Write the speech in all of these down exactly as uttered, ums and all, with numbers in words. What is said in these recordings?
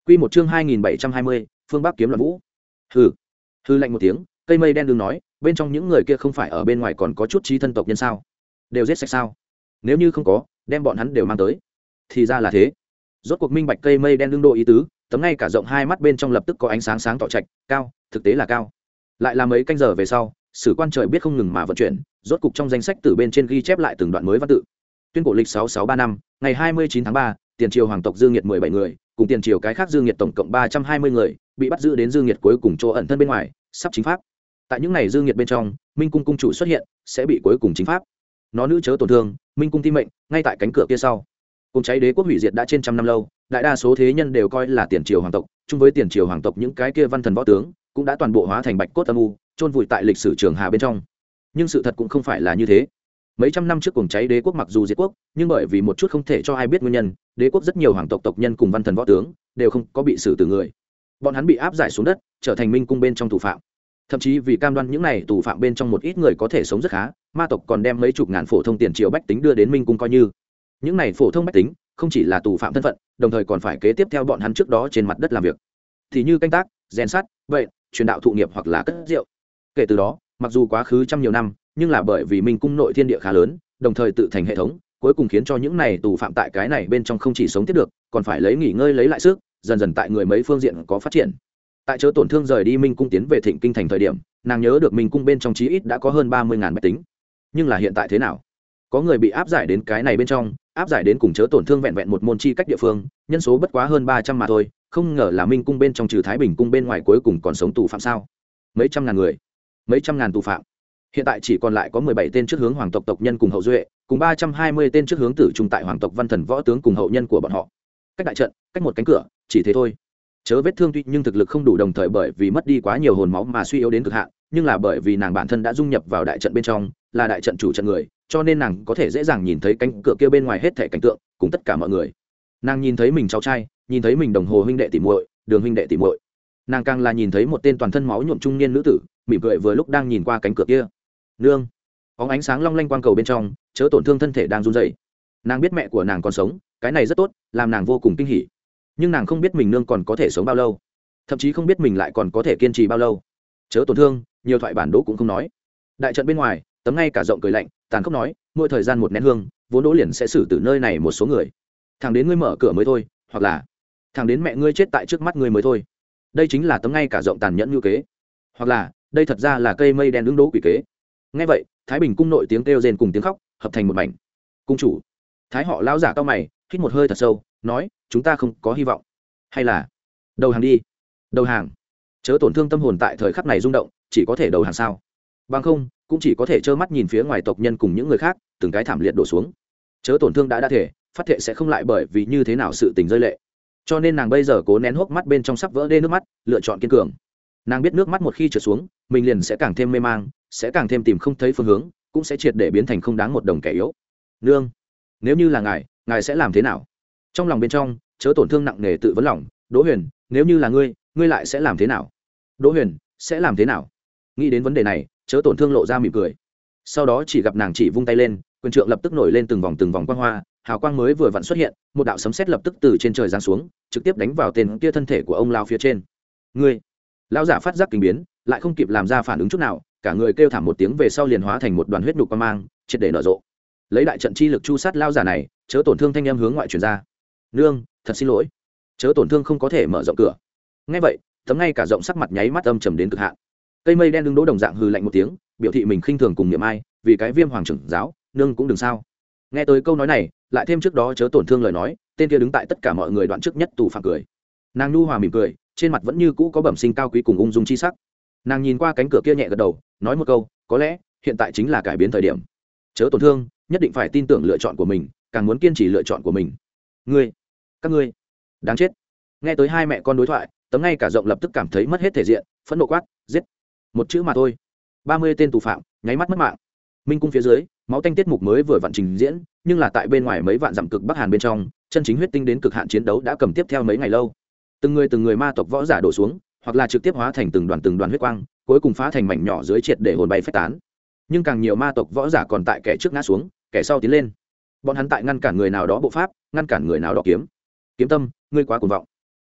Quy một chương hai nghìn bảy trăm hai mươi, phương Bắc kiếm loạn vũ. Hừ. Hừ lạnh một tiếng, cây mây đen đương nói, bên trong những người kia không phải ở bên ngoài còn có chút trí thân tộc nhân sao? Đều giết sạch sao? Nếu như không có, đem bọn hắn đều mang tới. Thì ra là thế. Rốt cuộc minh bạch cây mây đen đương độ ý tứ, tấm ngay cả rộng hai mắt bên trong lập tức có ánh sáng sáng tỏ trạch, cao, thực tế là cao. Lại là mấy canh giờ về sau, sử quan trời biết không ngừng mà vận chuyển, rốt cục trong danh sách từ bên trên ghi chép lại từng đoạn mới văn tự. Tuyên cổ lịch sáu sáu ba năm, ngày hai mươi chín tháng ba, tiền triều hoàng tộc Dương Nghiệt mười bảy người, cùng tiền triều cái khác Dương Nghiệt tổng cộng ba trăm hai mươi người, bị bắt giữ đến Dương Nghiệt cuối cùng chỗ ẩn thân bên ngoài, sắp chính pháp. Tại những này Dương Nghiệt bên trong, Minh cung cung chủ xuất hiện, sẽ bị cuối cùng chính pháp. Nó nữ chớ tổn thương, Minh cung tim mệnh, ngay tại cánh cửa kia sau. Cùng cháy đế quốc hủy diệt đã trên trăm năm lâu, đại đa số thế nhân đều coi là tiền triều hoàng tộc, chung với tiền triều hoàng tộc những cái kia văn thần võ tướng, cũng đã toàn bộ hóa thành bạch cốt âm u, chôn vùi tại lịch sử trường hà bên trong. Nhưng sự thật cũng không phải là như thế. Mấy trăm năm trước cuồng cháy đế quốc mặc dù diệt quốc, nhưng bởi vì một chút không thể cho ai biết nguyên nhân, đế quốc rất nhiều hoàng tộc tộc nhân cùng văn thần võ tướng đều không có bị xử tử người. Bọn hắn bị áp giải xuống đất, trở thành minh cung bên trong tù phạm. Thậm chí vì cam đoan những này tù phạm bên trong một ít người có thể sống rất khá, ma tộc còn đem mấy chục ngàn phổ thông tiền triều bách tính đưa đến minh cung coi như. Những này phổ thông bách tính không chỉ là tù phạm thân phận, đồng thời còn phải kế tiếp theo bọn hắn trước đó trên mặt đất làm việc, thì như canh tác, rèn sắt, vậy truyền đạo thụ nghiệp hoặc là cất rượu. Kể từ đó, mặc dù quá khứ trăm nhiều năm, nhưng là bởi vì minh cung nội thiên địa khá lớn, đồng thời tự thành hệ thống, cuối cùng khiến cho những này tù phạm tại cái này bên trong không chỉ sống tiếp được, còn phải lấy nghỉ ngơi lấy lại sức, dần dần tại người mấy phương diện có phát triển. Tại chớ tổn thương rời đi minh cung tiến về Thịnh Kinh thành thời điểm, nàng nhớ được minh cung bên trong chí ít đã có hơn ba mươi ngàn bách tính. Nhưng là hiện tại thế nào? Có người bị áp giải đến cái này bên trong, áp giải đến cùng chớ tổn thương vẹn vẹn một môn chi cách địa phương, nhân số bất quá hơn ba trăm mà thôi, không ngờ là minh cung bên trong trừ Thái Bình cung bên ngoài cuối cùng còn sống tù phạm sao? Mấy trăm ngàn người, mấy trăm ngàn tù phạm. Hiện tại chỉ còn lại có mười bảy tên trước hướng hoàng tộc tộc nhân cùng hậu duệ, cùng ba trăm hai mươi tên trước hướng tử trung tại hoàng tộc văn thần võ tướng cùng hậu nhân của bọn họ. Cách đại trận, cách một cánh cửa, chỉ thế thôi. Chớ vết thương tuy nhưng thực lực không đủ, đồng thời bởi vì mất đi quá nhiều hồn máu mà suy yếu đến cực hạn, nhưng là bởi vì nàng bản thân đã dung nhập vào đại trận bên trong, là đại trận chủ trận người, cho nên nàng có thể dễ dàng nhìn thấy cánh cửa kia bên ngoài hết thảy cảnh tượng, cùng tất cả mọi người. Nàng nhìn thấy mình cháu trai, nhìn thấy mình đồng hồ huynh đệ tỷ muội, đường huynh đệ tỷ muội. Nàng càng là nhìn thấy một tên toàn thân máu nhuộm trung niên nữ tử, mỉm cười vừa lúc đang nhìn qua cánh cửa kia. Nương. Bóng ánh sáng long lanh quang cầu bên trong, chớ tổn thương thân thể đang run rẩy. Nàng biết mẹ của nàng còn sống, cái này rất tốt, làm nàng vô cùng kinh hỉ. Nhưng nàng không biết mình nương còn có thể sống bao lâu, thậm chí không biết mình lại còn có thể kiên trì bao lâu. Chớ tổn thương, nhiều thoại bản đỗ cũng không nói. Đại trận bên ngoài, tấm ngay cả rộng cười lạnh, tàn khốc nói, mỗi thời gian một nén hương, vốn đỗ liền sẽ xử từ nơi này một số người. Thằng đến ngươi mở cửa mới thôi, hoặc là thằng đến mẹ ngươi chết tại trước mắt ngươi mới thôi. Đây chính là tấm ngay cả rộng tàn nhẫn như kế. Hoặc là, đây thật ra là cây mây đen đứng đỗ quỷ kế. Nghe vậy, Thái Bình cung nội tiếng kêu rên cùng tiếng khóc hợp thành một mảnh. Cung chủ, Thái họ lão giả cao mày, hít một hơi thật sâu, nói, chúng ta không có hy vọng, hay là đầu hàng đi. Đầu hàng? Chớ tổn thương tâm hồn tại thời khắc này rung động, chỉ có thể đầu hàng sao? Bằng không, cũng chỉ có thể trơ mắt nhìn phía ngoài tộc nhân cùng những người khác từng cái thảm liệt đổ xuống. Chớ tổn thương đã đã thể phát thệ sẽ không lại bởi vì như thế nào sự tình rơi lệ, cho nên nàng bây giờ cố nén hốc mắt bên trong sắp vỡ đê nước mắt, lựa chọn kiên cường. Nàng biết nước mắt một khi trượt xuống, mình liền sẽ càng thêm mê mang, sẽ càng thêm tìm không thấy phương hướng, cũng sẽ triệt để biến thành không đáng một đồng kẻ yếu. Nương, nếu như là ngài, ngài sẽ làm thế nào? Trong lòng bên trong, chớ tổn thương nặng nề tự vấn lòng. Đỗ Huyền, nếu như là ngươi, ngươi lại sẽ làm thế nào? Đỗ Huyền sẽ làm thế nào? Nghĩ đến vấn đề này, chớ tổn thương lộ ra mỉm cười. Sau đó chỉ gặp nàng chỉ vung tay lên, quyền trượng lập tức nổi lên từng vòng từng vòng quang hoa, hào quang mới vừa vặn xuất hiện, một đạo sấm sét lập tức từ trên trời giáng xuống, trực tiếp đánh vào tên kia thân thể của ông lão phía trên. Ngươi! Lão giả phát giác kinh biến, lại không kịp làm ra phản ứng chút nào, cả người kêu thảm một tiếng về sau liền hóa thành một đoàn huyết nhục quang mang, triệt để nở rộ. Lấy đại trận chi lực chu sát lão giả này, chớ tổn thương thanh âm hướng ngoại truyền ra. Nương, thật xin lỗi. Chớ tổn thương không có thể mở rộng cửa. Nghe vậy, tấm ngay cả rộng sắc mặt nháy mắt âm trầm đến cực hạn. Cây mây đen đứng đỗ đồng dạng hừ lạnh một tiếng, biểu thị mình khinh thường cùng niệm ai, vì cái viêm hoàng trưởng giáo, nương cũng đừng sao. Nghe tới câu nói này, lại thêm trước đó chớ tổn thương lời nói, tên kia đứng tại tất cả mọi người đoạn trước nhất tù phạm cười. Nàng nhu hòa mỉm cười, trên mặt vẫn như cũ có bẩm sinh cao quý cùng ung dung chi sắc. Nàng nhìn qua cánh cửa kia nhẹ gật đầu, nói một câu, có lẽ hiện tại chính là cải biến thời điểm. Chớ tổn thương, nhất định phải tin tưởng lựa chọn của mình, càng muốn kiên trì lựa chọn của mình. Ngươi, các ngươi, đáng chết. Nghe tới hai mẹ con đối thoại, tấm ngay cả rộng lập tức cảm thấy mất hết thể diện, phẫn nộ quát, giết. Một chữ mà thôi. ba mươi tên tù phạm, nháy mắt mất mạng. Minh cung phía dưới, máu tanh tiết mục mới vừa vặn trình diễn, nhưng là tại bên ngoài mấy vạn dặm cực Bắc Hàn bên trong, chân chính huyết tinh đến cực hạn chiến đấu đã cầm tiếp theo mấy ngày lâu. Từng người từng người ma tộc võ giả đổ xuống, hoặc là trực tiếp hóa thành từng đoàn từng đoàn huyết quang, cuối cùng phá thành mảnh nhỏ dưới triệt để hồn bay phách tán. Nhưng càng nhiều ma tộc võ giả còn tại kẻ trước ngã xuống, kẻ sau tiến lên. Bọn hắn tại ngăn cản người nào đó bộ pháp, ngăn cản người nào đó kiếm. Kiếm Tâm, ngươi quá cuồng vọng.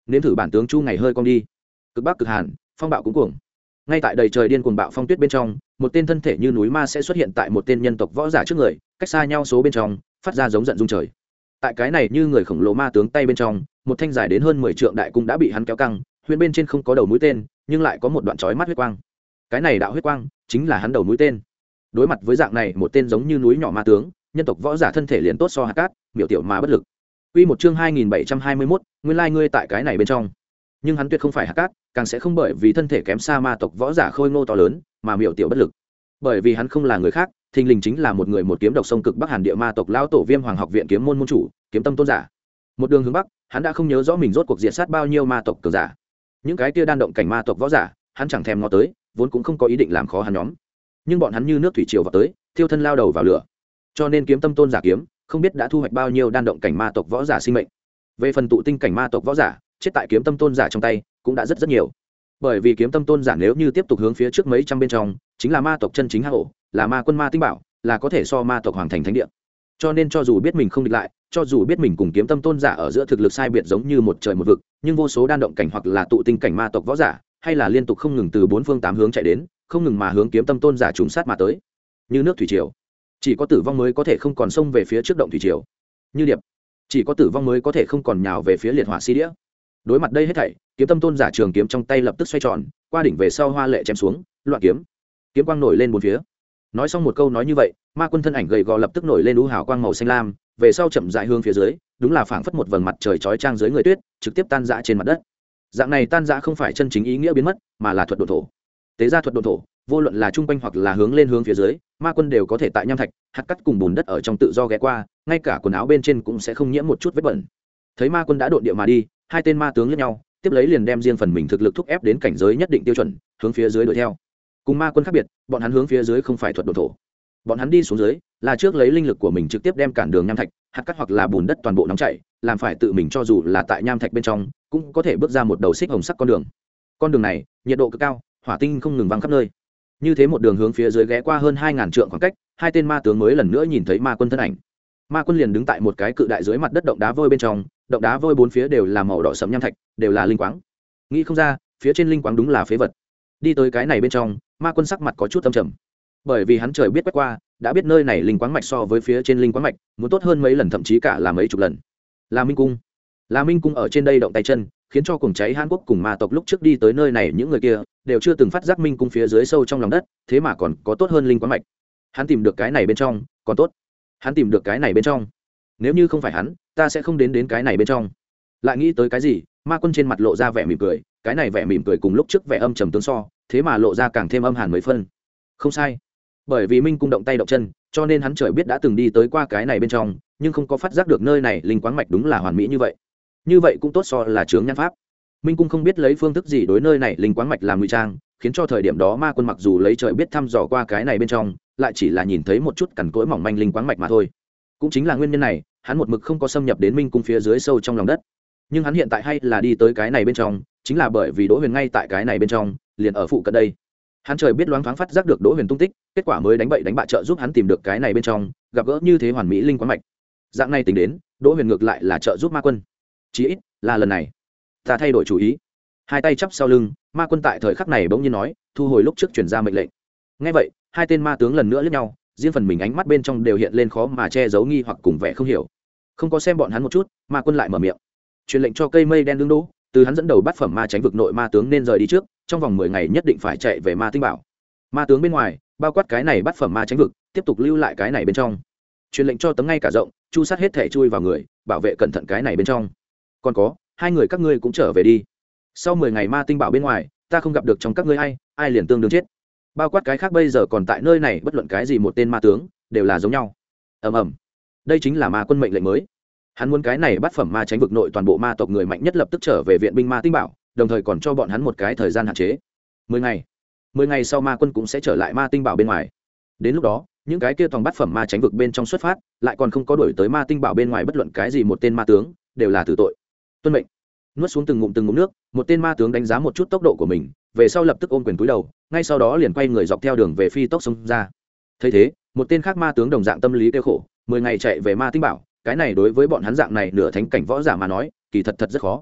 nếm thử bản tướng chu ngày hơi cong đi. Cực bắc cực hàn, phong bạo cũng cuồng. Ngay tại đầy trời điên cuồng bạo phong tuyết bên trong, một tên thân thể như núi ma sẽ xuất hiện tại một tên nhân tộc võ giả trước người, cách xa nhau số bên trong, phát ra giống giận rung trời. Tại cái này như người khổng lồ ma tướng tay bên trong, một thanh dài đến hơn mười trượng đại cung đã bị hắn kéo căng, huyễn bên trên không có đầu mũi tên, nhưng lại có một đoạn chói mắt huyết quang. Cái này đạo huyết quang chính là hắn đầu mũi tên. Đối mặt với dạng này một tên giống như núi nhỏ ma tướng, nhân tộc võ giả thân thể liền tốt so hạt cát, miểu tiểu mà bất lực. Quy một chương hai nghìn bảy trăm hai mươi mốt, nguyên lai ngươi tại cái này bên trong. Nhưng hắn tuyệt không phải hạt cát, càng sẽ không bởi vì thân thể kém xa ma tộc võ giả khôi ngô to lớn mà miểu tiểu bất lực. Bởi vì hắn không là người khác, thình lình chính là một người một kiếm độc sông cực bắc hàn địa ma tộc lão tổ Viêm Hoàng học viện kiếm môn môn chủ, kiếm tâm tôn giả. Một đường hướng bắc, hắn đã không nhớ rõ mình rốt cuộc diệt sát bao nhiêu ma tộc cường giả. Những cái kia đan động cảnh ma tộc võ giả, hắn chẳng thèm ngó tới, vốn cũng không có ý định làm khó hắn nhóm. Nhưng bọn hắn như nước thủy triều vào tới, thiêu thân lao đầu vào lửa. Cho nên kiếm tâm tôn giả kiếm, không biết đã thu hoạch bao nhiêu đan động cảnh ma tộc võ giả sinh mệnh. Về phần tụ tinh cảnh ma tộc võ giả, chết tại kiếm tâm tôn giả trong tay, cũng đã rất rất nhiều. Bởi vì kiếm tâm tôn giả nếu như tiếp tục hướng phía trước mấy trăm bên trong, chính là ma tộc chân chính hang ổ, là ma quân ma tinh bảo, là có thể so ma tộc hoàng thành thánh địa. Cho nên cho dù biết mình không địch lại, cho dù biết mình cùng kiếm tâm tôn giả ở giữa thực lực sai biệt giống như một trời một vực, nhưng vô số đan động cảnh hoặc là tụ tinh cảnh ma tộc võ giả, hay là liên tục không ngừng từ bốn phương tám hướng chạy đến, không ngừng mà hướng kiếm tâm tôn giả trùng sát mà tới. Như nước thủy triều, chỉ có tử vong mới có thể không còn xông về phía trước động thủy triều. Như điệp, chỉ có tử vong mới có thể không còn nhào về phía liệt hỏa si đĩa. Đối mặt đây hết thảy, kiếm tâm tôn giả trường kiếm trong tay lập tức xoay tròn, qua đỉnh về sau hoa lệ chém xuống, loạn kiếm, kiếm quang nổi lên bốn phía. Nói xong một câu nói như vậy, ma quân thân ảnh gầy gò lập tức nổi lên u hào quang màu xanh lam, về sau chậm rãi hướng phía dưới, đúng là phảng phất một vầng mặt trời chói chang dưới người tuyết, trực tiếp tan rã trên mặt đất. Dạng này tan rã không phải chân chính ý nghĩa biến mất, mà là thuật độ thổ. Tế ra thuật độ thổ, vô luận là trung quanh hoặc là hướng lên hướng phía dưới, ma quân đều có thể tại nham thạch, hạt cát cùng bùn đất ở trong tự do ghé qua, ngay cả quần áo bên trên cũng sẽ không nhiễm một chút vết bẩn. Thấy ma quân đã độn địa mà đi, hai tên ma tướng liếc nhau, tiếp lấy liền đem riêng phần mình thực lực thúc ép đến cảnh giới nhất định tiêu chuẩn, hướng phía dưới đuổi theo. Cùng ma quân khác biệt, bọn hắn hướng phía dưới không phải thuật độ thổ, bọn hắn đi xuống dưới là trước lấy linh lực của mình trực tiếp đem cản đường nham thạch, hạt cát hoặc là bùn đất toàn bộ nóng chảy, làm phải tự mình cho dù là tại nham thạch bên trong cũng có thể bước ra một đầu xích hồng sắc con đường. Con đường này nhiệt độ cực cao, hỏa tinh không ngừng văng khắp nơi. Như thế một đường hướng phía dưới ghé qua hơn hai ngàn trượng khoảng cách, hai tên ma tướng mới lần nữa nhìn thấy ma quân thân ảnh. Ma quân liền đứng tại một cái cự đại dưới mặt đất động đá vôi bên trong, động đá vôi bốn phía đều là màu đỏ sẫm nham thạch, đều là linh quáng. Nghĩ không ra, phía trên linh quáng đúng là phế vật. Đi tới cái này bên trong, ma quân sắc mặt có chút âm trầm, bởi vì hắn trời biết quét qua, đã biết nơi này linh quáng mạch so với phía trên linh quáng mạch muốn tốt hơn mấy lần, thậm chí cả là mấy chục lần. Là Minh cung, là Minh cung ở trên đây động tay chân, khiến cho cuồng cháy Hàn Quốc cùng ma tộc lúc trước đi tới nơi này những người kia đều chưa từng phát giác Minh cung phía dưới sâu trong lòng đất, thế mà còn có tốt hơn linh quáng mạch. Hắn tìm được cái này bên trong, còn tốt. Hắn tìm được cái này bên trong, nếu như không phải hắn, ta sẽ không đến đến cái này bên trong. Lại nghĩ tới cái gì, ma quân trên mặt lộ ra vẻ mỉm cười, cái này vẻ mỉm cười cùng lúc trước vẻ âm trầm tương so, thế mà lộ ra càng thêm âm hàn mấy phân. Không sai, bởi vì Minh cung động tay động chân, cho nên hắn trời biết đã từng đi tới qua cái này bên trong, nhưng không có phát giác được nơi này linh quáng mạch đúng là hoàn mỹ như vậy. Như vậy cũng tốt so là chướng nhãn pháp. Minh cung không biết lấy phương thức gì đối nơi này linh quáng mạch làm ngụy trang, khiến cho thời điểm đó ma quân mặc dù lấy trời biết thăm dò qua cái này bên trong, lại chỉ là nhìn thấy một chút cằn cỗi mỏng manh linh quáng mạch mà thôi. Cũng chính là nguyên nhân này, hắn một mực không có xâm nhập đến Minh cung phía dưới sâu trong lòng đất. Nhưng hắn hiện tại hay là đi tới cái này bên trong, chính là bởi vì Đỗ Huyền ngay tại cái này bên trong, liền ở phụ cận đây. Hắn trời biết loáng thoáng phát giác được Đỗ Huyền tung tích, kết quả mới đánh bậy đánh bạ trợ giúp hắn tìm được cái này bên trong, gặp gỡ như thế hoàn mỹ linh quáng mạch. Dạng này tính đến, Đỗ Huyền ngược lại là trợ giúp ma quân. Chí ít là lần này, ta thay đổi chủ ý. Hai tay chắp sau lưng, ma quân tại thời khắc này bỗng nhiên nói, thu hồi lúc trước truyền ra mệnh lệnh. Nghe vậy, hai tên ma tướng lần nữa liếc nhau, riêng phần mình ánh mắt bên trong đều hiện lên khó mà che giấu nghi hoặc cùng vẻ không hiểu. Không có xem bọn hắn một chút, ma quân lại mở miệng, truyền lệnh cho cây mây đen đương đỗ, từ hắn dẫn đầu bắt phẩm ma tránh vực nội ma tướng nên rời đi trước, trong vòng mười ngày nhất định phải chạy về ma tinh bảo. Ma tướng bên ngoài, bao quát cái này bắt phẩm ma tránh vực, tiếp tục lưu lại cái này bên trong. Truyền lệnh cho tấm ngay cả rộng, chu sát hết thể chui vào người, bảo vệ cẩn thận cái này bên trong. Còn có, hai người các ngươi cũng trở về đi. Sau mười ngày ma tinh bảo bên ngoài, ta không gặp được trong các ngươi ai, ai liền tương đương chết. Bao quát cái khác bây giờ còn tại nơi này bất luận cái gì một tên ma tướng, đều là giống nhau. Ầm ầm. Đây chính là ma quân mệnh lệnh mới. Hắn muốn cái này bắt phẩm ma tránh vực nội toàn bộ ma tộc người mạnh nhất lập tức trở về viện binh ma tinh bảo, đồng thời còn cho bọn hắn một cái thời gian hạn chế. Mười ngày. Mười ngày sau ma quân cũng sẽ trở lại ma tinh bảo bên ngoài. Đến lúc đó, những cái kia toàn bắt phẩm ma tránh vực bên trong xuất phát, lại còn không có đuổi tới ma tinh bảo bên ngoài bất luận cái gì một tên ma tướng, đều là tử tội. Tuân mệnh. Nuốt xuống từng ngụm từng ngụm nước, một tên ma tướng đánh giá một chút tốc độ của mình, về sau lập tức ôm quyền cúi đầu, ngay sau đó liền quay người dọc theo đường về phi tốc xông ra. Thấy thế, một tên khác ma tướng đồng dạng tâm lý tiêu khổ, mười ngày chạy về ma tinh bảo, cái này đối với bọn hắn dạng này nửa thánh cảnh võ giả mà nói, kỳ thật thật rất khó.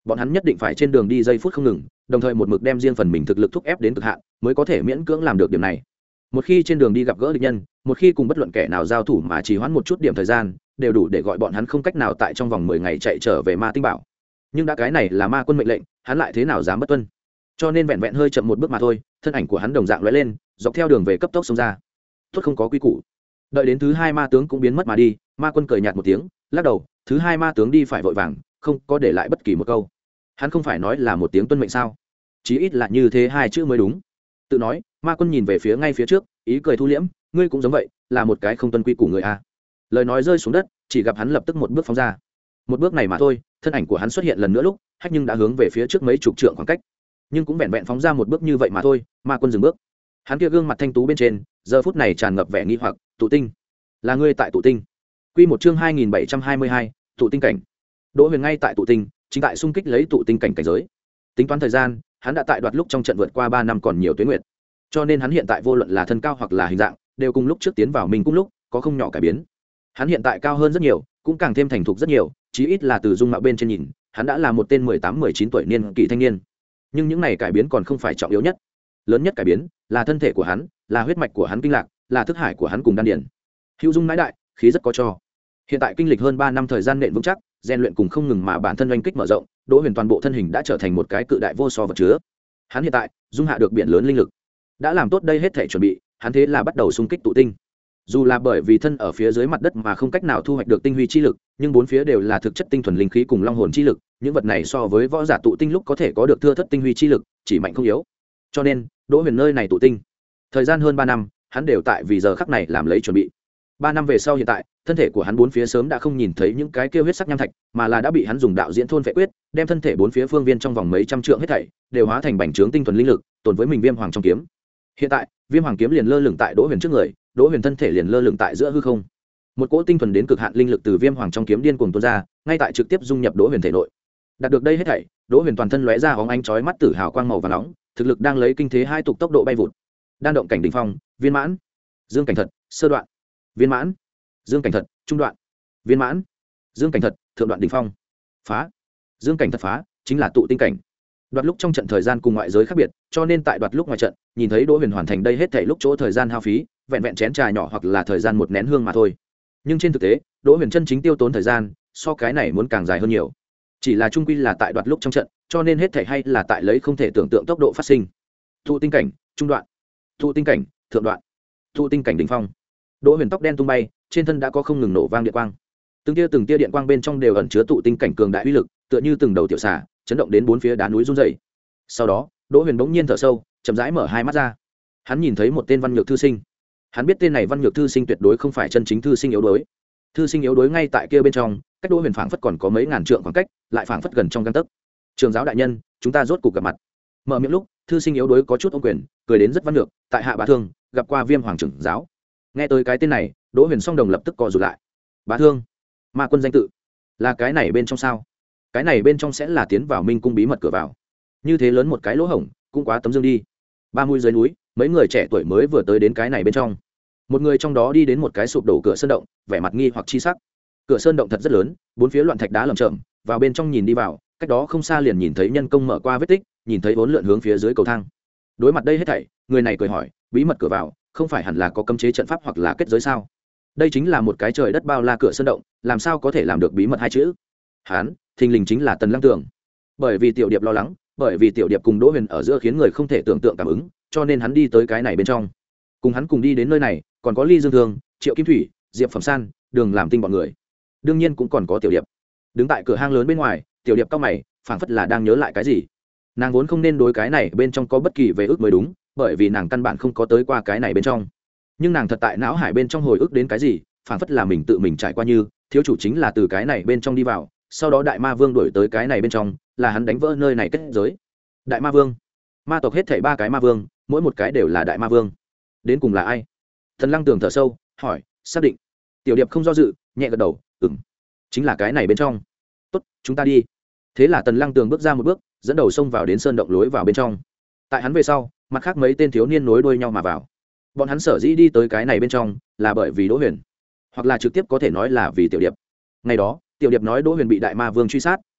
bọn hắn nhất định phải trên đường đi giây phút không ngừng, đồng thời một mực đem riêng phần mình thực lực thúc ép đến cực hạn mới có thể miễn cưỡng làm được điểm này. Một khi trên đường đi gặp gỡ địch nhân, một khi cùng bất luận kẻ nào giao thủ mà trì hoãn một chút điểm thời gian, đều đủ để gọi bọn hắn không cách nào tại trong vòng mười ngày chạy trở về Ma Tinh Bảo. Nhưng đã cái này là ma quân mệnh lệnh, hắn lại thế nào dám bất tuân? Cho nên vẹn vẹn hơi chậm một bước mà thôi, thân ảnh của hắn đồng dạng lóe lên, dọc theo đường về cấp tốc xông ra. Tốt không có quy củ. Đợi đến thứ hai ma tướng cũng biến mất mà đi, ma quân cười nhạt một tiếng, lắc đầu, thứ hai ma tướng đi phải vội vàng, không có để lại bất kỳ một câu. Hắn không phải nói là một tiếng tuân mệnh sao? Chí ít là như thế hai chữ mới đúng. Tự nói, ma quân nhìn về phía ngay phía trước, ý cười thu liễm, ngươi cũng giống vậy, là một cái không tuân quy củ người a. Lời nói rơi xuống đất, chỉ gặp hắn lập tức một bước phóng ra. Một bước này mà thôi, thân ảnh của hắn xuất hiện lần nữa lúc, hách nhưng đã hướng về phía trước mấy chục trượng khoảng cách. Nhưng cũng vẹn vẹn phóng ra một bước như vậy mà thôi, ma quân dừng bước. Hắn kia gương mặt thanh tú bên trên, giờ phút này tràn ngập vẻ nghi hoặc, tụ tinh, là ngươi tại tụ tinh? Quy một chương hai nghìn bảy trăm hai mươi hai, tụ tinh cảnh. Đỗ Huyền ngay tại tụ tinh, chính tại xung kích lấy tụ tinh cảnh cảnh giới. Tính toán thời gian, hắn đã tại đoạt lúc trong trận vượt qua ba năm còn nhiều tuyến nguyệt. Cho nên hắn hiện tại vô luận là thân cao hoặc là hình dạng, đều cùng lúc trước tiến vào mình cũng lúc có không nhỏ cải biến. Hắn hiện tại cao hơn rất nhiều, cũng càng thêm thành thục rất nhiều, chí ít là từ dung mạo bên trên nhìn, hắn đã là một tên mười tám mười chín tuổi niên kỳ thanh niên. Nhưng những này cải biến còn không phải trọng yếu nhất. Lớn nhất cải biến là thân thể của hắn, là huyết mạch của hắn kinh lạc, là thức hải của hắn cùng đan điền. Hữu dung nãi đại, khí rất có cho. Hiện tại kinh lịch hơn ba năm thời gian nện vững chắc, rèn luyện cùng không ngừng mà bản thân oanh kích mở rộng, Đỗ Huyền toàn bộ thân hình đã trở thành một cái cự đại vô so vật chứa. Hắn hiện tại dung hạ được biển lớn linh lực, đã làm tốt đây hết thể chuẩn bị, hắn thế là bắt đầu xung kích tụ tinh. Dù là bởi vì thân ở phía dưới mặt đất mà không cách nào thu hoạch được tinh huy chi lực, nhưng bốn phía đều là thực chất tinh thuần linh khí cùng long hồn chi lực, những vật này so với võ giả tụ tinh lúc có thể có được thưa thất tinh huy chi lực, chỉ mạnh không yếu. Cho nên, Đỗ Huyền nơi này tụ tinh, thời gian hơn ba năm, hắn đều tại vì giờ khắc này làm lấy chuẩn bị. Ba năm về sau hiện tại, thân thể của hắn bốn phía sớm đã không nhìn thấy những cái kia huyết sắc nham thạch, mà là đã bị hắn dùng đạo diễn thôn phệ quyết, đem thân thể bốn phía phương viên trong vòng mấy trăm trượng hết thảy đều hóa thành bành trướng tinh thuần linh lực, tồn với mình Viêm Hoàng trong kiếm. Hiện tại, Viêm Hoàng kiếm liền lơ lửng tại Đỗ Huyền trước người, Đỗ Huyền thân thể liền lơ lửng tại giữa hư không. Một cỗ tinh thuần đến cực hạn linh lực từ Viêm Hoàng trong kiếm điên cuồng tuôn ra, ngay tại trực tiếp dung nhập Đỗ Huyền thể nội. Đạt được đây hết thảy, Đỗ Huyền toàn thân lóe ra óng ánh chói mắt tử hào quang màu vàng nóng, thực lực đang lấy kinh thế hai tục tốc độ bay vụt. Đan động cảnh đỉnh phong, viên mãn. Dương cảnh thật, sơ đoạn. Viên mãn. Dương cảnh thật, trung đoạn. Viên mãn. Dương cảnh thật, thượng đoạn đỉnh phong. Phá. Dương cảnh thật phá, chính là tụ tinh cảnh. Đoạt lúc trong trận thời gian cùng ngoại giới khác biệt, cho nên tại đoạt lúc ngoài trận, nhìn thấy Đỗ Huyền hoàn thành đây hết thảy lúc chỗ thời gian hao phí, vẹn vẹn chén trà nhỏ hoặc là thời gian một nén hương mà thôi. Nhưng trên thực tế, Đỗ Huyền chân chính tiêu tốn thời gian, so cái này muốn càng dài hơn nhiều. Chỉ là trung quy là tại đoạt lúc trong trận, cho nên hết thảy hay là tại lấy không thể tưởng tượng tốc độ phát sinh. Tụ tinh cảnh, trung đoạn. Tụ tinh cảnh, thượng đoạn. Tụ tinh cảnh đỉnh phong. Đỗ Huyền tóc đen tung bay, trên thân đã có không ngừng nổ vang điện quang. Từng tia từng tia điện quang bên trong đều ẩn chứa tụ tinh cảnh cường đại uy lực, tựa như từng đầu tiểu xà, chấn động đến bốn phía đá núi rung rẩy. Sau đó, Đỗ Huyền bỗng nhiên thở sâu, chậm rãi mở hai mắt ra. Hắn nhìn thấy một tên văn nhược thư sinh. Hắn biết tên này văn nhược thư sinh tuyệt đối không phải chân chính thư sinh yếu đuối. Thư sinh yếu đuối ngay tại kia bên trong, cách Đỗ Huyền phảng phất còn có mấy ngàn trượng khoảng cách, lại phảng phất gần trong gang tấc. Trường giáo đại nhân, chúng ta rốt cục gặp mặt. Mở miệng lúc, thư sinh yếu đuối có chút ôm quyền, cười đến rất văn nhược, tại hạ bá thương, gặp qua Viêm Hoàng trưởng giáo. Nghe tới cái tên này, Đỗ Huyền song đồng lập tức co rụt lại. Bá thương, ma quân danh tự, là cái này bên trong sao? Cái này bên trong sẽ là tiến vào Minh cung bí mật cửa vào. Như thế lớn một cái lỗ hổng, cũng quá tấm dương đi. Ba mũi dưới núi, mấy người trẻ tuổi mới vừa tới đến cái này bên trong. Một người trong đó đi đến một cái sụp đổ cửa sơn động, vẻ mặt nghi hoặc chi sắc. Cửa sơn động thật rất lớn, bốn phía loạn thạch đá lởm chởm, vào bên trong nhìn đi vào, cách đó không xa liền nhìn thấy nhân công mở qua vết tích, nhìn thấy vốn lượn hướng phía dưới cầu thang. Đối mặt đây hết thảy, người này cười hỏi, bí mật cửa vào, không phải hẳn là có cấm chế trận pháp hoặc là kết giới sao? Đây chính là một cái trời đất bao la cửa sơn động, làm sao có thể làm được bí mật hai chữ? Hán, thình lình chính là Tần Lăng Tường. Bởi vì Tiểu Điệp lo lắng, bởi vì Tiểu Điệp cùng Đỗ Huyền ở giữa khiến người không thể tưởng tượng cảm ứng, cho nên hắn đi tới cái này bên trong. Cùng hắn cùng đi đến nơi này, còn có Ly Dương Thương, Triệu Kim Thủy, Diệp Phẩm San, Đường Làm Tinh bọn người. Đương nhiên cũng còn có Tiểu Điệp. Đứng tại cửa hang lớn bên ngoài, Tiểu Điệp cau mày, phảng phất là đang nhớ lại cái gì. Nàng vốn không nên đối cái này bên trong có bất kỳ về ước mới đúng, bởi vì nàng căn bản không có tới qua cái này bên trong. Nhưng nàng thật tại não hải bên trong hồi ức đến cái gì, phảng phất là mình tự mình trải qua, như thiếu chủ chính là từ cái này bên trong đi vào, sau đó đại ma vương đuổi tới cái này bên trong, là hắn đánh vỡ nơi này kết giới. Đại ma vương, ma tộc hết thảy ba cái ma vương, mỗi một cái đều là đại ma vương. Đến cùng là ai? Thần Lăng Tường thở sâu, hỏi, xác định. Tiểu Điệp không do dự, nhẹ gật đầu, ừm, chính là cái này bên trong. Tốt, chúng ta đi. Thế là Tần Lăng Tường bước ra một bước, dẫn đầu xông vào đến sơn động lối vào bên trong. Tại hắn về sau, mặt khác mấy tên thiếu niên nối đuôi nhau mà vào. Bọn hắn sở dĩ đi tới cái này bên trong, là bởi vì Đỗ Huyền, hoặc là trực tiếp có thể nói là vì Tiểu Điệp. Ngày đó, Tiểu Điệp nói Đỗ Huyền bị đại ma vương truy sát,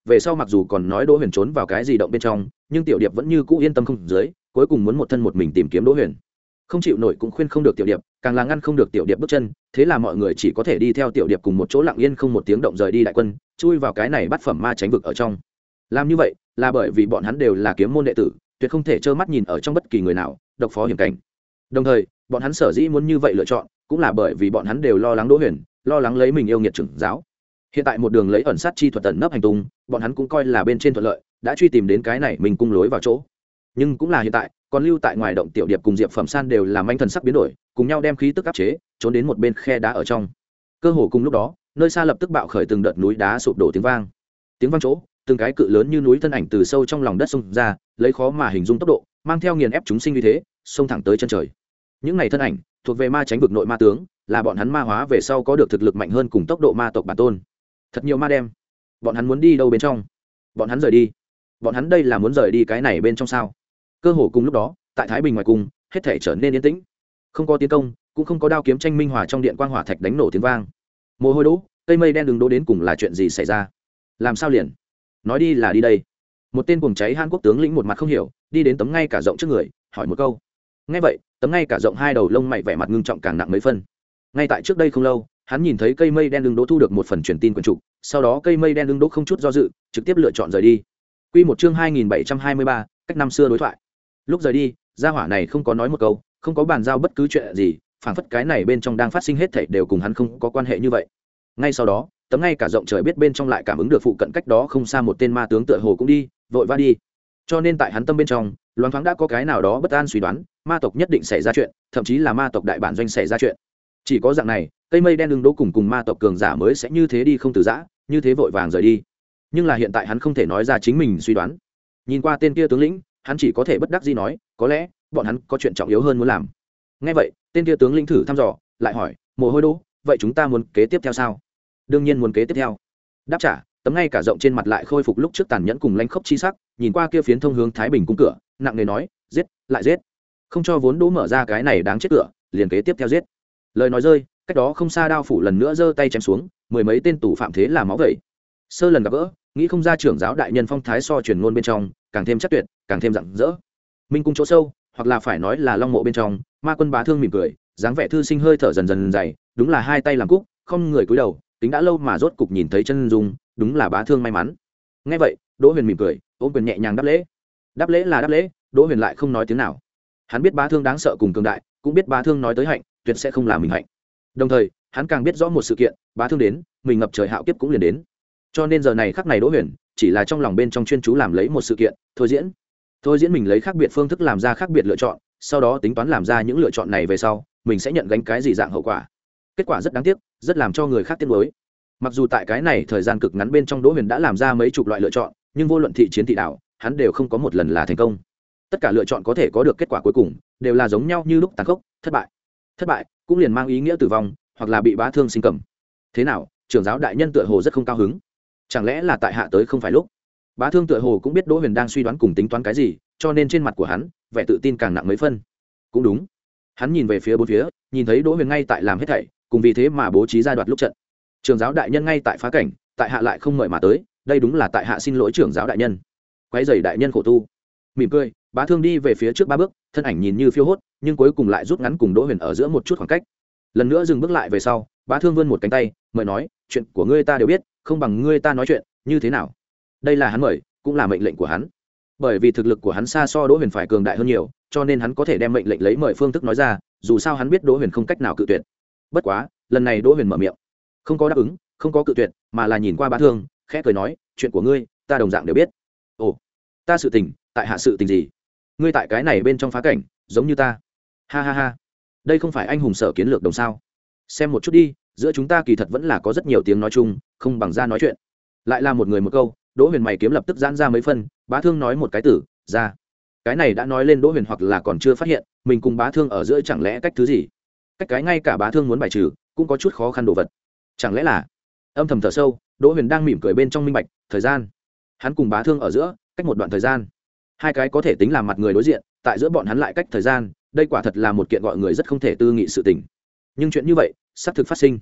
về sau mặc dù còn nói Đỗ Huyền trốn vào cái gì động bên trong, nhưng Tiểu Điệp vẫn như cũ yên tâm không dưới, cuối cùng muốn một thân một mình tìm kiếm Đỗ Huyền. Không chịu nổi cũng khuyên không được Tiểu Điệp, càng là ngăn không được Tiểu Điệp bước chân, thế là mọi người chỉ có thể đi theo Tiểu Điệp cùng một chỗ lặng yên không một tiếng động rời đi đại quân, chui vào cái này bắt phẩm ma tránh vực ở trong. Làm như vậy là bởi vì bọn hắn đều là kiếm môn đệ tử, tuyệt không thể trơ mắt nhìn ở trong bất kỳ người nào độc phó hiểm cảnh. Đồng thời, bọn hắn sở dĩ muốn như vậy lựa chọn, cũng là bởi vì bọn hắn đều lo lắng Đỗ Huyền, lo lắng lấy mình yêu nghiệt trưởng giáo. Hiện tại một đường lấy ẩn sát chi thuật tận nấp hành tung, bọn hắn cũng coi là bên trên thuận lợi, đã truy tìm đến cái này mình cung lối vào chỗ. Nhưng cũng là hiện tại, còn lưu tại ngoài động Tiểu Điệp cùng Diệp Phẩm San đều làm anh thần sắc biến đổi, cùng nhau đem khí tức áp chế, trốn đến một bên khe đá ở trong. Cơ hồ cùng lúc đó, nơi xa lập tức bạo khởi từng đợt núi đá sụp đổ tiếng vang. Tiếng vang chỗ, từng cái cự lớn như núi thân ảnh từ sâu trong lòng đất xông ra, lấy khó mà hình dung tốc độ, mang theo nghiền ép chúng sinh như thế, xông thẳng tới chân trời. Những này thân ảnh thuộc về ma tránh vực nội ma tướng, là bọn hắn ma hóa về sau có được thực lực mạnh hơn cùng tốc độ ma tộc bản tôn. Thật nhiều ma đem. Bọn hắn muốn đi đâu bên trong? Bọn hắn rời đi. Bọn hắn đây là muốn rời đi cái này bên trong sao? Cơ hồ cùng lúc đó, tại Thái Bình ngoài cung, hết thảy trở nên yên tĩnh. Không có tiến công, cũng không có đao kiếm tranh minh hòa trong điện quang hỏa thạch đánh nổ tiếng vang. Mồ hôi đỗ, cây mây đen đường đỗ đến cùng là chuyện gì xảy ra? Làm sao liền? Nói đi là đi đây. Một tên cuồng cháy Hàn Quốc tướng lĩnh một mặt không hiểu, đi đến tấm ngay cả rộng trước người, hỏi một câu. Nghe vậy, tấm ngay cả rộng hai đầu lông mày vẻ mặt ngưng trọng càng nặng mấy phân. Ngay tại trước đây không lâu, hắn nhìn thấy cây mây đen đường đỗ thu được một phần truyền tin quyển trục, sau đó cây mây đen đường đỗ không chút do dự, trực tiếp lựa chọn rời đi. Quy một chương hai nghìn bảy trăm hai mươi ba, cách năm xưa đối thoại. Lúc rời đi, gia hỏa này không có nói một câu, không có bàn giao bất cứ chuyện gì, phảng phất cái này bên trong đang phát sinh hết thảy đều cùng hắn không có quan hệ như vậy. Ngay sau đó, tấm ngay cả rộng trời biết bên trong lại cảm ứng được phụ cận cách đó không xa một tên ma tướng tựa hồ cũng đi, vội va đi. Cho nên tại hắn tâm bên trong, loáng thoáng đã có cái nào đó bất an suy đoán, ma tộc nhất định xảy ra chuyện, thậm chí là ma tộc đại bản doanh xảy ra chuyện. Chỉ có dạng này, cây mây đen đường đỗ cùng cùng ma tộc cường giả mới sẽ như thế đi không từ giã, như thế vội vàng rời đi. Nhưng là hiện tại hắn không thể nói ra chính mình suy đoán. Nhìn qua tên kia tướng lĩnh, hắn chỉ có thể bất đắc dĩ nói, có lẽ bọn hắn có chuyện trọng yếu hơn muốn làm. Nghe vậy, tên kia tướng lĩnh thử thăm dò, lại hỏi, mồ hôi đỗ, vậy chúng ta muốn kế tiếp theo sao? Đương nhiên muốn kế tiếp theo. Đáp trả, tấm ngay cả rộng trên mặt lại khôi phục lúc trước tàn nhẫn cùng lanh khốc chi sắc, nhìn qua kia phiến thông hướng Thái Bình cung cửa, nặng nề nói, giết, lại giết, không cho vốn đỗ mở ra cái này đáng chết cửa, liền kế tiếp theo giết. Lời nói rơi, cách đó không xa đao phủ lần nữa giơ tay chém xuống, mười mấy tên tù phạm thế là máu vẩy. Sơ lần gặp gỡ, nghĩ không ra trưởng giáo đại nhân phong thái so truyền ngôn bên trong, càng thêm chắc tuyệt, càng thêm rạng rỡ. Minh cung chỗ sâu, hoặc là phải nói là long mộ bên trong, ma quân bá thương mỉm cười, dáng vẻ thư sinh hơi thở dần dần dày, đúng là hai tay làm cúc, không người cúi đầu, tính đã lâu mà rốt cục nhìn thấy chân dung, đúng là bá thương may mắn. Nghe vậy, Đỗ Huyền mỉm cười, ôm quyền nhẹ nhàng đáp lễ. Đáp lễ là đáp lễ, Đỗ Huyền lại không nói tiếng nào. Hắn biết bá thương đáng sợ cùng cường đại, cũng biết bá thương nói tới hạnh, tuyệt sẽ không làm mình hạnh. Đồng thời, hắn càng biết rõ một sự kiện, bá thương đến, mình ngập trời hạo kiếp cũng liền đến. Cho nên giờ này khắc này Đỗ Huyền chỉ là trong lòng bên trong chuyên chú làm lấy một sự kiện, thôi diễn. Thôi diễn mình lấy khác biệt phương thức làm ra khác biệt lựa chọn, sau đó tính toán làm ra những lựa chọn này về sau, mình sẽ nhận gánh cái gì dạng hậu quả. Kết quả rất đáng tiếc, rất làm cho người khác tiếc nuối. Mặc dù tại cái này thời gian cực ngắn bên trong Đỗ Huyền đã làm ra mấy chục loại lựa chọn, nhưng vô luận thị chiến thị đạo, hắn đều không có một lần là thành công. Tất cả lựa chọn có thể có được kết quả cuối cùng, đều là giống nhau như lúc tàn khốc, thất bại. Thất bại cũng liền mang ý nghĩa tử vong, hoặc là bị bá thương sinh cầm. Thế nào, trưởng giáo đại nhân tựa hồ rất không cao hứng. Chẳng lẽ là tại hạ tới không phải lúc? Bá thương tựa hồ cũng biết Đỗ Huyền đang suy đoán cùng tính toán cái gì, cho nên trên mặt của hắn, vẻ tự tin càng nặng mấy phân. Cũng đúng. Hắn nhìn về phía bốn phía, nhìn thấy Đỗ Huyền ngay tại làm hết thảy, cùng vì thế mà bố trí ra đoạt lúc trận. Trưởng giáo đại nhân ngay tại phá cảnh, tại hạ lại không mời mà tới, đây đúng là tại hạ xin lỗi trưởng giáo đại nhân. Quấy rầy đại nhân khổ tu. Mỉm cười, bá thương đi về phía trước ba bước, thân ảnh nhìn như phiêu hốt, nhưng cuối cùng lại rút ngắn cùng Đỗ Huyền ở giữa một chút khoảng cách. Lần nữa dừng bước lại về sau, bá thương vươn một cánh tay, mời nói, chuyện của ngươi ta đều biết, không bằng ngươi ta nói chuyện, như thế nào? Đây là hắn mời, cũng là mệnh lệnh của hắn. Bởi vì thực lực của hắn xa so Đỗ Huyền phải cường đại hơn nhiều, cho nên hắn có thể đem mệnh lệnh lấy mời phương thức nói ra, dù sao hắn biết Đỗ Huyền không cách nào cự tuyệt. Bất quá, lần này Đỗ Huyền mở miệng, không có đáp ứng, không có cự tuyệt, mà là nhìn qua bá thương, khẽ cười nói, chuyện của ngươi, ta đồng dạng đều biết. Ồ, ta sự tình, tại hạ sự tình gì? Ngươi tại cái này bên trong phá cảnh, giống như ta. Ha ha ha, đây không phải anh hùng sở kiến lược đồng sao? Xem một chút đi, giữa chúng ta kỳ thật vẫn là có rất nhiều tiếng nói chung, không bằng ra nói chuyện. Lại là một người một câu, Đỗ Huyền mày kiếm lập tức giãn ra mấy phân, bá thương nói một cái tử, ra. Cái này đã nói lên Đỗ Huyền hoặc là còn chưa phát hiện, mình cùng bá thương ở giữa chẳng lẽ cách thứ gì? Cách cái ngay cả bá thương muốn bài trừ, cũng có chút khó khăn đồ vật. Chẳng lẽ là? Âm thầm thở sâu, Đỗ Huyền đang mỉm cười bên trong minh bạch, thời gian. Hắn cùng bá thương ở giữa, cách một đoạn thời gian. Hai cái có thể tính làm mặt người đối diện, tại giữa bọn hắn lại cách thời gian, đây quả thật là một kiện gọi người rất không thể tư nghị sự tình. Nhưng chuyện như vậy, sắp thực phát sinh.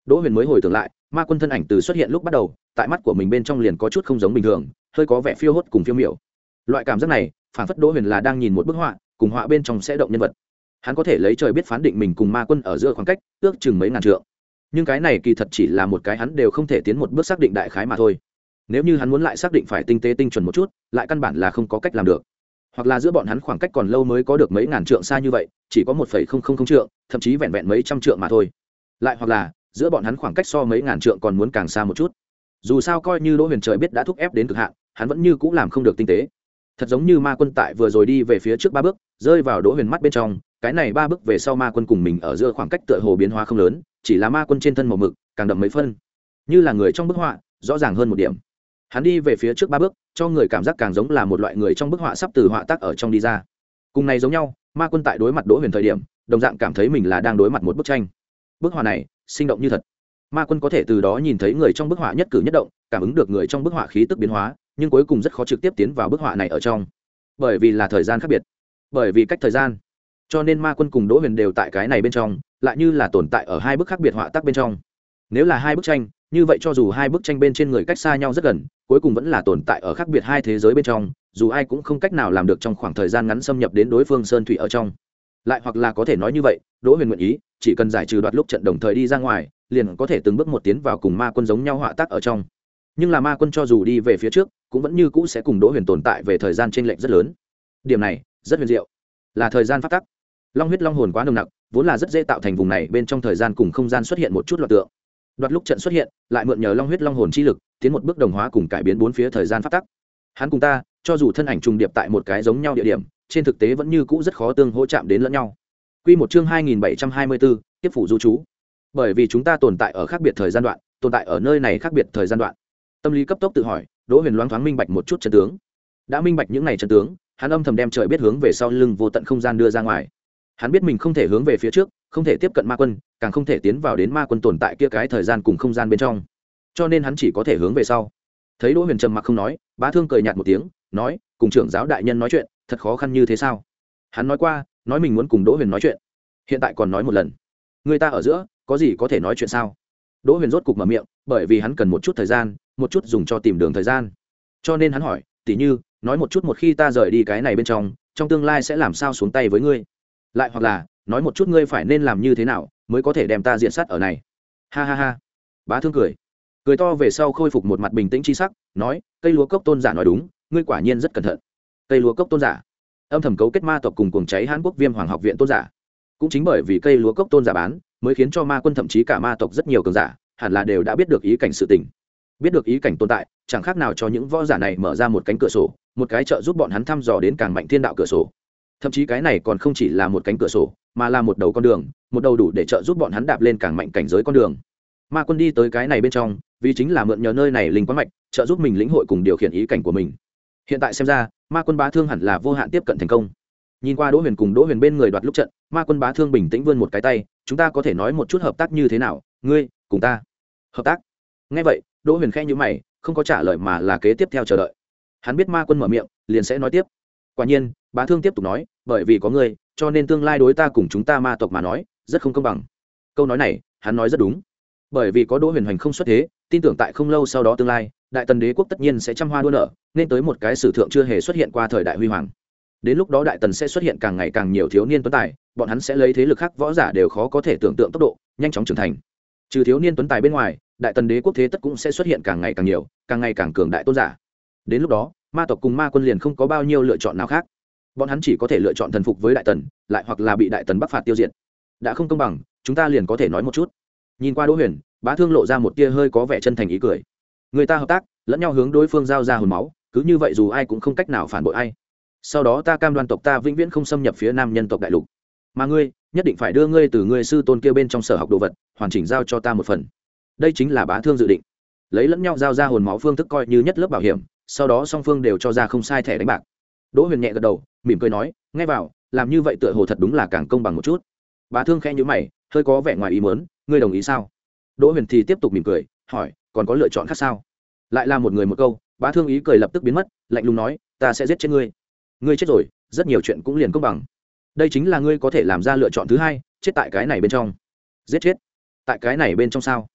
Đỗ Huyền mới hồi tưởng lại, ma quân thân ảnh từ xuất hiện lúc bắt đầu, tại mắt của mình bên trong liền có chút không giống bình thường, hơi có vẻ phiêu hốt cùng phiêu miểu. Loại cảm giác này, phản phất Đỗ Huyền là đang nhìn một bức họa, cùng họa bên trong sẽ động nhân vật. Hắn có thể lấy trời biết phán định mình cùng ma quân ở giữa khoảng cách, ước chừng mấy ngàn trượng. Nhưng cái này kỳ thật chỉ là một cái hắn đều không thể tiến một bước xác định đại khái mà thôi. Nếu như hắn muốn lại xác định phải tinh tế tinh chuẩn một chút, lại căn bản là không có cách làm được. Hoặc là giữa bọn hắn khoảng cách còn lâu mới có được mấy ngàn trượng xa như vậy, chỉ có một phẩy không không không trượng, thậm chí vẹn vẹn mấy trăm trượng mà thôi. Lại hoặc là giữa bọn hắn khoảng cách so mấy ngàn trượng còn muốn càng xa một chút. Dù sao coi như Đỗ Huyền trời biết đã thúc ép đến cực hạn, hắn vẫn như cũ làm không được tinh tế. Thật giống như ma quân tại vừa rồi đi về phía trước ba bước, rơi vào Đỗ Huyền mắt bên trong, cái này ba bước về sau ma quân cùng mình ở giữa khoảng cách tựa hồ biến hóa không lớn, chỉ là ma quân trên thân màu mực càng đậm mấy phân, như là người trong bức họa rõ ràng hơn một điểm. Hắn đi về phía trước ba bước, cho người cảm giác càng giống là một loại người trong bức họa sắp từ họa tác ở trong đi ra. Cùng này giống nhau, ma quân tại đối mặt Đỗ Huyền thời điểm, đồng dạng cảm thấy mình là đang đối mặt một bức tranh. Bức họa này sinh động như thật. Ma quân có thể từ đó nhìn thấy người trong bức họa nhất cử nhất động, cảm ứng được người trong bức họa khí tức biến hóa, nhưng cuối cùng rất khó trực tiếp tiến vào bức họa này ở trong, bởi vì là thời gian khác biệt, bởi vì cách thời gian, cho nên ma quân cùng Đỗ Huyền đều tại cái này bên trong, lại như là tồn tại ở hai bức khác biệt họa tác bên trong. Nếu là hai bức tranh, như vậy cho dù hai bức tranh bên trên người cách xa nhau rất gần, cuối cùng vẫn là tồn tại ở khác biệt hai thế giới bên trong, dù ai cũng không cách nào làm được trong khoảng thời gian ngắn xâm nhập đến đối phương sơn thủy ở trong. Lại hoặc là có thể nói như vậy, Đỗ Huyền nguyện ý, chỉ cần giải trừ đoạt lúc trận đồng thời đi ra ngoài, liền có thể từng bước một tiến vào cùng ma quân giống nhau họa tác ở trong. Nhưng là ma quân cho dù đi về phía trước, cũng vẫn như cũ sẽ cùng Đỗ Huyền tồn tại về thời gian chênh lệch rất lớn. Điểm này rất huyền diệu, là thời gian pháp tắc. Long huyết long hồn quá nồng nặc, vốn là rất dễ tạo thành vùng này bên trong thời gian cùng không gian xuất hiện một chút loạn tượng. Đoạt lúc trận xuất hiện, lại mượn nhờ long huyết long hồn chi lực, tiến một bước đồng hóa cùng cải biến bốn phía thời gian pháp tắc. Hắn cùng ta, cho dù thân ảnh trùng điệp tại một cái giống nhau địa điểm, trên thực tế vẫn như cũ rất khó tương hỗ chạm đến lẫn nhau. Quy một chương hai nghìn bảy trăm hai mươi bốn, tiếp phủ du chú. Bởi vì chúng ta tồn tại ở khác biệt thời gian đoạn, tồn tại ở nơi này khác biệt thời gian đoạn. Tâm lý cấp tốc tự hỏi, Đỗ Huyền loáng thoáng minh bạch một chút chân tướng. Đã minh bạch những này chân tướng, hắn âm thầm đem trời biết hướng về sau lưng vô tận không gian đưa ra ngoài. Hắn biết mình không thể hướng về phía trước, không thể tiếp cận ma quân, càng không thể tiến vào đến ma quân tồn tại kia cái thời gian cùng không gian bên trong, cho nên hắn chỉ có thể hướng về sau. Thấy Đỗ Huyền trầm mặc không nói, Bá Thương cười nhạt một tiếng, nói, cùng trưởng giáo đại nhân nói chuyện, thật khó khăn như thế sao? Hắn nói qua, nói mình muốn cùng Đỗ Huyền nói chuyện, hiện tại còn nói một lần. Người ta ở giữa, có gì có thể nói chuyện sao? Đỗ Huyền rốt cục mở miệng, bởi vì hắn cần một chút thời gian, một chút dùng cho tìm đường thời gian, cho nên hắn hỏi, tỷ như, nói một chút một khi ta rời đi cái này bên trong, trong tương lai sẽ làm sao xuống tay với ngươi? Lại hoặc là, nói một chút ngươi phải nên làm như thế nào mới có thể đem ta diện sát ở này? Ha ha ha. Bá Thương cười cười to về sau khôi phục một mặt bình tĩnh chi sắc, nói, cây lúa cốc tôn giả nói đúng, ngươi quả nhiên rất cẩn thận. Cây lúa cốc tôn giả âm thầm cấu kết ma tộc cùng cuồng cháy Hán Quốc Viêm Hoàng học viện tôn giả, cũng chính bởi vì cây lúa cốc tôn giả bán, mới khiến cho ma quân thậm chí cả ma tộc rất nhiều cường giả hẳn là đều đã biết được ý cảnh sự tình. Biết được ý cảnh tồn tại, chẳng khác nào cho những võ giả này mở ra một cánh cửa sổ, một cái trợ giúp bọn hắn thăm dò đến càng mạnh thiên đạo cửa sổ. Thậm chí cái này còn không chỉ là một cánh cửa sổ, mà là một đầu con đường, một đầu đủ để trợ giúp bọn hắn đạp lên càng mạnh cảnh giới con đường. Ma quân đi tới cái này bên trong, vì chính là mượn nhờ nơi này linh quán mạch, trợ giúp mình lĩnh hội cùng điều khiển ý cảnh của mình. Hiện tại xem ra, ma quân Bá Thương hẳn là vô hạn tiếp cận thành công. Nhìn qua Đỗ Huyền cùng Đỗ Huyền bên người đoạt lúc trận, ma quân Bá Thương bình tĩnh vươn một cái tay, chúng ta có thể nói một chút hợp tác như thế nào, ngươi cùng ta hợp tác? Nghe vậy, Đỗ Huyền khẽ nhíu mày, không có trả lời mà là kế tiếp theo chờ đợi. Hắn biết ma quân mở miệng, liền sẽ nói tiếp. Quả nhiên, Bá Thương tiếp tục nói, bởi vì có ngươi, cho nên tương lai đối ta cùng chúng ta ma tộc mà nói, rất không công bằng. Câu nói này, hắn nói rất đúng. Bởi vì có Đỗ Huyền Hoành không xuất thế, tin tưởng tại không lâu sau đó tương lai, Đại Tần Đế quốc tất nhiên sẽ trăm hoa đua nở, nên tới một cái sử thượng chưa hề xuất hiện qua thời đại huy hoàng. Đến lúc đó Đại Tần sẽ xuất hiện càng ngày càng nhiều thiếu niên tuấn tài, bọn hắn sẽ lấy thế lực khác võ giả đều khó có thể tưởng tượng tốc độ, nhanh chóng trưởng thành. Trừ thiếu niên tuấn tài bên ngoài, Đại Tần Đế quốc thế tất cũng sẽ xuất hiện càng ngày càng nhiều, càng ngày càng cường đại tôn giả. Đến lúc đó, ma tộc cùng ma quân liền không có bao nhiêu lựa chọn nào khác. Bọn hắn chỉ có thể lựa chọn thần phục với Đại Tần, lại hoặc là bị Đại Tần bắc phạt tiêu diệt. Đã không công bằng, chúng ta liền có thể nói một chút. Nhìn qua Đỗ Huyền, Bá Thương lộ ra một tia hơi có vẻ chân thành ý cười. Người ta hợp tác, lẫn nhau hướng đối phương giao ra hồn máu, cứ như vậy dù ai cũng không cách nào phản bội ai. Sau đó ta cam đoan tộc ta vĩnh viễn không xâm nhập phía Nam nhân tộc đại lục. Mà ngươi, nhất định phải đưa ngươi từ ngươi sư tôn kia bên trong sở học đồ vật, hoàn chỉnh giao cho ta một phần. Đây chính là Bá Thương dự định. Lấy lẫn nhau giao ra hồn máu phương thức coi như nhất lớp bảo hiểm, sau đó song phương đều cho ra không sai thẻ đánh bạc. Đỗ Huyền nhẹ gật đầu, mỉm cười nói, nghe vào, làm như vậy tựa hồ thật đúng là càng công bằng một chút. Bá Thương khẽ nhíu mày, hơi có vẻ ngoài ý muốn, ngươi đồng ý sao? Đỗ Huyền thì tiếp tục mỉm cười, hỏi, còn có lựa chọn khác sao? Lại là một người một câu, Bá Thương ý cười lập tức biến mất, lạnh lùng nói, ta sẽ giết chết ngươi. Ngươi chết rồi, rất nhiều chuyện cũng liền công bằng. Đây chính là ngươi có thể làm ra lựa chọn thứ hai, chết tại cái này bên trong. Giết chết? Tại cái này bên trong sao?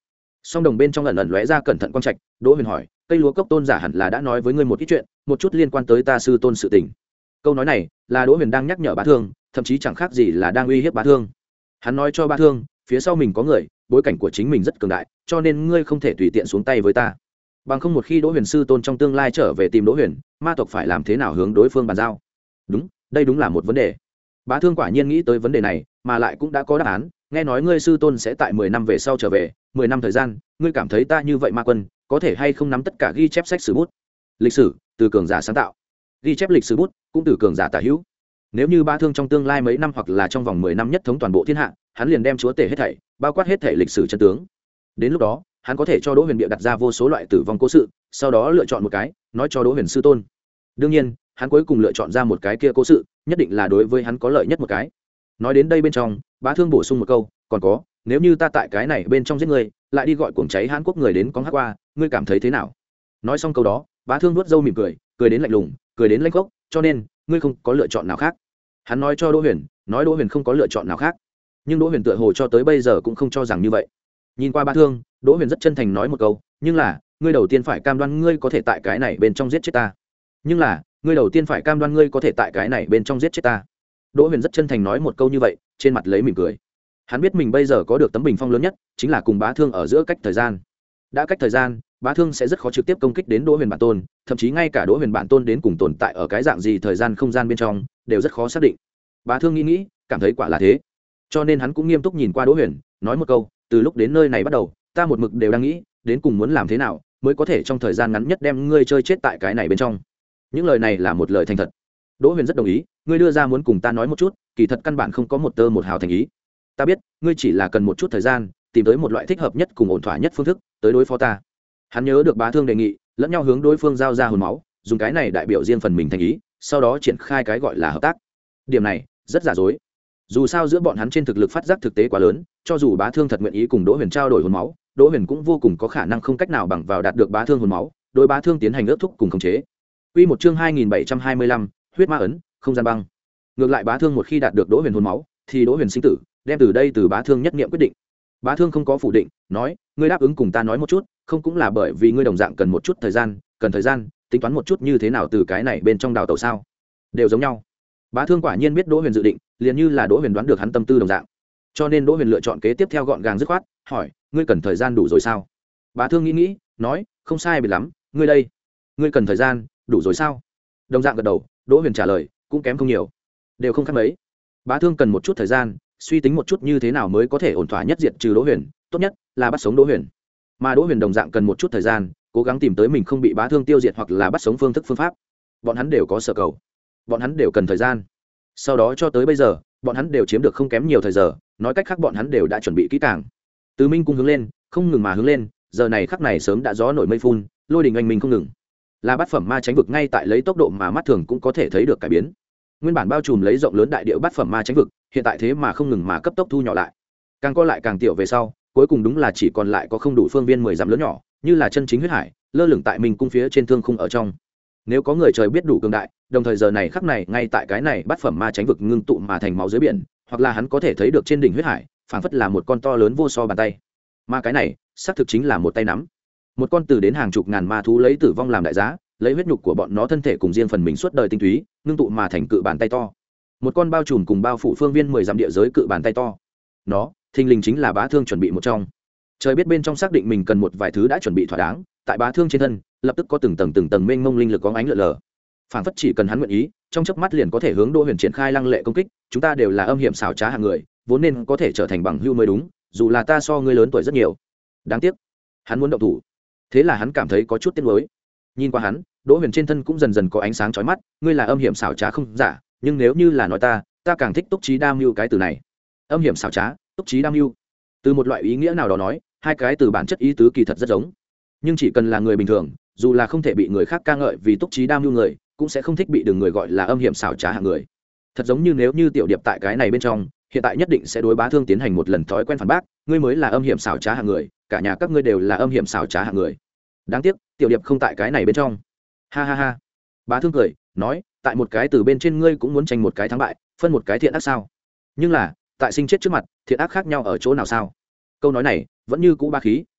song đồng bên trong ẩn ẩn lóe ra cẩn thận quang trạch. Đỗ Huyền hỏi, cây lúa cốc tôn giả hẳn là đã nói với ngươi một ít chuyện, một chút liên quan tới ta sư tôn sự tình. Câu nói này là Đỗ Huyền đang nhắc nhở Bá Thương, thậm chí chẳng khác gì là đang uy hiếp Bá Thương. Hắn nói cho Bá Thương, phía sau mình có người, bối cảnh của chính mình rất cường đại, cho nên ngươi không thể tùy tiện xuống tay với ta. Bằng không một khi Đỗ Huyền sư tôn trong tương lai trở về tìm Đỗ Huyền, ma tộc phải làm thế nào hướng đối phương bàn giao? Đúng, đây đúng là một vấn đề. Bá Thương quả nhiên nghĩ tới vấn đề này, mà lại cũng đã có đáp án. Nghe nói ngươi sư tôn sẽ tại mười năm về sau trở về, mười năm thời gian, ngươi cảm thấy ta như vậy ma quân, có thể hay không nắm tất cả ghi chép sách sử bút? Lịch sử, từ cường giả sáng tạo. Ghi chép lịch sử bút, cũng từ cường giả tả hữu. Nếu như Bá Thương trong tương lai mấy năm hoặc là trong vòng mười năm nhất thống toàn bộ thiên hạ, hắn liền đem chúa tể hết thảy, bao quát hết thảy lịch sử chân tướng. Đến lúc đó, hắn có thể cho Đỗ Huyền bịa đặt ra vô số loại tử vong cố sự, sau đó lựa chọn một cái, nói cho Đỗ Huyền sư tôn. Đương nhiên, hắn cuối cùng lựa chọn ra một cái kia cố sự, nhất định là đối với hắn có lợi nhất một cái. Nói đến đây bên trong, Bá Thương bổ sung một câu, còn có, nếu như ta tại cái này bên trong giết ngươi, lại đi gọi cuồng cháy Hán Quốc người đến có hát qua, ngươi cảm thấy thế nào? Nói xong câu đó, Bá Thương nuốt râu mỉm cười, cười đến lạnh lùng, cười đến lãnh khốc, cho nên, ngươi không có lựa chọn nào khác. Hắn nói cho Đỗ Huyền, nói Đỗ Huyền không có lựa chọn nào khác. Nhưng Đỗ Huyền tựa hồ cho tới bây giờ cũng không cho rằng như vậy. Nhìn qua Bá Thương, Đỗ Huyền rất chân thành nói một câu, nhưng là, ngươi đầu tiên phải cam đoan ngươi có thể tại cái này bên trong giết chết ta. Nhưng là, ngươi đầu tiên phải cam đoan ngươi có thể tại cái này bên trong giết chết ta. Đỗ Huyền rất chân thành nói một câu như vậy, trên mặt lấy mỉm cười. Hắn biết mình bây giờ có được tấm bình phong lớn nhất, chính là cùng Bá Thương ở giữa cách thời gian. Đã cách thời gian, Bá Thương sẽ rất khó trực tiếp công kích đến Đỗ Huyền bản tôn, thậm chí ngay cả Đỗ Huyền bản tôn đến cùng tồn tại ở cái dạng gì thời gian không gian bên trong, đều rất khó xác định. Bá Thương nghĩ nghĩ, cảm thấy quả là thế. Cho nên hắn cũng nghiêm túc nhìn qua Đỗ Huyền, nói một câu, từ lúc đến nơi này bắt đầu, ta một mực đều đang nghĩ, đến cùng muốn làm thế nào mới có thể trong thời gian ngắn nhất đem ngươi chơi chết tại cái này bên trong. Những lời này là một lời thành thật. Đỗ Huyền rất đồng ý, ngươi đưa ra muốn cùng ta nói một chút, kỳ thật căn bản không có một tơ một hào thành ý. Ta biết, ngươi chỉ là cần một chút thời gian, tìm tới một loại thích hợp nhất cùng ổn thỏa nhất phương thức, tới đối phó ta. Hắn nhớ được Bá Thương đề nghị, lẫn nhau hướng đối phương giao ra hồn máu, dùng cái này đại biểu riêng phần mình thành ý, sau đó triển khai cái gọi là hợp tác. Điểm này rất giả dối. Dù sao giữa bọn hắn trên thực lực phát giác thực tế quá lớn, cho dù Bá Thương thật nguyện ý cùng Đỗ Huyền trao đổi hồn máu, Đỗ Huyền cũng vô cùng có khả năng không cách nào bằng vào đạt được Bá Thương hồn máu, đối Bá Thương tiến hành ước thúc cùng khống chế. Quy một chương hai nghìn bảy trăm hai mươi lăm, huyết ma ấn, không gian băng. Ngược lại Bá Thương một khi đạt được Đỗ Huyền hồn máu, thì Đỗ Huyền sinh tử, đem từ đây từ Bá Thương nhất niệm quyết định. Bá Thương không có phủ định, nói, ngươi đáp ứng cùng ta nói một chút, không cũng là bởi vì ngươi đồng dạng cần một chút thời gian, cần thời gian, tính toán một chút như thế nào từ cái này bên trong đào tẩu sao? Đều giống nhau. Bá Thương quả nhiên biết Đỗ Huyền dự định, liền như là Đỗ Huyền đoán được hắn tâm tư đồng dạng. Cho nên Đỗ Huyền lựa chọn kế tiếp theo gọn gàng dứt khoát, hỏi, ngươi cần thời gian đủ rồi sao? Bá Thương nghĩ nghĩ, nói, không sai biệt lắm, ngươi đây, ngươi cần thời gian đủ rồi sao? Đồng dạng gật đầu, Đỗ Huyền trả lời, cũng kém không nhiều, đều không khác mấy. Bá Thương cần một chút thời gian, suy tính một chút như thế nào mới có thể ổn thỏa nhất diệt trừ Đỗ Huyền, tốt nhất là bắt sống Đỗ Huyền. Mà Đỗ Huyền đồng dạng cần một chút thời gian, cố gắng tìm tới mình không bị Bá Thương tiêu diệt hoặc là bắt sống phương thức phương pháp. Bọn hắn đều có sở cầu, bọn hắn đều cần thời gian. Sau đó cho tới bây giờ, bọn hắn đều chiếm được không kém nhiều thời giờ, nói cách khác bọn hắn đều đã chuẩn bị kỹ càng. Từ Minh cung hướng lên, không ngừng mà hướng lên, giờ này khắc này sớm đã gió nổi mây phun, lôi đình anh minh không ngừng. Là bát phẩm ma chánh vực ngay tại lấy tốc độ mà mắt thường cũng có thể thấy được cải biến. Nguyên bản bao trùm lấy rộng lớn đại địa bát phẩm ma chánh vực, hiện tại thế mà không ngừng mà cấp tốc thu nhỏ lại. Càng co lại càng tiểu về sau, cuối cùng đúng là chỉ còn lại có không đủ phương viên mười dặm lớn nhỏ, như là chân chính huyết hải, lơ lửng tại Minh cung phía trên thương khung ở trong. Nếu có người trời biết đủ cường đại, đồng thời giờ này khắc này ngay tại cái này bát phẩm ma chánh vực ngưng tụ mà thành máu dưới biển, hoặc là hắn có thể thấy được trên đỉnh huyết hải, phảng phất là một con to lớn vô so bàn tay. Mà cái này, xác thực chính là một tay nắm. Một con từ đến hàng chục ngàn ma thú lấy tử vong làm đại giá, lấy huyết nhục của bọn nó thân thể cùng riêng phần mình suốt đời tinh túy, ngưng tụ mà thành cự bàn tay to. Một con bao trùm cùng bao phủ phương viên mười dặm địa giới cự bàn tay to. Nó, thình lình chính là Bá Thương chuẩn bị một trong. Trời biết bên trong xác định mình cần một vài thứ đã chuẩn bị thỏa đáng, tại Bá Thương trên thân, lập tức có từng tầng từng tầng mênh mông linh lực có ánh lượn lờ. Phảng phất chỉ cần hắn nguyện ý, trong chớp mắt liền có thể hướng Đỗ Huyền triển khai lăng lệ công kích, chúng ta đều là âm hiểm xảo trá hạng người, vốn nên có thể trở thành bằng hữu mới đúng, dù là ta so ngươi lớn tuổi rất nhiều. Đáng tiếc, hắn muốn động thủ. Thế là hắn cảm thấy có chút tiếc nuối. Nhìn qua hắn, Đỗ Huyền trên thân cũng dần dần có ánh sáng chói mắt, ngươi là âm hiểm xảo trá không giả, nhưng nếu như là nói ta, ta càng thích túc trí đam mưu cái từ này. Âm hiểm xảo trá, túc trí đam mưu. Từ một loại ý nghĩa nào đó nói, hai cái từ bản chất ý tứ kỳ thật rất giống. Nhưng chỉ cần là người bình thường, dù là không thể bị người khác ca ngợi vì túc trí đam mưu người, cũng sẽ không thích bị đường người gọi là âm hiểm xảo trá hạng người. Thật giống như nếu như Tiểu Điệp tại cái này bên trong, hiện tại nhất định sẽ đối Bá Thương tiến hành một lần thói quen phản bác, ngươi mới là âm hiểm xảo trá hạng người, cả nhà các ngươi đều là âm hiểm xảo trá hạng người. Đáng tiếc, Tiểu Điệp không tại cái này bên trong. Ha ha ha. Bá Thương cười, nói, tại một cái từ bên trên ngươi cũng muốn tranh một cái thắng bại, phân một cái thiện ác sao? Nhưng là, tại sinh chết trước mặt, thiện ác khác nhau ở chỗ nào sao? Câu nói này, vẫn như cũ ba khí,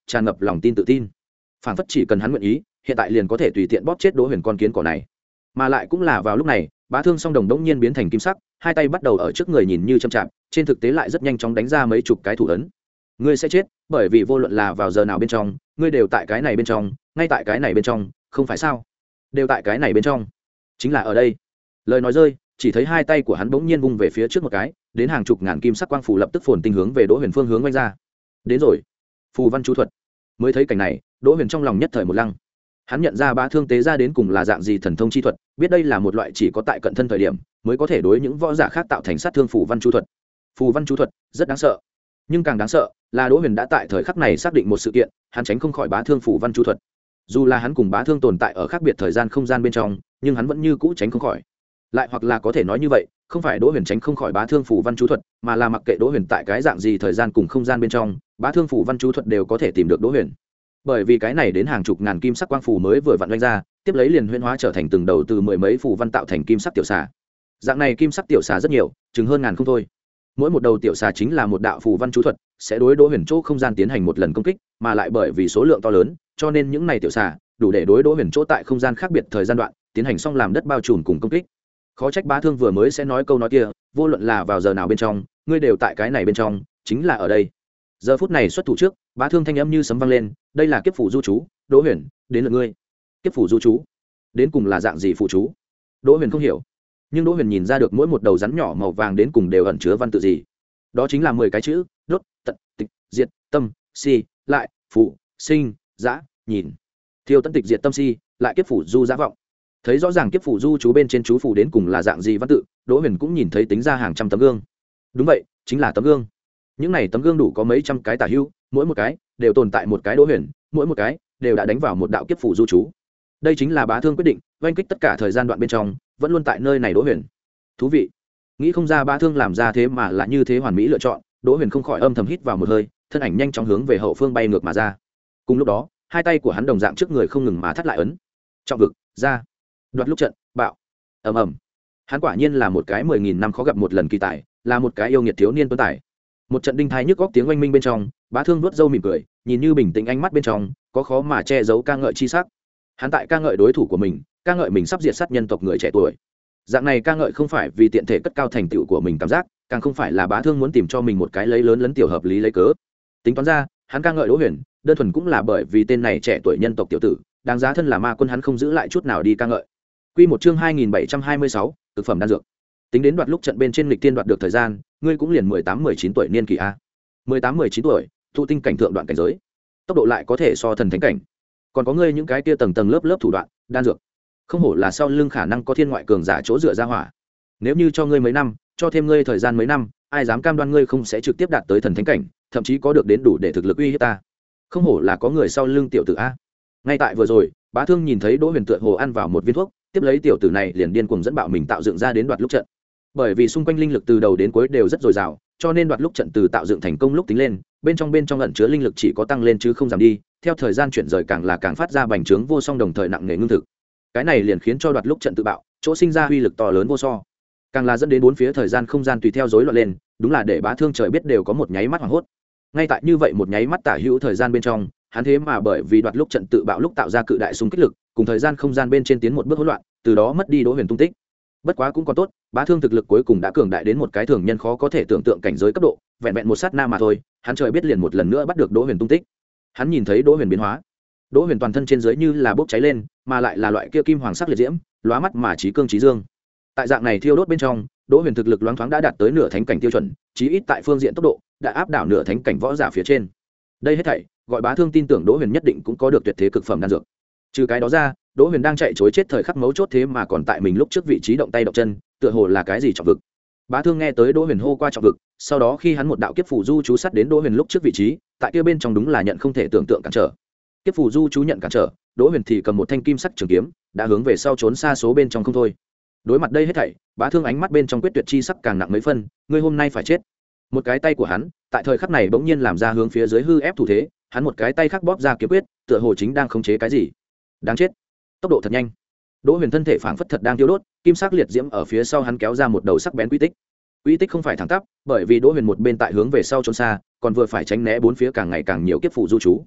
tràn ngập lòng tin tự tin, phảng phất chỉ cần hắn nguyện ý hiện tại liền có thể tùy tiện bóp chết đỗ huyền con kiến cỏ này. Mà lại cũng là vào lúc này, bá thương song đồng đống nhiên biến thành kim sắc, hai tay bắt đầu ở trước người nhìn như chậm chạp, trên thực tế lại rất nhanh chóng đánh ra mấy chục cái thủ ấn. Ngươi sẽ chết, bởi vì vô luận là vào giờ nào bên trong, ngươi đều tại cái này bên trong, ngay tại cái này bên trong, không phải sao? Đều tại cái này bên trong, chính là ở đây. Lời nói rơi, chỉ thấy hai tay của hắn bỗng nhiên vung về phía trước một cái, đến hàng chục ngàn kim sắc quang phù lập tức phồn tinh hướng về Đỗ Huyền phương hướng vung ra. Đến rồi. Phù văn chú thuật. Mới thấy cảnh này, Đỗ Huyền trong lòng nhất thời một lăng. Hắn nhận ra bá thương tế ra đến cùng là dạng gì thần thông chi thuật, biết đây là một loại chỉ có tại cận thân thời điểm mới có thể đối những võ giả khác tạo thành sát thương phù văn chú thuật. Phù văn chú thuật rất đáng sợ, nhưng càng đáng sợ là Đỗ Huyền đã tại thời khắc này xác định một sự kiện, hắn tránh không khỏi bá thương phù văn chú thuật. Dù là hắn cùng bá thương tồn tại ở khác biệt thời gian không gian bên trong, nhưng hắn vẫn như cũ tránh không khỏi. Lại hoặc là có thể nói như vậy, không phải Đỗ Huyền tránh không khỏi bá thương phù văn chú thuật, mà là mặc kệ Đỗ Huyền tại cái dạng gì thời gian cùng không gian bên trong, bá thương phù văn chú thuật đều có thể tìm được Đỗ Huyền. Bởi vì cái này đến hàng chục ngàn kim sắc quang phù mới vừa vặn đánh ra, tiếp lấy liền huyễn hóa trở thành từng đầu từ mười mấy phù văn tạo thành kim sắc tiểu xà. Dạng này kim sắc tiểu xà rất nhiều, chừng hơn ngàn không thôi. Mỗi một đầu tiểu xà chính là một đạo phù văn chú thuật, sẽ đối Đỗ Huyền chỗ không gian tiến hành một lần công kích, mà lại bởi vì số lượng to lớn, cho nên những này tiểu xà đủ để đối Đỗ Huyền chỗ tại không gian khác biệt thời gian đoạn tiến hành xong làm đất bao trùm cùng công kích. Khó trách bá thương vừa mới sẽ nói câu nói kia, vô luận là vào giờ nào bên trong, ngươi đều tại cái này bên trong, chính là ở đây. Giờ phút này xuất thủ trước, bá thương thanh âm như sấm vang lên, đây là kiếp phủ du chú, Đỗ Huyền, đến lượt ngươi. Kiếp phủ du chú, đến cùng là dạng gì phụ chú? Đỗ Huyền không hiểu, nhưng Đỗ Huyền nhìn ra được mỗi một đầu rắn nhỏ màu vàng đến cùng đều ẩn chứa văn tự gì. Đó chính là mười cái chữ: đốt, tận, tịch, diệt, tâm, si, lại, phụ, sinh, dã, nhìn. Thiêu tận tịch diệt tâm si, lại kiếp phủ du dã vọng. Thấy rõ ràng kiếp phủ du chú bên trên chú phủ đến cùng là dạng gì văn tự, Đỗ Huyền cũng nhìn thấy tính ra hàng trăm tấm gương. Đúng vậy, chính là tấm gương. Những này tấm gương đủ có mấy trăm cái tả hữu, mỗi một cái đều tồn tại một cái Đỗ Huyền, mỗi một cái đều đã đánh vào một đạo kiếp phủ du chú. Đây chính là bá thương quyết định oanh kích tất cả thời gian đoạn bên trong, vẫn luôn tại nơi này Đỗ Huyền. Thú vị. Nghĩ không ra bá thương làm ra thế mà là như thế hoàn mỹ lựa chọn, Đỗ Huyền không khỏi âm thầm hít vào một hơi, thân ảnh nhanh chóng hướng về hậu phương bay ngược mà ra. Cùng lúc đó, hai tay của hắn đồng dạng trước người không ngừng mà thắt lại ấn. Trọng vực, ra. Đoạt lúc trận, bạo. Ầm ầm. Hắn quả nhiên là một cái mười nghìn năm khó gặp một lần kỳ tài, là một cái yêu nghiệt thiếu niên tuấn tài. Một trận đinh thai nhức góc tiếng oanh minh bên trong, bá thương vuốt râu mỉm cười, nhìn như bình tĩnh ánh mắt bên trong có khó mà che giấu ca ngợi chi sắc. Hắn tại ca ngợi đối thủ của mình, ca ngợi mình sắp diệt sát nhân tộc người trẻ tuổi. Dạng này ca ngợi không phải vì tiện thể cất cao thành tựu của mình cảm giác, càng không phải là bá thương muốn tìm cho mình một cái lấy lớn lấn tiểu hợp lý lấy cớ. Tính toán ra, hắn ca ngợi Đỗ Huyền, đơn thuần cũng là bởi vì tên này trẻ tuổi nhân tộc tiểu tử, đáng giá thân là ma quân hắn không giữ lại chút nào đi ca ngợi. Quy một chương hai nghìn bảy trăm hai mươi sáu, thực phẩm đan dược. Tính đến đoạt lúc trận bên trên lịch tiên đoạt được thời gian, ngươi cũng liền mười tám mười chín tuổi niên kỳ a. mười tám mười chín tuổi, thụ tinh cảnh thượng đoạn cảnh giới. Tốc độ lại có thể so thần thánh cảnh. Còn có ngươi những cái kia tầng tầng lớp lớp thủ đoạn, đan dược. Không hổ là sau lưng khả năng có thiên ngoại cường giả chỗ dựa ra hỏa. Nếu như cho ngươi mấy năm, cho thêm ngươi thời gian mấy năm, ai dám cam đoan ngươi không sẽ trực tiếp đạt tới thần thánh cảnh, thậm chí có được đến đủ để thực lực uy hiếp ta. Không hổ là có người sau lưng tiểu tử a. Ngay tại vừa rồi, bá thương nhìn thấy Đỗ Huyền tựa hồ ăn vào một viên thuốc, tiếp lấy tiểu tử này liền điên cuồng dẫn bạo mình tạo dựng ra đến đoạt lúc trận. Bởi vì xung quanh linh lực từ đầu đến cuối đều rất dồi dào, cho nên đoạt lúc trận từ tạo dựng thành công lúc tính lên, bên trong bên trong ẩn chứa linh lực chỉ có tăng lên chứ không giảm đi, theo thời gian chuyển rời càng là càng phát ra bành trướng vô song đồng thời nặng nề ngưng thực. Cái này liền khiến cho đoạt lúc trận tự bạo, chỗ sinh ra uy lực to lớn vô so, càng là dẫn đến bốn phía thời gian không gian tùy theo rối loạn lên, đúng là để bá thương trời biết đều có một nháy mắt hoảng hốt. Ngay tại như vậy một nháy mắt tả hữu thời gian bên trong, hắn thế mà bởi vì đoạt lúc trận tự bạo lúc tạo ra cự đại xung kích lực, cùng thời gian không gian bên trên tiến một bước hỗn loạn, từ đó mất đi Đỗ Huyền tung tích. Bất quá cũng còn tốt, bá thương thực lực cuối cùng đã cường đại đến một cái thường nhân khó có thể tưởng tượng cảnh giới cấp độ, vẹn vẹn một sát na mà thôi, hắn trời biết liền một lần nữa bắt được Đỗ Huyền tung tích. Hắn nhìn thấy Đỗ Huyền biến hóa, Đỗ Huyền toàn thân trên dưới như là bốc cháy lên, mà lại là loại kia kim hoàng sắc liệt diễm, lóa mắt mà trí cương trí dương. Tại dạng này thiêu đốt bên trong, Đỗ Huyền thực lực loáng thoáng đã đạt tới nửa thánh cảnh tiêu chuẩn, chí ít tại phương diện tốc độ đã áp đảo nửa thánh cảnh võ giả phía trên. Đây hết thảy gọi bá thương tin tưởng Đỗ Huyền nhất định cũng có được tuyệt thế cực phẩm đan dược. Trừ cái đó ra, Đỗ Huyền đang chạy trối chết thời khắc mấu chốt thế mà còn tại mình lúc trước vị trí động tay động chân, tựa hồ là cái gì trọng vực. Bá thương nghe tới Đỗ Huyền hô qua trọng vực, sau đó khi hắn một đạo kiếp phù du chú sát đến Đỗ Huyền lúc trước vị trí, tại kia bên trong đúng là nhận không thể tưởng tượng cản trở. Kiếp phù du chú nhận cản trở, Đỗ Huyền thì cầm một thanh kim sắc trường kiếm, đã hướng về sau trốn xa số bên trong không thôi. Đối mặt đây hết thảy, bá thương ánh mắt bên trong quyết tuyệt chi sắc càng nặng mấy phân, ngươi hôm nay phải chết. Một cái tay của hắn, tại thời khắc này bỗng nhiên làm ra hướng phía dưới hư ép thủ thế, hắn một cái tay khác bóp ra kiếm quyết, tựa hồ chính đang khống chế cái gì. Đáng chết. Tốc độ thật nhanh. Đỗ Huyền thân thể phảng phất thật đang tiêu đốt, kim sắc liệt diễm ở phía sau hắn kéo ra một đầu sắc bén quy tích. Quy tích không phải thẳng tắp, bởi vì Đỗ Huyền một bên tại hướng về sau trốn xa, còn vừa phải tránh né bốn phía càng ngày càng nhiều kiếp phù du chú.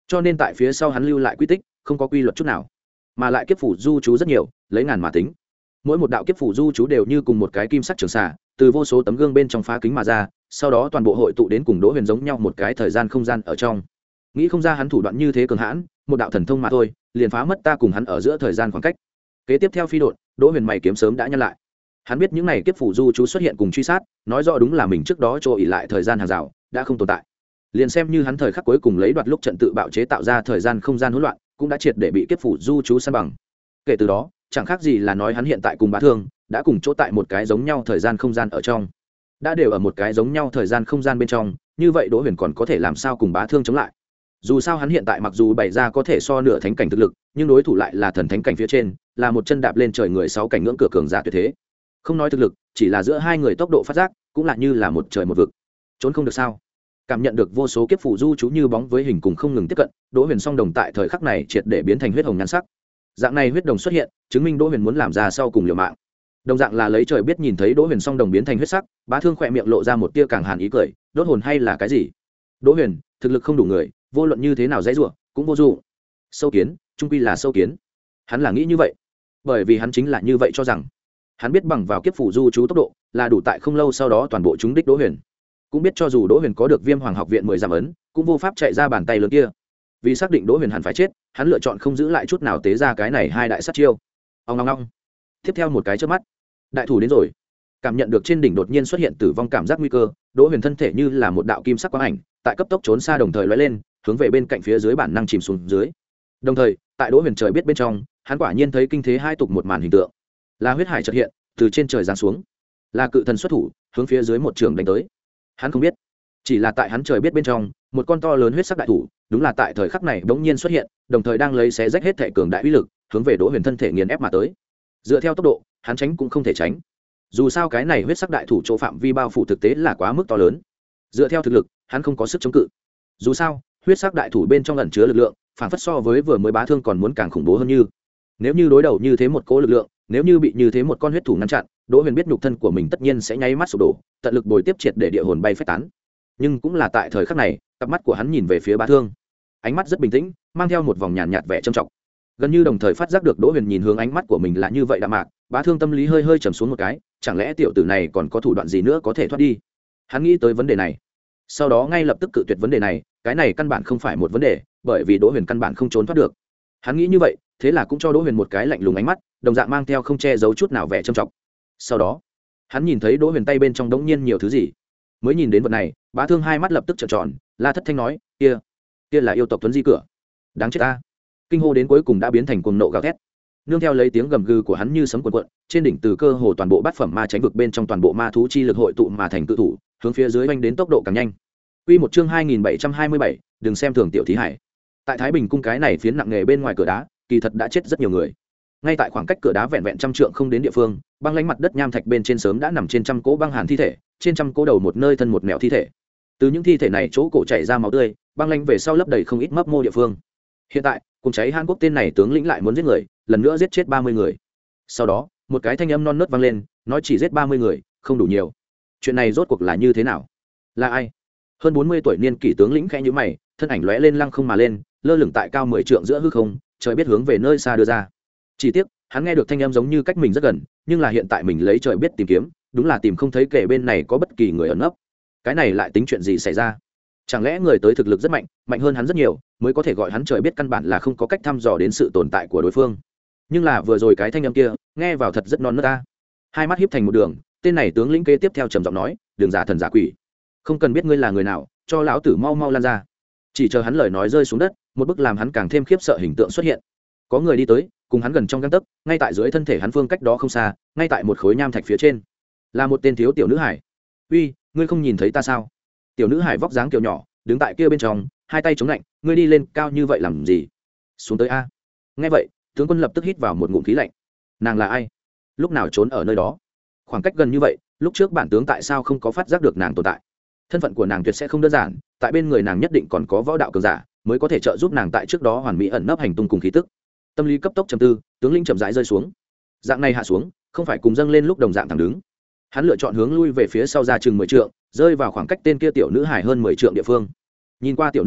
cho nên tại phía sau hắn lưu lại quy tích không có quy luật chút nào, mà lại kiếp phủ du chú rất nhiều, lấy ngàn mà tính. Mỗi một đạo kiếp phủ du chú đều như cùng một cái kim sắc trường xà, từ vô số tấm gương bên trong phá kính mà ra, sau đó toàn bộ hội tụ đến cùng Đỗ Huyền giống nhau một cái thời gian không gian ở trong. Nghĩ không ra hắn thủ đoạn như thế cường hãn, một đạo thần thông mà thôi, liền phá mất ta cùng hắn ở giữa thời gian khoảng cách. Kế tiếp theo phi độn, Đỗ Huyền mày kiếm sớm đã nhăn lại. Hắn biết những này kiếp phủ du chú xuất hiện cùng truy sát, nói rõ đúng là mình trước đó cho ỷ lại thời gian hàng rào đã không tồn tại. Liền xem như hắn thời khắc cuối cùng lấy đoạt lúc trận tự bạo chế tạo ra thời gian không gian hỗn loạn, cũng đã triệt để bị kiếp phủ du chú san bằng. Kể từ đó, chẳng khác gì là nói hắn hiện tại cùng Bá Thương đã cùng chỗ tại một cái giống nhau thời gian không gian ở trong, đã đều ở một cái giống nhau thời gian không gian bên trong, như vậy Đỗ Huyền còn có thể làm sao cùng Bá Thương chống lại? Dù sao hắn hiện tại mặc dù bày ra có thể so nửa thánh cảnh thực lực, nhưng đối thủ lại là thần thánh cảnh phía trên, là một chân đạp lên trời người sáu cảnh ngưỡng cửa cường giả tuyệt thế. Không nói thực lực, chỉ là giữa hai người tốc độ phát giác cũng là như là một trời một vực. Trốn không được sao? Cảm nhận được vô số kiếp phủ du chú như bóng với hình cùng không ngừng tiếp cận, Đỗ Huyền song đồng tại thời khắc này triệt để biến thành huyết hồng nhan sắc. Dạng này huyết đồng xuất hiện, chứng minh Đỗ Huyền muốn làm ra sau cùng liều mạng. Đồng dạng là lấy trời biết nhìn thấy Đỗ Huyền song đồng biến thành huyết sắc, Bá Thương khỏe miệng lộ ra một tia càng hàn ý cười, đốt hồn hay là cái gì? Đỗ Huyền, thực lực không đủ người, vô luận như thế nào dãy rủa, cũng vô dụng. Sâu kiến, trung quy là sâu kiến. Hắn là nghĩ như vậy, bởi vì hắn chính là như vậy cho rằng. Hắn biết bằng vào kiếp phủ du chú tốc độ, là đủ tại không lâu sau đó toàn bộ chúng đích Đỗ Huyền. Cũng biết cho dù Đỗ Huyền có được Viêm Hoàng học viện mười giảm ấn, cũng vô pháp chạy ra bàn tay lớn kia. Vì xác định Đỗ Huyền hẳn phải chết, hắn lựa chọn không giữ lại chút nào tế ra cái này hai đại sát chiêu. Ong long long. Tiếp theo một cái chớp mắt, đại thủ đến rồi. Cảm nhận được trên đỉnh đột nhiên xuất hiện tử vong cảm giác nguy cơ, Đỗ Huyền thân thể như là một đạo kim sắc quang ảnh, tại cấp tốc trốn xa đồng thời lóe lên, hướng về bên cạnh phía dưới bản năng chìm xuống dưới. Đồng thời, tại Đỗ Huyền trời biết bên trong, hắn quả nhiên thấy kinh thế hai tục một màn hình tượng. Là huyết hải chợt hiện, từ trên trời giáng xuống. Là cự thần xuất thủ, hướng phía dưới một trường đánh tới. Hắn không biết, chỉ là tại hắn trời biết bên trong, một con to lớn huyết sắc đại thủ, đúng là tại thời khắc này bỗng nhiên xuất hiện, đồng thời đang lấy xé rách hết thể cường đại uy lực, hướng về Đỗ Huyền thân thể nghiền ép mà tới. Dựa theo tốc độ, hắn tránh cũng không thể tránh. Dù sao cái này huyết sắc đại thủ chỗ phạm vi bao phủ thực tế là quá mức to lớn. Dựa theo thực lực, hắn không có sức chống cự. Dù sao, huyết sắc đại thủ bên trong ẩn chứa lực lượng, phản phất so với vừa mới Bá Thương còn muốn càng khủng bố hơn như. Nếu như đối đầu như thế một cỗ lực lượng, nếu như bị như thế một con huyết thủ ngăn chặn, Đỗ Huyền biết nhục thân của mình tất nhiên sẽ nháy mắt sụp đổ, tận lực bồi tiếp triệt để địa hồn bay phách tán. Nhưng cũng là tại thời khắc này, cặp mắt của hắn nhìn về phía Bá Thương, ánh mắt rất bình tĩnh, mang theo một vòng nhàn nhạt, nhạt vẻ trầm trọng. Gần như đồng thời phát giác được Đỗ Huyền nhìn hướng ánh mắt của mình là như vậy đạm mạc, Bá Thương tâm lý hơi hơi trầm xuống một cái, chẳng lẽ tiểu tử này còn có thủ đoạn gì nữa có thể thoát đi? Hắn nghĩ tới vấn đề này, sau đó ngay lập tức cự tuyệt vấn đề này, cái này căn bản không phải một vấn đề, bởi vì Đỗ Huyền căn bản không trốn thoát được. Hắn nghĩ như vậy, thế là cũng cho Đỗ Huyền một cái lạnh lùng ánh mắt, đồng dạng mang theo không che giấu chút nào vẻ trầm trọng. Sau đó, hắn nhìn thấy Đỗ Huyền tay bên trong đống nhiên nhiều thứ gì. Mới nhìn đến vật này, Bá Thương hai mắt lập tức trợn tròn, la thất thanh nói, kia, kia là yêu tộc tuấn di cửa. Đáng chết ta. Kinh hô đến cuối cùng đã biến thành cuồng nộ gào thét. Nương theo lấy tiếng gầm gừ của hắn như sấm cuộn cuộn, trên đỉnh từ cơ hồ toàn bộ bát phẩm ma tránh vực bên trong toàn bộ ma thú chi lực hội tụ mà thành cự thủ, hướng phía dưới vanh đến tốc độ càng nhanh. Quy một chương hai nghìn bảy trăm hai mươi bảy, đừng xem thường tiểu thí hải. Tại Thái Bình cung cái này phiến nặng nghề bên ngoài cửa đá, kỳ thật đã chết rất nhiều người. Ngay tại khoảng cách cửa đá vẹn vẹn trăm trượng không đến địa phương, băng lãnh mặt đất nham thạch bên trên sớm đã nằm trên trăm cỗ băng hàn thi thể, trên trăm cỗ đầu một nơi thân một mèo thi thể. Từ những thi thể này chỗ cổ chảy ra máu tươi, băng lãnh về sau lấp đầy không ít mấp mô địa phương. Hiện tại, cùng cháy Hàn Quốc tên này tướng lĩnh lại muốn giết người, lần nữa giết chết ba mươi người. Sau đó, một cái thanh âm non nớt vang lên, nói chỉ giết ba mươi người, không đủ nhiều. Chuyện này rốt cuộc là như thế nào? Là ai? Hơn bốn mươi tuổi niên kỷ tướng lĩnh khẽ nhíu mày, thân ảnh lóe lên lăng không mà lên, lơ lửng tại cao mười trượng giữa hư không, trời biết hướng về nơi xa đưa ra. Chỉ tiếc, hắn nghe được thanh âm giống như cách mình rất gần, nhưng là hiện tại mình lấy trời biết tìm kiếm, đúng là tìm không thấy kẻ bên này có bất kỳ người ẩn nấp. Cái này lại tính chuyện gì xảy ra? Chẳng lẽ người tới thực lực rất mạnh, mạnh hơn hắn rất nhiều, mới có thể gọi hắn trời biết căn bản là không có cách thăm dò đến sự tồn tại của đối phương. Nhưng là vừa rồi cái thanh âm kia, nghe vào thật rất non nớt ta. Hai mắt híp thành một đường, tên này tướng lĩnh kế tiếp theo trầm giọng nói, "Đường giả thần giả quỷ, không cần biết ngươi là người nào, cho lão tử mau mau lan ra." Chỉ chờ hắn lời nói rơi xuống đất, một bức làm hắn càng thêm khiếp sợ hình tượng xuất hiện. Có người đi tới, cùng hắn gần trong gang tấc, ngay tại dưới thân thể hắn phương cách đó không xa, ngay tại một khối nham thạch phía trên, là một tên thiếu tiểu nữ hải. "Uy, ngươi không nhìn thấy ta sao?" Tiểu nữ hải vóc dáng kiểu nhỏ, đứng tại kia bên trong, hai tay chống lạnh, "Ngươi đi lên cao như vậy làm gì? Xuống tới a." Nghe vậy, tướng quân lập tức hít vào một ngụm khí lạnh. Nàng là ai? Lúc nào trốn ở nơi đó? Khoảng cách gần như vậy, lúc trước bản tướng tại sao không có phát giác được nàng tồn tại? Thân phận của nàng tuyệt sẽ không đơn giản, tại bên người nàng nhất định còn có võ đạo cường giả, mới có thể trợ giúp nàng tại trước đó hoàn mỹ ẩn nấp hành tung cùng khí tức. Tâm lý cấp tốc trầm tư, tướng lĩnh chậm rãi rơi xuống. Dạng này hạ xuống, không phải cùng dâng lên lúc đồng dạng thẳng đứng. Hắn lựa chọn hướng lui về phía sau ra chừng mười trượng, rơi vào khoảng cách tên kia tiểu nữ hải hơn mười trượng địa phương. Nhìn qua tiểu nữ hải,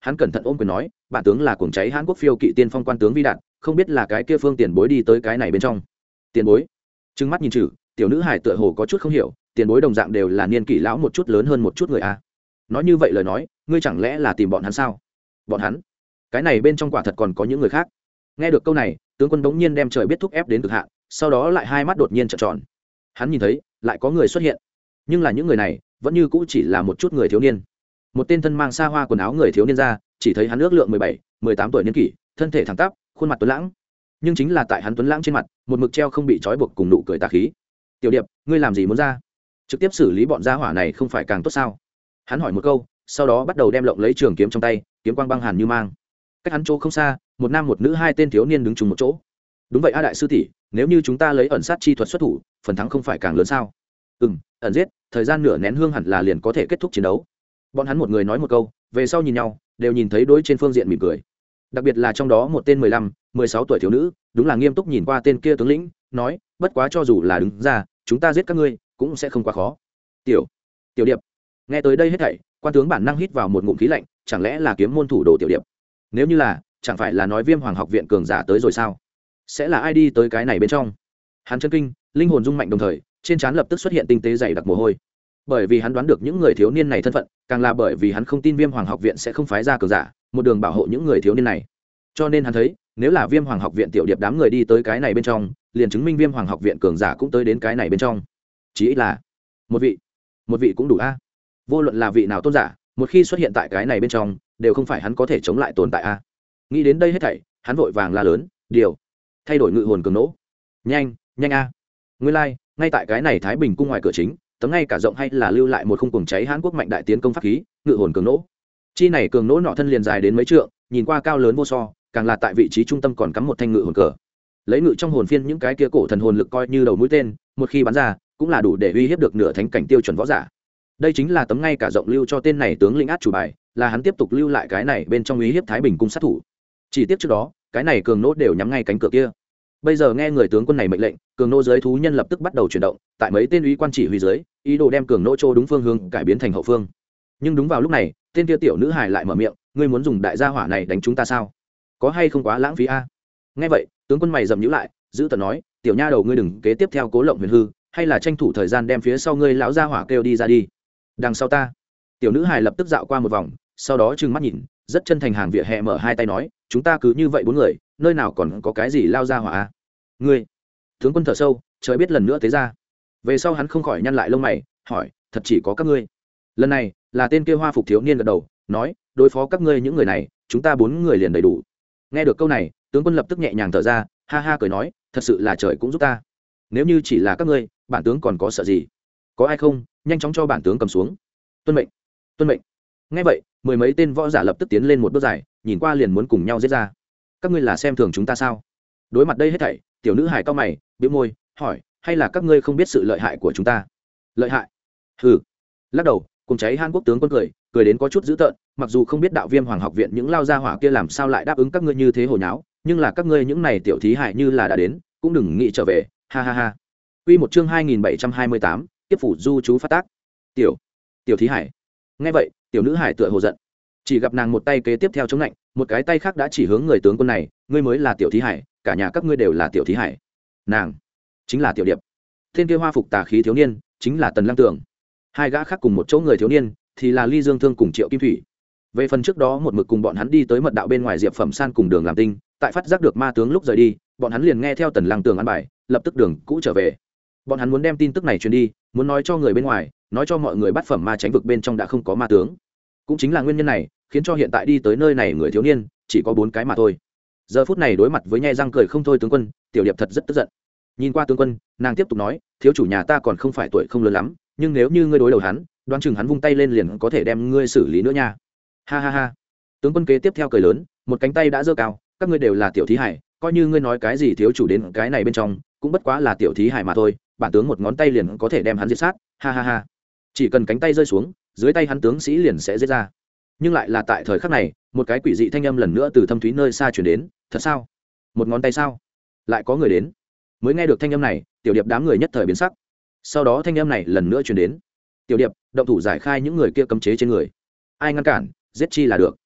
hắn cẩn thận ôm quyền nói bản tướng là cuồng cháy hãn quốc phiêu kỵ tiên phong quan tướng vi đạt, không biết là cái kia phương tiền bối đi tới cái này bên trong. Tiền bối? Trừng mắt nhìn chử, tiểu nữ hải tựa hồ có chút không hiểu, tiền bối đồng dạng đều là niên kỷ lão một chút lớn hơn một chút người a. Nói như vậy lời nói, ngươi chẳng lẽ là tìm bọn hắn sao? Bọn hắn? Cái này bên trong quả thật còn có những người khác. Nghe được câu này, tướng quân bỗng nhiên đem trời biết thúc ép đến cực hạn, sau đó lại hai mắt đột nhiên trợn tròn. Hắn nhìn thấy, lại có người xuất hiện, nhưng là những người này vẫn như cũ chỉ là một chút người thiếu niên. Một tên thân mang xa hoa quần áo người thiếu niên ra, chỉ thấy hắn ước lượng mười bảy, mười tám tuổi niên kỷ, thân thể thẳng tắp, khuôn mặt tuấn lãng. Nhưng chính là tại hắn tuấn lãng trên mặt, một mực treo không bị trói buộc cùng nụ cười tà khí. "Tiểu Điệp, ngươi làm gì muốn ra? Trực tiếp xử lý bọn gia hỏa này không phải càng tốt sao?" Hắn hỏi một câu, sau đó bắt đầu đem lộng lấy trường kiếm trong tay, kiếm quang băng hàn như mang. Cách hắn chỗ không xa, một nam một nữ hai tên thiếu niên đứng chung một chỗ. "Đúng vậy a đại sư tỷ, nếu như chúng ta lấy ẩn sát chi thuật xuất thủ, phần thắng không phải càng lớn sao?" "Ừm, ẩn giết, thời gian nửa nén hương hẳn là liền có thể kết thúc chiến đấu." Bọn hắn một người nói một câu, về sau nhìn nhau, đều nhìn thấy đối trên phương diện mỉm cười. Đặc biệt là trong đó một tên mười lăm, mười sáu tuổi thiếu nữ, đúng là nghiêm túc nhìn qua tên kia tướng lĩnh, nói, "Bất quá cho dù là đứng ra, chúng ta giết các ngươi, cũng sẽ không quá khó." "Tiểu, Tiểu Điệp." Nghe tới đây hết thảy, quan tướng bản năng hít vào một ngụm khí lạnh, chẳng lẽ là kiếm môn thủ đồ Tiểu Điệp? Nếu như là, chẳng phải là nói Viêm Hoàng học viện cường giả tới rồi sao? Sẽ là ai đi tới cái này bên trong? Hắn chân kinh, linh hồn rung mạnh đồng thời, trên trán lập tức xuất hiện tinh tế dày đặc mồ hôi. Bởi vì hắn đoán được những người thiếu niên này thân phận, càng là bởi vì hắn không tin Viêm Hoàng học viện sẽ không phái ra cường giả, một đường bảo hộ những người thiếu niên này. Cho nên hắn thấy, nếu là Viêm Hoàng học viện Tiểu Điệp đám người đi tới cái này bên trong, liền chứng minh Viêm Hoàng học viện cường giả cũng tới đến cái này bên trong. Chỉ ít là một vị, một vị cũng đủ a. Vô luận là vị nào tôn giả, một khi xuất hiện tại cái này bên trong, đều không phải hắn có thể chống lại tồn tại a. Nghĩ đến đây hết thảy, hắn vội vàng la lớn, "Điều, thay đổi ngự hồn cường nỗ. Nhanh, nhanh a." Nguyên lai, like, ngay tại cái này Thái Bình cung ngoài cửa chính, tấm ngay cả rộng hay là lưu lại một khung cuồng cháy Hán Quốc mạnh đại tiến công pháp khí, ngự hồn cường nỗ. Chi này cường nỗ nọ thân liền dài đến mấy trượng, nhìn qua cao lớn vô so, càng là tại vị trí trung tâm còn cắm một thanh ngự hồn cờ. Lấy ngự trong hồn phiên những cái kia cổ thần hồn lực coi như đầu mũi tên, một khi bắn ra, cũng là đủ để uy hiếp được nửa thánh cảnh tiêu chuẩn võ giả. Đây chính là tấm ngay cả rộng lưu cho tên này tướng lĩnh át chủ bài, là hắn tiếp tục lưu lại cái này bên trong uy hiếp Thái Bình cung sát thủ. Chỉ tiếc trước đó, cái này cường nỗ đều nhắm ngay cánh cửa kia. Bây giờ nghe người tướng quân này mệnh lệnh, cường nô giới thú nhân lập tức bắt đầu chuyển động, tại mấy tên úy quan chỉ huy dưới, ý đồ đem cường nô trô đúng phương hướng cải biến thành hậu phương. Nhưng đúng vào lúc này, tên kia tiểu nữ hài lại mở miệng, "Ngươi muốn dùng đại gia hỏa này đánh chúng ta sao? Có hay không quá lãng phí a?" Nghe vậy, tướng quân mày dầm nhíu lại, giữ tợn nói, "Tiểu nha đầu ngươi đừng kế tiếp theo cố lộng huyền hư, hay là tranh thủ thời gian đem phía sau ngươi lão gia hỏa kêu đi ra đi. Đằng sau ta." Tiểu nữ hài lập tức dạo qua một vòng, sau đó trừng mắt nhìn, rất chân thành hàng vỉa hè mở hai tay nói, "Chúng ta cứ như vậy bốn người, nơi nào còn có cái gì lao gia hỏa a?" "Ngươi?" Tướng quân thở sâu, trời biết lần nữa tế ra. Về sau hắn không khỏi nhăn lại lông mày, hỏi, "Thật chỉ có các ngươi?" Lần này là tên kia hoa phục thiếu niên gật đầu, nói, "Đối phó các ngươi những người này, chúng ta bốn người liền đầy đủ." Nghe được câu này, tướng quân lập tức nhẹ nhàng thở ra, ha ha cười nói, "Thật sự là trời cũng giúp ta. Nếu như chỉ là các ngươi, bản tướng còn có sợ gì? Có ai không, nhanh chóng cho bản tướng cầm xuống." "Tuân mệnh, tuân mệnh." Nghe vậy, mười mấy tên võ giả lập tức tiến lên một bước dài, nhìn qua liền muốn cùng nhau giết ra. "Các ngươi là xem thường chúng ta sao?" Đối mặt đây hết thảy, tiểu nữ hài cau mày, bĩu môi, hỏi, "Hay là các ngươi không biết sự lợi hại của chúng ta?" "Lợi hại?" "Hừ." Lắc đầu, cùng cháy Hàn Quốc tướng quân cười, cười đến có chút dữ tợn, "Mặc dù không biết đạo Viêm Hoàng học viện những lao gia hỏa kia làm sao lại đáp ứng các ngươi như thế hồ nháo, nhưng là các ngươi những này tiểu thí hại như là đã đến, cũng đừng nghĩ trở về, ha ha ha." Quy một chương hai nghìn bảy trăm hai mươi tám, tiếp phủ du chú phát tác. Tiểu, tiểu thí hải. Nghe vậy, tiểu nữ hải tựa hồ giận. Chỉ gặp nàng một tay kế tiếp theo chống lạnh, một cái tay khác đã chỉ hướng người tướng quân này, "Ngươi mới là tiểu thí hải, cả nhà các ngươi đều là tiểu thí hải." Nàng chính là Tiểu Điệp. Tên kia hoa phục tà khí thiếu niên chính là Tần Lăng Tường. Hai gã khác cùng một chỗ người thiếu niên thì là Ly Dương Thương cùng Triệu Kim Thủy. Về phần trước đó một mực cùng bọn hắn đi tới mật đạo bên ngoài Diệp Phẩm San cùng Đường Làm Tinh, tại phát giác được ma tướng lúc rời đi, bọn hắn liền nghe theo Tần Lăng Tường ăn bài, lập tức đường cũ trở về. Bọn hắn muốn đem tin tức này truyền đi, muốn nói cho người bên ngoài, nói cho mọi người bắt phẩm ma tránh vực bên trong đã không có ma tướng. Cũng chính là nguyên nhân này, khiến cho hiện tại đi tới nơi này người thiếu niên chỉ có bốn cái mà thôi. Giờ phút này đối mặt với nhe răng cười không thôi tướng quân, Tiểu Điệp thật rất tức giận. Nhìn qua tướng quân, nàng tiếp tục nói, "Thiếu chủ nhà ta còn không phải tuổi không lớn lắm, nhưng nếu như ngươi đối đầu hắn, đoán chừng hắn vung tay lên liền có thể đem ngươi xử lý nữa nha." Ha ha ha. Tướng quân kế tiếp theo cười lớn, một cánh tay đã giơ cao, "Các ngươi đều là tiểu thí hải, coi như ngươi nói cái gì thiếu chủ đến cái này bên trong, cũng bất quá là tiểu thí hải mà thôi, bản tướng một ngón tay liền có thể đem hắn diệt sát, ha ha ha." Chỉ cần cánh tay rơi xuống, dưới tay hắn tướng sĩ liền sẽ giết ra. Nhưng lại là tại thời khắc này, một cái quỷ dị thanh âm lần nữa từ thâm thúy nơi xa truyền đến, "Thật sao? Một ngón tay sao? Lại có người đến?" Mới nghe được thanh âm này, Tiểu Điệp đám người nhất thời biến sắc. Sau đó thanh âm này lần nữa truyền đến, "Tiểu Điệp, động thủ giải khai những người kia cấm chế trên người. Ai ngăn cản, giết chi là được."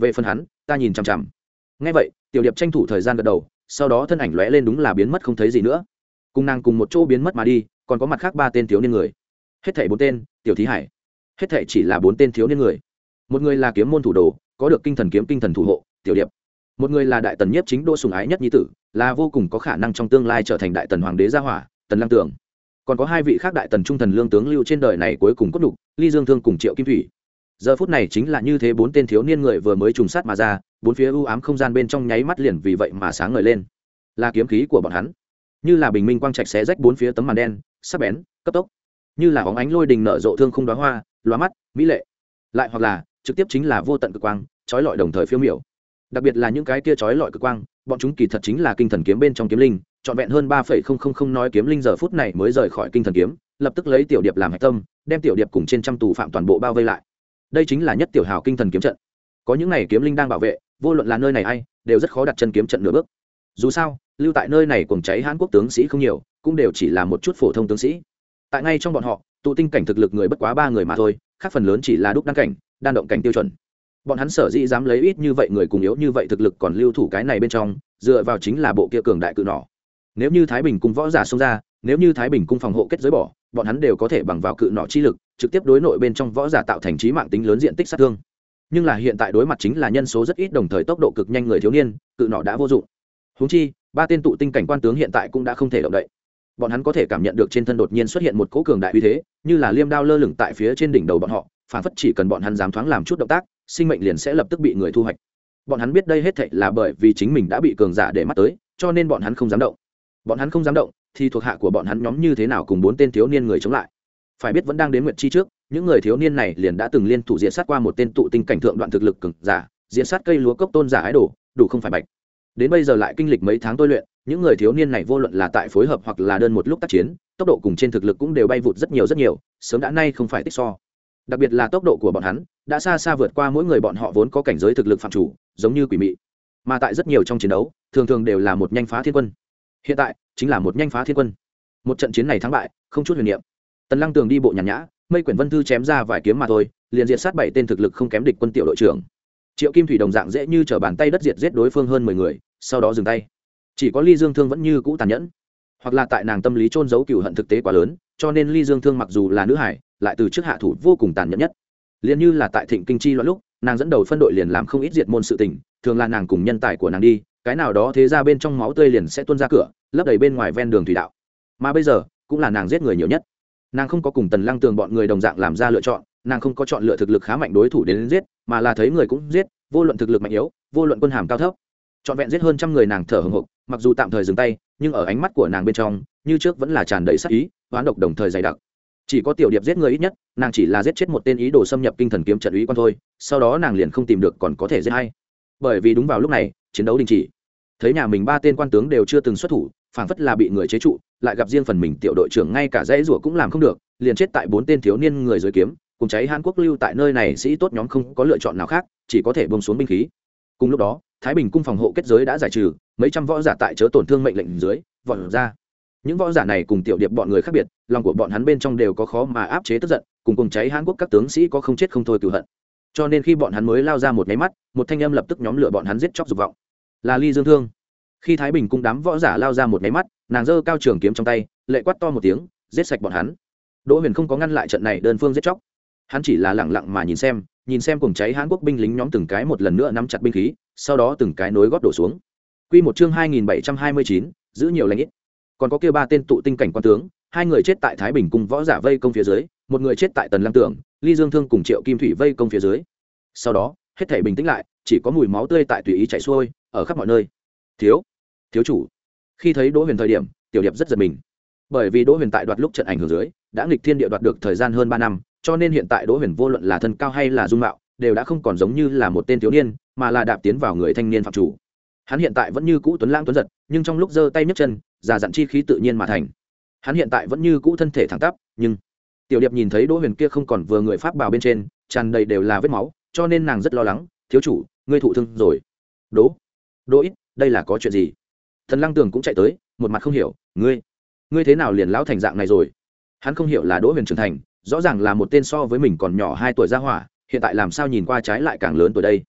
về phần hắn ta nhìn chằm chằm. Nghe vậy tiểu điệp tranh thủ thời gian gật đầu, sau đó thân ảnh lóe lên đúng là biến mất không thấy gì nữa. Cùng nàng cùng một chỗ biến mất mà đi còn có mặt khác ba tên thiếu niên người, hết thảy bốn tên. Tiểu thí hải, hết thảy chỉ là bốn tên thiếu niên người. Một người là kiếm môn thủ đồ, có được kinh thần kiếm kinh thần thủ hộ, tiểu điệp. Một người là đại tần nhiếp chính đô sùng ái nhất nhi tử, là vô cùng có khả năng trong tương lai trở thành đại tần hoàng đế gia hỏa, Tần Lăng Tường. Còn có hai vị khác đại tần trung thần lương tướng lưu trên đời này cuối cùng cốt đục, Ly Dương Thương cùng Triệu Kim Thủy. Giờ phút này chính là như thế, bốn tên thiếu niên người vừa mới trùng sát mà ra, bốn phía u ám không gian bên trong nháy mắt liền vì vậy mà sáng ngời lên. Là kiếm khí của bọn hắn, như là bình minh quang trạch xé rách bốn phía tấm màn đen, sắc bén, cấp tốc, như là óng ánh lôi đình nở rộ thương khung đóa hoa, lóa mắt, mỹ lệ. Lại hoặc là trực tiếp chính là vô tận cực quang, chói lọi đồng thời phiêu miểu. Đặc biệt là những cái kia chói lọi cực quang, bọn chúng kỳ thật chính là kinh thần kiếm bên trong kiếm linh, trọn vẹn hơn ba phẩy không không không nói kiếm linh giờ phút này mới rời khỏi kinh thần kiếm, lập tức lấy tiểu điệp làm hạch tâm, đem tiểu điệp cùng trên trăm tù phạm toàn bộ bao vây lại. Đây chính là nhất tiểu hào kinh thần kiếm trận. Có những này kiếm linh đang bảo vệ, vô luận là nơi này ai đều rất khó đặt chân kiếm trận nửa bước. Dù sao lưu tại nơi này cuồng cháy Hán Quốc tướng sĩ không nhiều, cũng đều chỉ là một chút phổ thông tướng sĩ. Tại ngay trong bọn họ tụ tinh cảnh thực lực người bất quá ba người mà thôi, khác phần lớn chỉ là đúc đan cảnh, đan động cảnh tiêu chuẩn. Bọn hắn sở dĩ dám lấy ít như vậy người cùng yếu như vậy thực lực còn lưu thủ cái này bên trong, dựa vào chính là bộ kia cường đại cự nỏ. Nếu như Thái Bình cung võ giả xông ra, nếu như Thái Bình cung phòng hộ kết giới bỏ, bọn hắn đều có thể bằng vào cự nỏ chi lực trực tiếp đối nội bên trong võ giả tạo thành chí mạng tính lớn diện tích sát thương. Nhưng là hiện tại đối mặt chính là nhân số rất ít đồng thời tốc độ cực nhanh người thiếu niên, cự nỏ đã vô dụng. Huống chi ba tên tụ tinh cảnh quan tướng hiện tại cũng đã không thể động đậy. Bọn hắn có thể cảm nhận được trên thân đột nhiên xuất hiện một cỗ cường đại uy thế, như là liêm đao lơ lửng tại phía trên đỉnh đầu bọn họ, phản phất chỉ cần bọn hắn dám thoáng làm chút động tác, sinh mệnh liền sẽ lập tức bị người thu hoạch. Bọn hắn biết đây hết thảy là bởi vì chính mình đã bị cường giả để mắt tới, cho nên bọn hắn không dám động. Bọn hắn không dám động thì thuộc hạ của bọn hắn nhóm như thế nào cùng bốn tên thiếu niên người chống lại. Phải biết vẫn đang đến nguyệt chi trước, những người thiếu niên này liền đã từng liên thủ diệt sát qua một tên tụ tinh cảnh thượng đoạn thực lực cường giả, diệt sát cây lúa cốc tôn giả ái đồ, đủ không phải bạch. Đến bây giờ lại kinh lịch mấy tháng tôi luyện, những người thiếu niên này vô luận là tại phối hợp hoặc là đơn một lúc tác chiến, tốc độ cùng trên thực lực cũng đều bay vụt rất nhiều rất nhiều, sớm đã nay không phải tích so. Đặc biệt là tốc độ của bọn hắn đã xa xa vượt qua mỗi người bọn họ vốn có cảnh giới thực lực phạm chủ, giống như quỷ mị. Mà tại rất nhiều trong chiến đấu, thường thường đều là một nhanh phá thiên quân. Hiện tại chính là một nhanh phá thiên quân. Một trận chiến này thắng bại không chút huyền niệm. Tần Lăng Tường đi bộ nhàn nhã, Mây Quyển Vân Thư chém ra vài kiếm mà thôi, liền diệt sát bảy tên thực lực không kém địch quân tiểu đội trưởng. Triệu Kim Thủy đồng dạng dễ như trở bàn tay đất diệt giết đối phương hơn mười người, sau đó dừng tay. Chỉ có Ly Dương Thương vẫn như cũ tàn nhẫn, hoặc là tại nàng tâm lý trôn giấu cừu hận thực tế quá lớn, cho nên Ly Dương Thương mặc dù là nữ hải, lại từ trước hạ thủ vô cùng tàn nhẫn nhất. Liên như là tại Thịnh Kinh chi loạn lúc, nàng dẫn đầu phân đội liền làm không ít diệt môn sự tình, thường là nàng cùng nhân tài của nàng đi, cái nào đó thế ra bên trong máu tươi liền sẽ tuôn ra cửa, lấp đầy bên ngoài ven đường thủy đạo. Mà bây giờ cũng là nàng giết người nhiều nhất. Nàng không có cùng Tần Lăng Tường bọn người đồng dạng làm ra lựa chọn, nàng không có chọn lựa thực lực khá mạnh đối thủ đến giết, mà là thấy người cũng giết, vô luận thực lực mạnh yếu, vô luận quân hàm cao thấp, chọn vẹn giết hơn trăm người. Nàng thở hổn hộc, mặc dù tạm thời dừng tay, nhưng ở ánh mắt của nàng bên trong như trước vẫn là tràn đầy sát ý, oán độc đồng thời dày đặc. Chỉ có tiểu điệp giết người ít nhất, nàng chỉ là giết chết một tên ý đồ xâm nhập kinh thần kiếm trận úy quan thôi, sau đó nàng liền không tìm được còn có thể giết hay. Bởi vì đúng vào lúc này chiến đấu đình chỉ, thấy nhà mình ba tên quan tướng đều chưa từng xuất thủ, phảng phất là bị người chế trụ, lại gặp riêng phần mình tiểu đội trưởng ngay cả dãy rủa cũng làm không được, liền chết tại bốn tên thiếu niên người dưới kiếm. Cùng cháy Hàn Quốc lưu tại nơi này sĩ tốt nhóm không có lựa chọn nào khác, chỉ có thể buông xuống binh khí. Cùng lúc đó Thái Bình cung phòng hộ kết giới đã giải trừ, mấy trăm võ giả tại chớ tổn thương mệnh lệnh dưới vọt ra. Những võ giả này cùng tiểu điệp bọn người khác biệt, lòng của bọn hắn bên trong đều có khó mà áp chế tức giận, cùng cùng cháy Hàn Quốc các tướng sĩ có không chết không thôi cừu hận. Cho nên khi bọn hắn mới lao ra một cái mắt, một thanh âm lập tức nhóm lửa bọn hắn giết chóc dục vọng. Là Ly Dương Thương. Khi Thái Bình cung đám võ giả lao ra một cái mắt, nàng giơ cao trường kiếm trong tay, lệ quát to một tiếng, giết sạch bọn hắn. Đỗ Huyền không có ngăn lại trận này đơn phương giết chóc, hắn chỉ là lẳng lặng mà nhìn xem, nhìn xem cùng cháy Hàn Quốc binh lính nhóm từng cái một lần nữa nắm chặt binh khí, sau đó từng cái nối gót đổ xuống. Quy một chương hai nghìn bảy trăm hai mươi chín, giữ nhiều lành ít. Còn có kia ba tên tụ tinh cảnh quan tướng, hai người chết tại Thái Bình cung võ giả vây công phía dưới, một người chết tại Tần Lăng Tường, Ly Dương Thương cùng Triệu Kim Thủy vây công phía dưới. Sau đó hết thảy bình tĩnh lại, chỉ có mùi máu tươi tại tùy ý chảy xuôi ở khắp mọi nơi. thiếu thiếu chủ. Khi thấy Đỗ Huyền thời điểm, tiểu điệp rất giật mình, bởi vì Đỗ Huyền tại đoạt lúc trận ảnh hưởng dưới đã nghịch thiên địa đoạt được thời gian hơn ba năm, cho nên hiện tại Đỗ Huyền vô luận là thân cao hay là dung mạo đều đã không còn giống như là một tên thiếu niên, mà là đạp tiến vào người thanh niên phạm chủ. Hắn hiện tại vẫn như cũ tuấn lãng tuấn giật, nhưng trong lúc giơ tay nhấc chân già dặn chi khí tự nhiên mà thành. Hắn hiện tại vẫn như cũ thân thể thẳng tắp, nhưng tiểu điệp nhìn thấy Đỗ Huyền kia không còn vừa người pháp bào bên trên tràn đầy đều là vết máu, cho nên nàng rất lo lắng. Thiếu chủ, ngươi thụ thương rồi. Đỗ Đỗ ít, đây là có chuyện gì? Thần Lăng Tường cũng chạy tới, một mặt không hiểu. Ngươi ngươi thế nào liền lão thành dạng này rồi? Hắn không hiểu là Đỗ Huyền trưởng thành, rõ ràng là một tên so với mình còn nhỏ hai tuổi gia hỏa, hiện tại làm sao nhìn qua trái lại càng lớn tuổi đây?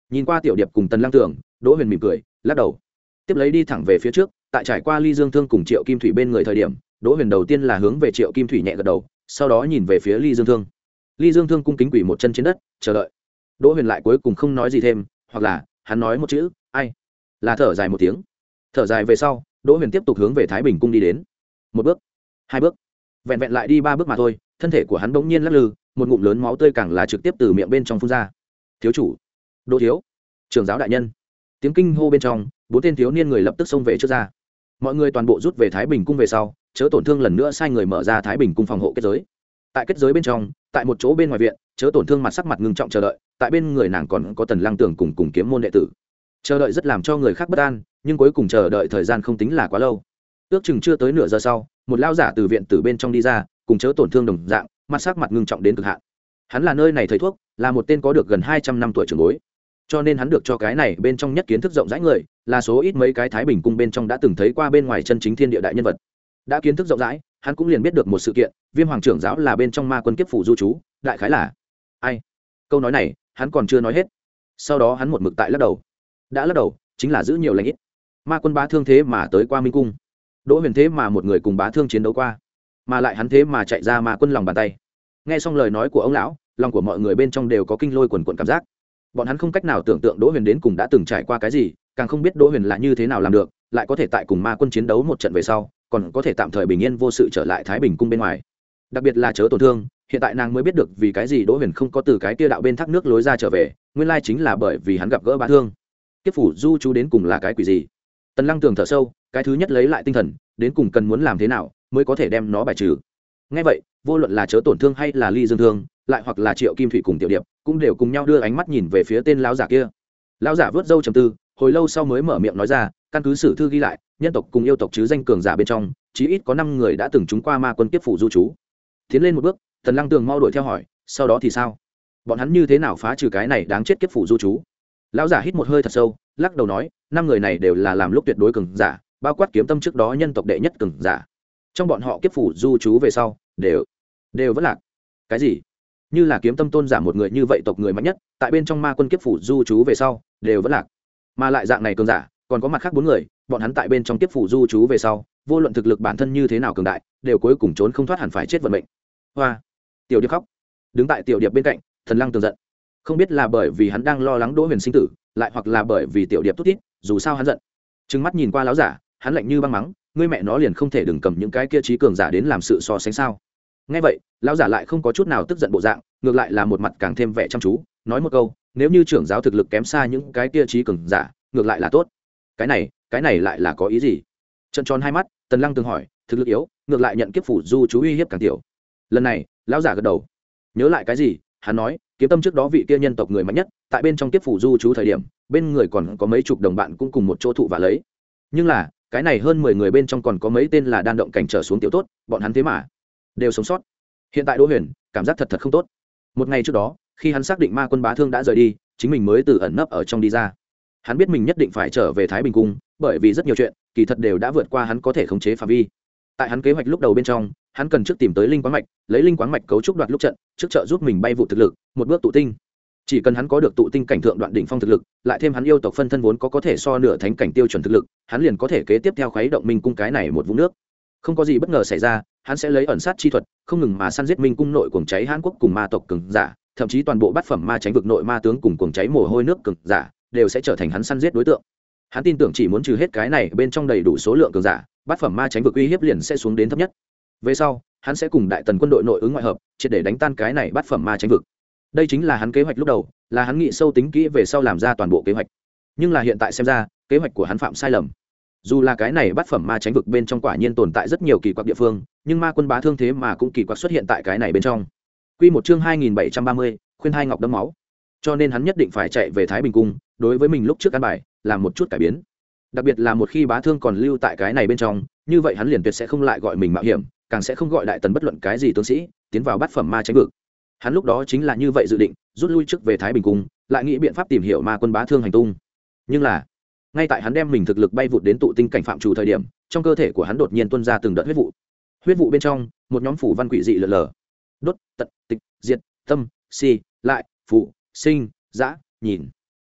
Nhìn qua tiểu điệp cùng Tần Lăng Tưởng, Đỗ Huyền mỉm cười lắc đầu, tiếp lấy đi thẳng về phía trước. Tại trải qua Ly Dương Thương cùng Triệu Kim Thủy bên người thời điểm, Đỗ Huyền đầu tiên là hướng về Triệu Kim Thủy nhẹ gật đầu, sau đó nhìn về phía Ly Dương Thương. Ly Dương Thương cung kính quỳ một chân trên đất chờ đợi. Đỗ Huyền lại cuối cùng không nói gì thêm, hoặc là hắn nói một chữ ai, là thở dài một tiếng. Thở dài về sau, Đỗ Huyền tiếp tục hướng về Thái Bình cung đi đến. Một bước, hai bước, vẹn vẹn lại đi ba bước mà thôi, thân thể của hắn bỗng nhiên lắc lư, một ngụm lớn máu tươi càng là trực tiếp từ miệng bên trong phun ra. Thiếu chủ, Đỗ thiếu, trưởng giáo đại nhân. Tiếng kinh hô bên trong, bốn tên thiếu niên người lập tức xông về trước ra. Mọi người toàn bộ rút về Thái Bình cung về sau, Chớ Tổn Thương lần nữa sai người mở ra Thái Bình cung phòng hộ kết giới. Tại kết giới bên trong, tại một chỗ bên ngoài viện, Chớ Tổn Thương mặt sắc mặt ngưng trọng chờ đợi, tại bên người nàng còn có Tần Lăng Tưởng cùng cùng kiếm môn đệ tử. Chờ đợi rất làm cho người khác bất an, nhưng cuối cùng chờ đợi thời gian không tính là quá lâu. Ước chừng chưa tới nửa giờ sau, một lão giả từ viện tử bên trong đi ra, cùng Chớ Tổn Thương đồng dạng, mặt sắc mặt ngưng trọng đến cực hạn. Hắn là nơi này thầy thuốc, là một tên có được gần hai trăm năm tuổi trưởng bối, cho nên hắn được cho cái này bên trong nhất kiến thức rộng rãi người, là số ít mấy cái Thái Bình cung bên trong đã từng thấy qua bên ngoài chân chính thiên địa đại nhân vật. Đã kiến thức rộng rãi, hắn cũng liền biết được một sự kiện, Viêm Hoàng trưởng giáo là bên trong ma quân kiếp phủ du chú, đại khái là ai. Câu nói này hắn còn chưa nói hết, sau đó hắn một mực tại lắc đầu. Đã lắc đầu chính là giữ nhiều lành ít. Ma quân bá thương thế mà tới qua Minh cung, Đỗ Huyền thế mà một người cùng bá thương chiến đấu qua, mà lại hắn thế mà chạy ra ma quân lòng bàn tay. Nghe xong lời nói của ông lão, lòng của mọi người bên trong đều có kinh lôi quần quần cảm giác. Bọn hắn không cách nào tưởng tượng Đỗ Huyền đến cùng đã từng trải qua cái gì, càng không biết Đỗ Huyền là như thế nào làm được, lại có thể tại cùng ma quân chiến đấu một trận về sau, còn có thể tạm thời bình yên vô sự trở lại Thái Bình cung bên ngoài. Đặc biệt là Chớ Tổn Thương, hiện tại nàng mới biết được vì cái gì Đỗ Huyền không có từ cái kia đạo bên thác nước lối ra trở về, nguyên lai chính là bởi vì hắn gặp gỡ bá thương. Kiếp phủ du chú đến cùng là cái quỷ gì? Tần Lăng Tường thở sâu, cái thứ nhất lấy lại tinh thần, đến cùng cần muốn làm thế nào mới có thể đem nó bài trừ. Nghe vậy, vô luận là Chớ Tổn Thương hay là Ly Dương Thương, lại hoặc là Triệu Kim Thủy cùng Tiểu Điệp, cũng đều cùng nhau đưa ánh mắt nhìn về phía tên lão giả kia. Lão giả vớt râu trầm tư, hồi lâu sau mới mở miệng nói ra, căn cứ sử thư ghi lại, nhân tộc cùng yêu tộc chứ danh cường giả bên trong, chí ít có năm người đã từng trúng qua ma quân kiếp phủ du chú. Tiến lên một bước, Tần Lăng Tường mau đuổi theo hỏi, sau đó thì sao? Bọn hắn như thế nào phá trừ cái này đáng chết kiếp phủ du chú? Lão giả hít một hơi thật sâu, lắc đầu nói, năm người này đều là làm lúc tuyệt đối cường giả, bao quát kiếm tâm trước đó nhân tộc đệ nhất cường giả. Trong bọn họ kiếp phủ du chú về sau, đều đều vẫn lạc. Cái gì? Như là kiếm tâm tôn giả một người như vậy tộc người mạnh nhất, tại bên trong ma quân kiếp phủ du chú về sau, đều vẫn lạc. Mà lại dạng này cường giả, còn có mặt khác bốn người, bọn hắn tại bên trong kiếp phủ du chú về sau, vô luận thực lực bản thân như thế nào cường đại, đều cuối cùng trốn không thoát hẳn phải chết vận mệnh. Hoa, Tiểu Điệp khóc. Đứng tại Tiểu Điệp bên cạnh, Thần Lăng Tường giận. Không biết là bởi vì hắn đang lo lắng Đỗ Huyền sinh tử, lại hoặc là bởi vì Tiểu Điệp thút thít, dù sao hắn giận. Trừng mắt nhìn qua lão giả, hắn lạnh như băng mắng, ngươi mẹ nó liền không thể đừng cầm những cái kia trí cường giả đến làm sự so sánh sao? Nghe vậy, lão giả lại không có chút nào tức giận bộ dạng, ngược lại là một mặt càng thêm vẻ chăm chú, nói một câu, nếu như trưởng giáo thực lực kém xa những cái kia trí cường giả, ngược lại là tốt. Cái này, cái này lại là có ý gì? Trợn tròn hai mắt, Tần Lăng Tường hỏi, thực lực yếu, ngược lại nhận kiếp phủ du chú uy hiếp càng tiểu. Lần này, lão giả gật đầu. Nhớ lại cái gì? Hắn nói, kiếm tâm trước đó vị kia nhân tộc người mạnh nhất, tại bên trong kiếp phủ du chú thời điểm, bên người còn có mấy chục đồng bạn cũng cùng một chỗ thụ và lấy. Nhưng là, cái này hơn mười người bên trong còn có mấy tên là đan động cảnh trở xuống tiểu tốt, bọn hắn thế mà đều sống sót. Hiện tại Đỗ Huyền cảm giác thật thật không tốt. Một ngày trước đó, khi hắn xác định ma quân bá thương đã rời đi, chính mình mới từ ẩn nấp ở trong đi ra. Hắn biết mình nhất định phải trở về Thái Bình cung, bởi vì rất nhiều chuyện kỳ thật đều đã vượt qua hắn có thể khống chế phạm vi. Tại hắn kế hoạch lúc đầu bên trong, hắn cần trước tìm tới linh quáng mạch, lấy linh quáng mạch cấu trúc đoạt lúc trận, trước trợ giúp mình bay vụ thực lực, một bước tụ tinh. Chỉ cần hắn có được tụ tinh cảnh thượng đoạn đỉnh phong thực lực, lại thêm hắn yêu tộc phân thân vốn có có thể so nửa thánh cảnh tiêu chuẩn thực lực, hắn liền có thể kế tiếp theo khuấy động minh cung cái này một vũng nước. Không có gì bất ngờ xảy ra, hắn sẽ lấy ẩn sát chi thuật, không ngừng mà săn giết minh cung nội cuồng cháy Hán quốc cùng ma tộc cường giả, thậm chí toàn bộ bát phẩm ma tránh vực nội ma tướng cùng cuồng cháy mồ hôi nước cường giả, đều sẽ trở thành hắn săn giết đối tượng. Hắn tin tưởng chỉ muốn trừ hết cái này bên trong đầy đủ số lượng cường giả, bát phẩm ma tránh vực uy hiếp liền sẽ xuống đến thấp nhất. Về sau, hắn sẽ cùng đại tần quân đội nội ứng ngoại hợp, triệt để đánh tan cái này bát phẩm ma tránh vực. Đây chính là hắn kế hoạch lúc đầu, là hắn nghĩ sâu tính kỹ về sau làm ra toàn bộ kế hoạch. Nhưng là hiện tại xem ra, kế hoạch của hắn phạm sai lầm. Dù là cái này bát phẩm ma tránh vực bên trong quả nhiên tồn tại rất nhiều kỳ quặc địa phương, nhưng ma quân bá thương thế mà cũng kỳ quặc xuất hiện tại cái này bên trong. Quy một chương hai nghìn bảy trăm ba mươi, khuyên hai ngọc đấm máu. Cho nên hắn nhất định phải chạy về Thái Bình cung, đối với mình lúc trước căn bài, làm một chút cải biến. Đặc biệt là một khi bá thương còn lưu tại cái này bên trong, như vậy hắn liền tuyệt sẽ không lại gọi mình mạo hiểm, càng sẽ không gọi đại tần bất luận cái gì tướng sĩ tiến vào bát phẩm ma tránh vực. Hắn lúc đó chính là như vậy dự định, rút lui trước về Thái Bình cung, lại nghĩ biện pháp tìm hiểu ma quân bá thương hành tung. Nhưng là, ngay tại hắn đem mình thực lực bay vụt đến tụ tinh cảnh phạm trù thời điểm, trong cơ thể của hắn đột nhiên tuôn ra từng đợt huyết vụ. Huyết vụ bên trong, một nhóm phủ văn quỷ dị lờ lờ. Đốt, tận, tịch, diệt, tâm, si, lại, phụ, sinh, dã, nhìn.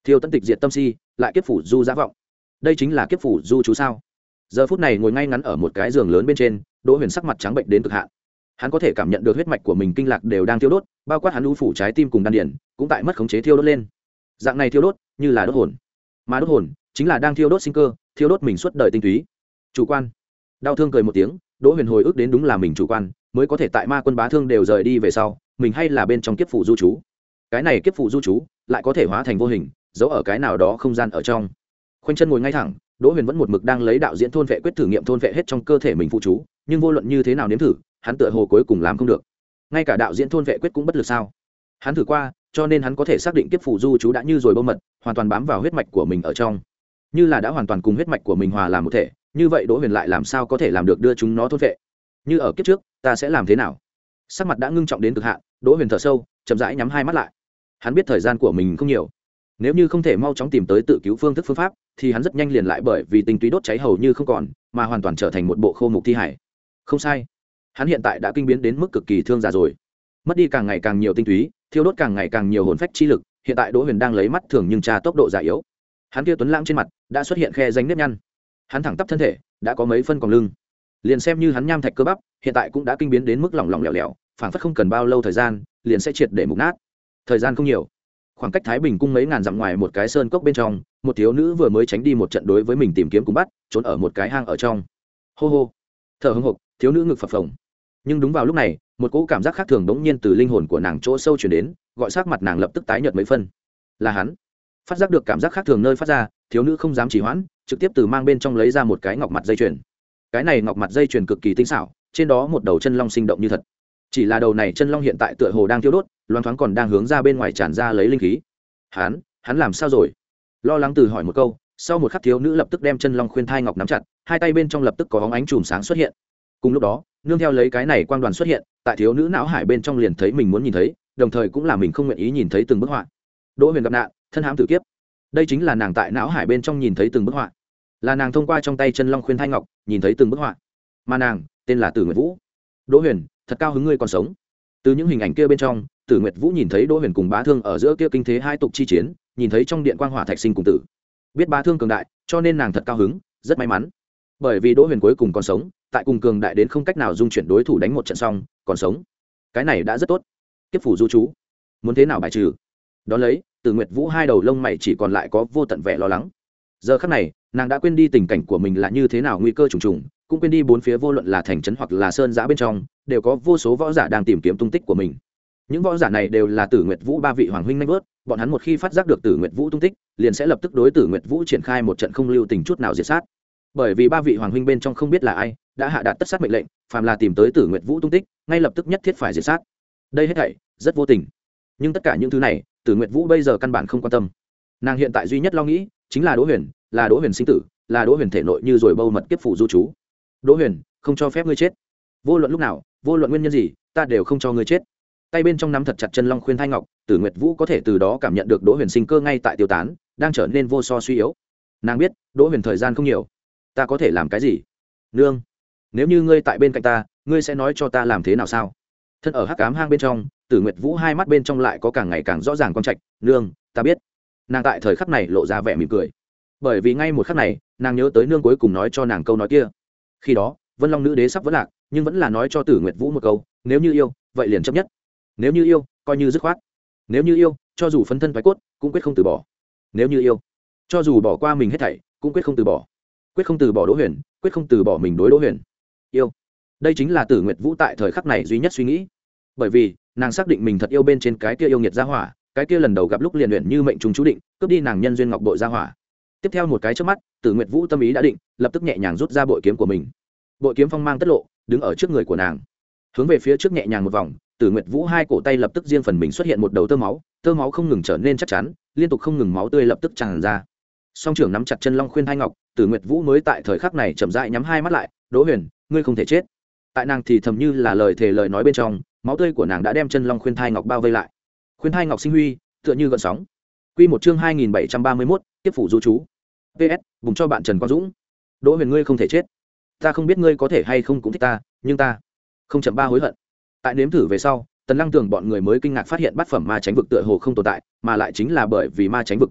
thiêu tận tịch diệt tâm si, lại kiếp phủ du giá vọng. Đây chính là kiếp phủ du chú sao? Giờ phút này ngồi ngay ngắn ở một cái giường lớn bên trên, Đỗ Huyền sắc mặt trắng bệnh đến cực hạn. Hắn có thể cảm nhận được huyết mạch của mình kinh lạc đều đang thiêu đốt, bao quát hắn u phủ trái tim cùng đan điền cũng tại mất khống chế thiêu đốt lên. Dạng này thiêu đốt như là đốt hồn, mà đốt hồn chính là đang thiêu đốt sinh cơ, thiêu đốt mình suốt đời tinh túy. Chủ quan. Đau thương cười một tiếng, Đỗ Huyền hồi ức đến đúng là mình chủ quan, mới có thể tại ma quân bá thương đều rời đi về sau, mình hay là bên trong kiếp phủ du chú. Cái này kiếp phủ du chú lại có thể hóa thành vô hình, giấu ở cái nào đó không gian ở trong. Khoanh chân ngồi ngay thẳng, Đỗ Huyền vẫn một mực đang lấy đạo diễn thôn vệ quyết thử nghiệm thôn vệ hết trong cơ thể mình phụ chú, nhưng vô luận như thế nào nếm thử, hắn tựa hồ cuối cùng làm không được. Ngay cả đạo diễn thôn vệ quyết cũng bất lực sao? Hắn thử qua, cho nên hắn có thể xác định kiếp phủ du chú đã như rồi bâu mật, hoàn toàn bám vào huyết mạch của mình ở trong, như là đã hoàn toàn cùng huyết mạch của mình hòa làm một thể. Như vậy Đỗ Huyền lại làm sao có thể làm được đưa chúng nó thôn vệ? Như ở kiếp trước, ta sẽ làm thế nào? Sắc mặt đã ngưng trọng đến cực hạn, Đỗ Huyền thở sâu, chậm rãi nhắm hai mắt lại. Hắn biết thời gian của mình không nhiều, nếu như không thể mau chóng tìm tới tự cứu phương thức phương pháp, thì hắn rất nhanh liền lại bởi vì tinh túy đốt cháy hầu như không còn, mà hoàn toàn trở thành một bộ khô mục thi hải. Không sai, hắn hiện tại đã kinh biến đến mức cực kỳ thương già rồi, mất đi càng ngày càng nhiều tinh túy, thiêu đốt càng ngày càng nhiều hồn phách chi lực. Hiện tại Đỗ Huyền đang lấy mắt thường nhưng tra tốc độ già yếu. Hắn kia tuấn lãng trên mặt đã xuất hiện khe danh nếp nhăn, hắn thẳng tắp thân thể đã có mấy phân còng lưng, liền xem như hắn nham thạch cơ bắp hiện tại cũng đã kinh biến đến mức lỏng lỏng lẻo lẻo, phảng phất không cần bao lâu thời gian liền sẽ triệt để mục nát. Thời gian không nhiều, khoảng cách Thái Bình cung mấy ngàn dặm ngoài một cái sơn cốc bên trong, một thiếu nữ vừa mới tránh đi một trận đối với mình tìm kiếm cùng bắt, trốn ở một cái hang ở trong. Hô hô, thở hổn hộc, thiếu nữ ngực phập phồng. Nhưng đúng vào lúc này, một cỗ cảm giác khác thường đống nhiên từ linh hồn của nàng chỗ sâu truyền đến, gọi sắc mặt nàng lập tức tái nhợt mấy phân. Là hắn. Phát giác được cảm giác khác thường nơi phát ra, thiếu nữ không dám trì hoãn, trực tiếp từ mang bên trong lấy ra một cái ngọc mặt dây chuyền. Cái này ngọc mặt dây chuyền cực kỳ tinh xảo, trên đó một đầu chân long sinh động như thật. Chỉ là đầu này chân long hiện tại tựa hồ đang thiêu đốt, loáng thoáng còn đang hướng ra bên ngoài tràn ra lấy linh khí. Hắn, hắn làm sao rồi? Lo lắng từ hỏi một câu, sau một khắc thiếu nữ lập tức đem chân long khuyên thai ngọc nắm chặt, hai tay bên trong lập tức có bóng ánh chùm sáng xuất hiện. Cùng lúc đó, nương theo lấy cái này quang đoàn xuất hiện, tại thiếu nữ não hải bên trong liền thấy mình muốn nhìn thấy, đồng thời cũng là mình không nguyện ý nhìn thấy từng bức họa. Đỗ Huyền gặp nạn, thân hãm tử kiếp. Đây chính là nàng tại não hải bên trong nhìn thấy từng bức họa, là nàng thông qua trong tay chân long khuyên thai ngọc nhìn thấy từng bức họa, mà nàng tên là Tử Nguyệt Vũ. Đỗ Huyền, thật cao hứng ngươi còn sống. Từ những hình ảnh kia bên trong, Tử Nguyệt Vũ nhìn thấy Đỗ Huyền cùng Bá Thương ở giữa kia kinh thế hai tục chi chiến, nhìn thấy trong điện quang hỏa thạch sinh cùng tử, biết Bá Thương cường đại, cho nên nàng thật cao hứng, rất may mắn. Bởi vì Đỗ Huyền cuối cùng còn sống, tại cùng cường đại đến không cách nào dung chuyển đối thủ đánh một trận xong, còn sống, cái này đã rất tốt. Kiếp phủ du chú, muốn thế nào bài trừ? Đón lấy, Tử Nguyệt Vũ hai đầu lông mày chỉ còn lại có vô tận vẻ lo lắng. Giờ khắc này, nàng đã quên đi tình cảnh của mình là như thế nào nguy cơ trùng trùng, cũng quên đi bốn phía vô luận là thành trấn hoặc là sơn giã bên trong đều có vô số võ giả đang tìm kiếm tung tích của mình. Những võ giả này đều là Tử Nguyệt Vũ ba vị hoàng huynh nanh vớt, bọn hắn một khi phát giác được Tử Nguyệt Vũ tung tích, liền sẽ lập tức đối Tử Nguyệt Vũ triển khai một trận không lưu tình chút nào diệt sát. Bởi vì ba vị hoàng huynh bên trong không biết là ai, đã hạ đạt tất sát mệnh lệnh, phàm là tìm tới Tử Nguyệt Vũ tung tích, ngay lập tức nhất thiết phải diệt sát. Đây hết thảy rất vô tình, nhưng tất cả những thứ này, Tử Nguyệt Vũ bây giờ căn bản không quan tâm. Nàng hiện tại duy nhất lo nghĩ chính là Đỗ Huyền, là Đỗ Huyền sinh tử, là Đỗ Huyền thể nội như rồi bâu mật kiếp phủ du chú. Đỗ Huyền, không cho phép ngươi chết. Vô luận lúc nào, vô luận nguyên nhân gì, ta đều không cho ngươi chết. Tay bên trong nắm thật chặt chân long khuyên thai ngọc, Tử Nguyệt Vũ có thể từ đó cảm nhận được Đỗ Huyền sinh cơ ngay tại tiêu tán, đang trở nên vô so suy yếu. Nàng biết, Đỗ Huyền thời gian không nhiều. Ta có thể làm cái gì? Nương, nếu như ngươi tại bên cạnh ta, ngươi sẽ nói cho ta làm thế nào sao? Thân ở hắc ám hang bên trong, Tử Nguyệt Vũ hai mắt bên trong lại có càng ngày càng rõ ràng quang trạch. Nương, ta biết. Nàng tại thời khắc này lộ ra vẻ mỉm cười, bởi vì ngay một khắc này, nàng nhớ tới nương cuối cùng nói cho nàng câu nói kia. Khi đó, Vân Long nữ đế sắp vẫn lạc, nhưng vẫn là nói cho Tử Nguyệt Vũ một câu: nếu như yêu, vậy liền chấp nhất. Nếu như yêu, coi như dứt khoát. Nếu như yêu, cho dù phấn thân thoái cốt, cũng quyết không từ bỏ. Nếu như yêu, cho dù bỏ qua mình hết thảy, cũng quyết không từ bỏ. Quyết không từ bỏ Đỗ Huyền, quyết không từ bỏ mình đối Đỗ Huyền. Yêu. Đây chính là Tử Nguyệt Vũ tại thời khắc này duy nhất suy nghĩ. Bởi vì, nàng xác định mình thật yêu bên trên cái kia yêu nghiệt gia hỏa, cái kia lần đầu gặp lúc liền luyện như mệnh trùng chú định, cướp đi nàng nhân duyên ngọc bội gia hỏa. Tiếp theo một cái chớp mắt, Tử Nguyệt Vũ tâm ý đã định, lập tức nhẹ nhàng rút ra bội kiếm của mình. Bội kiếm phong mang tất lộ, đứng ở trước người của nàng, hướng về phía trước nhẹ nhàng một vòng, Tử Nguyệt Vũ hai cổ tay lập tức riêng phần mình xuất hiện một đầu tơ máu, tơ máu không ngừng trở nên chắc chắn, liên tục không ngừng máu tươi lập tức tràn ra. Song trưởng nắm chặt chân long khuyên thai ngọc, Tử Nguyệt Vũ mới tại thời khắc này chậm rãi nhắm hai mắt lại. Đỗ Huyền, ngươi không thể chết. Tại nàng thì thầm như là lời thề lời nói bên trong, máu tươi của nàng đã đem chân long khuyên thai ngọc bao vây lại. Khuyên thai ngọc sinh huy, tựa như gợn sóng. Quy một chương hai nghìn bảy trăm ba mươi mốt, tiếp phủ du chú. pê ét, vùng cho bạn Trần Quang Dũng. Đỗ Huyền, ngươi không thể chết. Ta không biết ngươi có thể hay không cũng thích ta, nhưng ta không chậm ba hối hận. Tại nếm thử về sau, Tần Lăng Tường bọn người mới kinh ngạc phát hiện bát phẩm ma chánh vực tựa hồ không tồn tại, mà lại chính là bởi vì ma chánh vực biến mất,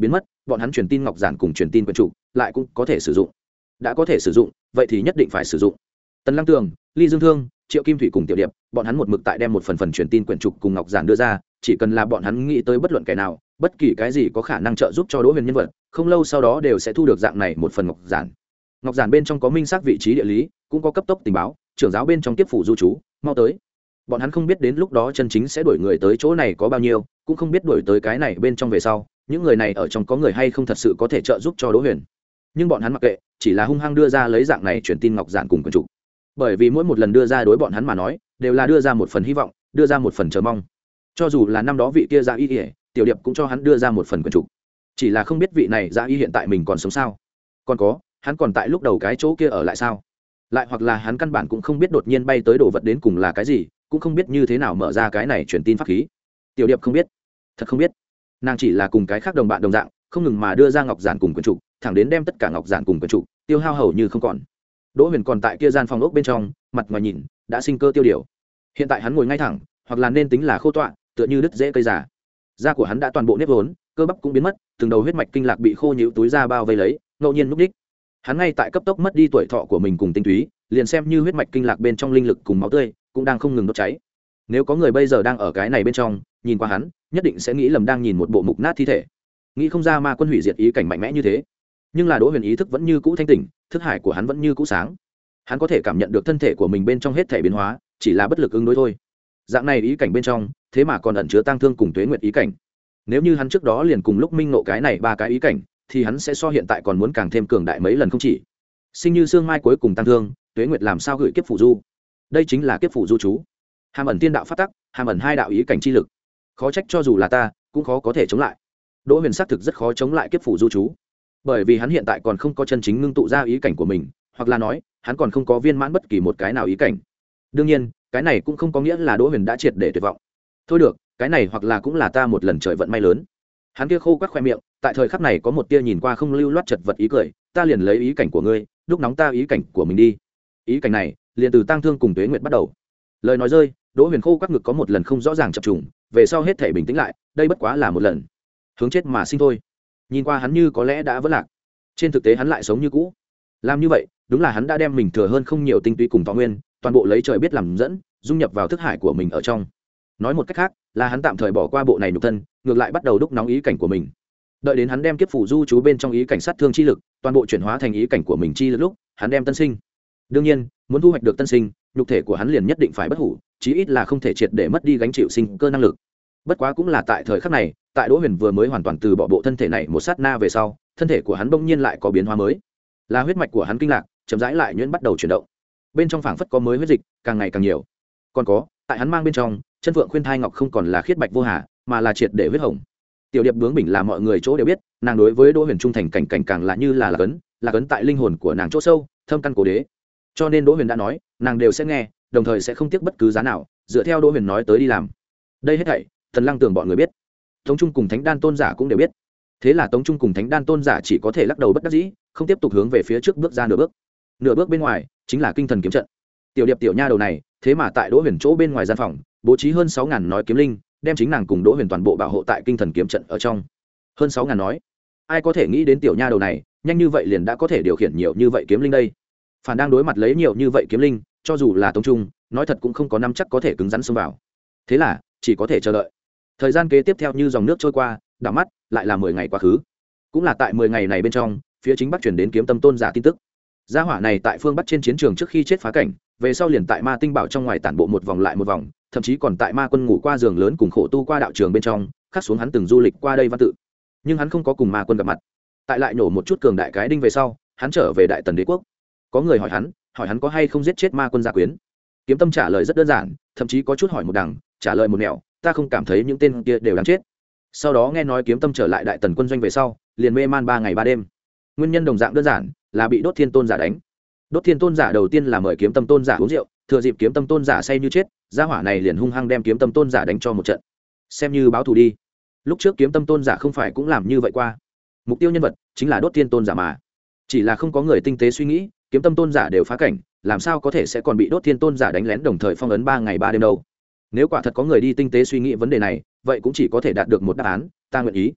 bọn hắn truyền tin ngọc giản cùng truyền tin quyển trục lại cũng có thể sử dụng. Đã có thể sử dụng vậy thì nhất định phải sử dụng. Tần Lăng Tường, Ly Dương Thương, Triệu Kim Thủy cùng Tiểu Điệp, bọn hắn một mực tại đem một phần phần truyền tin quyển trục cùng ngọc giản đưa ra, chỉ cần là bọn hắn nghĩ tới bất luận kẻ nào, bất kỳ cái gì có khả năng trợ giúp cho Đỗ Huyền nhân vật, không lâu sau đó đều sẽ thu được dạng này một phần ngọc giản. Ngọc giản bên trong có minh xác vị trí địa lý, cũng có cấp tốc tình báo, trưởng giáo bên trong tiếp phủ du trú, mau tới. Bọn hắn không biết đến lúc đó chân chính sẽ đuổi người tới chỗ này có bao nhiêu, cũng không biết đuổi tới cái này bên trong về sau, những người này ở trong có người hay không thật sự có thể trợ giúp cho Đỗ Huyền. Nhưng bọn hắn mặc kệ, chỉ là hung hăng đưa ra lấy dạng này truyền tin ngọc giản cùng quyển trục. Bởi vì mỗi một lần đưa ra đối bọn hắn mà nói, đều là đưa ra một phần hy vọng, đưa ra một phần chờ mong. Cho dù là năm đó vị kia Dạ Y Y, Tiểu Điệp cũng cho hắn đưa ra một phần quyển trục. Chỉ là không biết vị này Dạ Y hiện tại mình còn sống sao? Còn có, hắn còn tại lúc đầu cái chỗ kia ở lại sao? Lại hoặc là hắn căn bản cũng không biết đột nhiên bay tới đồ vật đến cùng là cái gì, cũng không biết như thế nào mở ra cái này truyền tin pháp khí. Tiểu Điệp không biết, thật không biết. Nàng chỉ là cùng cái khác đồng bạn đồng dạng, không ngừng mà đưa ra ngọc giản cùng quyển trục, thẳng đến đem tất cả ngọc giản cùng quyển trục tiêu hao hầu như không còn. Đỗ Huyền còn tại kia gian phòng ốc bên trong, mặt ngoài nhìn đã sinh cơ tiêu điều. Hiện tại hắn ngồi ngay thẳng, hoặc là nên tính là khô tọa, tựa như đứt rễ cây già. Da của hắn đã toàn bộ nếp vốn, cơ bắp cũng biến mất, từng đầu huyết mạch kinh lạc bị khô nhũ túi da bao vây lấy, ngẫu nhiên lúc đích. Hắn ngay tại cấp tốc mất đi tuổi thọ của mình cùng tinh túy, liền xem như huyết mạch kinh lạc bên trong linh lực cùng máu tươi cũng đang không ngừng đốt cháy. Nếu có người bây giờ đang ở cái này bên trong, nhìn qua hắn, nhất định sẽ nghĩ lầm đang nhìn một bộ mục nát thi thể. Nghĩ không ra ma quân hủy diệt ý cảnh mạnh mẽ như thế. Nhưng là Đỗ Huyền ý thức vẫn như cũ thanh tỉnh, thức hải của hắn vẫn như cũ sáng. Hắn có thể cảm nhận được thân thể của mình bên trong hết thể biến hóa, chỉ là bất lực ứng đối thôi. Dạng này ý cảnh bên trong, thế mà còn ẩn chứa tang thương cùng tuế nguyệt ý cảnh. Nếu như hắn trước đó liền cùng lúc minh ngộ cái này ba cái ý cảnh, thì hắn sẽ so hiện tại còn muốn càng thêm cường đại mấy lần không chỉ. Sinh như xương mai cuối cùng tang thương, tuế nguyệt làm sao gửi kiếp phụ du. Đây chính là kiếp phụ du chú. Hàm ẩn tiên đạo pháp tắc, hàm ẩn hai đạo ý cảnh chi lực. Khó trách cho dù là ta, cũng khó có thể chống lại. Đỗ Huyền xác thực rất khó chống lại kiếp phụ du chú, bởi vì hắn hiện tại còn không có chân chính ngưng tụ ra ý cảnh của mình, hoặc là nói hắn còn không có viên mãn bất kỳ một cái nào ý cảnh. Đương nhiên cái này cũng không có nghĩa là Đỗ Huyền đã triệt để tuyệt vọng. Thôi được, cái này hoặc là cũng là ta một lần trời vận may lớn. Hắn kia khô quắt khoe miệng, tại thời khắc này có một tia nhìn qua không lưu loát chật vật ý cười. Ta liền lấy ý cảnh của ngươi, đúc nóng ta ý cảnh của mình đi. Ý cảnh này liền từ tang thương cùng tuế nguyệt bắt đầu. Lời nói rơi, Đỗ Huyền khô quắt ngực có một lần không rõ ràng chập trùng, về sau hết thể bình tĩnh lại, đây bất quá là một lần hướng chết mà sinh thôi. Nhìn qua hắn như có lẽ đã vỡ lạc, trên thực tế hắn lại sống như cũ. Làm như vậy đúng là hắn đã đem mình thừa hơn không nhiều tinh túy cùng thọ nguyên, toàn bộ lấy trời biết làm dẫn, dung nhập vào thức hải của mình ở trong. Nói một cách khác là hắn tạm thời bỏ qua bộ này nhục thân, ngược lại bắt đầu đúc nóng ý cảnh của mình. Đợi đến hắn đem kiếp phủ du chú bên trong ý cảnh sát thương chi lực toàn bộ chuyển hóa thành ý cảnh của mình chi lực lúc, hắn đem tân sinh. Đương nhiên muốn thu hoạch được tân sinh, nhục thể của hắn liền nhất định phải bất hủ, chí ít là không thể triệt để mất đi gánh chịu sinh cơ năng lực. Bất quá cũng là tại thời khắc này, tại Đỗ Huyền vừa mới hoàn toàn từ bỏ bộ thân thể này một sát na về sau, thân thể của hắn bỗng nhiên lại có biến hóa mới. Là huyết mạch của hắn kinh lạc chậm rãi lại nhuyễn bắt đầu chuyển động, bên trong phảng phất có mới huyết dịch càng ngày càng nhiều. Còn có tại hắn mang bên trong chân vượng khuyên thai ngọc không còn là khiết bạch vô hà, mà là triệt để huyết hồng. Tiểu Điệp bướng bỉnh là mọi người chỗ đều biết, nàng đối với Đỗ Huyền trung thành cảnh cảnh càng là như là là cấn là cấn tại linh hồn của nàng chỗ sâu thâm căn cố đế. Cho nên Đỗ Huyền đã nói, nàng đều sẽ nghe, đồng thời sẽ không tiếc bất cứ giá nào dựa theo Đỗ Huyền nói tới đi làm. Đây hết thảy Thần Lăng Tường bọn người biết, Tống Trung cùng Thánh Đan Tôn giả cũng đều biết. Thế là Tống Trung cùng Thánh Đan Tôn giả chỉ có thể lắc đầu bất đắc dĩ, không tiếp tục hướng về phía trước bước ra nửa bước. Nửa bước bên ngoài chính là kinh thần kiếm trận. Tiểu Điệp tiểu nha đầu này, thế mà tại Đỗ Huyền chỗ bên ngoài gian phòng, bố trí hơn sáu ngàn nói kiếm linh, đem chính nàng cùng Đỗ Huyền toàn bộ bảo hộ tại kinh thần kiếm trận ở trong. Hơn sáu ngàn nói, ai có thể nghĩ đến tiểu nha đầu này, nhanh như vậy liền đã có thể điều khiển nhiều như vậy kiếm linh đây. Phản đang đối mặt lấy nhiều như vậy kiếm linh, cho dù là Tống Trung, nói thật cũng không có nắm chắc có thể cứng rắn xông vào. Thế là chỉ có thể chờ đợi. Thời gian kế tiếp theo như dòng nước trôi qua, đảo mắt lại là mười ngày quá khứ. Cũng là tại mười ngày này bên trong, phía chính bắc truyền đến Kiếm Tâm Tôn giả tin tức. Gia hỏa này tại phương bắc trên chiến trường trước khi chết phá cảnh, về sau liền tại Ma Tinh Bảo trong ngoài tản bộ một vòng lại một vòng, thậm chí còn tại Ma Quân ngủ qua giường lớn cùng khổ tu qua đạo trường bên trong, khắc xuống hắn từng du lịch qua đây văn tự. Nhưng hắn không có cùng Ma Quân gặp mặt. Tại lại nổ một chút cường đại cái đinh về sau, hắn trở về Đại Tần Đế quốc. Có người hỏi hắn, hỏi hắn có hay không giết chết Ma Quân gia quyến. Kiếm Tâm trả lời rất đơn giản, thậm chí có chút hỏi một đằng, trả lời một nẻo, ta không cảm thấy những tên kia đều đáng chết. Sau đó nghe nói Kiếm Tâm trở lại Đại Tần quân doanh về sau, liền mê man ba ngày ba đêm. Nguyên nhân đồng dạng đơn giản, là bị Đốt Thiên Tôn giả đánh. Đốt Thiên Tôn giả đầu tiên là mời Kiếm Tâm Tôn giả uống rượu, thừa dịp Kiếm Tâm Tôn giả say như chết, gia hỏa này liền hung hăng đem Kiếm Tâm Tôn giả đánh cho một trận, xem như báo thù đi. Lúc trước Kiếm Tâm Tôn giả không phải cũng làm như vậy qua. Mục tiêu nhân vật chính là Đốt Thiên Tôn giả mà. Chỉ là không có người tinh tế suy nghĩ, Kiếm Tâm Tôn giả đều phá cảnh, làm sao có thể sẽ còn bị Đốt Thiên Tôn giả đánh lén đồng thời phong ấn ba ngày ba đêm đâu. Nếu quả thật có người đi tinh tế suy nghĩ vấn đề này, vậy cũng chỉ có thể đạt được một đáp án, ta nguyện ý.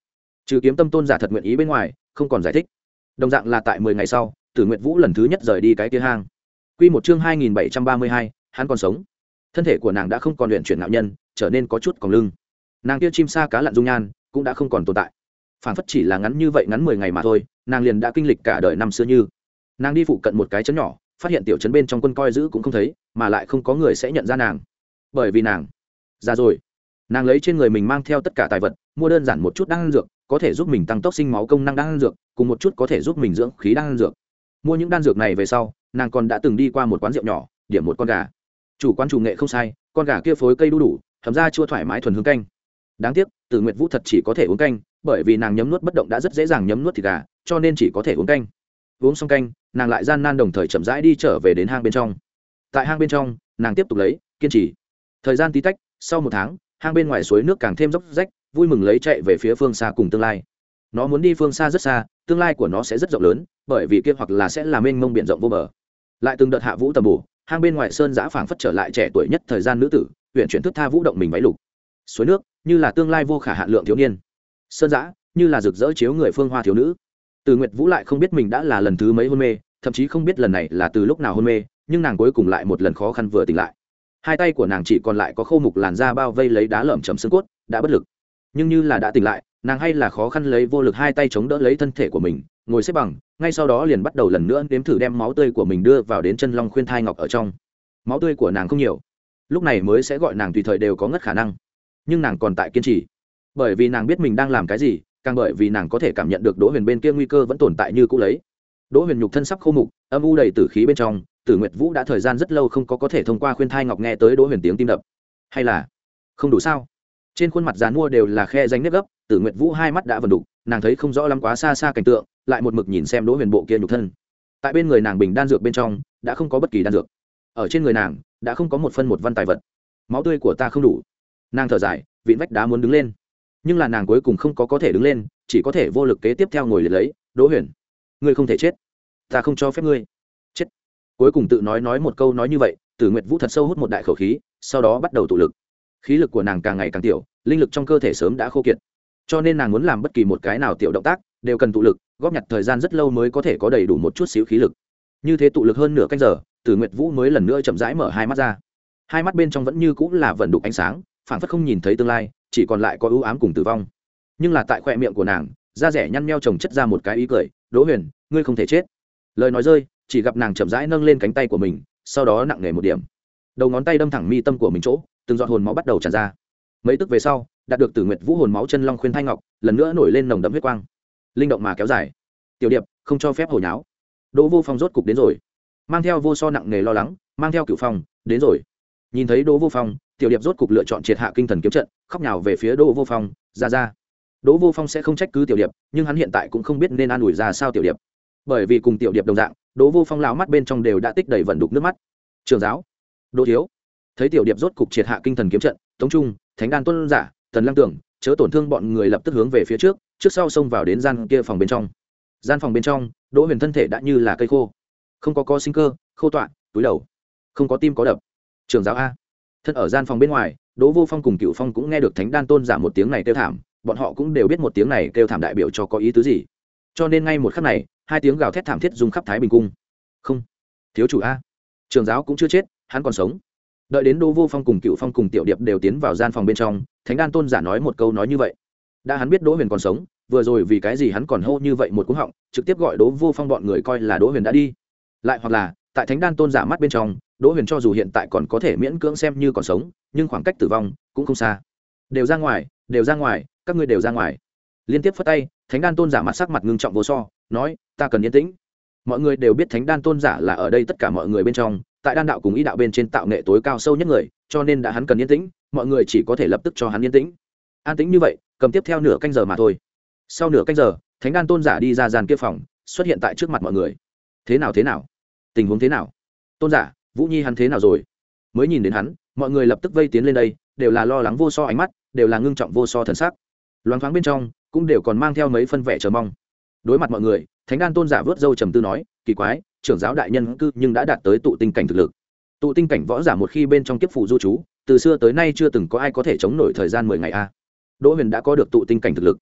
trừ kiếm tâm tôn giả thật nguyện ý bên ngoài không còn giải thích. Đồng dạng là tại mười ngày sau, Tử Nguyệt Vũ lần thứ nhất rời đi cái kia hang. Quy một chương hai nghìn bảy trăm ba mươi hai, hắn còn sống. Thân thể của nàng đã không còn luyện chuyển ngạo nhân, trở nên có chút còng lưng. Nàng kia chim sa cá lặn dung nhan cũng đã không còn tồn tại. Phản phất chỉ là ngắn như vậy ngắn mười ngày mà thôi, nàng liền đã kinh lịch cả đời năm xưa như. Nàng đi phụ cận một cái trấn nhỏ, phát hiện tiểu trấn bên trong quân coi giữ cũng không thấy, mà lại không có người sẽ nhận ra nàng. Bởi vì nàng già rồi. Nàng lấy trên người mình mang theo tất cả tài vật, mua đơn giản một chút đan dược, có thể giúp mình tăng tốc sinh máu công năng đan dược, cùng một chút có thể giúp mình dưỡng khí đan dược. Mua những đan dược này về sau, nàng còn đã từng đi qua một quán rượu nhỏ, điểm một con gà. Chủ quán chủ nghệ không sai, con gà kia phối cây đu đủ, thấm ra chua thoải mái thuần hương canh. Đáng tiếc, Tử Nguyệt Vũ thật chỉ có thể uống canh, bởi vì nàng nhấm nuốt bất động đã rất dễ dàng nhấm nuốt thịt gà, cho nên chỉ có thể uống canh. Uống xong canh, nàng lại gian nan đồng thời chậm rãi đi trở về đến hang bên trong. Tại hang bên trong, nàng tiếp tục lấy, kiên trì. Thời gian tí tách, sau một tháng, hang bên ngoài suối nước càng thêm dốc rách, vui mừng lấy chạy về phía phương xa cùng tương lai. Nó muốn đi phương xa rất xa, tương lai của nó sẽ rất rộng lớn, bởi vì kia hoặc là sẽ là mênh mông biển rộng vô bờ. Lại từng đợt hạ vũ tầm bổ, hang bên ngoài sơn giã phảng phất trở lại trẻ tuổi nhất thời gian nữ tử, huyền chuyển thức tha vũ động mình váy lục. Suối nước như là tương lai vô khả hạn lượng thiếu niên, sơn giã như là rực rỡ chiếu người phương hoa thiếu nữ. Từ Nguyệt Vũ lại không biết mình đã là lần thứ mấy hôn mê, thậm chí không biết lần này là từ lúc nào hôn mê, nhưng nàng cuối cùng lại một lần khó khăn vừa tỉnh lại. Hai tay của nàng chỉ còn lại có khô mục làn da bao vây lấy đá lởm chầm xương cốt, đã bất lực. Nhưng như là đã tỉnh lại, nàng hay là khó khăn lấy vô lực hai tay chống đỡ lấy thân thể của mình, ngồi xếp bằng, ngay sau đó liền bắt đầu lần nữa nếm thử đem máu tươi của mình đưa vào đến chân long khuyên thai ngọc ở trong. Máu tươi của nàng không nhiều, lúc này mới sẽ gọi nàng tùy thời đều có ngất khả năng, nhưng nàng còn tại kiên trì, bởi vì nàng biết mình đang làm cái gì, càng bởi vì nàng có thể cảm nhận được Đỗ Huyền bên kia nguy cơ vẫn tồn tại như cũ lấy. Đỗ Huyền nhục thân sắp khô mục, âm u đầy tử khí bên trong, Tử Nguyệt Vũ đã thời gian rất lâu không có có thể thông qua khuyên thai ngọc nghe tới Đỗ Huyền tiếng tim đập, hay là không đủ sao? Trên khuôn mặt giàn mua đều là khe rãnh nếp gấp, Tử Nguyệt Vũ hai mắt đã vần đục, nàng thấy không rõ lắm quá xa xa cảnh tượng, lại một mực nhìn xem Đỗ Huyền bộ kia nhục thân. Tại bên người nàng bình đan dược bên trong đã không có bất kỳ đan dược, ở trên người nàng đã không có một phân một văn tài vật. Máu tươi của ta không đủ. Nàng thở dài, vịn vách đá muốn đứng lên, nhưng là nàng cuối cùng không có có thể đứng lên, chỉ có thể vô lực kế tiếp theo ngồi liệt lấy. Đỗ Huyền, ngươi không thể chết, ta không cho phép ngươi chết. Cuối cùng tự nói nói một câu nói như vậy, Tử Nguyệt Vũ thật sâu hút một đại khẩu khí, sau đó bắt đầu tụ lực. Khí lực của nàng càng ngày càng tiểu, linh lực trong cơ thể sớm đã khô kiệt, cho nên nàng muốn làm bất kỳ một cái nào tiểu động tác đều cần tụ lực, góp nhặt thời gian rất lâu mới có thể có đầy đủ một chút xíu khí lực. Như thế tụ lực hơn nửa canh giờ, Tử Nguyệt Vũ mới lần nữa chậm rãi mở hai mắt ra. Hai mắt bên trong vẫn như cũng là vẩn đục ánh sáng, phảng phất không nhìn thấy tương lai, chỉ còn lại có ưu ám cùng tử vong. Nhưng là tại khoe miệng của nàng, da rẻ nhăn nheo chồng chất ra một cái ý cười. Đỗ Huyền, ngươi không thể chết. Lời nói rơi, chỉ gặp nàng chậm rãi nâng lên cánh tay của mình, sau đó nặng nề một điểm, đầu ngón tay đâm thẳng mi tâm của mình chỗ, từng giọt hồn máu bắt đầu tràn ra. Mấy tức về sau, đạt được Tử Nguyệt Vũ hồn máu chân long khuyên thai ngọc lần nữa nổi lên nồng đậm huyết quang, linh động mà kéo dài. Tiểu điệp, không cho phép hồi nháo. Đỗ Vô Phong rốt cục đến rồi, mang theo vô so nặng nề lo lắng, mang theo Cửu Phong đến rồi. Nhìn thấy Đỗ Vô Phong, tiểu điệp rốt cục lựa chọn triệt hạ kinh thần kiếm trận, khóc nhào về phía Đỗ Vô Phong. Ra ra. Đỗ Vô Phong sẽ không trách cứ tiểu điệp, nhưng hắn hiện tại cũng không biết nên an ủi ra sao tiểu điệp, bởi vì cùng tiểu điệp đồng dạng, Đỗ Vô Phong lão mắt bên trong đều đã tích đầy vận đục nước mắt. Trường giáo, Đỗ thiếu, thấy tiểu điệp rốt cục triệt hạ kinh thần kiếm trận, Tống Trung, Thánh Đan Tuân giả, Tần Lăng Tưởng, chớ tổn thương bọn người lập tức hướng về phía trước, trước sau xông vào đến gian kia phòng bên trong. Gian phòng bên trong, Đỗ Huyền thân thể đã như là cây khô, không có có sinh cơ, khô tọa, túi đầu, không có tim có đập. Trường giáo a. Thân ở gian phòng bên ngoài, Đỗ Vô Phong cùng Cửu Phong cũng nghe được Thánh Đan Tôn giả một tiếng này kêu thảm, bọn họ cũng đều biết một tiếng này kêu thảm đại biểu cho có ý tứ gì. Cho nên ngay một khắc này, hai tiếng gào thét thảm thiết rung khắp Thái Bình cung. Không, thiếu chủ a, Trường giáo cũng chưa chết, hắn còn sống. Đợi đến Đỗ Vô Phong cùng Cửu Phong cùng tiểu điệp đều tiến vào gian phòng bên trong, Thánh Đan Tôn giả nói một câu nói như vậy. Đã hắn biết Đỗ Huyền còn sống, vừa rồi vì cái gì hắn còn hô như vậy một cú họng, trực tiếp gọi Đỗ Vô Phong bọn người coi là Đỗ Huyền đã đi. Lại hoặc là, tại Thánh Đan Tôn giả mắt bên trong, Đỗ Huyền cho dù hiện tại còn có thể miễn cưỡng xem như còn sống, nhưng khoảng cách tử vong cũng không xa. Đều ra ngoài, đều ra ngoài, các ngươi đều ra ngoài. Liên tiếp phất tay, Thánh Đan Tôn giả mặt sắc mặt ngưng trọng vô so, nói, ta cần yên tĩnh. Mọi người đều biết Thánh Đan Tôn giả là ở đây tất cả mọi người bên trong, tại đan đạo cùng ý đạo bên trên tạo nghệ tối cao sâu nhất người, cho nên đã hắn cần yên tĩnh, mọi người chỉ có thể lập tức cho hắn yên tĩnh. An tĩnh như vậy, cầm tiếp theo nửa canh giờ mà thôi. Sau nửa canh giờ, Thánh Đan Tôn giả đi ra gian kia phòng, xuất hiện tại trước mặt mọi người. Thế nào thế nào? Tình huống thế nào? Tôn giả, Vũ Nhi hắn thế nào rồi? Mới nhìn đến hắn, mọi người lập tức vây tiến lên đây, đều là lo lắng vô so ánh mắt, đều là ngưng trọng vô so thần sắc. Loáng thoáng bên trong, cũng đều còn mang theo mấy phân vẻ chờ mong. Đối mặt mọi người, Thánh Đan Tôn giả vớt râu trầm tư nói, kỳ quái, trưởng giáo đại nhân cư nhưng đã đạt tới tụ tinh cảnh thực lực. Tụ tinh cảnh võ giả một khi bên trong kiếp phủ du trú, từ xưa tới nay chưa từng có ai có thể chống nổi thời gian mười ngày a. Đỗ Huyền đã có được tụ tinh cảnh thực lực.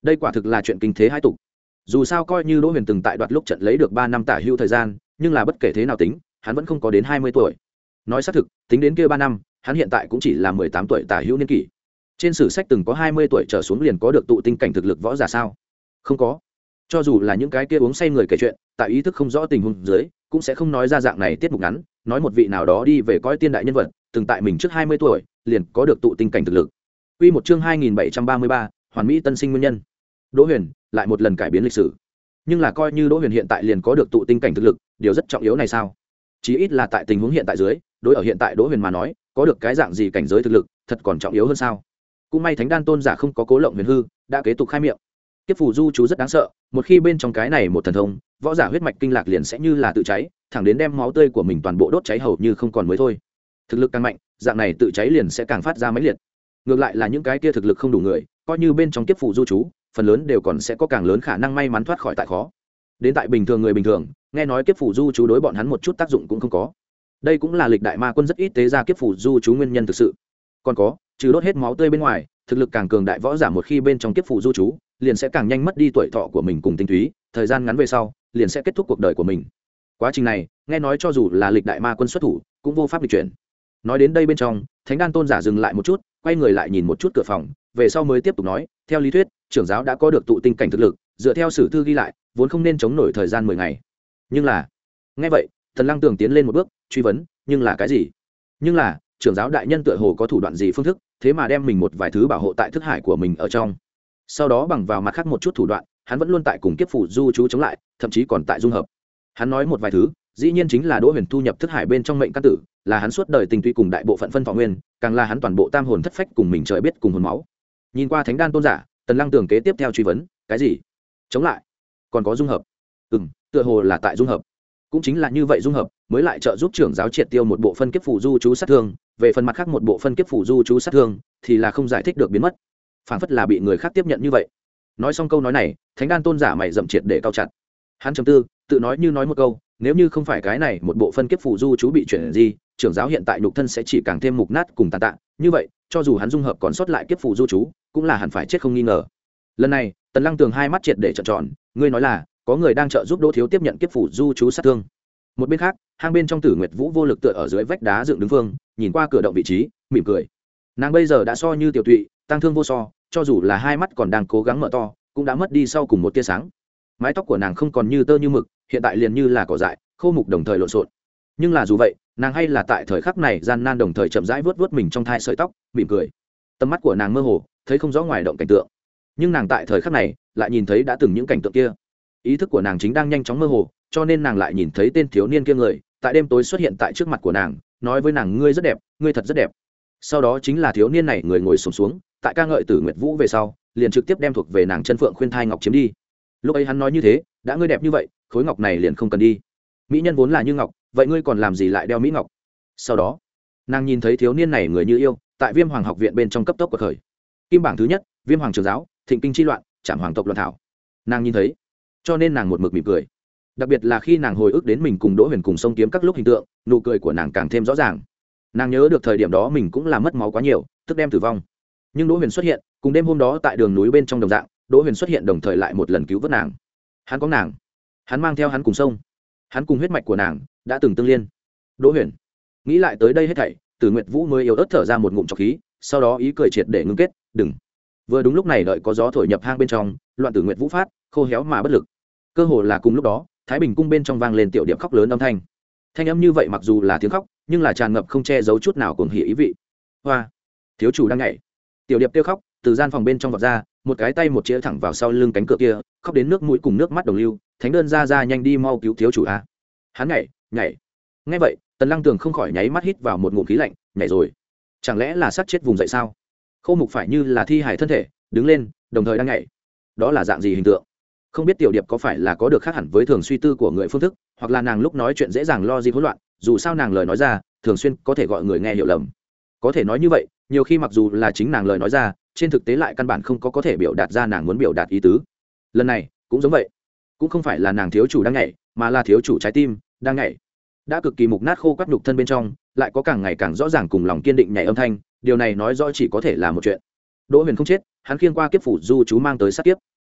đây quả thực là chuyện kinh thế hai tục. Dù sao coi như Đỗ Huyền từng tại đoạt lúc trận lấy được ba năm tả hữu thời gian, nhưng là bất kể thế nào tính, hắn vẫn không có đến hai mươi tuổi. Nói xác thực, tính đến kia ba năm, hắn hiện tại cũng chỉ là mười tám tuổi tả hữu niên kỷ. Trên sử sách từng có hai mươi tuổi trở xuống liền có được tụ tinh cảnh thực lực võ giả sao? Không có. Cho dù là những cái kia uống say người kể chuyện, tại ý thức không rõ tình huống dưới, cũng sẽ không nói ra dạng này tiết mục ngắn, nói một vị nào đó đi về coi tiên đại nhân vật, từng tại mình trước hai mươi tuổi, liền có được tụ tinh cảnh thực lực. Quy một chương hai nghìn bảy trăm ba mươi ba, hoàn mỹ tân sinh nguyên nhân. Đỗ Huyền lại một lần cải biến lịch sử. Nhưng là coi như Đỗ Huyền hiện tại liền có được tụ tinh cảnh thực lực, điều rất trọng yếu này sao? Chí ít là tại tình huống hiện tại dưới, đối ở hiện tại Đỗ Huyền mà nói, có được cái dạng gì cảnh giới thực lực, thật còn trọng yếu hơn sao? Cũng may Thánh Đan tôn giả không có cố lộng huyền hư, đã kế tục khai miệng. Kiếp phù du chú rất đáng sợ, một khi bên trong cái này một thần thông, võ giả huyết mạch kinh lạc liền sẽ như là tự cháy, thẳng đến đem máu tươi của mình toàn bộ đốt cháy hầu như không còn mới thôi. Thực lực càng mạnh, dạng này tự cháy liền sẽ càng phát ra mãnh liệt. Ngược lại là những cái kia thực lực không đủ người, coi như bên trong kiếp phù du chú, phần lớn đều còn sẽ có càng lớn khả năng may mắn thoát khỏi tại khó. Đến tại bình thường người bình thường, nghe nói kiếp phù du chú đối bọn hắn một chút tác dụng cũng không có. Đây cũng là lịch đại ma quân rất ít tế ra kiếp phù du chú nguyên nhân thực sự. Còn có, trừ đốt hết máu tươi bên ngoài, thực lực càng cường đại võ giả một khi bên trong kiếp phù du chú, liền sẽ càng nhanh mất đi tuổi thọ của mình cùng tinh túy, thời gian ngắn về sau, liền sẽ kết thúc cuộc đời của mình. Quá trình này, nghe nói cho dù là lịch đại ma quân xuất thủ, cũng vô pháp lịch chuyển. Nói đến đây bên trong, Thánh Đan tôn giả dừng lại một chút, quay người lại nhìn một chút cửa phòng, về sau mới tiếp tục nói, theo lý thuyết, trưởng giáo đã có được tụ tinh cảnh thực lực, dựa theo sử thư ghi lại, vốn không nên chống nổi thời gian mười ngày. Nhưng là, nghe vậy, Thần Lăng Tường tiến lên một bước, truy vấn, nhưng là cái gì? Nhưng là, trưởng giáo đại nhân tựa hồ có thủ đoạn gì phương thức, thế mà đem mình một vài thứ bảo hộ tại thức hải của mình ở trong. Sau đó bằng vào mặt khác một chút thủ đoạn, hắn vẫn luôn tại cùng kiếp phủ du chú chống lại, thậm chí còn tại dung hợp. Hắn nói một vài thứ, dĩ nhiên chính là Đỗ Huyền thu nhập thức hải bên trong mệnh căn tử, là hắn suốt đời tình tuy cùng đại bộ phận phân thọ nguyên, càng là hắn toàn bộ tam hồn thất phách cùng mình trời biết cùng hồn máu. Nhìn qua Thánh Đan tôn giả, Tần Lăng Tường kế tiếp theo truy vấn, cái gì? Chống lại? Còn có dung hợp? Ừm, tựa hồ là tại dung hợp. Cũng chính là như vậy dung hợp, mới lại trợ giúp trưởng giáo triệt tiêu một bộ phân kiếp phủ du chú sát thương, về phần mặt khác một bộ phân kiếp phủ du chú sát thương, thì là không giải thích được biến mất. Phản phất là bị người khác tiếp nhận như vậy. Nói xong câu nói này, Thánh Đan tôn giả mày dậm triệt để cao chặt. Hắn trầm tư, tự nói như nói một câu, nếu như không phải cái này một bộ phân kiếp phủ du chú bị chuyển gì, trưởng giáo hiện tại nhục thân sẽ chỉ càng thêm mục nát cùng tàn tạ, như vậy, cho dù hắn dung hợp còn sót lại kiếp phủ du chú, cũng là hẳn phải chết không nghi ngờ. Lần này, Tần Lăng Tường hai mắt triệt để trợn tròn, ngươi nói là có người đang trợ giúp Đỗ thiếu tiếp nhận kiếp phủ du chú sát thương. Một bên khác, hang bên trong Tử Nguyệt Vũ vô lực tựa ở dưới vách đá dựng đứng phương, nhìn qua cửa động vị trí, mỉm cười. Nàng bây giờ đã so như tiểu tụy, tăng thương vô so, cho dù là hai mắt còn đang cố gắng mở to, cũng đã mất đi sau cùng một tia sáng. Mái tóc của nàng không còn như tơ như mực, hiện tại liền như là cỏ dại, khô mục đồng thời lộn xộn. Nhưng là dù vậy, nàng hay là tại thời khắc này gian nan đồng thời chậm rãi vớt vớt mình trong thai sợi tóc, mỉm cười. Tầm mắt của nàng mơ hồ, thấy không rõ ngoài động cảnh tượng, nhưng nàng tại thời khắc này lại nhìn thấy đã từng những cảnh tượng kia. Ý thức của nàng chính đang nhanh chóng mơ hồ, cho nên nàng lại nhìn thấy tên thiếu niên kia người tại đêm tối xuất hiện tại trước mặt của nàng, nói với nàng, ngươi rất đẹp, ngươi thật rất đẹp. Sau đó chính là thiếu niên này người ngồi xổm xuống, tại ca ngợi Tử Nguyệt Vũ về sau, liền trực tiếp đem thuộc về nàng chân phượng khuyên thai ngọc chiếm đi. Lúc ấy hắn nói như thế, đã ngươi đẹp như vậy, khối ngọc này liền không cần đi. Mỹ nhân vốn là như ngọc, vậy ngươi còn làm gì lại đeo mỹ ngọc? Sau đó, nàng nhìn thấy thiếu niên này người như yêu, tại Viêm Hoàng học viện bên trong cấp tốc của khởi. Kim bảng thứ nhất, Viêm Hoàng trường giáo, thịnh kinh chi loạn, trảm hoàng tộc loạn thảo. Nàng nhìn thấy, cho nên nàng một mực mỉm cười. Đặc biệt là khi nàng hồi ức đến mình cùng Đỗ Huyền cùng sông kiếm các lúc hình tượng, nụ cười của nàng càng thêm rõ ràng. Nàng nhớ được thời điểm đó mình cũng là mất máu quá nhiều, tức đem tử vong. Nhưng Đỗ Huyền xuất hiện, cùng đêm hôm đó tại đường núi bên trong đồng dạng, Đỗ Huyền xuất hiện đồng thời lại một lần cứu vớt nàng. Hắn có nàng, hắn mang theo hắn cùng sông, hắn cùng huyết mạch của nàng đã từng tương liên. Đỗ Huyền nghĩ lại tới đây hết thảy, Tử Nguyệt Vũ mới yếu ớt thở ra một ngụm trọc khí, sau đó ý cười triệt để ngưng kết, đừng. Vừa đúng lúc này đợi có gió thổi nhập hang bên trong, loạn Tử Nguyệt Vũ phát, khô héo mà bất lực. Cơ hồ là cùng lúc đó, Thái Bình cung bên trong vang lên tiểu điệp khóc lớn âm thanh. Thanh âm như vậy mặc dù là tiếng khóc, nhưng là tràn ngập không che giấu chút nào cuồng hỉ ý vị. Hoa, thiếu chủ đang nhảy. Tiểu điệp kêu khóc, từ gian phòng bên trong vọt ra, một cái tay một chĩa thẳng vào sau lưng cánh cửa kia, khóc đến nước mũi cùng nước mắt đồng lưu, thánh đơn ra ra nhanh đi mau cứu thiếu chủ a. Hắn nhảy, nhảy. Nghe vậy, Tần Lăng Tường không khỏi nháy mắt hít vào một ngụm khí lạnh, nhảy rồi. Chẳng lẽ là sát chết vùng dậy sao? Khâu Mục phải như là thi hài thân thể, đứng lên, đồng thời đang nhảy. Đó là dạng gì hình tượng? Không biết tiểu điệp có phải là có được khác hẳn với thường suy tư của người phương thức, hoặc là nàng lúc nói chuyện dễ dàng lo gì hỗn loạn, dù sao nàng lời nói ra thường xuyên có thể gọi người nghe hiểu lầm. Có thể nói như vậy, nhiều khi mặc dù là chính nàng lời nói ra, trên thực tế lại căn bản không có có thể biểu đạt ra nàng muốn biểu đạt ý tứ. Lần này cũng giống vậy, cũng không phải là nàng thiếu chủ đang nhảy, mà là thiếu chủ trái tim đang nhảy. Đã cực kỳ mục nát khô quắt nhục thân bên trong, lại có càng ngày càng rõ ràng cùng lòng kiên định nhảy âm thanh, điều này nói rõ chỉ có thể là một chuyện. Đỗ Huyền không chết, hắn khiêng qua kiếp phủ du chú mang tới sát kiếp.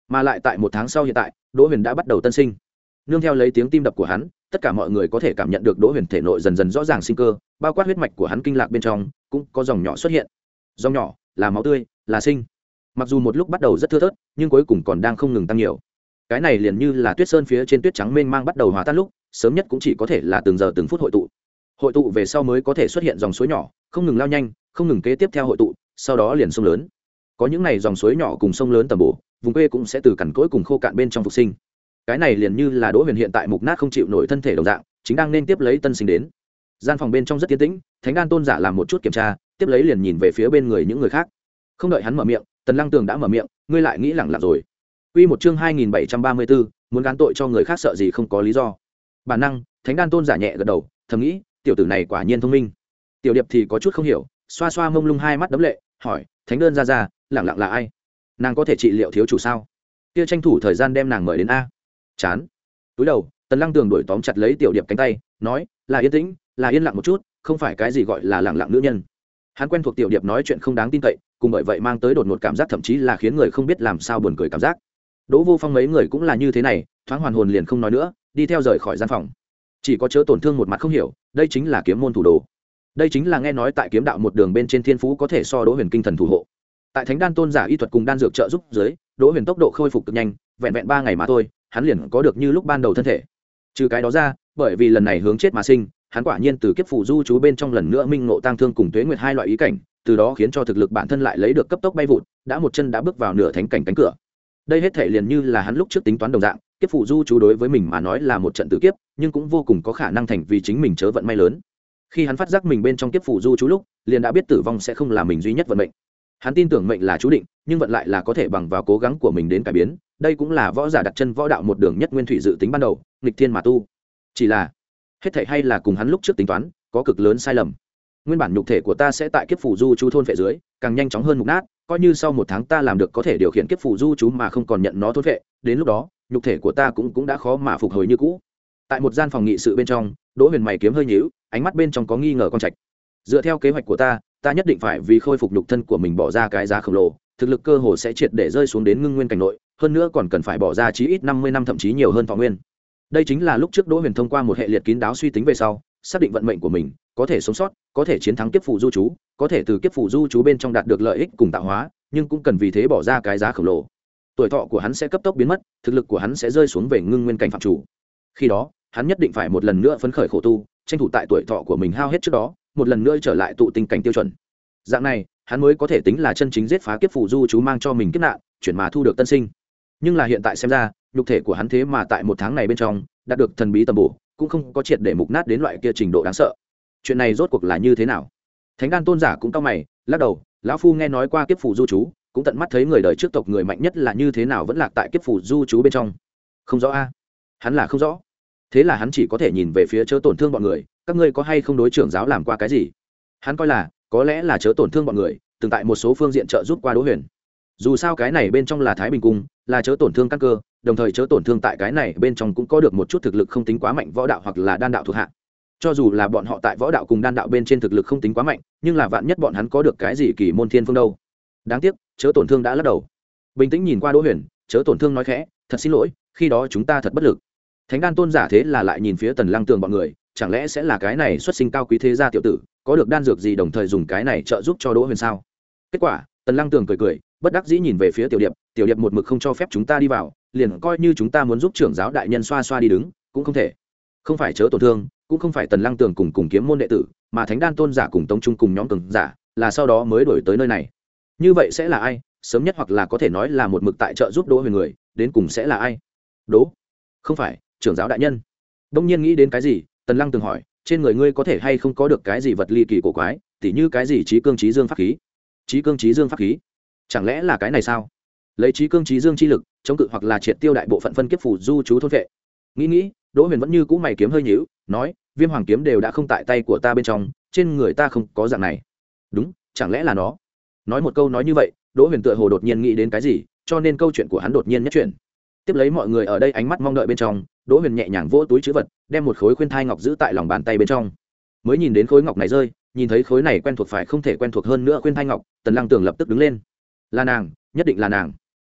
mà lại tại một tháng sau hiện tại đỗ huyền đã bắt đầu tân sinh. Nương theo lấy tiếng tim đập của hắn, tất cả mọi người có thể cảm nhận được đỗ huyền thể nội dần dần rõ ràng sinh cơ, bao quát huyết mạch của hắn kinh lạc bên trong cũng có dòng nhỏ xuất hiện. Dòng nhỏ là máu tươi, là sinh. Mặc dù một lúc bắt đầu rất thưa thớt, nhưng cuối cùng còn đang không ngừng tăng nhiều. Cái này liền như là tuyết sơn phía trên tuyết trắng mênh mang bắt đầu hòa tan lúc, sớm nhất cũng chỉ có thể là từng giờ từng phút hội tụ. Hội tụ về sau mới có thể xuất hiện dòng suối nhỏ, không ngừng lao nhanh, không ngừng kế tiếp theo hội tụ, sau đó liền sông lớn. Có những này dòng suối nhỏ cùng sông lớn tầm bổ, vùng quê cũng sẽ từ cằn cỗi cùng khô cạn bên trong phục sinh. Cái này liền như là đỗ huyền hiện tại mục nát không chịu nổi thân thể đồng dạng, chính đang nên tiếp lấy tân sinh đến. Gian phòng bên trong rất yên tĩnh, thánh đan tôn giả làm một chút kiểm tra, tiếp lấy liền nhìn về phía bên người những người khác. Không đợi hắn mở miệng, Tần Lăng Tường đã mở miệng, ngươi lại nghĩ lẳng lặng rồi. Quy một chương hai nghìn bảy trăm ba mươi tư, muốn gán tội cho người khác sợ gì không có lý do. Bản năng, thánh đan tôn giả nhẹ gật đầu, thầm nghĩ, tiểu tử này quả nhiên thông minh. Tiểu điệp thì có chút không hiểu, xoa xoa mông lung hai mắt đấm lệ, hỏi, thánh đơn ra ra, lẳng lặng là ai? Nàng có thể trị liệu thiếu chủ sao? Kia tranh thủ thời gian đem nàng mời đến a. Chán. Túi đầu, Tần Lăng Tường đuổi tóm chặt lấy tiểu điệp cánh tay, nói, là yên tĩnh, là yên lặng một chút, không phải cái gì gọi là lẳng lặng nữ nhân. Hắn quen thuộc tiểu điệp nói chuyện không đáng tin cậy, cùng bởi vậy mang tới đột ngột cảm giác thậm chí là khiến người không biết làm sao buồn cười cảm giác. Đỗ Vô Phong mấy người cũng là như thế này, thoáng hoàn hồn liền không nói nữa, đi theo rời khỏi gian phòng. Chỉ có chớ tổn thương một mặt không hiểu, đây chính là kiếm môn thủ đồ. Đây chính là nghe nói tại kiếm đạo một đường bên trên thiên phú có thể so Đỗ Huyền kinh thần thủ hộ. Tại Thánh Đan tôn giả y thuật cùng đan dược trợ giúp dưới, Đỗ Huyền tốc độ khôi phục cực nhanh, vẹn vẹn ba ngày mà thôi, hắn liền có được như lúc ban đầu thân thể. Trừ cái đó ra, bởi vì lần này hướng chết mà sinh, hắn quả nhiên từ kiếp phù du chú bên trong lần nữa minh ngộ tăng thương cùng tuế nguyệt hai loại ý cảnh, từ đó khiến cho thực lực bản thân lại lấy được cấp tốc bay vụt, đã một chân đã bước vào nửa thánh cảnh cánh cửa. Đây hết thể liền như là hắn lúc trước tính toán đồng dạng, kiếp phù du chú đối với mình mà nói là một trận tử kiếp, nhưng cũng vô cùng có khả năng thành vì chính mình chớ vận may lớn. Khi hắn phát giác mình bên trong kiếp phù du chú lúc, liền đã biết tử vong sẽ không là mình duy nhất vận mệnh. Hắn tin tưởng mệnh là chú định, nhưng vận lại là có thể bằng vào cố gắng của mình đến cải biến, đây cũng là võ giả đặt chân võ đạo một đường nhất nguyên thủy dự tính ban đầu, nghịch thiên mà tu. Chỉ là, hết thảy hay là cùng hắn lúc trước tính toán có cực lớn sai lầm. Nguyên bản nhục thể của ta sẽ tại kiếp phù du chú thôn phệ dưới, càng nhanh chóng hơn mục nát, coi như sau một tháng ta làm được có thể điều khiển kiếp phù du chú mà không còn nhận nó thôn phệ, đến lúc đó, nhục thể của ta cũng cũng đã khó mà phục hồi như cũ. Tại một gian phòng nghị sự bên trong, Đỗ Huyền mày kiếm hơi nhíu, ánh mắt bên trong có nghi ngờ con trạch. Dựa theo kế hoạch của ta, ta nhất định phải vì khôi phục nhục thân của mình bỏ ra cái giá khổng lồ, thực lực cơ hồ sẽ triệt để rơi xuống đến ngưng nguyên cảnh nội, hơn nữa còn cần phải bỏ ra chí ít năm mươi năm thậm chí nhiều hơn thọ nguyên. Đây chính là lúc trước Đỗ Huyền thông qua một hệ liệt kín đáo suy tính về sau, xác định vận mệnh của mình, có thể sống sót, có thể chiến thắng kiếp phù du chú, có thể từ kiếp phù du chú bên trong đạt được lợi ích cùng tạo hóa, nhưng cũng cần vì thế bỏ ra cái giá khổng lồ. Tuổi thọ của hắn sẽ cấp tốc biến mất, thực lực của hắn sẽ rơi xuống về ngưng nguyên cảnh phạm chủ. Khi đó, hắn nhất định phải một lần nữa phấn khởi khổ tu, tranh thủ tại tuổi thọ của mình hao hết trước đó, một lần nữa trở lại tụ tinh cảnh tiêu chuẩn. Dạng này, hắn mới có thể tính là chân chính giết phá kiếp phù du chú mang cho mình kiếp nạn, chuyển mà thu được tân sinh. Nhưng là hiện tại xem ra, nhục thể của hắn thế mà tại một tháng này bên trong đạt được thần bí tầm bổ, cũng không có triệt để mục nát đến loại kia trình độ đáng sợ. Chuyện này rốt cuộc là như thế nào? Thánh Đan tôn giả cũng cau mày, lắc đầu, lão phu nghe nói qua kiếp phù du chú, cũng tận mắt thấy người đời trước tộc người mạnh nhất là như thế nào vẫn lạc tại kiếp phù du chú bên trong. Không rõ a? Hắn là không rõ. Thế là hắn chỉ có thể nhìn về phía chớ tổn thương bọn người, các ngươi có hay không đối trưởng giáo làm qua cái gì? Hắn coi là, có lẽ là chớ tổn thương bọn người, từng tại một số phương diện trợ giúp qua Đỗ Huyền. Dù sao cái này bên trong là Thái Bình cung, là chớ tổn thương căn cơ, đồng thời chớ tổn thương tại cái này bên trong cũng có được một chút thực lực không tính quá mạnh võ đạo hoặc là đan đạo thuộc hạ. Cho dù là bọn họ tại võ đạo cùng đan đạo bên trên thực lực không tính quá mạnh, nhưng là vạn nhất bọn hắn có được cái gì kỳ môn thiên phương đâu. Đáng tiếc, chớ tổn thương đã lắc đầu. Bình tĩnh nhìn qua Đỗ Huyền, chớ tổn thương nói khẽ, thật xin lỗi, khi đó chúng ta thật bất lực. Thánh Đan tôn giả thế là lại nhìn phía Tần Lăng Tường bọn người, chẳng lẽ sẽ là cái này xuất sinh cao quý thế gia tiểu tử, có được đan dược gì đồng thời dùng cái này trợ giúp cho Đỗ Huyền sao? Kết quả, Tần Lăng Tường cười cười, bất đắc dĩ nhìn về phía tiểu điệp, tiểu điệp một mực không cho phép chúng ta đi vào, liền coi như chúng ta muốn giúp trưởng giáo đại nhân xoa xoa đi đứng, cũng không thể. Không phải chớ tổn thương, cũng không phải Tần Lăng Tường cùng cùng kiếm môn đệ tử, mà Thánh Đan tôn giả cùng Tông Trung cùng nhóm cường giả, là sau đó mới đổi tới nơi này. Như vậy sẽ là ai? Sớm nhất hoặc là có thể nói là một mực tại trợ giúp Đỗ Huyền người, đến cùng sẽ là ai? Đỗ? Không phải, trưởng giáo đại nhân. Đông nhiên nghĩ đến cái gì, Tần Lăng Tường hỏi, trên người ngươi có thể hay không có được cái gì vật ly kỳ cổ quái, tỉ như cái gì trí cương trí dương pháp khí? Trí cương trí dương pháp khí? Chẳng lẽ là cái này sao? Lấy trí cương trí dương chi lực, chống cự hoặc là triệt tiêu đại bộ phận phân kiếp phù du chú thôn vệ. Nghĩ nghĩ, Đỗ Huyền vẫn như cũ mày kiếm hơi nhíu, nói, Viêm Hoàng kiếm đều đã không tại tay của ta bên trong, trên người ta không có dạng này. Đúng, chẳng lẽ là nó? Nói một câu nói như vậy, Đỗ Huyền tựa hồ đột nhiên nghĩ đến cái gì, cho nên câu chuyện của hắn đột nhiên nhất chuyển. Tiếp lấy mọi người ở đây ánh mắt mong đợi bên trong, Đỗ Huyền nhẹ nhàng vỗ túi trữ vật, đem một khối khuyên thai ngọc giữ tại lòng bàn tay bên trong. Mới nhìn đến khối ngọc này rơi, nhìn thấy khối này quen thuộc phải không thể quen thuộc hơn nữa khuyên thai ngọc, Tần Lăng Tường lập tức đứng lên. Là nàng, nhất định là nàng.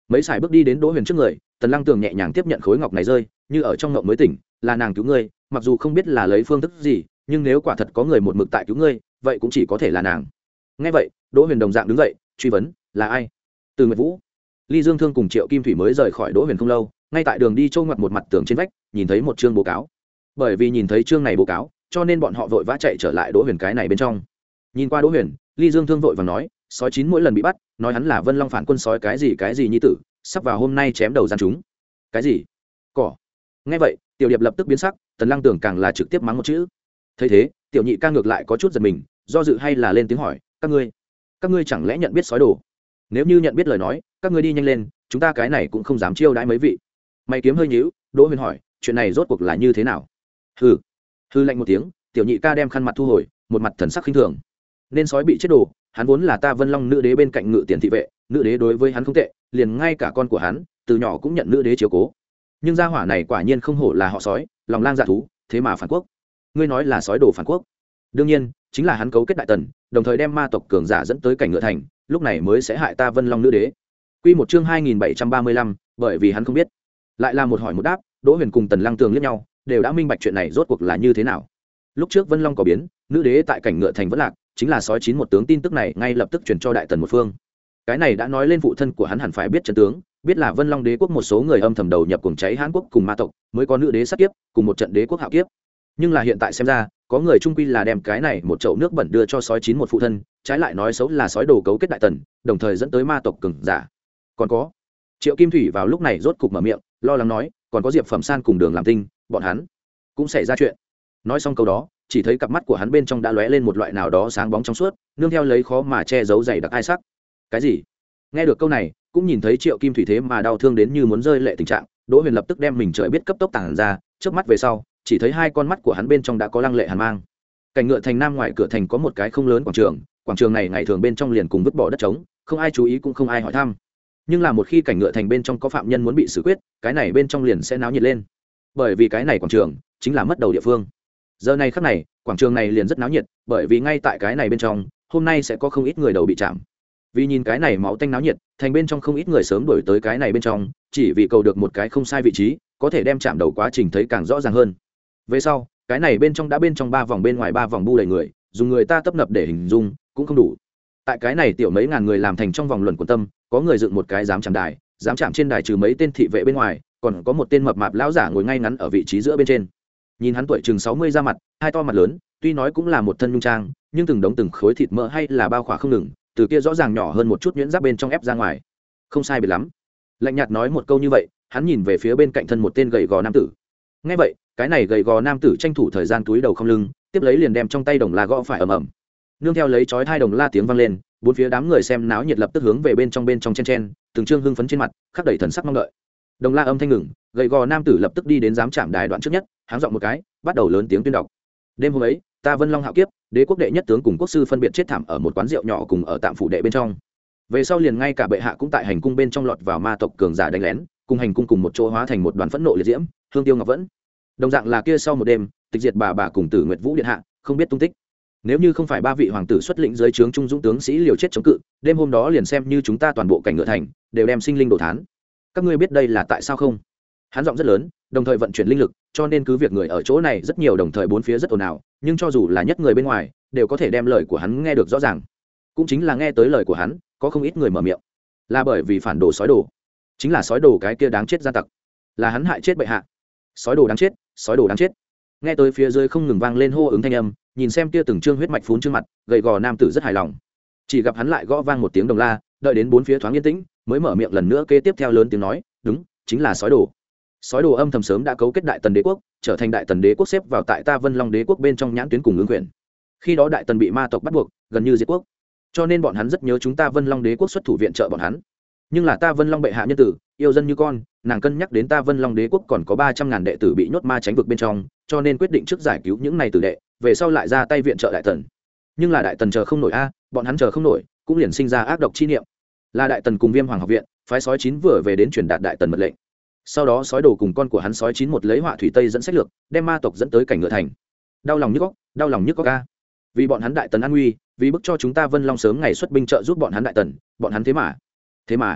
mấy sải bước đi đến đỗ huyền trước người, Tần Lăng Tường nhẹ nhàng tiếp nhận khối ngọc này rơi, như ở trong ngộng mới tỉnh, là nàng cứu ngươi, mặc dù không biết là lấy phương thức gì, nhưng nếu quả thật có người một mực tại cứu ngươi, vậy cũng chỉ có thể là nàng. Nghe vậy, Đỗ Huyền đồng dạng đứng dậy, truy vấn, là ai? Từ Nguyệt Vũ. Ly Dương Thương cùng Triệu Kim Thủy mới rời khỏi Đỗ Huyền không lâu, ngay tại đường đi trâu ngoặt một mặt tường trên vách, nhìn thấy một chương báo cáo. Bởi vì nhìn thấy chương này báo cáo, cho nên bọn họ vội vã chạy trở lại Đỗ Huyền cái này bên trong. Nhìn qua Đỗ Huyền, Ly Dương Thương vội vàng nói, sói chín mỗi lần bị bắt, nói hắn là Vân Long phản quân sói cái gì cái gì nhi tử, sắp vào hôm nay chém đầu gian chúng. Cái gì? Cỏ. Nghe vậy, Tiểu Điệp lập tức biến sắc, Tần Lăng Tưởng càng là trực tiếp mắng một chữ. Thấy thế, Tiểu Nhị ca ngược lại có chút giật mình, do dự hay là lên tiếng hỏi, các ngươi, các ngươi chẳng lẽ nhận biết sói đồ? Nếu như nhận biết lời nói, các ngươi đi nhanh lên, chúng ta cái này cũng không dám chiêu đãi mấy vị. Mày kiếm hơi nhíu, Đỗ Huyền hỏi, chuyện này rốt cuộc là như thế nào? Hừ. Hừ lạnh một tiếng, Tiểu Nhị ca đem khăn mặt thu hồi, một mặt thần sắc khinh thường. Nên sói bị chết đồ, hắn vốn là ta Vân Long nữ đế bên cạnh ngự tiền thị vệ, nữ đế đối với hắn không tệ, liền ngay cả con của hắn, từ nhỏ cũng nhận nữ đế chiếu cố. Nhưng gia hỏa này quả nhiên không hổ là họ sói, lòng lang dạ thú, thế mà phản quốc. Ngươi nói là sói đồ phản quốc? Đương nhiên, chính là hắn cấu kết đại tần, đồng thời đem ma tộc cường giả dẫn tới cảnh ngựa thành, lúc này mới sẽ hại ta Vân Long nữ đế. Quy một chương hai nghìn bảy trăm ba mươi lăm, bởi vì hắn không biết. Lại là một hỏi một đáp, Đỗ Huyền cùng Tần Lăng Tường liếc nhau, đều đã minh bạch chuyện này rốt cuộc là như thế nào. Lúc trước Vân Long có biến, nữ đế tại cảnh ngựa thành vẫn lạc, chính là sói chín một tướng tin tức này ngay lập tức truyền cho đại tần một phương. Cái này đã nói lên phụ thân của hắn hẳn phải biết chân tướng, biết là Vân Long đế quốc một số người âm thầm đầu nhập cùng cháy Hán quốc cùng ma tộc, mới có nữ đế sát kiếp, cùng một trận đế quốc hạo kiếp. Nhưng là hiện tại xem ra, có người trung quy là đem cái này một chậu nước bẩn đưa cho sói chín một phụ thân, trái lại nói xấu là sói đồ cấu kết đại tần, đồng thời dẫn tới ma tộc cường giả. Còn có Triệu Kim Thủy vào lúc này rốt cục mở miệng, lo lắng nói, còn có Diệp Phẩm San cùng Đường Làm Tinh, bọn hắn cũng xảy ra chuyện. Nói xong câu đó, chỉ thấy cặp mắt của hắn bên trong đã lóe lên một loại nào đó sáng bóng trong suốt, nương theo lấy khó mà che giấu dày đặc ai sắc. Cái gì? Nghe được câu này, cũng nhìn thấy Triệu Kim Thủy thế mà đau thương đến như muốn rơi lệ tình trạng, Đỗ Huyền lập tức đem mình trời biết cấp tốc tản ra, trước mắt về sau, chỉ thấy hai con mắt của hắn bên trong đã có lăng lệ hàn mang. Cảnh ngựa thành nam ngoài cửa thành có một cái không lớn quảng trường, quảng trường này ngày thường bên trong liền cùng vứt bỏ đất trống, không ai chú ý cũng không ai hỏi thăm. Nhưng là một khi cảnh ngựa thành bên trong có phạm nhân muốn bị xử quyết, cái này bên trong liền sẽ náo nhiệt lên. Bởi vì cái này quảng trường chính là mất đầu địa phương. Giờ này khắc này, quảng trường này liền rất náo nhiệt, bởi vì ngay tại cái này bên trong, hôm nay sẽ có không ít người đầu bị chạm. Vì nhìn cái này máu tanh náo nhiệt, thành bên trong không ít người sớm đuổi tới cái này bên trong, chỉ vì cầu được một cái không sai vị trí, có thể đem chạm đầu quá trình thấy càng rõ ràng hơn. Về sau, cái này bên trong đã bên trong ba vòng bên ngoài ba vòng bu đầy người, dùng người ta tấp nập để hình dung cũng không đủ. Tại cái này tiểu mấy ngàn người làm thành trong vòng luận quần tâm, có người dựng một cái giám chạm đài, giám chạm trên đài trừ mấy tên thị vệ bên ngoài, còn có một tên mập mạp lão giả ngồi ngay ngắn ở vị trí giữa bên trên. Nhìn hắn tuổi chừng sáu mươi ra mặt, hai to mặt lớn, tuy nói cũng là một thân nhung trang, nhưng từng đống từng khối thịt mỡ hay là bao khỏa không ngừng, từ kia rõ ràng nhỏ hơn một chút nhuyễn giáp bên trong ép ra ngoài. Không sai biệt lắm. Lạnh nhạt nói một câu như vậy, hắn nhìn về phía bên cạnh thân một tên gầy gò nam tử. Nghe vậy, cái này gầy gò nam tử tranh thủ thời gian túi đầu không lưng, tiếp lấy liền đem trong tay đồng la gõ phải ầm ầm. Nương theo lấy chói hai đồng la tiếng vang lên, bốn phía đám người xem náo nhiệt lập tức hướng về bên trong bên trong chen chen, từng trương hưng phấn trên mặt, khắc đầy thần sắc mong đợi. Đồng la âm thanh ngừng, gầy gò nam tử lập tức đi đến giám chạm đài đoạn trước nhất, háng giọng một cái, bắt đầu lớn tiếng tuyên đọc. Đêm hôm ấy, ta Vân Long hạo kiếp, đế quốc đệ nhất tướng cùng quốc sư phân biệt chết thảm ở một quán rượu nhỏ cùng ở tạm phủ đệ bên trong. Về sau liền ngay cả bệ hạ cũng tại hành cung bên trong lọt vào ma tộc cường giả đánh lén, cùng hành cung cùng một chỗ hóa thành một đoàn phẫn nộ liệt diễm, hương tiêu ngọc vẫn. Đồng dạng là kia sau một đêm, tịch diệt bà bà cùng Tử Nguyệt Vũ điện hạ, không biết tung tích. Nếu như không phải ba vị hoàng tử xuất lĩnh dưới trướng trung dũng tướng sĩ liều chết chống cự, đêm hôm đó liền xem như chúng ta toàn bộ cảnh ngựa thành đều đem sinh linh đổ thán. Các ngươi biết đây là tại sao không? Hắn giọng rất lớn, đồng thời vận chuyển linh lực, cho nên cứ việc người ở chỗ này rất nhiều, đồng thời bốn phía rất ồn ào, nhưng cho dù là nhất người bên ngoài, đều có thể đem lời của hắn nghe được rõ ràng. Cũng chính là nghe tới lời của hắn, có không ít người mở miệng, là bởi vì phản đồ sói đồ, chính là sói đồ cái kia đáng chết gia tặc, là hắn hại chết bệ hạ. Sói đồ đáng chết, sói đồ đáng chết. Nghe tới phía dưới không ngừng vang lên hô ứng thanh âm, nhìn xem kia từng trương huyết mạch phún trương mặt, gầy gò nam tử rất hài lòng. Chỉ gặp hắn lại gõ vang một tiếng đồng la, đợi đến bốn phía thoáng yên tĩnh, mới mở miệng lần nữa kế tiếp theo lớn tiếng nói, đúng, chính là sói đồ. Sói đồ âm thầm sớm đã cấu kết đại tần đế quốc, trở thành đại tần đế quốc xếp vào tại ta Vân Long đế quốc bên trong nhãn tuyến cùng ứng quyền. Khi đó đại tần bị ma tộc bắt buộc, gần như diệt quốc, cho nên bọn hắn rất nhớ chúng ta Vân Long đế quốc xuất thủ viện trợ bọn hắn. Nhưng là ta Vân Long bệ hạ nhân tử, yêu dân như con, nàng cân nhắc đến ta Vân Long đế quốc còn có ba trăm ngàn đệ tử bị nhốt ma tránh vực bên trong, cho nên quyết định trước giải cứu những này tử đệ, về sau lại ra tay viện trợ đại tần. Nhưng là đại tần chờ không nổi a, bọn hắn chờ không nổi, cũng liền sinh ra ác độc chi niệm. Là đại tần cùng Viêm Hoàng học viện, phái sói chín vừa về đến truyền đạt đại tần mật lệnh. Sau đó sói đồ cùng con của hắn sói chín một lấy họa thủy tây dẫn sách lược, đem ma tộc dẫn tới cảnh ngựa thành. Đau lòng nhức óc, đau lòng nhức óc a. Vì bọn hắn đại tần an nguy, vì bức cho chúng ta Vân Long sớm ngày xuất binh trợ giúp bọn hắn đại tần, bọn hắn thế mà, thế mà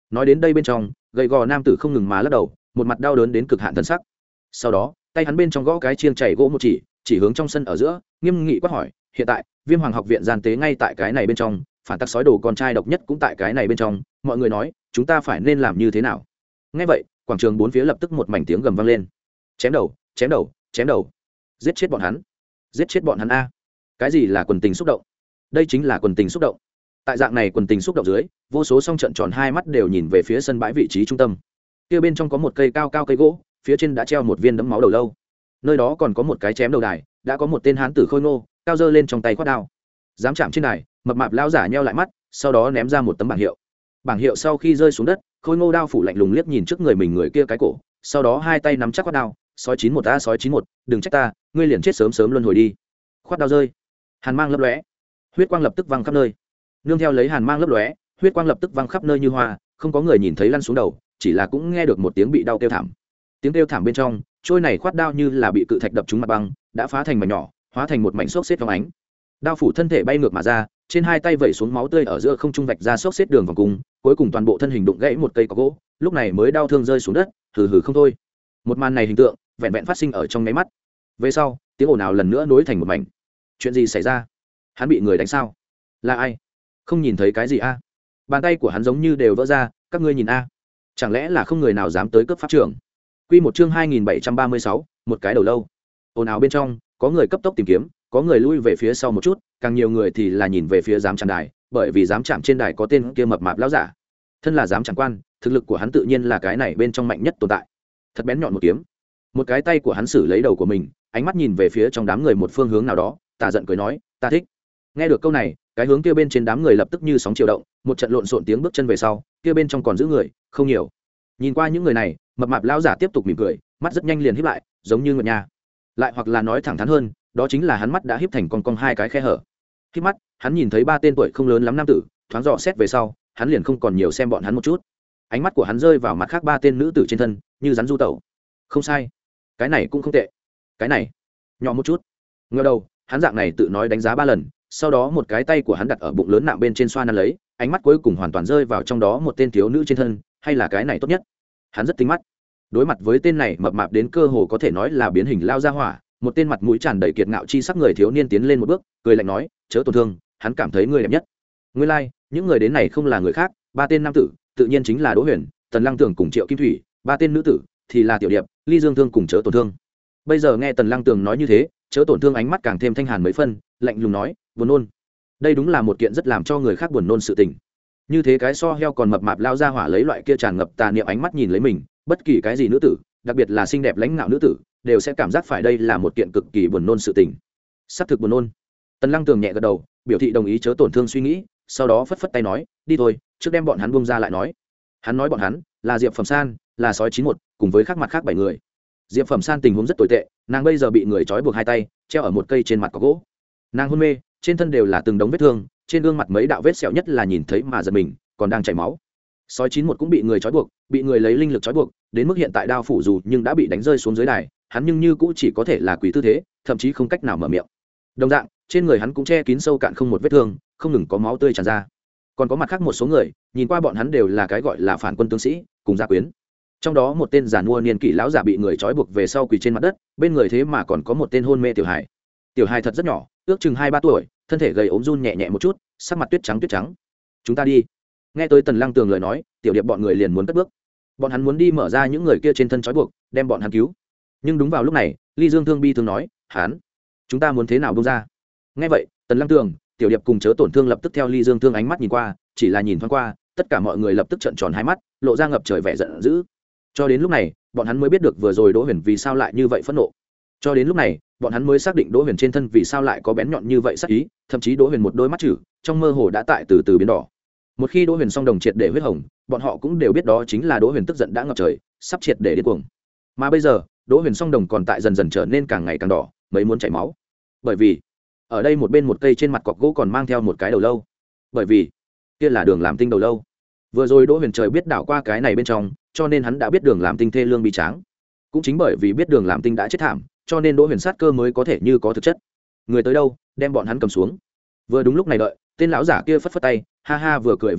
nói đến đây bên trong gầy gò nam tử không ngừng mà lắc đầu, một mặt đau đớn đến cực hạn thân sắc. Sau đó tay hắn bên trong gõ cái chiêng chảy gỗ một chỉ chỉ hướng trong sân ở giữa, nghiêm nghị quát hỏi: hiện tại Viêm Hoàng học viện gian tế ngay tại cái này bên trong, phản tắc sói đồ con trai độc nhất cũng tại cái này bên trong, mọi người nói chúng ta phải nên làm như thế nào? Nghe vậy quảng trường bốn phía lập tức một mảnh tiếng gầm vang lên. Chém đầu, chém đầu, chém đầu, giết chết bọn hắn, giết chết bọn hắn a. Cái gì là quần tình xúc động? Đây chính là quần tình xúc động. Tại dạng này quần tình xúc động dưới, vô số song trận tròn hai mắt đều nhìn về phía sân bãi vị trí trung tâm. Kia bên trong có một cây cao cao cây gỗ, phía trên đã treo một viên đấm máu đầu lâu. Nơi đó còn có một cái chém đầu đài, đã có một tên hán tử khôi ngô cao giơ lên trong tay quát đao. Dám chạm trên đài, mập mạp lão giả nheo lại mắt, sau đó ném ra một tấm bảng hiệu. Bảng hiệu sau khi rơi xuống đất, khôi ngô đao phủ lạnh lùng liếc nhìn trước người mình người kia cái cổ, sau đó hai tay nắm chắc quát đao. Sói chín một a sói chín một, đừng trách ta, ngươi liền chết sớm sớm luân hồi đi. Khoát đao rơi, hàn mang lấp lóe, huyết quang lập tức văng khắp nơi. Nương theo lấy hàn mang lấp lóe, huyết quang lập tức văng khắp nơi như hoa, không có người nhìn thấy lăn xuống đầu, chỉ là cũng nghe được một tiếng bị đau kêu thảm. Tiếng kêu thảm bên trong, trôi này khoát đao như là bị cự thạch đập trúng mặt băng, đã phá thành mảnh nhỏ, hóa thành một mảnh xốc xếp phóng ánh. Đao phủ thân thể bay ngược mà ra, trên hai tay vẩy xuống máu tươi ở giữa không trung vạch ra xốc xếp đường vòng cung, cuối cùng toàn bộ thân hình đụng gãy một cây cọc gỗ, lúc này mới đau thương rơi xuống đất, hừ hừ không thôi. Một màn này hình tượng vẹn vẹn phát sinh ở trong nháy mắt. Về sau tiếng ồn ào lần nữa nối thành một mảnh. Chuyện gì xảy ra? Hắn bị người đánh sao? Là ai? Không nhìn thấy cái gì a? Bàn tay của hắn giống như đều vỡ ra, các ngươi nhìn a. Chẳng lẽ là không người nào dám tới cướp pháp trưởng? Quy một chương hai nghìn bảy trăm ba mươi sáu, một cái đầu lâu. Ồn ào bên trong, có người cấp tốc tìm kiếm, có người lui về phía sau một chút, càng nhiều người thì là nhìn về phía giám chạm đài, bởi vì giám chạm trên đài có tên kia mập mạp lão giả. Thân là giám chạm quan, thực lực của hắn tự nhiên là cái này bên trong mạnh nhất tồn tại. Thật bén nhọn một kiếm. Một cái tay của hắn xử lấy đầu của mình, ánh mắt nhìn về phía trong đám người một phương hướng nào đó, tà giận cười nói, ta thích. Nghe được câu này, cái hướng kia bên trên đám người lập tức như sóng chiều động, một trận lộn xộn tiếng bước chân về sau, kia bên trong còn giữ người không nhiều. Nhìn qua những người này, mập mạp lão giả tiếp tục mỉm cười, mắt rất nhanh liền híp lại, giống như nguyệt nha. Lại hoặc là nói thẳng thắn hơn, đó chính là hắn mắt đã híp thành con cong hai cái khe hở. Híp mắt, hắn nhìn thấy ba tên tuổi không lớn lắm nam tử, thoáng dò xét về sau, hắn liền không còn nhiều xem bọn hắn một chút. Ánh mắt của hắn rơi vào mặt khác ba tên nữ tử trên thân, như rắn du tẩu. Không sai, cái này cũng không tệ, cái này nhỏ một chút. Ngờ đầu, hắn dạng này tự nói đánh giá ba lần, sau đó một cái tay của hắn đặt ở bụng lớn nạm bên trên xoa nắn lấy, ánh mắt cuối cùng hoàn toàn rơi vào trong đó một tên thiếu nữ trên thân, hay là cái này tốt nhất. Hắn rất tinh mắt. Đối mặt với tên này mập mạp đến cơ hồ có thể nói là biến hình lao ra hỏa, một tên mặt mũi tràn đầy kiệt ngạo chi sắc người thiếu niên tiến lên một bước, cười lạnh nói, chớ tổn thương, hắn cảm thấy ngươi đẹp nhất. Nguyên lai, like, những người đến này không là người khác, ba tên nam tử, tự nhiên chính là Đỗ Huyền, Tần Lăng Tường cùng Triệu Kim Thủy, ba tên nữ tử thì là Tiểu Điệp, Ly Dương Thương cùng chớ tổn thương. Bây giờ nghe Tần Lăng Tường nói như thế, chớ tổn thương ánh mắt càng thêm thanh hàn mấy phân, lạnh lùng nói, buồn nôn. Đây đúng là một kiện rất làm cho người khác buồn nôn sự tình. Như thế cái so heo còn mập mạp lao ra hỏa lấy loại kia tràn ngập tà niệm ánh mắt nhìn lấy mình, bất kỳ cái gì nữ tử, đặc biệt là xinh đẹp lãnh ngạo nữ tử, đều sẽ cảm giác phải đây là một kiện cực kỳ buồn nôn sự tình. Sắp thực buồn nôn. Tần Lăng Tường nhẹ gật đầu, biểu thị đồng ý chớ tổn thương suy nghĩ, sau đó phất phất tay nói, đi thôi, trước đem bọn hắn buông ra lại nói. Hắn nói bọn hắn là Diệp Phẩm San, là sói chín một, cùng với khác mặt khác bảy người. Diệp Phẩm San tình huống rất tồi tệ, nàng bây giờ bị người trói buộc hai tay, treo ở một cây trên mặt có gỗ. Nàng hôn mê, trên thân đều là từng đống vết thương, trên gương mặt mấy đạo vết sẹo nhất là nhìn thấy mà giật mình, còn đang chảy máu. Sói chín một cũng bị người trói buộc, bị người lấy linh lực trói buộc, đến mức hiện tại đao phủ dù nhưng đã bị đánh rơi xuống dưới đài, hắn nhưng như cũ chỉ có thể là quỳ tư thế, thậm chí không cách nào mở miệng. Đồng dạng, trên người hắn cũng che kín sâu cạn không một vết thương, không ngừng có máu tươi tràn ra. Còn có mặt khác một số người, nhìn qua bọn hắn đều là cái gọi là phản quân tướng sĩ, cùng gia quyến. Trong đó một tên giàn mua niên kỷ lão giả bị người trói buộc về sau quỳ trên mặt đất, bên người thế mà còn có một tên hôn mê tiểu hài. Tiểu hài thật rất nhỏ, ước chừng hai ba tuổi, thân thể gầy ốm run nhẹ nhẹ một chút, sắc mặt tuyết trắng tuyết trắng. Chúng ta đi. Nghe tới Tần Lăng Tường lời nói, Tiểu Điệp bọn người liền muốn cất bước. Bọn hắn muốn đi mở ra những người kia trên thân trói buộc, đem bọn hắn cứu. Nhưng đúng vào lúc này, Ly Dương Thương bi thương nói, hắn, chúng ta muốn thế nào buông ra? Nghe vậy, Tần Lăng Tường, Tiểu Điệp cùng chớ tổn thương lập tức theo Ly Dương Thương ánh mắt nhìn qua, chỉ là nhìn thoáng qua, tất cả mọi người lập tức trợn tròn hai mắt, lộ ra ngập trời vẻ giận dữ. Cho đến lúc này, bọn hắn mới biết được vừa rồi Đỗ Huyền vì sao lại như vậy phẫn nộ. Cho đến lúc này, bọn hắn mới xác định Đỗ Huyền trên thân vì sao lại có bén nhọn như vậy sắc ý, thậm chí Đỗ Huyền một đôi mắt chữ, trong mơ hồ đã tại từ từ biến đỏ. Một khi Đỗ Huyền song đồng triệt để huyết hồng, bọn họ cũng đều biết đó chính là Đỗ Huyền tức giận đã ngập trời, sắp triệt để điên cuồng. Mà bây giờ, Đỗ Huyền song đồng còn tại dần dần trở nên càng ngày càng đỏ, mấy muốn chảy máu. Bởi vì, ở đây một bên một cây trên mặt cọc gỗ còn mang theo một cái đầu lâu. Bởi vì, kia là Đường Làm Tinh đầu lâu. Vừa rồi Đỗ Huyền trời biết đảo qua cái này bên trong, cho nên hắn đã biết Đường Làm Tinh thê lương bi tráng. Cũng chính bởi vì biết Đường Làm Tinh đã chết thảm, cho nên Đỗ Huyền sát cơ mới có thể như có thực chất. Người tới đâu, đem bọn hắn cầm xuống. Vừa đúng lúc này đợi, tên lão giả kia phất phất tay, ha ha vừa cười vừa nói,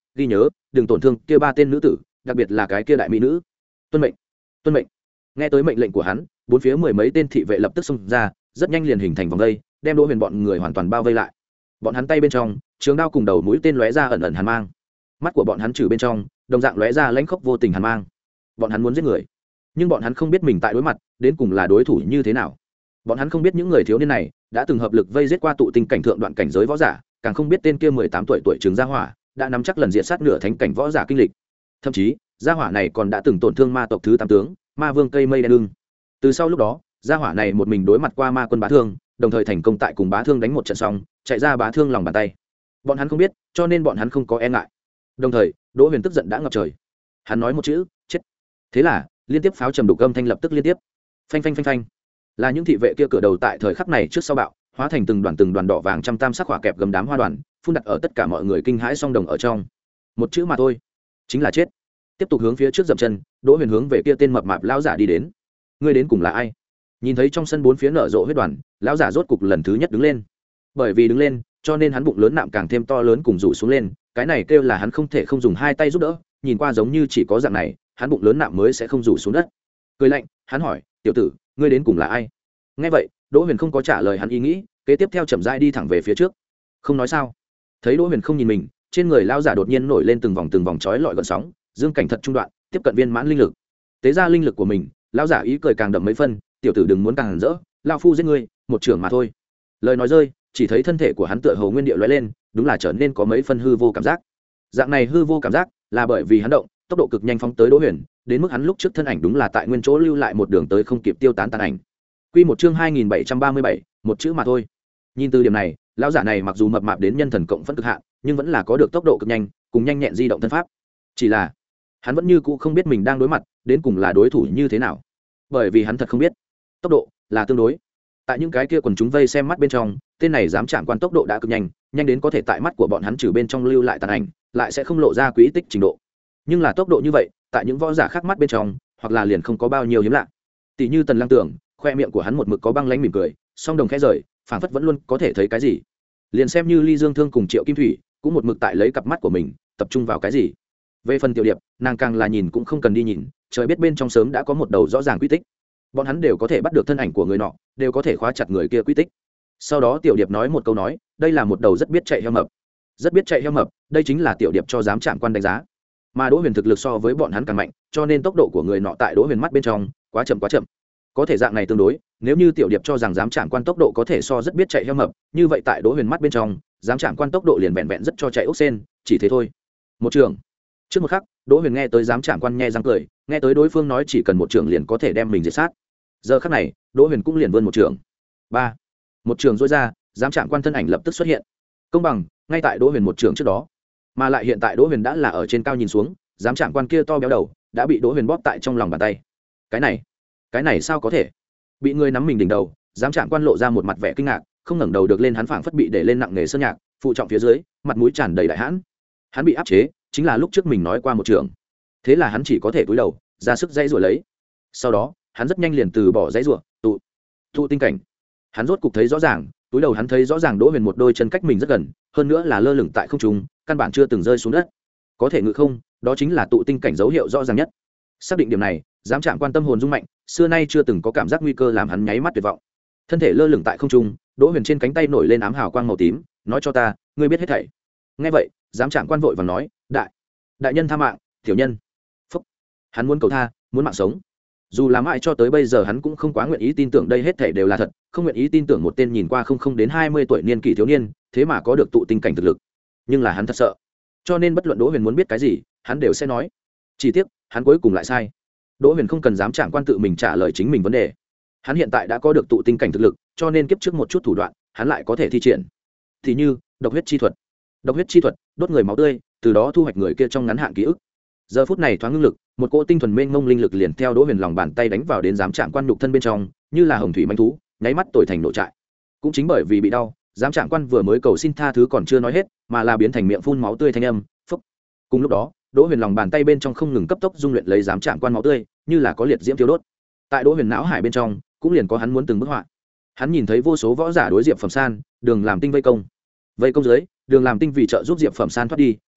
ghi nhớ đừng tổn thương kia ba tên nữ tử, đặc biệt là cái kia đại mỹ nữ. Tuân mệnh. Tuân mệnh. Nghe tới mệnh lệnh của hắn, bốn phía mười mấy tên thị vệ lập tức xông ra, rất nhanh liền hình thành vòng vây, đem Đỗ Huyền bọn người hoàn toàn bao vây lại. Bọn hắn tay bên trong trường đao cùng đầu mũi tên lóe ra ẩn ẩn hàn mang, mắt của bọn hắn trừ bên trong đồng dạng lóe ra lãnh khốc vô tình hàn mang. Bọn hắn muốn giết người, nhưng bọn hắn không biết mình tại đối mặt đến cùng là đối thủ như thế nào. Bọn hắn không biết những người thiếu niên này đã từng hợp lực vây giết qua tụ tinh cảnh thượng đoạn cảnh giới võ giả, càng không biết tên kia mười tám tuổi tuổi trường gia hỏa đã nắm chắc lần diện sát nửa thánh cảnh võ giả kinh lịch. Thậm chí gia hỏa này còn đã từng tổn thương ma tộc thứ tám tướng ma vương cây mây đen lưng. Từ sau lúc đó gia hỏa này một mình đối mặt qua ma quân bá thương, đồng thời thành công tại cùng bá thương đánh một trận xong chạy ra bá thương lòng bàn tay. Bọn hắn không biết, cho nên bọn hắn không có e ngại. Đồng thời Đỗ Huyền tức giận đã ngập trời, hắn nói một chữ: chết. Thế là liên tiếp pháo trầm đục âm thanh lập tức liên tiếp, phanh phanh phanh phanh, là những thị vệ kia cửa đầu tại thời khắc này trước sau bạo hóa thành từng đoàn từng đoàn đỏ vàng trăm tam sắc hỏa kẹp gầm đám hoa đoàn phun đặt ở tất cả mọi người kinh hãi song đồng ở trong. Một chữ mà thôi, chính là chết. Tiếp tục hướng phía trước dậm chân, Đỗ Huyền hướng về kia tên mập mạp lão giả đi đến. Ngươi đến cùng là ai? Nhìn thấy trong sân bốn phía nở rộ huyết đoàn, lão giả rốt cục lần thứ nhất đứng lên. Bởi vì đứng lên, cho nên hắn bụng lớn nạm càng thêm to lớn cùng rủ xuống lên, cái này kêu là hắn không thể không dùng hai tay giúp đỡ, nhìn qua giống như chỉ có dạng này, hắn bụng lớn nạm mới sẽ không rủ xuống đất. Cười lạnh, hắn hỏi: "Tiểu tử, ngươi đến cùng là ai?" Nghe vậy, Đỗ Huyền không có trả lời hắn ý nghĩ, kế tiếp theo chậm rãi đi thẳng về phía trước. Không nói sao? Thấy Đỗ Huyền không nhìn mình, trên người lão giả đột nhiên nổi lên từng vòng từng vòng chói lọi gợn sóng, dương cảnh thật trung đoạn, tiếp cận viên mãn linh lực. Tế ra linh lực của mình, lão giả ý cười càng đậm mấy phân: "Tiểu tử đừng muốn càng rỡ, lão phu giết ngươi, một trưởng mà thôi." Lời nói rơi, chỉ thấy thân thể của hắn tựa hồ nguyên địa lóe lên, đúng là trở nên có mấy phân hư vô cảm giác. Dạng này hư vô cảm giác là bởi vì hắn động tốc độ cực nhanh phóng tới Đỗ Huyền, đến mức hắn lúc trước thân ảnh đúng là tại nguyên chỗ lưu lại một đường tới không kịp tiêu tán tàn ảnh. Quy một chương hai nghìn bảy trăm ba mươi bảy, một chữ mà thôi. Nhìn từ điểm này, lão giả này mặc dù mập mạp đến nhân thần cộng phân cực hạn, nhưng vẫn là có được tốc độ cực nhanh, cùng nhanh nhẹn di động thân pháp. Chỉ là, hắn vẫn như cũ không biết mình đang đối mặt đến cùng là đối thủ như thế nào. Bởi vì hắn thật không biết, tốc độ là tương đối. Tại những cái kia quần chúng vây xem mắt bên trong, tên này dám chạm quan tốc độ đã cực nhanh, nhanh đến có thể tại mắt của bọn hắn trừ bên trong lưu lại tàn ảnh, lại sẽ không lộ ra quỹ tích trình độ. Nhưng là tốc độ như vậy, tại những võ giả khác mắt bên trong, hoặc là liền không có bao nhiêu hiếm lạ. Tỷ như Tần Lăng Tưởng, khoe miệng của hắn một mực có băng lãnh mỉm cười, song đồng khẽ rời, phảng phất vẫn luôn có thể thấy cái gì. Liền xem như Ly Dương Thương cùng Triệu Kim Thủy, cũng một mực tại lấy cặp mắt của mình tập trung vào cái gì. Về phần Tiểu Điệp, nàng càng là nhìn cũng không cần đi nhìn, trời biết bên trong sớm đã có một đầu rõ ràng quy tích. Bọn hắn đều có thể bắt được thân ảnh của người nọ, đều có thể khóa chặt người kia quy tích. Sau đó Tiểu Điệp nói một câu nói, đây là một đầu rất biết chạy heo mập. Rất biết chạy heo mập, đây chính là Tiểu Điệp cho dám chạm quan đánh giá. Mà Đỗ Huyền thực lực so với bọn hắn càng mạnh, cho nên tốc độ của người nọ tại Đỗ Huyền mắt bên trong quá chậm quá chậm. Có thể dạng này tương đối, nếu như Tiểu Điệp cho rằng dám chạm quan tốc độ có thể so rất biết chạy heo mập, như vậy tại Đỗ Huyền mắt bên trong, dám chạm quan tốc độ liền vẹn vẹn rất cho chạy ốc sen, chỉ thế thôi. Một trường. Trước một khắc, Đỗ Huyền nghe tới dám chạm quan nhe răng cười, nghe tới đối phương nói chỉ cần một trường liền có thể đem mình diệt sát. Giờ khắc này, Đỗ Huyền cũng liền vươn một trường. Ba. Một trường rũa ra, dám chạm quan thân ảnh lập tức xuất hiện. Công bằng, ngay tại Đỗ Huyền một trường trước đó. Mà lại hiện tại Đỗ Huyền đã là ở trên cao nhìn xuống, dám chạm quan kia to béo đầu đã bị Đỗ Huyền bóp tại trong lòng bàn tay. Cái này, cái này sao có thể? Bị người nắm mình đỉnh đầu, dám chạm quan lộ ra một mặt vẻ kinh ngạc, không ngẩng đầu được lên, hắn phảng phất bị để lên nặng nghề sơn nhạc, phụ trọng phía dưới, mặt mũi tràn đầy đại hãn. Hắn bị áp chế, chính là lúc trước mình nói qua một trường. Thế là hắn chỉ có thể cúi đầu, ra sức dãy rủa lấy. Sau đó, hắn rất nhanh liền từ bỏ dãy rủa, tụ tụ tinh cảnh. Hắn rốt cục thấy rõ ràng, túi đầu hắn thấy rõ ràng Đỗ Huyền một đôi chân cách mình rất gần, hơn nữa là lơ lửng tại không trung, căn bản chưa từng rơi xuống đất. Có thể ngự không, đó chính là tụ tinh cảnh dấu hiệu rõ ràng nhất. Xác định điểm này, dám chạm quan tâm hồn rung mạnh, xưa nay chưa từng có cảm giác nguy cơ làm hắn nháy mắt tuyệt vọng. Thân thể lơ lửng tại không trung, Đỗ Huyền trên cánh tay nổi lên ám hào quang màu tím, nói cho ta, ngươi biết hết thảy. Nghe vậy, dám chạm quan vội vàng nói, đại đại nhân tha mạng, tiểu nhân. Phúc. Hắn muốn cầu tha, muốn mạng sống. Dù là mãi cho tới bây giờ hắn cũng không quá nguyện ý tin tưởng đây hết thảy đều là thật, không nguyện ý tin tưởng một tên nhìn qua không không đến hai mươi tuổi niên kỷ thiếu niên, thế mà có được tụ tinh cảnh thực lực. Nhưng là hắn thật sợ. Cho nên bất luận Đỗ Huyền muốn biết cái gì, hắn đều sẽ nói. Chỉ tiếc, hắn cuối cùng lại sai. Đỗ Huyền không cần dám chạm quan tự mình trả lời chính mình vấn đề. Hắn hiện tại đã có được tụ tinh cảnh thực lực, cho nên kiếp trước một chút thủ đoạn, hắn lại có thể thi triển. Thì như, độc huyết chi thuật. Độc huyết chi thuật, đốt người máu tươi, từ đó thu hoạch người kia trong ngắn hạn ký ức. Giờ phút này thoáng ngưng lực, một cỗ tinh thuần mênh mông linh lực liền theo Đỗ Huyền lòng bàn tay đánh vào đến dám chạm quan nhục thân bên trong, như là hồng thủy manh thú, nháy mắt tồi thành nổ trại. Cũng chính bởi vì bị đau, dám chạm quan vừa mới cầu xin tha thứ còn chưa nói hết, mà là biến thành miệng phun máu tươi thanh âm, phốc. Cùng lúc đó, Đỗ Huyền lòng bàn tay bên trong không ngừng cấp tốc dung luyện lấy dám chạm quan máu tươi, như là có liệt diễm thiêu đốt. Tại Đỗ Huyền não hải bên trong, cũng liền có hắn muốn từng bức họa. Hắn nhìn thấy vô số võ giả đối Diệp Phẩm San, Đường Làm Tinh vây công. Vây công dưới, Đường Làm Tinh vì trợ giúp Diệp Phẩm San thoát đi,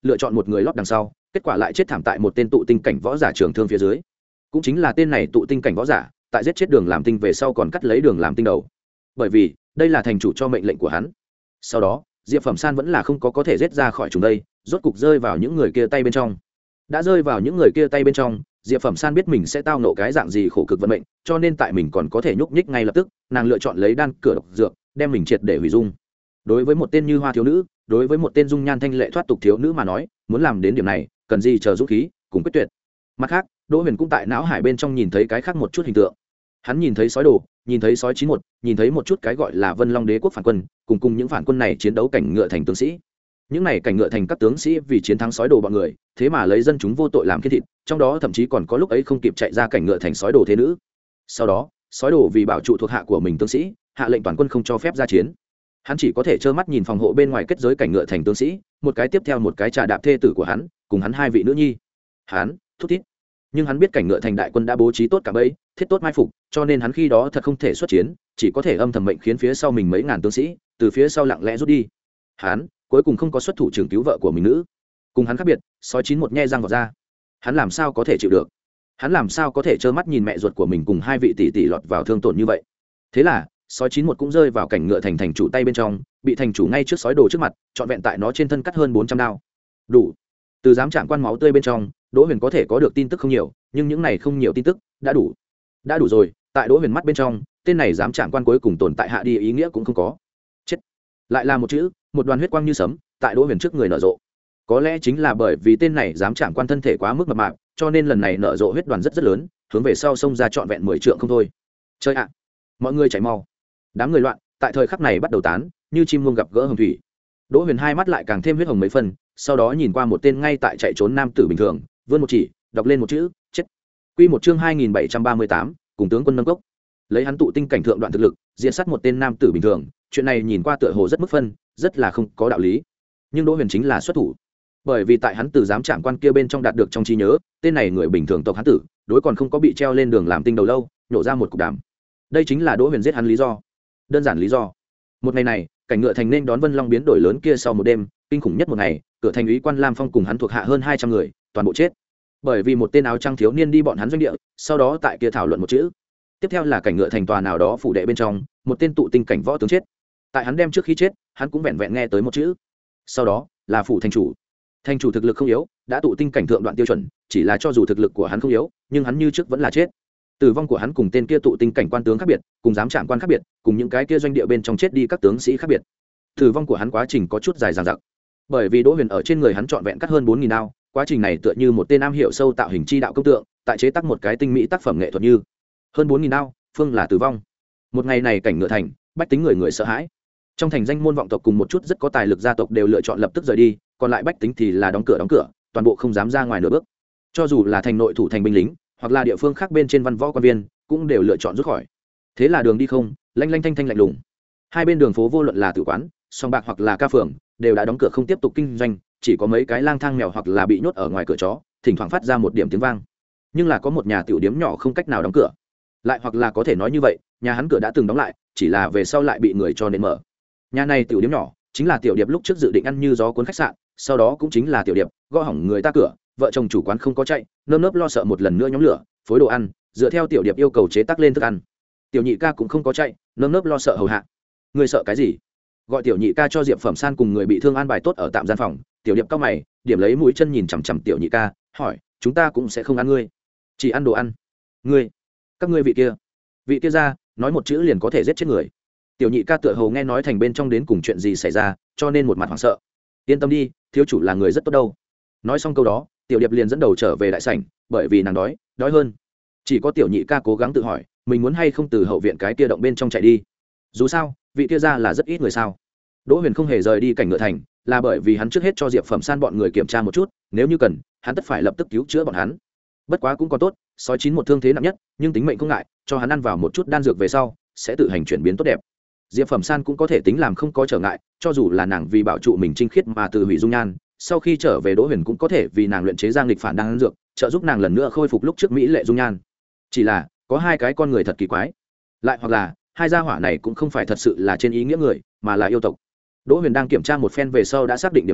lựa chọn một người lót đằng sau, kết quả lại chết thảm tại một tên tụ tinh cảnh võ giả trường thương phía dưới. Cũng chính là tên này tụ tinh cảnh võ giả, tại giết chết Đường Làm Tinh về sau còn cắt lấy Đường Làm Tinh đầu. Bởi vì, đây là thành chủ cho mệnh lệnh của hắn. Sau đó, Diệp Phẩm San vẫn là không có có thể giết ra khỏi chúng đây, rốt cục rơi vào những người kia tay bên trong. Đã rơi vào những người kia tay bên trong, Diệp Phẩm San biết mình sẽ tao nộ cái dạng gì khổ cực vận mệnh, cho nên tại mình còn có thể nhúc nhích ngay lập tức, nàng lựa chọn lấy đan cửa độc dược, đem mình triệt để hủy dung. Đối với một tên như Hoa thiếu nữ, đối với một tên dung nhan thanh lệ thoát tục thiếu nữ mà nói, muốn làm đến điểm này, cần gì chờ dũng khí, cùng quyết tuyệt. Mặt khác, Đỗ Huyền cũng tại não hải bên trong nhìn thấy cái khác một chút hình tượng. Hắn nhìn thấy sói đồ, nhìn thấy sói chín một, nhìn thấy một chút cái gọi là Vân Long Đế quốc phản quân, cùng cùng những phản quân này chiến đấu cảnh ngựa thành tướng sĩ. Những này cảnh ngựa thành các tướng sĩ vì chiến thắng sói đồ bọn người, thế mà lấy dân chúng vô tội làm khiên thịt, trong đó thậm chí còn có lúc ấy không kịp chạy ra cảnh ngựa thành sói đồ thế nữ. Sau đó, sói đồ vì bảo trụ thuộc hạ của mình tướng sĩ, hạ lệnh toàn quân không cho phép ra chiến. Hắn chỉ có thể trơ mắt nhìn phòng hộ bên ngoài kết giới cảnh ngựa thành tướng sĩ, một cái tiếp theo một cái trà đạp thê tử của hắn, cùng hắn hai vị nữ nhi. Hắn thút thít, nhưng hắn biết cảnh ngựa thành đại quân đã bố trí tốt cả bẫy, thiết tốt mai phục, cho nên hắn khi đó thật không thể xuất chiến, chỉ có thể âm thầm mệnh khiến phía sau mình mấy ngàn tướng sĩ từ phía sau lặng lẽ rút đi. Hắn cuối cùng không có xuất thủ trường cứu vợ của mình nữ. Cùng hắn khác biệt, sói chín một nhe răng vào ra. Hắn làm sao có thể chịu được? Hắn làm sao có thể trơ mắt nhìn mẹ ruột của mình cùng hai vị tỷ tỷ lọt vào thương tổn như vậy? Thế là, sói chín một cũng rơi vào cảnh ngựa thành thành chủ tay bên trong, bị thành chủ ngay trước sói đồ trước mặt, trọn vẹn tại nó trên thân cắt hơn bốn trăm đao. Đủ. Từ giám trạng quan máu tươi bên trong, Đỗ Huyền có thể có được tin tức không nhiều, nhưng những này không nhiều tin tức đã đủ. Đã đủ rồi, tại Đỗ Huyền mắt bên trong, tên này giám trạng quan cuối cùng tồn tại hạ đi ý nghĩa cũng không có. Chết. Lại là một chữ, một đoàn huyết quang như sấm, tại Đỗ Huyền trước người nở rộ. Có lẽ chính là bởi vì tên này giám trạng quan thân thể quá mức mập mạp, cho nên lần này nở rộ huyết đoàn rất rất lớn, hướng về sau xông ra trọn vẹn mười trượng không thôi. Chơi ạ. Mọi người chạy mau. Đám người loạn, tại thời khắc này bắt đầu tán, như chim muông gặp gỡ hồng thủy. Đỗ Huyền hai mắt lại càng thêm huyết hồng mấy phần, sau đó nhìn qua một tên ngay tại chạy trốn nam tử bình thường, vươn một chỉ, đọc lên một chữ, chết. Quy một chương hai nghìn bảy trăm ba mươi tám, cùng tướng quân nâng cốc. Lấy hắn tụ tinh cảnh thượng đoạn thực lực, diện sát một tên nam tử bình thường, chuyện này nhìn qua tựa hồ rất mức phân, rất là không có đạo lý. Nhưng Đỗ Huyền chính là xuất thủ. Bởi vì tại hắn từ giám trạng quan kia bên trong đạt được trong trí nhớ, tên này người bình thường tộc hắn tử, đối còn không có bị treo lên đường làm tinh đầu lâu, nhổ ra một cục đàm. Đây chính là Đỗ Huyền giết hắn lý do. Đơn giản lý do. Một ngày này, cảnh ngựa thành nên đón Vân Long biến đổi lớn kia sau một đêm, kinh khủng nhất một ngày, cửa thành úy quan Lam Phong cùng hắn thuộc hạ hơn hai trăm người, toàn bộ chết. Bởi vì một tên áo trắng thiếu niên đi bọn hắn doanh địa, sau đó tại kia thảo luận một chữ. Tiếp theo là cảnh ngựa thành tòa nào đó phủ đệ bên trong, một tên tụ tinh cảnh võ tướng chết. Tại hắn đem trước khi chết, hắn cũng vẹn vẹn nghe tới một chữ. Sau đó, là phủ thành chủ. Thành chủ thực lực không yếu, đã tụ tinh cảnh thượng đoạn tiêu chuẩn, chỉ là cho dù thực lực của hắn không yếu, nhưng hắn như trước vẫn là chết. Tử vong của hắn cùng tên kia tụ tinh cảnh quan tướng khác biệt, cùng giám trạng quan khác biệt, cùng những cái kia doanh địa bên trong chết đi các tướng sĩ khác biệt. Tử vong của hắn quá trình có chút dài dằng dặc. Bởi vì Đỗ Huyền ở trên người hắn trọn vẹn cắt hơn bốn nghìn đao, quá trình này tựa như một tên am hiểu sâu tạo hình chi đạo công tượng, tại chế tác một cái tinh mỹ tác phẩm nghệ thuật như hơn bốn nghìn đao, phương là tử vong. Một ngày này cảnh ngựa thành, bách tính người người sợ hãi. Trong thành danh môn vọng tộc cùng một chút rất có tài lực gia tộc đều lựa chọn lập tức rời đi, còn lại bách tính thì là đóng cửa đóng cửa, toàn bộ không dám ra ngoài nửa bước. Cho dù là thành nội thủ thành binh lính, hoặc là địa phương khác bên trên văn võ quan viên, cũng đều lựa chọn rút khỏi. Thế là đường đi không, lanh lanh thanh thanh lạnh lùng. Hai bên đường phố vô luận là tử quán, song bạc hoặc là ca phường, đều đã đóng cửa không tiếp tục kinh doanh, chỉ có mấy cái lang thang mèo hoặc là bị nhốt ở ngoài cửa chó, thỉnh thoảng phát ra một điểm tiếng vang. Nhưng là có một nhà tiểu điếm nhỏ không cách nào đóng cửa. Lại hoặc là có thể nói như vậy, nhà hắn cửa đã từng đóng lại, chỉ là về sau lại bị người cho nên mở. Nhà này tiểu điếm nhỏ, chính là tiểu điệp lúc trước dự định ăn như gió cuốn khách sạn, sau đó cũng chính là tiểu điệp gõ hỏng người ta cửa, vợ chồng chủ quán không có chạy, nơm nớp lo sợ một lần nữa nhóm lửa, phối đồ ăn, dựa theo tiểu điệp yêu cầu chế tác lên thức ăn. Tiểu nhị ca cũng không có chạy, nơm nớp lo sợ hầu hạ. Người sợ cái gì? Gọi tiểu nhị ca cho Diệp Phẩm San cùng người bị thương an bài tốt ở tạm gian phòng. Tiểu điệp cao mày, điểm lấy mũi chân nhìn chằm chằm tiểu nhị ca, hỏi, chúng ta cũng sẽ không ăn ngươi, chỉ ăn đồ ăn. Ngươi, các ngươi vị kia, vị kia ra, nói một chữ liền có thể giết chết người. Tiểu nhị ca tựa hồ nghe nói thành bên trong đến cùng chuyện gì xảy ra, cho nên một mặt hoảng sợ. Yên tâm đi, thiếu chủ là người rất tốt đâu. Nói xong câu đó, tiểu điệp liền dẫn đầu trở về đại sảnh, bởi vì nàng đói, đói hơn. Chỉ có tiểu nhị ca cố gắng tự hỏi, mình muốn hay không từ hậu viện cái kia động bên trong chạy đi. Dù sao, vị kia ra là rất ít người sao. Đỗ Huyền không hề rời đi cảnh ngựa thành, là bởi vì hắn trước hết cho Diệp Phẩm San bọn người kiểm tra một chút, nếu như cần, hắn tất phải lập tức cứu chữa bọn hắn. Bất quá cũng còn tốt, sói chín một thương thế nặng nhất, nhưng tính mệnh không ngại, cho hắn ăn vào một chút đan dược về sau, sẽ tự hành chuyển biến tốt đẹp. Diệp Phẩm San cũng có thể tính làm không có trở ngại, cho dù là nàng vì bảo trụ mình trinh khiết mà từ hủy dung nhan, sau khi trở về Đỗ Huyền cũng có thể vì nàng luyện chế ra nghịch phản đan dược, trợ giúp nàng lần nữa khôi phục lúc trước mỹ lệ dung nhan. Chỉ là, có hai cái con người thật kỳ quái. Lại hoặc là, hai gia hỏa này cũng không phải thật sự là trên ý nghĩa người, mà là yêu tộc. Đỗ Huyền đang kiểm tra một phen về sau đã xác định điểm này,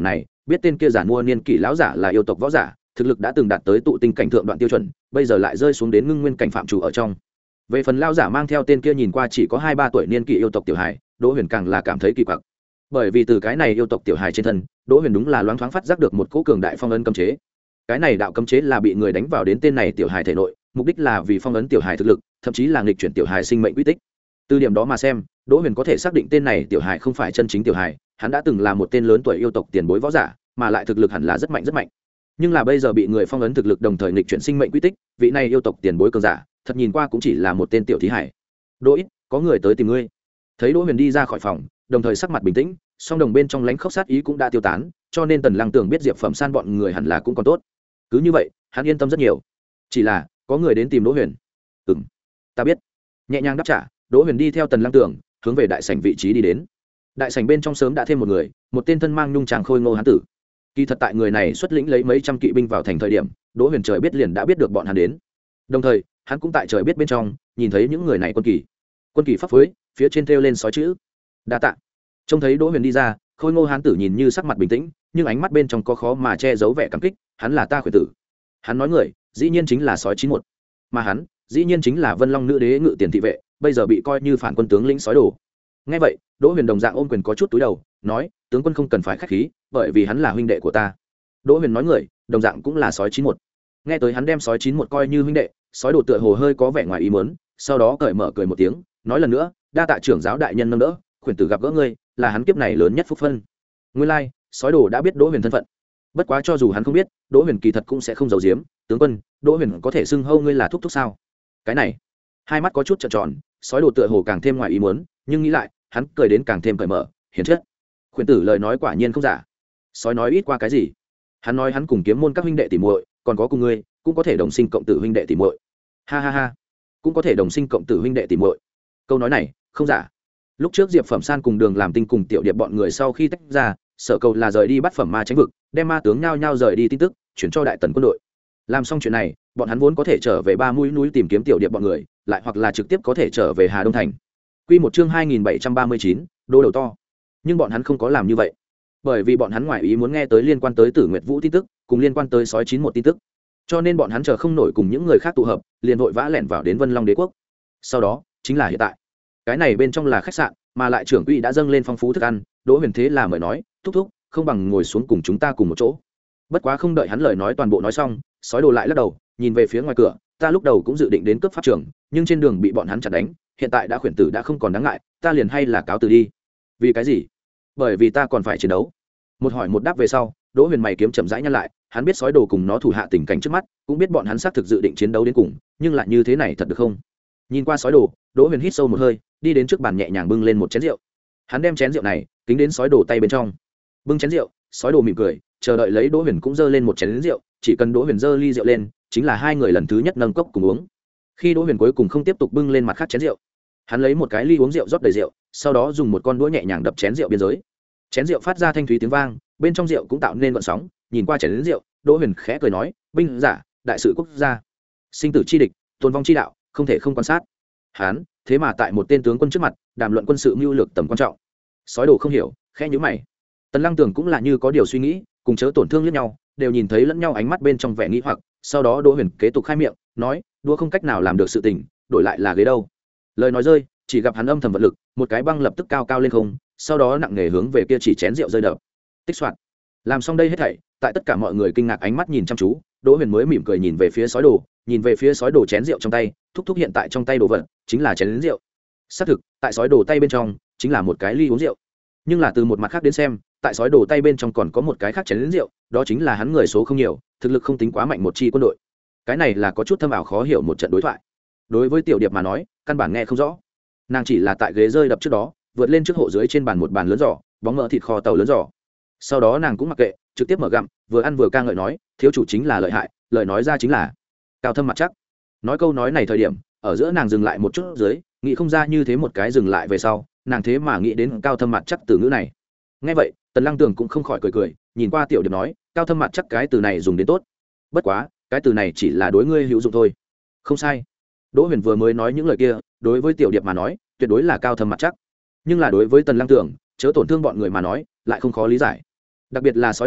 biết tên kia giả mua niên kỷ lão giả là yêu tộc võ giả, thực lực đã từng đạt tới tụ tinh cảnh thượng đoạn tiêu chuẩn, bây giờ lại rơi xuống đến ngưng nguyên cảnh phạm chủ ở trong. Về phần lão giả mang theo tên kia nhìn qua chỉ có hai ba tuổi niên kỷ yêu tộc tiểu hài, Đỗ Huyền càng là cảm thấy kỳ quặc. Bởi vì từ cái này yêu tộc tiểu hài trên thân, Đỗ Huyền đúng là loáng thoáng phát giác được một cỗ cường đại phong ấn cấm chế. Cái này đạo cấm chế là bị người đánh vào đến tên này tiểu hài thể nội, mục đích là vì phong ấn tiểu hài thực lực, thậm chí là nghịch chuyển tiểu hài sinh mệnh quy tích. Từ điểm đó mà xem, Đỗ Huyền có thể xác định tên này tiểu hài không phải chân chính tiểu hài, hắn đã từng là một tên lớn tuổi yêu tộc tiền bối võ giả, mà lại thực lực hẳn là rất mạnh rất mạnh. Nhưng là bây giờ bị người phong ấn thực lực đồng thời nghịch chuyển sinh mệnh quy tích, vị này yêu tộc tiền bối cường giả, thật nhìn qua cũng chỉ là một tên tiểu thí hải. Đỗ Ít, có người tới tìm ngươi. Thấy Đỗ Huyền đi ra khỏi phòng, đồng thời sắc mặt bình tĩnh, song đồng bên trong lánh khốc sát ý cũng đã tiêu tán, cho nên Tần Lăng Tường biết Diệp Phẩm San bọn người hẳn là cũng còn tốt. Cứ như vậy, hắn yên tâm rất nhiều. Chỉ là, có người đến tìm Đỗ Huyền. "Ừm, ta biết." Nhẹ nhàng đáp trả, Đỗ Huyền đi theo Tần Lăng Tường, hướng về đại sảnh vị trí đi đến. Đại sảnh bên trong sớm đã thêm một người, một tên thân mang nhung tràng khôi ngô hán tử. Kỳ thật tại người này xuất lĩnh lấy mấy trăm kỵ binh vào thành thời điểm, Đỗ Huyền trời biết liền đã biết được bọn hắn đến. Đồng thời, hắn cũng tại trời biết bên trong, nhìn thấy những người này quân kỳ. Quân kỳ pháp phối, phía trên thêu lên sói chữ. "Đa tạ." Trông thấy Đỗ Huyền đi ra, khôi ngô hán tử nhìn như sắc mặt bình tĩnh, nhưng ánh mắt bên trong có khó mà che giấu vẻ cảm kích, hắn là ta khuyển tử. Hắn nói người, dĩ nhiên chính là sói chín một. Mà hắn, dĩ nhiên chính là Vân Long nữ đế ngự tiền thị vệ, bây giờ bị coi như phản quân tướng lĩnh sói đồ. Nghe vậy, Đỗ Huyền đồng dạng ôm quyền có chút túi đầu, nói, tướng quân không cần phải khách khí, bởi vì hắn là huynh đệ của ta. Đỗ Huyền nói người, đồng dạng cũng là sói chín một. Nghe tới hắn đem sói chín một coi như huynh đệ, sói đồ tựa hồ hơi có vẻ ngoài ý muốn, sau đó cởi mở cười một tiếng, nói lần nữa, đa tạ trưởng giáo đại nhân nâng đỡ, khuyển tử gặp gỡ ngươi, là hắn kiếp này lớn nhất phúc phân. Nguyên lai, like, sói đồ đã biết Đỗ Huyền thân phận. Bất quá cho dù hắn không biết, Đỗ Huyền kỳ thật cũng sẽ không giấu giếm, tướng quân, Đỗ Huyền có thể xưng hô ngươi là thúc thúc sao? Cái này, hai mắt có chút trợn tròn, sói đồ tựa hồ càng thêm ngoài ý muốn, nhưng nghĩ lại, hắn cười đến càng thêm cởi mở, hiền chất. Khuyển tử lời nói quả nhiên không giả. Sói nói ít qua cái gì? Hắn nói hắn cùng kiếm môn các huynh đệ tỉ muội, còn có cùng ngươi, cũng có thể đồng sinh cộng tử huynh đệ tỉ muội. Ha ha ha, cũng có thể đồng sinh cộng tử huynh đệ tỉ muội. Câu nói này, không giả. Lúc trước Diệp Phẩm San cùng Đường Làm Tinh cùng Tiểu Điệp bọn người sau khi tách ra, sở cầu là rời đi bắt phẩm ma tránh vực, đem ma tướng nhao nhao rời đi tin tức, chuyển cho đại tần quân đội. Làm xong chuyện này, bọn hắn vốn có thể trở về ba mũi núi tìm kiếm Tiểu Điệp bọn người, lại hoặc là trực tiếp có thể trở về Hà Đông thành. Quy một chương hai nghìn bảy trăm ba mươi chín, đô đầu to. Nhưng bọn hắn không có làm như vậy, bởi vì bọn hắn ngoại ý muốn nghe tới liên quan tới Tử Nguyệt Vũ tin tức, cùng liên quan tới sói chín một tin tức. Cho nên bọn hắn chờ không nổi cùng những người khác tụ hợp, liền vội vã lẻn vào đến Vân Long Đế quốc. Sau đó, chính là hiện tại. Cái này bên trong là khách sạn, mà lại trưởng quỹ đã dâng lên phong phú thức ăn, Đỗ Huyền thế là mời nói, thúc thúc, không bằng ngồi xuống cùng chúng ta cùng một chỗ. Bất quá không đợi hắn lời nói toàn bộ nói xong, sói đồ lại lắc đầu, nhìn về phía ngoài cửa, ta lúc đầu cũng dự định đến cướp pháp trường, nhưng trên đường bị bọn hắn chặn đánh, hiện tại đã khuyển tử đã không còn đáng ngại, ta liền hay là cáo từ đi. Vì cái gì? Bởi vì ta còn phải chiến đấu. Một hỏi một đáp về sau, Đỗ Huyền mày kiếm chậm rãi nhăn lại, hắn biết sói đồ cùng nó thủ hạ tình cảnh trước mắt, cũng biết bọn hắn xác thực dự định chiến đấu đến cùng, nhưng lại như thế này thật được không? Nhìn qua sói đồ, Đỗ Huyền hít sâu một hơi, đi đến trước bàn nhẹ nhàng bưng lên một chén rượu. Hắn đem chén rượu này kính đến sói đồ tay bên trong. Bưng chén rượu, sói đồ mỉm cười, chờ đợi lấy Đỗ Huyền cũng dơ lên một chén rượu, chỉ cần Đỗ Huyền dơ ly rượu lên, chính là hai người lần thứ nhất nâng cốc cùng uống. Khi Đỗ Huyền cuối cùng không tiếp tục bưng lên mặt khác chén rượu, hắn lấy một cái ly uống rượu rót đầy rượu, sau đó dùng một con đũa nhẹ nhàng đập chén rượu biên giới. Chén rượu phát ra thanh thúy tiếng vang, bên trong rượu cũng tạo nên gợn sóng. Nhìn qua chén rượu, Đỗ Huyền khẽ cười nói, binh giả, đại sự quốc gia, sinh tử chi địch, tồn vong chi đạo, không thể không quan sát. Hắn, thế mà tại một tên tướng quân trước mặt, đàm luận quân sự mưu lược tầm quan trọng. Sói đồ không hiểu, khẽ nhíu mày. Tần Lăng Tường cũng là như có điều suy nghĩ, cùng chớ tổn thương lẫn nhau, đều nhìn thấy lẫn nhau ánh mắt bên trong vẻ nghĩ hoặc. Sau đó Đỗ Huyền kế tục khai miệng, nói, đua không cách nào làm được sự tình, đổi lại là ghế đâu. Lời nói rơi, chỉ gặp hắn âm thầm vận lực, một cái băng lập tức cao cao lên không, sau đó nặng nề hướng về kia chỉ chén rượu rơi đập. Tích soạn. Làm xong đây hết thảy, tại tất cả mọi người kinh ngạc ánh mắt nhìn chăm chú, Đỗ Huyền mới mỉm cười nhìn về phía sói đồ, nhìn về phía sói đồ chén rượu trong tay, thúc thúc hiện tại trong tay đồ vật chính là chén rượu. Xác thực, tại sói đồ tay bên trong chính là một cái ly uống rượu. Nhưng là từ một mặt khác đến xem, tại sói đồ tay bên trong còn có một cái khác chén rượu, đó chính là hắn người số không nhiều, thực lực không tính quá mạnh một chi quân đội. Cái này là có chút thâm ảo khó hiểu một trận đối thoại. Đối với Tiểu Điệp mà nói, căn bản nghe không rõ. Nàng chỉ là tại ghế rơi đập trước đó, vượt lên trước hộ dưới trên bàn một bàn lớn giỏ, bóng mỡ thịt kho tàu lớn giỏ. Sau đó nàng cũng mặc kệ, trực tiếp mở gặm, vừa ăn vừa ca ngợi nói, thiếu chủ chính là lợi hại, lời nói ra chính là cao thâm mặt chắc. Nói câu nói này thời điểm, ở giữa nàng dừng lại một chút dưới, nghĩ không ra như thế một cái dừng lại về sau, nàng thế mà nghĩ đến cao thâm mặt chắc từ ngữ này. Nghe vậy, Tần Lăng Tường cũng không khỏi cười cười, nhìn qua Tiểu Điệp nói, cao thâm mặt chắc cái từ này dùng đến tốt. Bất quá, cái từ này chỉ là đối ngươi hữu dụng thôi. Không sai. Đỗ Huyền vừa mới nói những lời kia, đối với Tiểu Điệp mà nói, tuyệt đối là cao thâm mặt chắc. Nhưng là đối với Tần Lăng Tường, chớ tổn thương bọn người mà nói, lại không khó lý giải. Đặc biệt là sói đồ,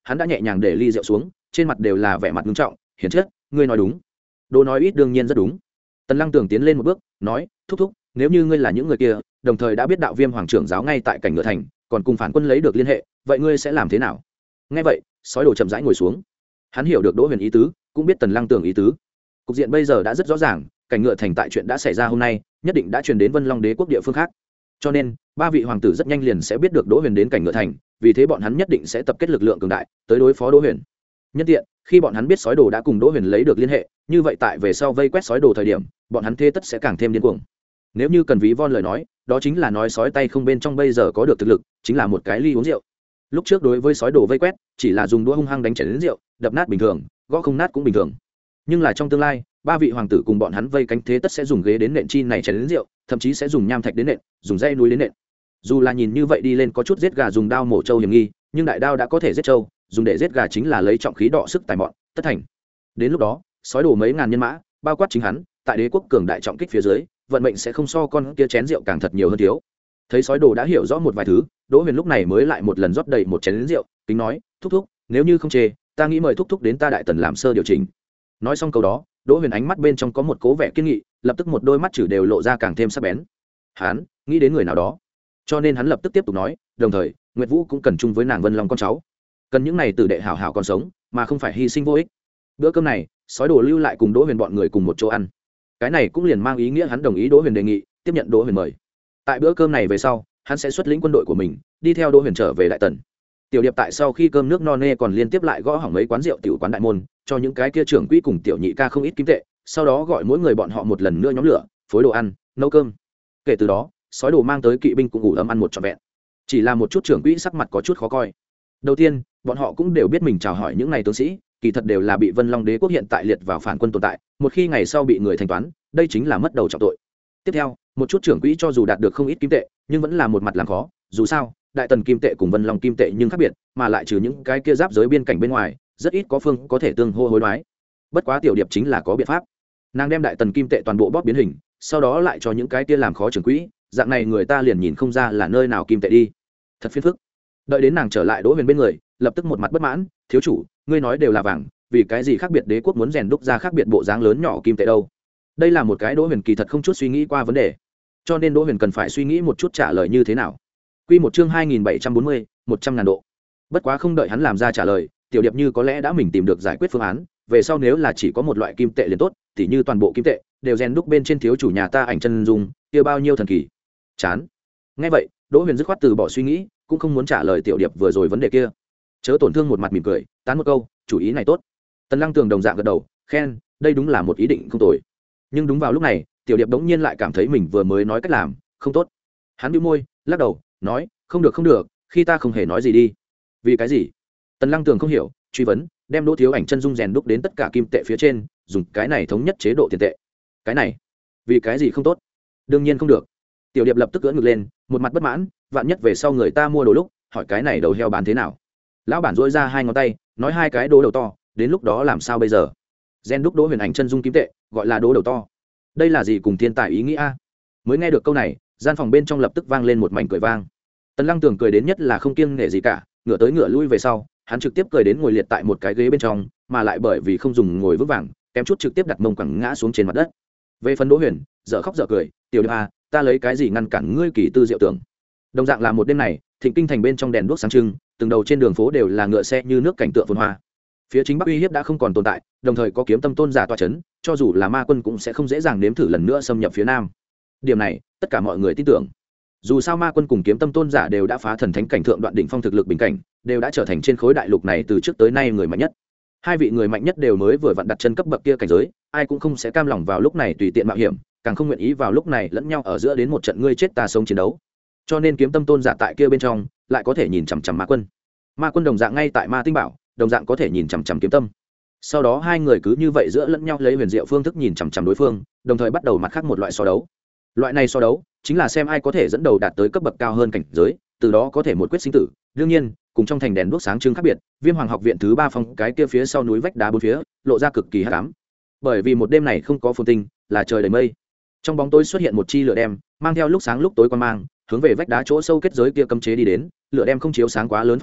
hắn đã nhẹ nhàng để ly rượu xuống, trên mặt đều là vẻ mặt nghiêm trọng. Hiển chất, ngươi nói đúng. Đỗ nói ít đương nhiên rất đúng. Tần Lăng Tường tiến lên một bước, nói, thúc thúc, nếu như ngươi là những người kia, đồng thời đã biết đạo Viêm Hoàng trưởng giáo ngay tại cảnh Ngựa Thành, còn cùng phản quân lấy được liên hệ, vậy ngươi sẽ làm thế nào? Nghe vậy, sói đồ chậm rãi ngồi xuống. Hắn hiểu được Đỗ Huyền ý tứ, cũng biết Tần Lăng Tường ý tứ. Cục diện bây giờ đã rất rõ ràng, cảnh Ngựa Thành tại chuyện đã xảy ra hôm nay, nhất định đã truyền đến Vân Long Đế quốc địa phương khác. Cho nên, ba vị hoàng tử rất nhanh liền sẽ biết được Đỗ Huyền đến cảnh Ngựa Thành, vì thế bọn hắn nhất định sẽ tập kết lực lượng cường đại, tới đối phó Đỗ Huyền. Nhân tiện, khi bọn hắn biết sói đồ đã cùng Đỗ Huyền lấy được liên hệ, như vậy tại về sau vây quét sói đồ thời điểm, bọn hắn thế tất sẽ càng thêm điên cuồng. Nếu như cần ví von lời nói, đó chính là nói sói tay không bên trong bây giờ có được thực lực, chính là một cái ly uống rượu. Lúc trước đối với sói đồ vây quét, chỉ là dùng đũa hung hăng đánh chén đến rượu, đập nát bình thường, gõ không nát cũng bình thường. Nhưng là trong tương lai, ba vị hoàng tử cùng bọn hắn vây cánh thế tất sẽ dùng ghế đến nện chi này chén đến rượu, thậm chí sẽ dùng nham thạch đến nện, dùng dây núi đến nện. Dù là nhìn như vậy đi lên có chút giết gà dùng đao mổ trâu hiểm nghi, nhưng đại đao đã có thể giết trâu, dùng để giết gà chính là lấy trọng khí đọ sức tài mọn, tất thành. Đến lúc đó, sói đồ mấy ngàn nhân mã, bao quát chính hắn, tại đế quốc cường đại trọng kích phía dưới, vận mệnh sẽ không so con kia chén rượu càng thật nhiều hơn thiếu. Thấy sói đồ đã hiểu rõ một vài thứ, Đỗ Huyền lúc này mới lại một lần rót đầy một chén rượu, kính nói, thúc thúc, nếu như không chê, ta nghĩ mời thúc thúc đến ta đại tần làm sơ điều chỉnh. Nói xong câu đó, Đỗ Huyền ánh mắt bên trong có một cố vẻ kiên nghị, lập tức một đôi mắt chử đều lộ ra càng thêm sắc bén. Hắn nghĩ đến người nào đó, cho nên hắn lập tức tiếp tục nói, đồng thời, Nguyệt Vũ cũng cần chung với nàng Vân Long con cháu, cần những này tử đệ hảo hảo còn sống, mà không phải hy sinh vô ích. Bữa cơm này, sói đồ lưu lại cùng Đỗ Huyền bọn người cùng một chỗ ăn. Cái này cũng liền mang ý nghĩa hắn đồng ý Đỗ Huyền đề nghị, tiếp nhận Đỗ Huyền mời. Tại bữa cơm này về sau, hắn sẽ xuất lĩnh quân đội của mình, đi theo Đỗ Huyền trở về đại tần. Tiểu Điệp tại sau khi cơm nước no nê còn liên tiếp lại gõ hỏng mấy quán rượu tiểu quán đại môn, cho những cái kia trưởng quỹ cùng tiểu nhị ca không ít kim tệ, sau đó gọi mỗi người bọn họ một lần nữa nhóm lửa, phối đồ ăn, nấu cơm. Kể từ đó, sói đồ mang tới kỵ binh cũng ủ ấm ăn một trọn vẹn. Chỉ là một chút trưởng quỹ sắc mặt có chút khó coi. Đầu tiên, bọn họ cũng đều biết mình chào hỏi những này tướng sĩ, kỳ thật đều là bị Vân Long Đế quốc hiện tại liệt vào phản quân tồn tại, một khi ngày sau bị người thanh toán, đây chính là mất đầu trọng tội. Tiếp theo, một chút trưởng quỹ cho dù đạt được không ít kim tệ, nhưng vẫn là một mặt làm khó, dù sao, đại tần kim tệ cùng Vân Long kim tệ nhưng khác biệt, mà lại trừ những cái kia giáp giới biên cảnh bên ngoài, rất ít có phương có thể tương hô hối đoái. Bất quá Tiểu Điệp chính là có biện pháp. Nàng đem đại tần kim tệ toàn bộ bóp biến hình, sau đó lại cho những cái kia làm khó trưởng quỹ, dạng này người ta liền nhìn không ra là nơi nào kim tệ đi. Thật phiền phức. Đợi đến nàng trở lại Đỗ Huyền bên người, lập tức một mặt bất mãn, thiếu chủ, ngươi nói đều là vàng, vì cái gì khác biệt đế quốc muốn rèn đúc ra khác biệt bộ dáng lớn nhỏ kim tệ đâu? Đây là một cái Đỗ Huyền kỳ thật không chút suy nghĩ qua vấn đề, cho nên Đỗ Huyền cần phải suy nghĩ một chút trả lời như thế nào. Quy một chương hai nghìn bảy trăm bốn mươi, một trăm ngàn độ. Bất quá không đợi hắn làm ra trả lời, Tiểu Điệp như có lẽ đã mình tìm được giải quyết phương án, về sau nếu là chỉ có một loại kim tệ liền tốt, tỉ như toàn bộ kim tệ đều rèn đúc bên trên thiếu chủ nhà ta ảnh chân dung, kia bao nhiêu thần kỳ. Chán. Nghe vậy, Đỗ Huyền dứt khoát từ bỏ suy nghĩ, cũng không muốn trả lời Tiểu Điệp vừa rồi vấn đề kia. Chớ tổn thương một mặt mỉm cười, tán một câu, chủ ý này tốt. Tần Lăng Tường đồng dạng gật đầu, khen, đây đúng là một ý định không tồi. Nhưng đúng vào lúc này, Tiểu Điệp đống nhiên lại cảm thấy mình vừa mới nói cách làm không tốt. Hắn bĩu môi, lắc đầu, nói, không được không được, khi ta không hề nói gì đi. Vì cái gì? Tần Lăng Tường không hiểu, truy vấn, đem Đỗ thiếu ảnh chân dung rèn đúc đến tất cả kim tệ phía trên, dùng cái này thống nhất chế độ tiền tệ. Cái này, vì cái gì không tốt? Đương nhiên không được. Tiểu Điệp lập tức cưỡn ngực lên, một mặt bất mãn, vạn nhất về sau người ta mua đồ lúc, hỏi cái này đầu heo bán thế nào? Lão bản dỗi ra hai ngón tay, nói hai cái đố đầu to, đến lúc đó làm sao bây giờ? Gen đúc Đỗ Huyền ảnh chân dung kim tệ, gọi là đố đầu to. Đây là gì cùng thiên tài ý nghĩ a? Mới nghe được câu này, gian phòng bên trong lập tức vang lên một mảnh cười vang. Tần Lăng Tường cười đến nhất là không kiêng nể gì cả, ngửa tới ngửa lui về sau, hắn trực tiếp cười đến ngồi liệt tại một cái ghế bên trong, mà lại bởi vì không dùng ngồi vững vàng, kém chút trực tiếp đặt mông quẳng ngã xuống trên mặt đất. Về phần Đỗ Huyền, dở khóc dở cười, tiểu Điệp a, ta lấy cái gì ngăn cản ngươi kỳ tư diệu tưởng? Đồng dạng là một đêm này, Thịnh Kinh thành bên trong đèn đuốc sáng trưng, từng đầu trên đường phố đều là ngựa xe như nước cảnh tượng phồn hoa. Phía chính bắc uy hiếp đã không còn tồn tại, đồng thời có kiếm tâm tôn giả tọa chấn, cho dù là ma quân cũng sẽ không dễ dàng nếm thử lần nữa xâm nhập phía nam. Điểm này, tất cả mọi người tin tưởng. Dù sao ma quân cùng kiếm tâm tôn giả đều đã phá thần thánh cảnh thượng đoạn đỉnh phong thực lực bình cảnh, đều đã trở thành trên khối đại lục này từ trước tới nay người mạnh nhất. Hai vị người mạnh nhất đều mới vừa vặn đặt chân cấp bậc kia cảnh giới, ai cũng không sẽ cam lòng vào lúc này tùy tiện mạo hiểm, càng không nguyện ý vào lúc này lẫn nhau ở giữa đến một trận ngươi chết ta sống chiến đấu. Cho nên kiếm tâm tôn giả tại kia bên trong lại có thể nhìn chằm chằm ma quân. Ma quân đồng dạng ngay tại ma tinh bảo, đồng dạng có thể nhìn chằm chằm kiếm tâm. Sau đó hai người cứ như vậy giữa lẫn nhau lấy huyền diệu phương thức nhìn chằm chằm đối phương, đồng thời bắt đầu mặt khác một loại so đấu. Loại này so đấu chính là xem ai có thể dẫn đầu đạt tới cấp bậc cao hơn cảnh giới, từ đó có thể một quyết sinh tử. Đương nhiên, cùng trong thành đèn đuốc sáng trưng khác biệt, Viêm Hoàng học viện thứ ba phong cái kia phía sau núi vách đá bốn phía, lộ ra cực kỳ hắc ám. Bởi vì một đêm này không có phồn tinh, là trời đầy mây. Trong bóng tối xuất hiện một chi lửa đem, mang theo lúc sáng lúc tối quan mang, hướng về vách đá chỗ sâu kết giới kia cấm chế đi đến, lửa đem không chiếu sáng quá lớn phạm vi,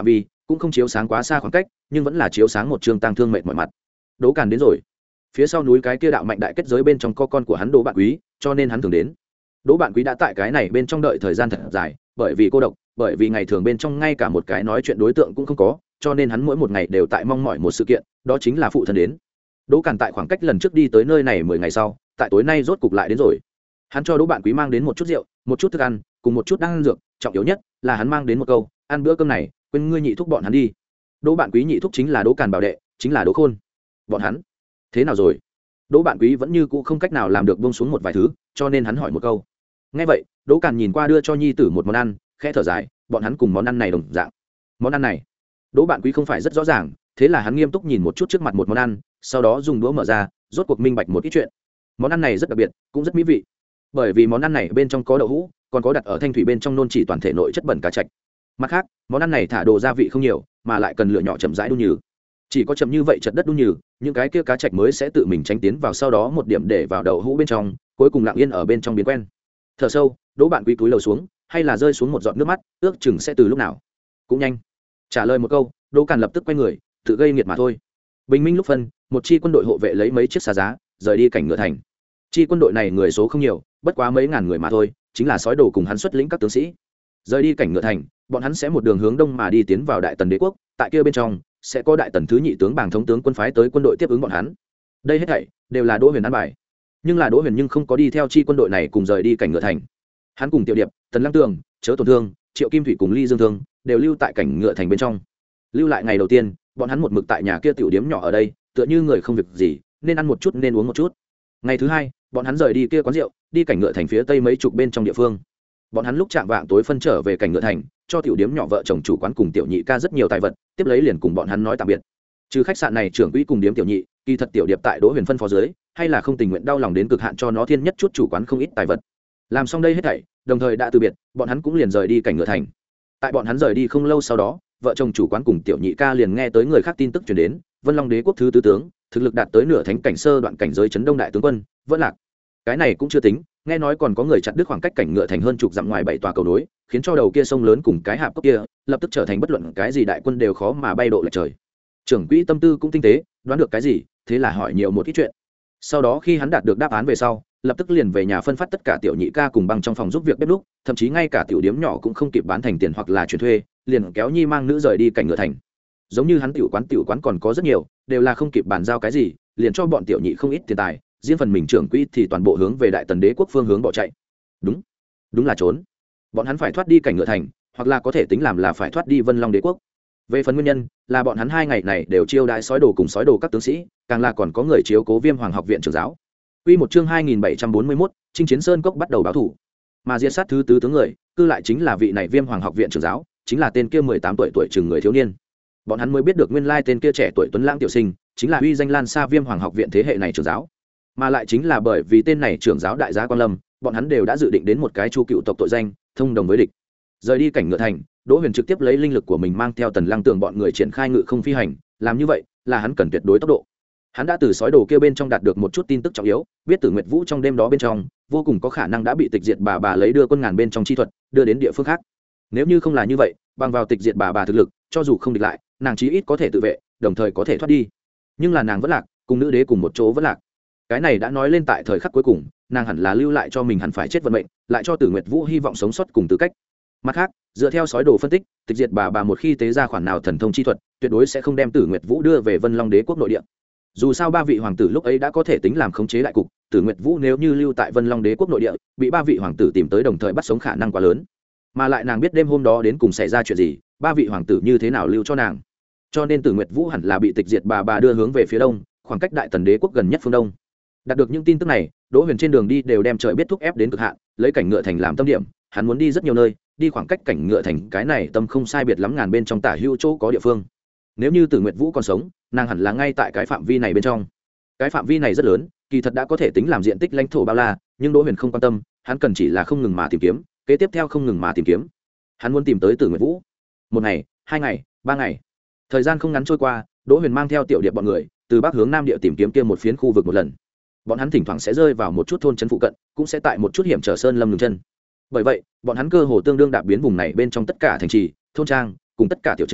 cũng không chiếu sáng quá xa khoảng cách nhưng vẫn là chiếu sáng một trường tăng thương mệt mọi mặt. Đỗ Càn đến rồi. Phía sau núi cái kia đạo mạnh đại kết giới bên trong có con của hắn Đỗ Bạn Quý, cho nên hắn thường đến. Đỗ Bạn Quý đã tại cái này bên trong đợi thời gian thật dài, bởi vì cô độc, bởi vì ngày thường bên trong ngay cả một cái nói chuyện đối tượng cũng không có, cho nên hắn mỗi một ngày đều tại mong mỏi một sự kiện, đó chính là phụ thân đến. Đỗ Càn tại khoảng cách lần trước đi tới nơi này mười ngày sau, tại tối nay rốt cục lại đến rồi. Hắn cho Đỗ Bạn Quý mang đến một chút rượu, một chút thức ăn, cùng một chút đan dược, trọng yếu nhất là hắn mang đến một câu, ăn bữa cơm này, quên ngươi nhị thúc bọn hắn đi. Đỗ Bạn Quý nhị thúc chính là Đỗ Càn bảo đệ, chính là Đỗ Khôn. Bọn hắn thế nào rồi? Đỗ Bạn Quý vẫn như cũ không cách nào làm được buông xuống một vài thứ, cho nên hắn hỏi một câu. Nghe vậy, Đỗ Càn nhìn qua đưa cho nhi tử một món ăn, khẽ thở dài, bọn hắn cùng món ăn này đồng dạng. Món ăn này, Đỗ Bạn Quý không phải rất rõ ràng, thế là hắn nghiêm túc nhìn một chút trước mặt một món ăn, sau đó dùng đũa mở ra, rốt cuộc minh bạch một ít chuyện. Món ăn này rất đặc biệt, cũng rất mỹ vị. Bởi vì món ăn này bên trong có đậu hũ, còn có đặt ở thanh thủy bên trong nôn chỉ toàn thể nội chất bẩn cá trạch. Mặt khác, món ăn này thả đồ gia vị không nhiều, mà lại cần lửa nhỏ chậm rãi đun nhừ. Chỉ có chậm như vậy chật đất đun nhừ, những cái kia cá trạch mới sẽ tự mình tránh tiến vào, sau đó một điểm để vào đậu hũ bên trong, cuối cùng lặng yên ở bên trong biến quen. Thở sâu, Đỗ Bạn Quý cúi đầu xuống, hay là rơi xuống một giọt nước mắt, ước chừng sẽ từ lúc nào. Cũng nhanh. Trả lời một câu, Đỗ Càn lập tức quay người, tự gây nghiệt mà thôi. Bình minh lúc phân, một chi quân đội hộ vệ lấy mấy chiếc xà giá, rời đi cảnh ngựa thành. Chi quân đội này người số không nhiều, bất quá mấy ngàn người mà thôi, chính là sói đồ cùng hắn xuất lĩnh các tướng sĩ. Rời đi cảnh ngựa thành, bọn hắn sẽ một đường hướng đông mà đi tiến vào Đại Tần Đế quốc, tại kia bên trong sẽ có Đại Tần thứ nhị tướng Bàng thống tướng quân phái tới quân đội tiếp ứng bọn hắn. Đây hết thảy đều là Đỗ Huyền an bài. Nhưng là Đỗ Huyền nhưng không có đi theo chi quân đội này cùng rời đi cảnh ngựa thành. Hắn cùng Tiểu Điệp, Tần Lăng Tường, Chớ Tổn Thương, Triệu Kim Thủy cùng Ly Dương Thương đều lưu tại cảnh ngựa thành bên trong. Lưu lại ngày đầu tiên, bọn hắn một mực tại nhà kia tiểu điếm nhỏ ở đây, tựa như người không việc gì, nên ăn một chút nên uống một chút. Ngày thứ hai, bọn hắn rời đi kia quán rượu, đi cảnh ngựa thành phía tây mấy chục bên trong địa phương. Bọn hắn lúc chạm vạng tối phân trở về cảnh ngựa thành, cho tiểu điếm nhỏ vợ chồng chủ quán cùng tiểu nhị ca rất nhiều tài vật, tiếp lấy liền cùng bọn hắn nói tạm biệt. Trừ khách sạn này trưởng quỹ cùng điếm tiểu nhị, kỳ thật tiểu điệp tại Đỗ Huyền phân phó dưới, hay là không tình nguyện đau lòng đến cực hạn cho nó thiên nhất chút chủ quán không ít tài vật. Làm xong đây hết thảy, đồng thời đã từ biệt, bọn hắn cũng liền rời đi cảnh ngựa thành. Tại bọn hắn rời đi không lâu sau đó, vợ chồng chủ quán cùng tiểu nhị ca liền nghe tới người khác tin tức truyền đến, Vân Long Đế quốc thứ tứ tướng, thực lực đạt tới nửa thánh cảnh sơ đoạn cảnh giới chấn đông đại tướng quân, vẫn lạc. Cái này cũng chưa tính, nghe nói còn có người chặt đứt khoảng cách cảnh ngựa thành hơn chục dặm ngoài bảy tòa cầu nối, khiến cho đầu kia sông lớn cùng cái hạp cốc kia lập tức trở thành bất luận cái gì đại quân đều khó mà bay độ lệch trời. Trưởng quỹ tâm tư cũng tinh tế, đoán được cái gì, thế là hỏi nhiều một ít chuyện. Sau đó khi hắn đạt được đáp án về sau, lập tức liền về nhà phân phát tất cả tiểu nhị ca cùng băng trong phòng giúp việc bếp núc, thậm chí ngay cả tiểu điếm nhỏ cũng không kịp bán thành tiền hoặc là chuyển thuê, liền kéo nhi mang nữ rời đi cảnh ngựa thành. Giống như hắn tiểu quán tiểu quán còn có rất nhiều, đều là không kịp bàn giao cái gì, liền cho bọn tiểu nhị không ít tiền tài, riêng phần mình trưởng quỹ thì toàn bộ hướng về Đại Tần Đế quốc phương hướng bỏ chạy. Đúng, đúng là trốn. Bọn hắn phải thoát đi cảnh ngựa thành, hoặc là có thể tính làm là phải thoát đi Vân Long Đế quốc. Về phần nguyên nhân, là bọn hắn hai ngày này đều chiêu đãi sói đồ cùng sói đồ các tướng sĩ, càng là còn có người chiếu cố Viêm Hoàng học viện trưởng giáo. Quy một chương hai nghìn bảy trăm bốn mươi mốt, Chinh Chiến Sơn Cốc bắt đầu báo thủ. Mà diệt sát thứ tứ tướng người, cư lại chính là vị này Viêm Hoàng học viện trưởng giáo, chính là tên kia mười tám tuổi tuổi chừng người thiếu niên. Bọn hắn mới biết được nguyên lai tên kia trẻ tuổi tuấn lãng tiểu sinh, chính là uy danh lan xa Viêm Hoàng học viện thế hệ này trưởng giáo. Mà lại chính là bởi vì tên này trưởng giáo đại giá Quan Lâm, bọn hắn đều đã dự định đến một cái chu cựu tộc tội danh, thông đồng với địch. Rời đi cảnh ngựa thành, Đỗ Huyền trực tiếp lấy linh lực của mình mang theo Tần Lăng Tường bọn người triển khai ngự không phi hành, làm như vậy là hắn cần tuyệt đối tốc độ. Hắn đã từ sói đồ kia bên trong đạt được một chút tin tức trọng yếu, biết Tử Nguyệt Vũ trong đêm đó bên trong, vô cùng có khả năng đã bị tịch diệt bà bà lấy đưa quân ngàn bên trong chi thuật, đưa đến địa phương khác. Nếu như không là như vậy, bằng vào tịch diệt bà bà thực lực, cho dù không địch lại, nàng chí ít có thể tự vệ, đồng thời có thể thoát đi. Nhưng là nàng vẫn lạc, cùng nữ đế cùng một chỗ vẫn lạc. Cái này đã nói lên tại thời khắc cuối cùng, nàng hẳn là lưu lại cho mình hẳn phải chết vận mệnh, lại cho Tử Nguyệt Vũ hy vọng sống sót cùng tư cách. Mặt khác, dựa theo sói đồ phân tích, tịch diệt bà bà một khi tế ra khoản nào thần thông chi thuật, tuyệt đối sẽ không đem Tử Nguyệt Vũ đưa về Vân Long Đế quốc nội địa. Dù sao ba vị hoàng tử lúc ấy đã có thể tính làm khống chế đại cục, Tử Nguyệt Vũ nếu như lưu tại Vân Long Đế quốc nội địa, bị ba vị hoàng tử tìm tới đồng thời bắt sống khả năng quá lớn. Mà lại nàng biết đêm hôm đó đến cùng xảy ra chuyện gì, ba vị hoàng tử như thế nào lưu cho nàng. Cho nên Tử Nguyệt Vũ hẳn là bị tịch diệt bà bà đưa hướng về phía đông, khoảng cách Đại Tần Đế quốc gần nhất phương đông. Đạt được những tin tức này, Đỗ Huyền trên đường đi đều đem trời biết thúc ép đến cực hạn, lấy cảnh ngựa thành làm tâm điểm, hắn muốn đi rất nhiều nơi, đi khoảng cách cảnh ngựa thành cái này tâm không sai biệt lắm ngàn bên trong tả hữu chỗ có địa phương. Nếu như Tử Nguyệt Vũ còn sống, nàng hẳn là ngay tại cái phạm vi này bên trong. Cái phạm vi này rất lớn, kỳ thật đã có thể tính làm diện tích lãnh thổ bao la, nhưng Đỗ Huyền không quan tâm, hắn cần chỉ là không ngừng mà tìm kiếm, kế tiếp theo không ngừng mà tìm kiếm. Hắn muốn tìm tới Tử Nguyệt Vũ. Một ngày, hai ngày, ba ngày. Thời gian không ngắn trôi qua, Đỗ Huyền mang theo tiểu điệp bọn người, từ bắc hướng nam địa tìm kiếm kia một phiến khu vực một lần. Bọn hắn thỉnh thoảng sẽ rơi vào một chút thôn trấn phụ cận, cũng sẽ tại một chút hiểm trở sơn lâm ngừng chân. Bởi vậy, bọn hắn cơ hồ tương đương đạp biến vùng này bên trong tất cả thành trì, thôn trang, cùng tất cả tiểu trấn,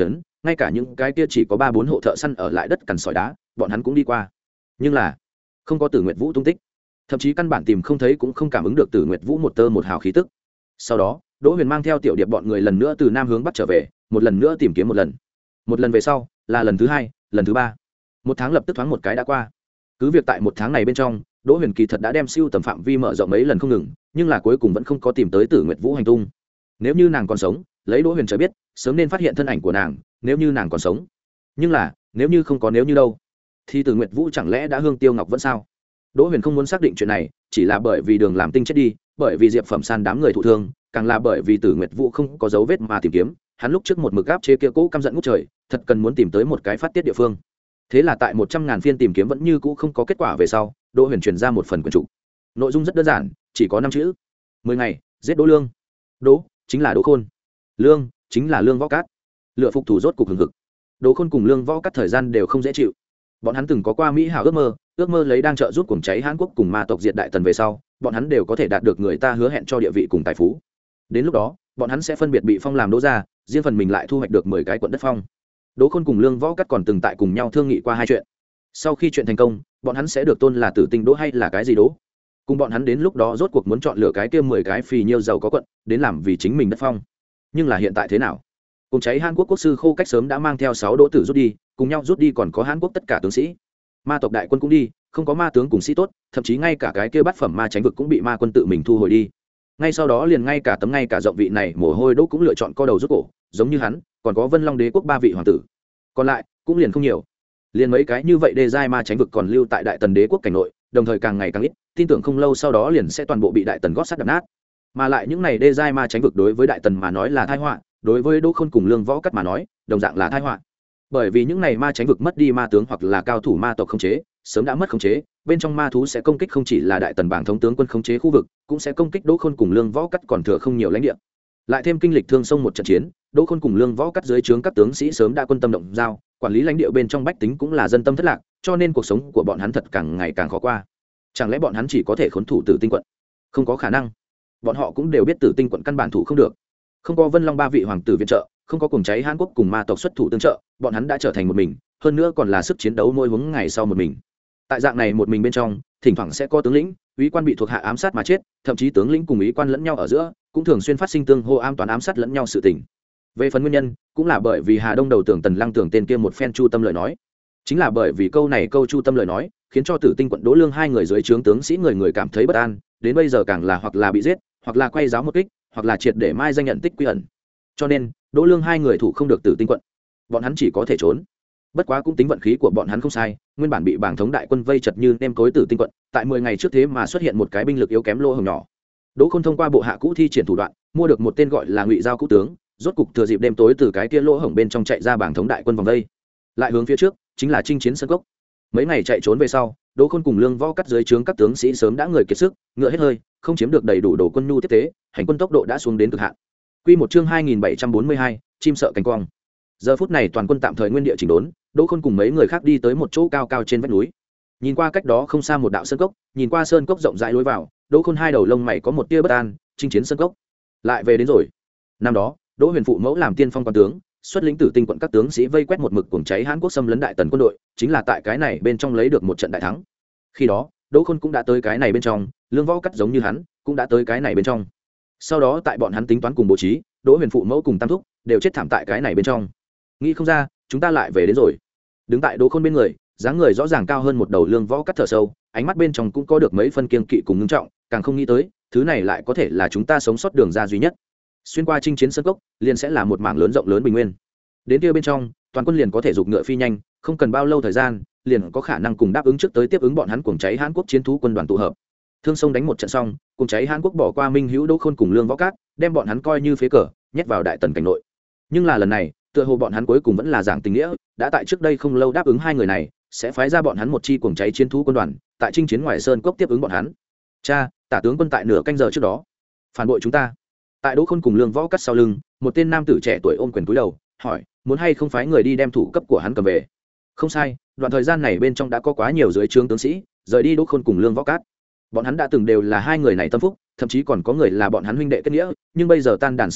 ngay cả những cái kia chỉ có ba bốn hộ thợ săn ở lại đất cằn sỏi đá bọn hắn cũng đi qua, nhưng là không có Tử Nguyệt Vũ tung tích, thậm chí căn bản tìm không thấy cũng không cảm ứng được Tử Nguyệt Vũ một tơ một hào khí tức. Sau đó Đỗ Huyền mang theo tiểu điệp bọn người lần nữa từ nam hướng bắc trở về, một lần nữa tìm kiếm một lần. Một lần về sau là lần thứ hai, lần thứ ba. Một tháng lập tức thoáng một cái đã qua. Cứ việc tại một tháng này bên trong, Đỗ Huyền kỳ thật đã đem siêu tầm phạm vi mở rộng mấy lần không ngừng, nhưng là cuối cùng vẫn không có tìm tới Tử Nguyệt Vũ hành tung. Nếu như nàng còn sống, lấy Đỗ Huyền trời biết, sớm nên phát hiện thân ảnh của nàng, nếu như nàng còn sống. Nhưng là, nếu như không có nếu như đâu, thì Tử Nguyệt Vũ chẳng lẽ đã hương tiêu ngọc vẫn sao? Đỗ Huyền không muốn xác định chuyện này, chỉ là bởi vì Đường Làm Tinh chết đi, bởi vì Diệp Phẩm San đám người thụ thương, càng là bởi vì Tử Nguyệt Vũ không có dấu vết mà tìm kiếm, hắn lúc trước một mực áp chế kia cũ căm giận ngút trời, thật cần muốn tìm tới một cái phát tiết địa phương. Thế là tại một trăm ngàn phiên tìm kiếm vẫn như cũ không có kết quả về sau, Đỗ Huyền truyền ra một phần quyển trục. Nội dung rất đơn giản, chỉ có năm chữ: mười ngày giết Đỗ Lương. Đỗ chính là Đỗ Khôn, Lương chính là Lương Võ Cát. Lựa phục thủ rốt cục hừng hực. Đỗ Khôn cùng Lương Võ Cát thời gian đều không dễ chịu. Bọn hắn từng có qua mỹ hảo ước mơ, ước mơ lấy đang trợ giúp cuồng cháy Hán Quốc cùng ma tộc diệt đại tần về sau, bọn hắn đều có thể đạt được người ta hứa hẹn cho địa vị cùng tài phú. Đến lúc đó, bọn hắn sẽ phân biệt bị phong làm Đỗ gia, riêng phần mình lại thu hoạch được mười cái quận đất phong. Đỗ Khôn cùng Lương Võ Cát còn từng tại cùng nhau thương nghị qua hai chuyện. Sau khi chuyện thành công, bọn hắn sẽ được tôn là Tử Tinh Đỗ hay là cái gì Đỗ. Cùng bọn hắn đến lúc đó rốt cuộc muốn chọn lựa cái kia mười cái phì nhiêu giàu có quận, đến làm vì chính mình đất phong. Nhưng là hiện tại thế nào? Cùng cháy Hán Quốc quốc sư Khô Cách sớm đã mang theo sáu đỗ tử rút đi, cùng nhau rút đi còn có Hán Quốc tất cả tướng sĩ. Ma tộc đại quân cũng đi, không có ma tướng cùng sĩ tốt, thậm chí ngay cả cái kia bát phẩm ma tránh vực cũng bị ma quân tự mình thu hồi đi. Ngay sau đó liền ngay cả tấm ngay cả rộng vị này mồ hôi Đỗ cũng lựa chọn co đầu rút cổ, giống như hắn, còn có Vân Long Đế quốc ba vị hoàng tử. Còn lại cũng liền không nhiều. Liền mấy cái như vậy đê giai ma tránh vực còn lưu tại Đại Tần Đế quốc cảnh nội, đồng thời càng ngày càng ít, tin tưởng không lâu sau đó liền sẽ toàn bộ bị Đại Tần gót sắt đập nát. Mà lại những này đê giai ma tránh vực đối với Đại Tần mà nói là tai họa, đối với Đỗ Khôn cùng Lương Võ Cát mà nói, đồng dạng là tai họa. Bởi vì những này ma tránh vực mất đi ma tướng hoặc là cao thủ ma tộc khống chế, sớm đã mất khống chế, bên trong ma thú sẽ công kích không chỉ là Đại Tần bảng thống tướng quân khống chế khu vực, cũng sẽ công kích Đỗ Khôn cùng Lương Võ Cát còn thừa không nhiều lãnh địa. Lại thêm kinh lịch thương sông một trận chiến, Đỗ Khôn cùng Lương Võ Cát dưới trướng các tướng sĩ sớm đã quân tâm động giao, quản lý lãnh địa bên trong bách tính cũng là dân tâm thất lạc, cho nên cuộc sống của bọn hắn thật càng ngày càng khó qua. Chẳng lẽ bọn hắn chỉ có thể khốn thủ Tử Tinh quận? Không có khả năng. Bọn họ cũng đều biết Tử Tinh quận căn bản thủ không được. Không có Vân Long ba vị hoàng tử viện trợ, không có cuồng cháy Hán Quốc cùng ma tộc xuất thủ tương trợ, bọn hắn đã trở thành một mình, hơn nữa còn là sức chiến đấu nuôi hướng ngày sau một mình. Tại dạng này một mình bên trong, thỉnh thoảng sẽ có tướng lĩnh, úy quan bị thuộc hạ ám sát mà chết, thậm chí tướng lĩnh cùng úy quan lẫn nhau ở giữa, cũng thường xuyên phát sinh tương hô ám toán ám sát lẫn nhau sự tình. Về phần nguyên nhân, cũng là bởi vì Hà Đông đầu tưởng Tần Lăng tưởng tên kia một phen chu tâm lời nói. Chính là bởi vì câu này câu chu tâm lời nói, khiến cho Tử Tinh quận Đỗ Lương hai người dưới trướng tướng sĩ người người cảm thấy bất an, đến bây giờ càng là hoặc là bị giết, hoặc là quay giáo một kích, hoặc là triệt để mai danh nhận tích quy ẩn. Cho nên, Đỗ Lương hai người thủ không được Tử Tinh quận, bọn hắn chỉ có thể trốn. Bất quá cũng tính vận khí của bọn hắn không sai, nguyên bản bị bảng thống đại quân vây chật như nêm cối Tử Tinh quận, tại mười ngày trước thế mà xuất hiện một cái binh lực yếu kém lỗ hổng nhỏ. Đỗ Khôn thông qua bộ hạ cũ thi triển thủ đoạn, mua được một tên gọi là Ngụy Giao cũ tướng, rốt cục thừa dịp đêm tối từ cái kia lỗ hổng bên trong chạy ra bảng thống đại quân vòng vây, lại hướng phía trước chính là chinh chiến sân cốc. Mấy ngày chạy trốn về sau, Đỗ Khôn cùng Lương Võ Cát dưới trướng các tướng sĩ sớm đã người kiệt sức, ngựa hết hơi, không chiếm được đầy đủ đồ quân nhu tiếp tế, hành quân tốc độ đã xuống đến cực hạn. Quy một chương hai nghìn bảy trăm bốn mươi hai, chim sợ cánh quang. Giờ phút này toàn quân tạm thời nguyên địa chỉnh đốn, Đỗ Khôn cùng mấy người khác đi tới một chỗ cao cao trên vách núi. Nhìn qua cách đó không xa một đạo sơn cốc, nhìn qua sơn cốc rộng rãi lối vào, Đỗ Khôn hai đầu lông mày có một tia bất an, chinh chiến sơn cốc. Lại về đến rồi. Năm đó, Đỗ Huyền phụ mẫu làm tiên phong quan tướng, xuất lĩnh Tử Tinh quận các tướng sĩ vây quét một mực cuồng cháy Hán Quốc xâm lấn Đại Tần quân đội, chính là tại cái này bên trong lấy được một trận đại thắng. Khi đó, Đỗ Khôn cũng đã tới cái này bên trong, Lương Võ Cát giống như hắn, cũng đã tới cái này bên trong. Sau đó tại bọn hắn tính toán cùng bố trí, Đỗ Huyền phụ mẫu cùng Tam thúc đều chết thảm tại cái này bên trong. Nghĩ không ra, chúng ta lại về đến rồi. Đứng tại Đỗ Khôn bên người, dáng người rõ ràng cao hơn một đầu Lương Võ Cát thở sâu, ánh mắt bên trong cũng có được mấy phân kiêng kỵ cùng ngưng trọng, càng không nghĩ tới, thứ này lại có thể là chúng ta sống sót đường ra duy nhất. Xuyên qua chinh chiến sơn cốc, liền sẽ là một mảng lớn rộng lớn bình nguyên. Đến kia bên trong, toàn quân liền có thể giục ngựa phi nhanh, không cần bao lâu thời gian, liền có khả năng cùng đáp ứng trước tới tiếp ứng bọn hắn cuồng cháy Hán Quốc chiến thú quân đoàn tụ hợp. Thương sông đánh một trận xong, cuồng cháy Hán Quốc bỏ qua Minh Hữu Đỗ Khôn cùng Lương Võ Cát, đem bọn hắn coi như phế cờ, nhét vào Đại Tần cảnh nội. Nhưng là lần này, tựa hồ bọn hắn cuối cùng vẫn là giảng tình nghĩa, đã tại trước đây không lâu đáp ứng hai người này, sẽ phái ra bọn hắn một chi cuồng cháy chiến thú quân đoàn, tại chinh chiến ngoài sơn cốc tiếp ứng bọn hắn. Cha, Tả tướng quân tại nửa canh giờ trước đó phản bội chúng ta. Tại Đỗ Khôn cùng Lương Võ Cát sau lưng, một tên nam tử trẻ tuổi ôm quyền cúi đầu, hỏi, muốn hay không phái người đi đem thủ cấp của hắn cầm về. Không sai, đoạn thời gian này bên trong đã có quá nhiều dưới trướng tướng sĩ rời đi Đỗ Khôn cùng Lương Võ Cát. Bọn hắn đã từng đều là hai người này tâm phúc, thậm chí còn có người là bọn hắn huynh đệ kết nghĩa, nhưng bây giờ tan đàn xẻ nghé,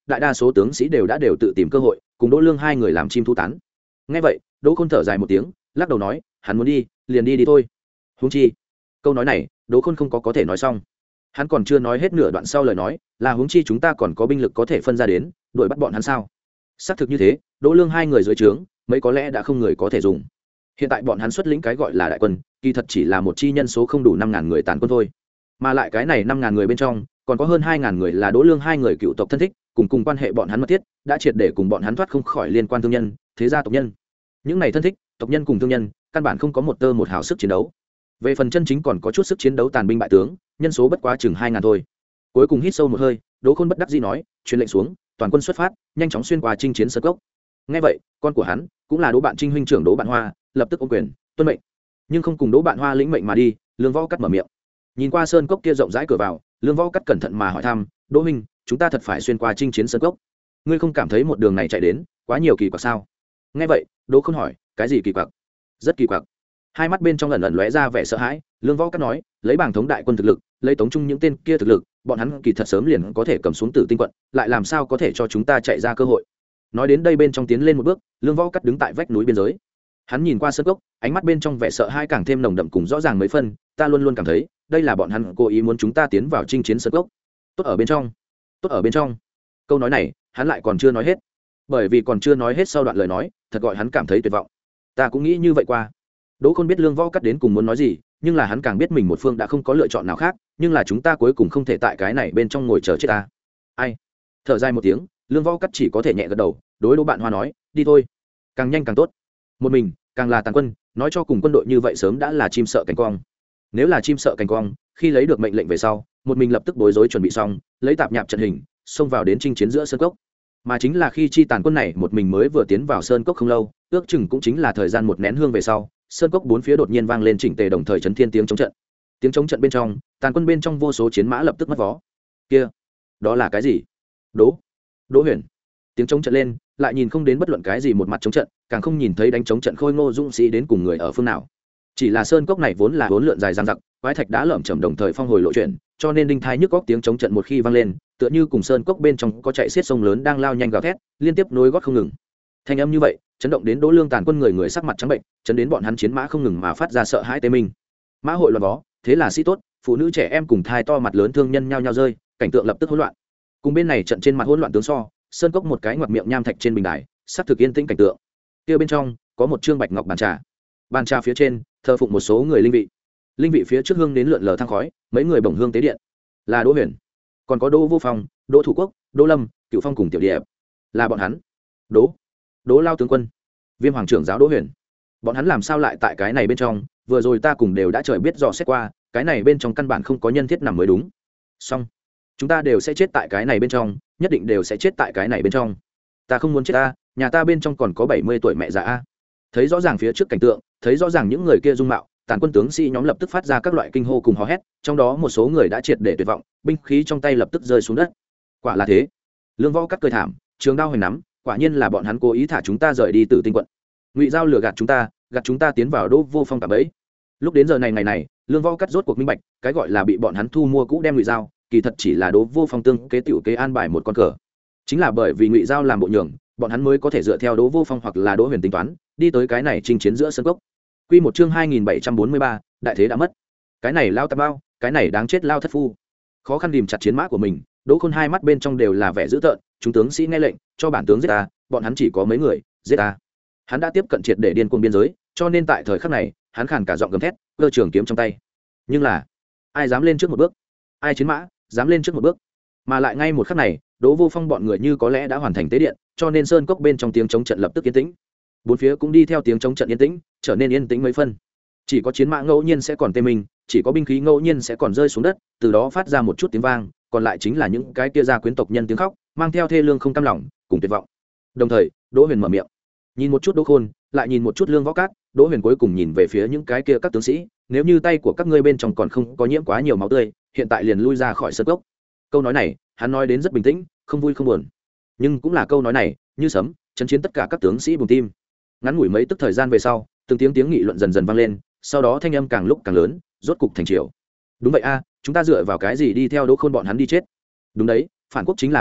đại đa số tướng sĩ đều đã đều tự tìm cơ hội cùng Đỗ Lương hai người làm chim thu tán. Nghe vậy, Đỗ Khôn thở dài một tiếng, lắc đầu nói, hắn muốn đi, liền đi đi thôi. Huống chi, câu nói này, Đỗ Khôn không có có thể nói xong. Hắn còn chưa nói hết nửa đoạn sau lời nói, là huống chi chúng ta còn có binh lực có thể phân ra đến, đuổi bắt bọn hắn sao? Xác thực như thế, Đỗ Lương hai người dưới trướng, mấy có lẽ đã không người có thể dùng. Hiện tại bọn hắn xuất lĩnh cái gọi là đại quân, kỳ thật chỉ là một chi nhân số không đủ năm ngàn người tàn quân thôi. Mà lại cái này năm ngàn người bên trong, còn có hơn hai ngàn người là Đỗ Lương hai người cựu tộc thân thích, cùng cùng quan hệ bọn hắn mật thiết, đã triệt để cùng bọn hắn thoát không khỏi liên quan thương nhân, thế gia tộc nhân. Những này thân thích, tộc nhân cùng thương nhân, căn bản không có một tơ một hào sức chiến đấu. Về phần chân chính còn có chút sức chiến đấu tàn binh bại tướng, nhân số bất quá chừng hai ngàn thôi. Cuối cùng hít sâu một hơi, Đỗ Khôn bất đắc dĩ nói, truyền lệnh xuống, toàn quân xuất phát, nhanh chóng xuyên qua chinh chiến sơn cốc. Nghe vậy, con của hắn, cũng là Đỗ Bạn Trinh huynh trưởng Đỗ Bạn Hoa, lập tức ôm quyền, tuân mệnh. Nhưng không cùng Đỗ Bạn Hoa lĩnh mệnh mà đi, Lương Võ Cắt mở miệng. Nhìn qua sơn cốc kia rộng rãi cửa vào, Lương Võ Cắt cẩn thận mà hỏi thăm, Đỗ huynh, chúng ta thật phải xuyên qua chinh chiến sơn cốc? Ngươi không cảm thấy một đường này chạy đến quá nhiều kỳ quặc sao? Nghe vậy, Đỗ Khôn hỏi, cái gì kỳ quặc? Rất kỳ quặc. Hai mắt bên trong lần lần lóe ra vẻ sợ hãi, Lương Võ Cắt nói, lấy bảng thống đại quân thực lực, lấy tống trung những tên kia thực lực, bọn hắn kỳ thật sớm liền có thể cầm xuống Tử Tinh quận, lại làm sao có thể cho chúng ta chạy ra cơ hội? Nói đến đây bên trong tiến lên một bước, Lương Võ Cắt đứng tại vách núi biên giới. Hắn nhìn qua sơn cốc, ánh mắt bên trong vẻ sợ hãi càng thêm nồng đậm cùng rõ ràng mấy phân, ta luôn luôn cảm thấy, đây là bọn hắn cố ý muốn chúng ta tiến vào chinh chiến sơn cốc. Tốt ở bên trong, tốt ở bên trong. Câu nói này, hắn lại còn chưa nói hết. Bởi vì còn chưa nói hết sau đoạn lời nói, thật gọi hắn cảm thấy tuyệt vọng. Ta cũng nghĩ như vậy qua. Đỗ Khôn biết Lương Võ Cắt đến cùng muốn nói gì, nhưng là hắn càng biết mình một phương đã không có lựa chọn nào khác, nhưng là chúng ta cuối cùng không thể tại cái này bên trong ngồi chờ chết ta. Ai? Thở dài một tiếng, Lương Võ Cắt chỉ có thể nhẹ gật đầu, đối Đỗ Bạn Hoa nói, đi thôi, càng nhanh càng tốt. Một mình, càng là tàn quân, nói cho cùng quân đội như vậy sớm đã là chim sợ cánh quang. Nếu là chim sợ cánh quang, khi lấy được mệnh lệnh về sau, một mình lập tức bối rối chuẩn bị xong, lấy tạp nhạp trận hình, xông vào đến chinh chiến giữa sơn cốc. Mà chính là khi chi tàn quân này một mình mới vừa tiến vào sơn cốc không lâu, ước chừng cũng chính là thời gian một nén hương về sau, sơn cốc bốn phía đột nhiên vang lên chỉnh tề đồng thời chấn thiên tiếng chống trận. Tiếng chống trận bên trong, tàn quân bên trong vô số chiến mã lập tức mất vó. Kia, đó là cái gì? Đỗ, Đỗ Huyền. Tiếng chống trận lên, lại nhìn không đến bất luận cái gì một mặt chống trận, càng không nhìn thấy đánh chống trận khôi ngô dũng sĩ đến cùng người ở phương nào. Chỉ là sơn cốc này vốn là vốn lượn dài dằng dặc, quái thạch đá lởm chởm đồng thời phong hồi lộ chuyển, cho nên đinh thai nhức góc tiếng chống trận một khi vang lên, tựa như cùng sơn cốc bên trong có chạy xiết sông lớn đang lao nhanh gào thét, liên tiếp nối gót không ngừng. Thanh âm như vậy, chấn động đến Đỗ Lương tàn quân người người sắc mặt trắng bệnh, chấn đến bọn hắn chiến mã không ngừng mà phát ra sợ hãi tê minh. Mã hội loạn vó, thế là sĩ tốt, phụ nữ trẻ em cùng thai to mặt lớn thương nhân nhao nhao rơi, cảnh tượng lập tức hỗn loạn. Cùng bên này trận trên mặt hỗn loạn tướng so, sơn cốc một cái ngoặc miệng nham thạch trên bình đài, sắc thực yên tĩnh cảnh tượng. Kia bên trong có một trương bạch ngọc bàn trà, bàn trà phía trên thờ phụng một số người linh vị, linh vị phía trước hương đến lượn lờ thang khói, mấy người bổng hương tế điện, là Đỗ Huyền, còn có Đỗ Vô Phong, Đỗ Thủ Quốc, Đỗ Lâm, Cựu Phong cùng Tiểu Điệp, là bọn hắn. Đỗ, Đỗ Lao tướng quân, Viêm Hoàng trưởng giáo Đỗ Huyền, bọn hắn làm sao lại tại cái này bên trong? Vừa rồi ta cùng đều đã trời biết dò xét qua, cái này bên trong căn bản không có nhân thiết nằm mới đúng. Xong, chúng ta đều sẽ chết tại cái này bên trong, nhất định đều sẽ chết tại cái này bên trong. Ta không muốn chết ta, nhà ta bên trong còn có bảy mươi tuổi mẹ già a. Thấy rõ ràng phía trước cảnh tượng, thấy rõ ràng những người kia dung mạo, tàn quân tướng sĩ nhóm lập tức phát ra các loại kinh hô cùng hò hét, trong đó một số người đã triệt để tuyệt vọng, binh khí trong tay lập tức rơi xuống đất. Quả là thế. Lương Võ Cắt cười thảm, trường đao hoành nắm, quả nhiên là bọn hắn cố ý thả chúng ta rời đi từ Tinh quận. Ngụy Giao lừa gạt chúng ta, gạt chúng ta tiến vào Đỗ Vô Phong cả bẫy. Lúc đến giờ này ngày này, Lương Võ Cắt rốt cuộc minh bạch, cái gọi là bị bọn hắn thu mua cũ đem Ngụy Giao, kỳ thật chỉ là Đỗ Vô Phong tương kế tiểu kế an bài một con cờ. Chính là bởi vì Ngụy Giao làm bộ nhường, bọn hắn mới có thể dựa theo Đỗ Vô Phong hoặc là Đỗ Huyền tính toán, đi tới cái này chinh chiến giữa sân cốc. Quy một chương hai nghìn bảy trăm bốn mươi ba, đại thế đã mất. Cái này lao tạp bao, cái này đáng chết lao thất phu. Khó khăn ghìm chặt chiến mã của mình, Đỗ Khôn hai mắt bên trong đều là vẻ dữ tợn, chúng tướng sĩ nghe lệnh, cho bản tướng giết ta, bọn hắn chỉ có mấy người, giết ta. Hắn đã tiếp cận triệt để điên cuồng biên giới, cho nên tại thời khắc này, hắn khàn cả giọng gầm thét, cơ trường kiếm trong tay. Nhưng là, ai dám lên trước một bước? Ai chiến mã dám lên trước một bước? Mà lại ngay một khắc này, Đỗ Vô Phong bọn người như có lẽ đã hoàn thành tế điện, cho nên sơn cốc bên trong tiếng chống trận lập tức yên tĩnh. Bốn phía cũng đi theo tiếng chống trận yên tĩnh, trở nên yên tĩnh mấy phân. Chỉ có chiến mã ngẫu nhiên sẽ còn tê mình, chỉ có binh khí ngẫu nhiên sẽ còn rơi xuống đất, từ đó phát ra một chút tiếng vang, còn lại chính là những cái kia gia quyến tộc nhân tiếng khóc, mang theo thê lương không cam lòng, cùng tuyệt vọng. Đồng thời, Đỗ Huyền mở miệng, nhìn một chút Đỗ Khôn, lại nhìn một chút Lương Võ Cát, Đỗ Huyền cuối cùng nhìn về phía những cái kia các tướng sĩ, nếu như tay của các ngươi bên trong còn không có nhiễm quá nhiều máu tươi, hiện tại liền lui ra khỏi sơn cốc. Câu nói này, hắn nói đến rất bình tĩnh, không vui không buồn, nhưng cũng là câu nói này, như sấm, chấn chiến tất cả các tướng sĩ bùng tim. Ngắn ngủi mấy tức thời gian về sau, từng tiếng tiếng nghị luận dần dần vang lên, sau đó thanh âm càng lúc càng lớn, rốt cục thành triều. Đúng vậy a, chúng ta dựa vào cái gì đi theo Đỗ Khôn bọn hắn đi chết? Đúng đấy, phản quốc chính là bọn hắn,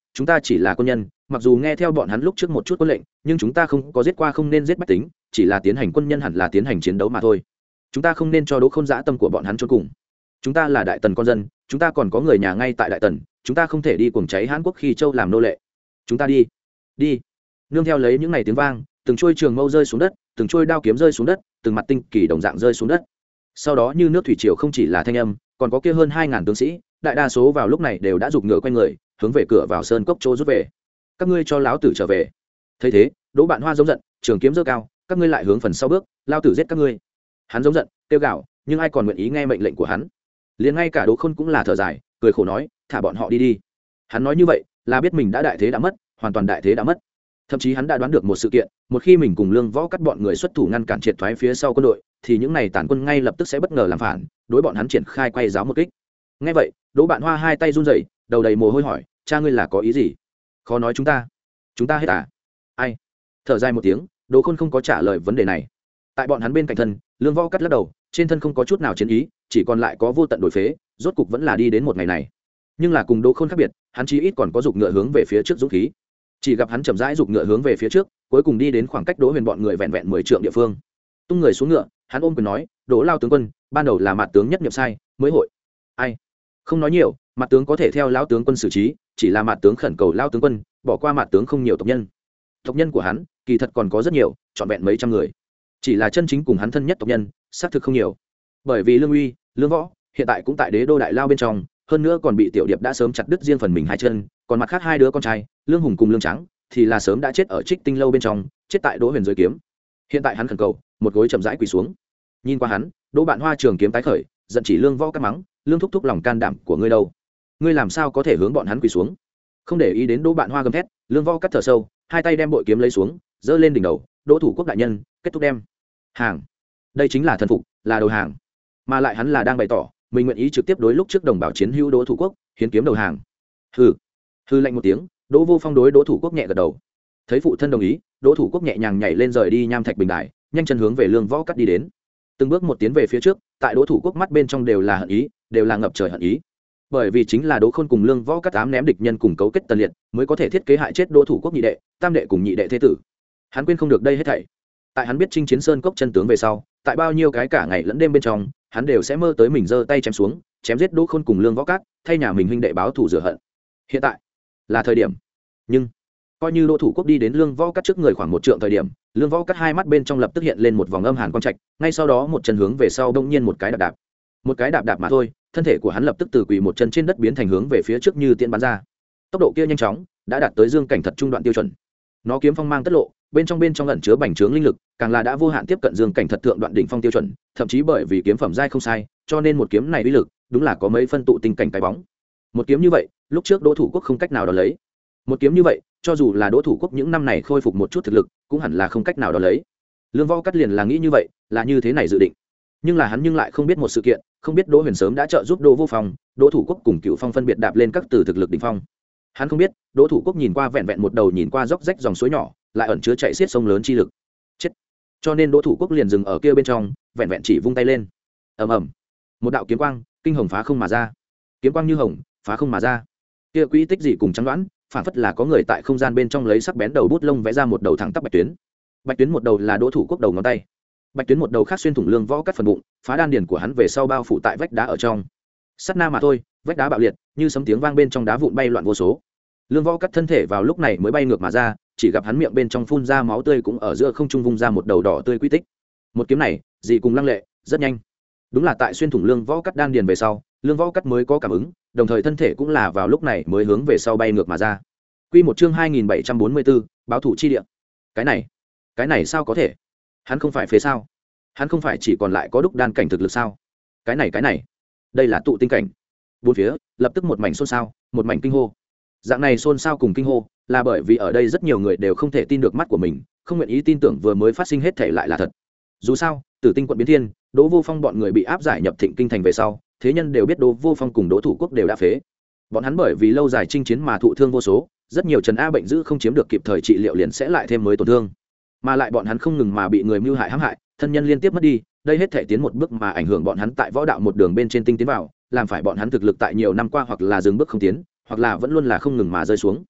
chúng ta chỉ là quân nhân, mặc dù nghe theo bọn hắn lúc trước một chút quân lệnh, nhưng chúng ta không có giết qua không nên giết bách tính, chỉ là tiến hành quân nhân hẳn là tiến hành chiến đấu mà thôi. Chúng ta không nên cho Đỗ Khôn dã tâm của bọn hắn chôn cùng. Chúng ta là đại tần con dân, chúng ta còn có người nhà ngay tại đại tần, chúng ta không thể đi cuồng cháy Hán Quốc khi châu làm nô lệ. Chúng ta đi, đi. Nương theo lấy những ngày tiếng vang, từng trôi trường mâu rơi xuống đất, từng trôi đao kiếm rơi xuống đất, từng mặt tinh kỳ đồng dạng rơi xuống đất. Sau đó như nước thủy triều không chỉ là thanh âm, còn có kia hơn hai ngàn tướng sĩ, đại đa số vào lúc này đều đã giục ngựa quay người, hướng về cửa vào sơn cốc chỗ rút về. Các ngươi cho lão tử trở về. Thấy thế, Đỗ Bạn Hoa giống giận, trường kiếm giơ cao, các ngươi lại hướng phần sau bước, lao tử giết các ngươi. Hắn giống giận, kêu gào, nhưng ai còn nguyện ý nghe mệnh lệnh của hắn? Liền ngay cả Đỗ Khôn cũng là thở dài, cười khổ nói, thả bọn họ đi đi. Hắn nói như vậy, là biết mình đã đại thế đã mất, hoàn toàn đại thế đã mất. Thậm chí hắn đã đoán được một sự kiện, một khi mình cùng Lương Võ cắt bọn người xuất thủ ngăn cản triệt thoái phía sau quân đội, thì những này tàn quân ngay lập tức sẽ bất ngờ làm phản, đối bọn hắn triển khai quay giáo một kích. Nghe vậy, Đỗ Bạn Hoa hai tay run rẩy, đầu đầy mồ hôi hỏi, cha ngươi là có ý gì? Khó nói chúng ta, chúng ta hết à? Ai? Thở dài một tiếng, Đỗ Khôn không có trả lời vấn đề này. Tại bọn hắn bên cạnh thân, Lương Võ cắt lắc đầu, trên thân không có chút nào chiến ý, chỉ còn lại có vô tận đổi phế, rốt cục vẫn là đi đến một ngày này. Nhưng là cùng Đỗ Khôn khác biệt, hắn chí ít còn có dục ngựa hướng về phía trước dũng khí. Chỉ gặp hắn chậm rãi dục ngựa hướng về phía trước, cuối cùng đi đến khoảng cách Đỗ Huyền bọn người vẹn vẹn mười trượng địa phương. Tung người xuống ngựa, hắn ôm quyền nói, Đỗ Lao tướng quân, ban đầu là mạt tướng nhất niệm sai, mới hội. Ai? Không nói nhiều, mạt tướng có thể theo lão tướng quân xử trí, chỉ là mạt tướng khẩn cầu lão tướng quân, bỏ qua mạt tướng không nhiều tộc nhân. Tộc nhân của hắn, kỳ thật còn có rất nhiều, trọn vẹn mấy trăm người. Chỉ là chân chính cùng hắn thân nhất tộc nhân, xác thực không nhiều. Bởi vì Lương Uy, Lương Võ, hiện tại cũng tại Đế đô đại lao bên trong, hơn nữa còn bị Tiểu Điệp đã sớm chặt đứt riêng phần mình hai chân, còn mặt khác hai đứa con trai, Lương Hùng cùng Lương Trắng, thì là sớm đã chết ở Trích Tinh lâu bên trong, chết tại Đỗ Huyền dưới kiếm. Hiện tại hắn khẩn cầu, một gối chậm rãi quỳ xuống. Nhìn qua hắn, Đỗ Bạn Hoa trường kiếm tái khởi, giận chỉ Lương Võ cắt mắng, Lương thúc thúc lòng can đảm của ngươi đâu? Ngươi làm sao có thể hướng bọn hắn quỳ xuống? Không để ý đến Đỗ Bạn Hoa gầm thét, Lương Võ cắt thở sâu, hai tay đem bội kiếm lấy xuống, giơ lên đỉnh đầu, Đỗ thủ quốc đại nhân, kết thúc đem hàng. Đây chính là thần phục, là đầu hàng, mà lại hắn là đang bày tỏ mình nguyện ý trực tiếp đối lúc trước đồng bào chiến hữu Đỗ thủ quốc hiến kiếm đầu hàng. Hừ, hừ lạnh một tiếng, Đỗ Vô Phong đối Đỗ thủ quốc nhẹ gật đầu. Thấy phụ thân đồng ý, Đỗ thủ quốc nhẹ nhàng nhảy lên rời đi nham thạch bình đài, nhanh chân hướng về Lương Võ cắt đi đến. Từng bước một tiến về phía trước, tại Đỗ thủ quốc mắt bên trong đều là hận ý, đều là ngập trời hận ý. Bởi vì chính là Đỗ Khôn cùng Lương Võ cắt ám ném địch nhân cùng cấu kết tần liệt, mới có thể thiết kế hại chết Đỗ thủ quốc nhị đệ, tam đệ cùng nhị đệ thế tử. Hắn quên không được đây hết thảy. Tại hắn biết chinh chiến sơn cốc chân tướng về sau, tại bao nhiêu cái cả ngày lẫn đêm bên trong, hắn đều sẽ mơ tới mình giơ tay chém xuống, chém giết Đỗ Khôn cùng Lương Võ cát, thay nhà mình huynh đệ báo thù rửa hận. Hiện tại là thời điểm. Nhưng coi như Đỗ thủ quốc đi đến Lương Võ cát trước người khoảng một trượng thời điểm, Lương Võ cát hai mắt bên trong lập tức hiện lên một vòng âm hàn quang trạch, ngay sau đó một chân hướng về sau bỗng nhiên một cái đạp đạp. Một cái đạp đạp mà thôi, thân thể của hắn lập tức từ quỳ một chân trên đất biến thành hướng về phía trước như tiễn bắn ra. Tốc độ kia nhanh chóng, đã đạt tới dương cảnh thật trung đoạn tiêu chuẩn. Nó kiếm phong mang tất lộ, bên trong bên trong ẩn chứa bành trướng linh lực, càng là đã vô hạn tiếp cận dương cảnh thật thượng đoạn đỉnh phong tiêu chuẩn, thậm chí bởi vì kiếm phẩm giai không sai, cho nên một kiếm này uy lực đúng là có mấy phân tụ tinh cảnh cái bóng. Một kiếm như vậy, lúc trước Đỗ thủ quốc không cách nào đón lấy. Một kiếm như vậy, cho dù là Đỗ thủ quốc những năm này khôi phục một chút thực lực, cũng hẳn là không cách nào đón lấy. Lương Võ cắt liền là nghĩ như vậy, là như thế này dự định. Nhưng là hắn nhưng lại không biết một sự kiện, không biết Đỗ Huyền sớm đã trợ giúp Đỗ Vô Phong, Đỗ thủ quốc cùng Cựu Phong phân biệt đạp lên các từ thực lực đỉnh phong. Hắn không biết, Đỗ thủ quốc nhìn qua vẹn vẹn một đầu nhìn qua róc rách dòng suối nhỏ, lại ẩn chứa chạy xiết sông lớn chi lực. Chết. Cho nên Đỗ thủ quốc liền dừng ở kia bên trong, vẹn vẹn chỉ vung tay lên. Ầm ầm. Một đạo kiếm quang, kinh hồng phá không mà ra. Kiếm quang như hồng, phá không mà ra. Kia quỹ tích gì cùng trắng đoán, phản phất là có người tại không gian bên trong lấy sắc bén đầu bút lông vẽ ra một đầu thẳng tắp bạch tuyến. Bạch tuyến một đầu là Đỗ thủ quốc đầu ngón tay. Bạch tuyến một đầu khác xuyên thủng Lương Võ cắt phần bụng, phá đan điền của hắn về sau bao phủ tại vách đá ở trong. Sát na mà thôi, vách đá bạo liệt, như sấm tiếng vang bên trong đá vụn bay loạn vô số. Lương Võ cắt thân thể vào lúc này mới bay ngược mà ra, chỉ gặp hắn miệng bên trong phun ra máu tươi, cũng ở giữa không trung vung ra một đầu đỏ tươi quy tích. Một kiếm này, dị cùng lăng lệ, rất nhanh. Đúng là tại xuyên thủng Lương Võ cắt đan điền về sau, Lương Võ cắt mới có cảm ứng, đồng thời thân thể cũng là vào lúc này mới hướng về sau bay ngược mà ra. Quy một chương hai nghìn bảy trăm bốn mươi bốn, báo thủ chi địa. Cái này, cái này sao có thể? Hắn không phải phế sao? Hắn không phải chỉ còn lại có đúc đan cảnh thực lực sao? Cái này cái này, đây là tụ tinh cảnh. Bốn phía lập tức một mảnh xôn xao, một mảnh kinh hô. Dạng này xôn xao cùng kinh hô là bởi vì ở đây rất nhiều người đều không thể tin được mắt của mình, không nguyện ý tin tưởng vừa mới phát sinh hết thể lại là thật. Dù sao, Tử Tinh quận biến thiên, Đỗ Vô Phong bọn người bị áp giải nhập Thịnh kinh thành về sau, thế nhân đều biết Đỗ Vô Phong cùng Đỗ thủ quốc đều đã phế. Bọn hắn bởi vì lâu dài chinh chiến mà thụ thương vô số, rất nhiều trần a bệnh dữ không chiếm được kịp thời trị liệu liền sẽ lại thêm mới tổn thương. Mà lại bọn hắn không ngừng mà bị người mưu hại hãm hại, thân nhân liên tiếp mất đi, đây hết thể tiến một bước mà ảnh hưởng bọn hắn tại võ đạo một đường bên trên tinh tiến vào, làm phải bọn hắn thực lực tại nhiều năm qua hoặc là dừng bước không tiến, hoặc là vẫn luôn là không ngừng mà rơi xuống.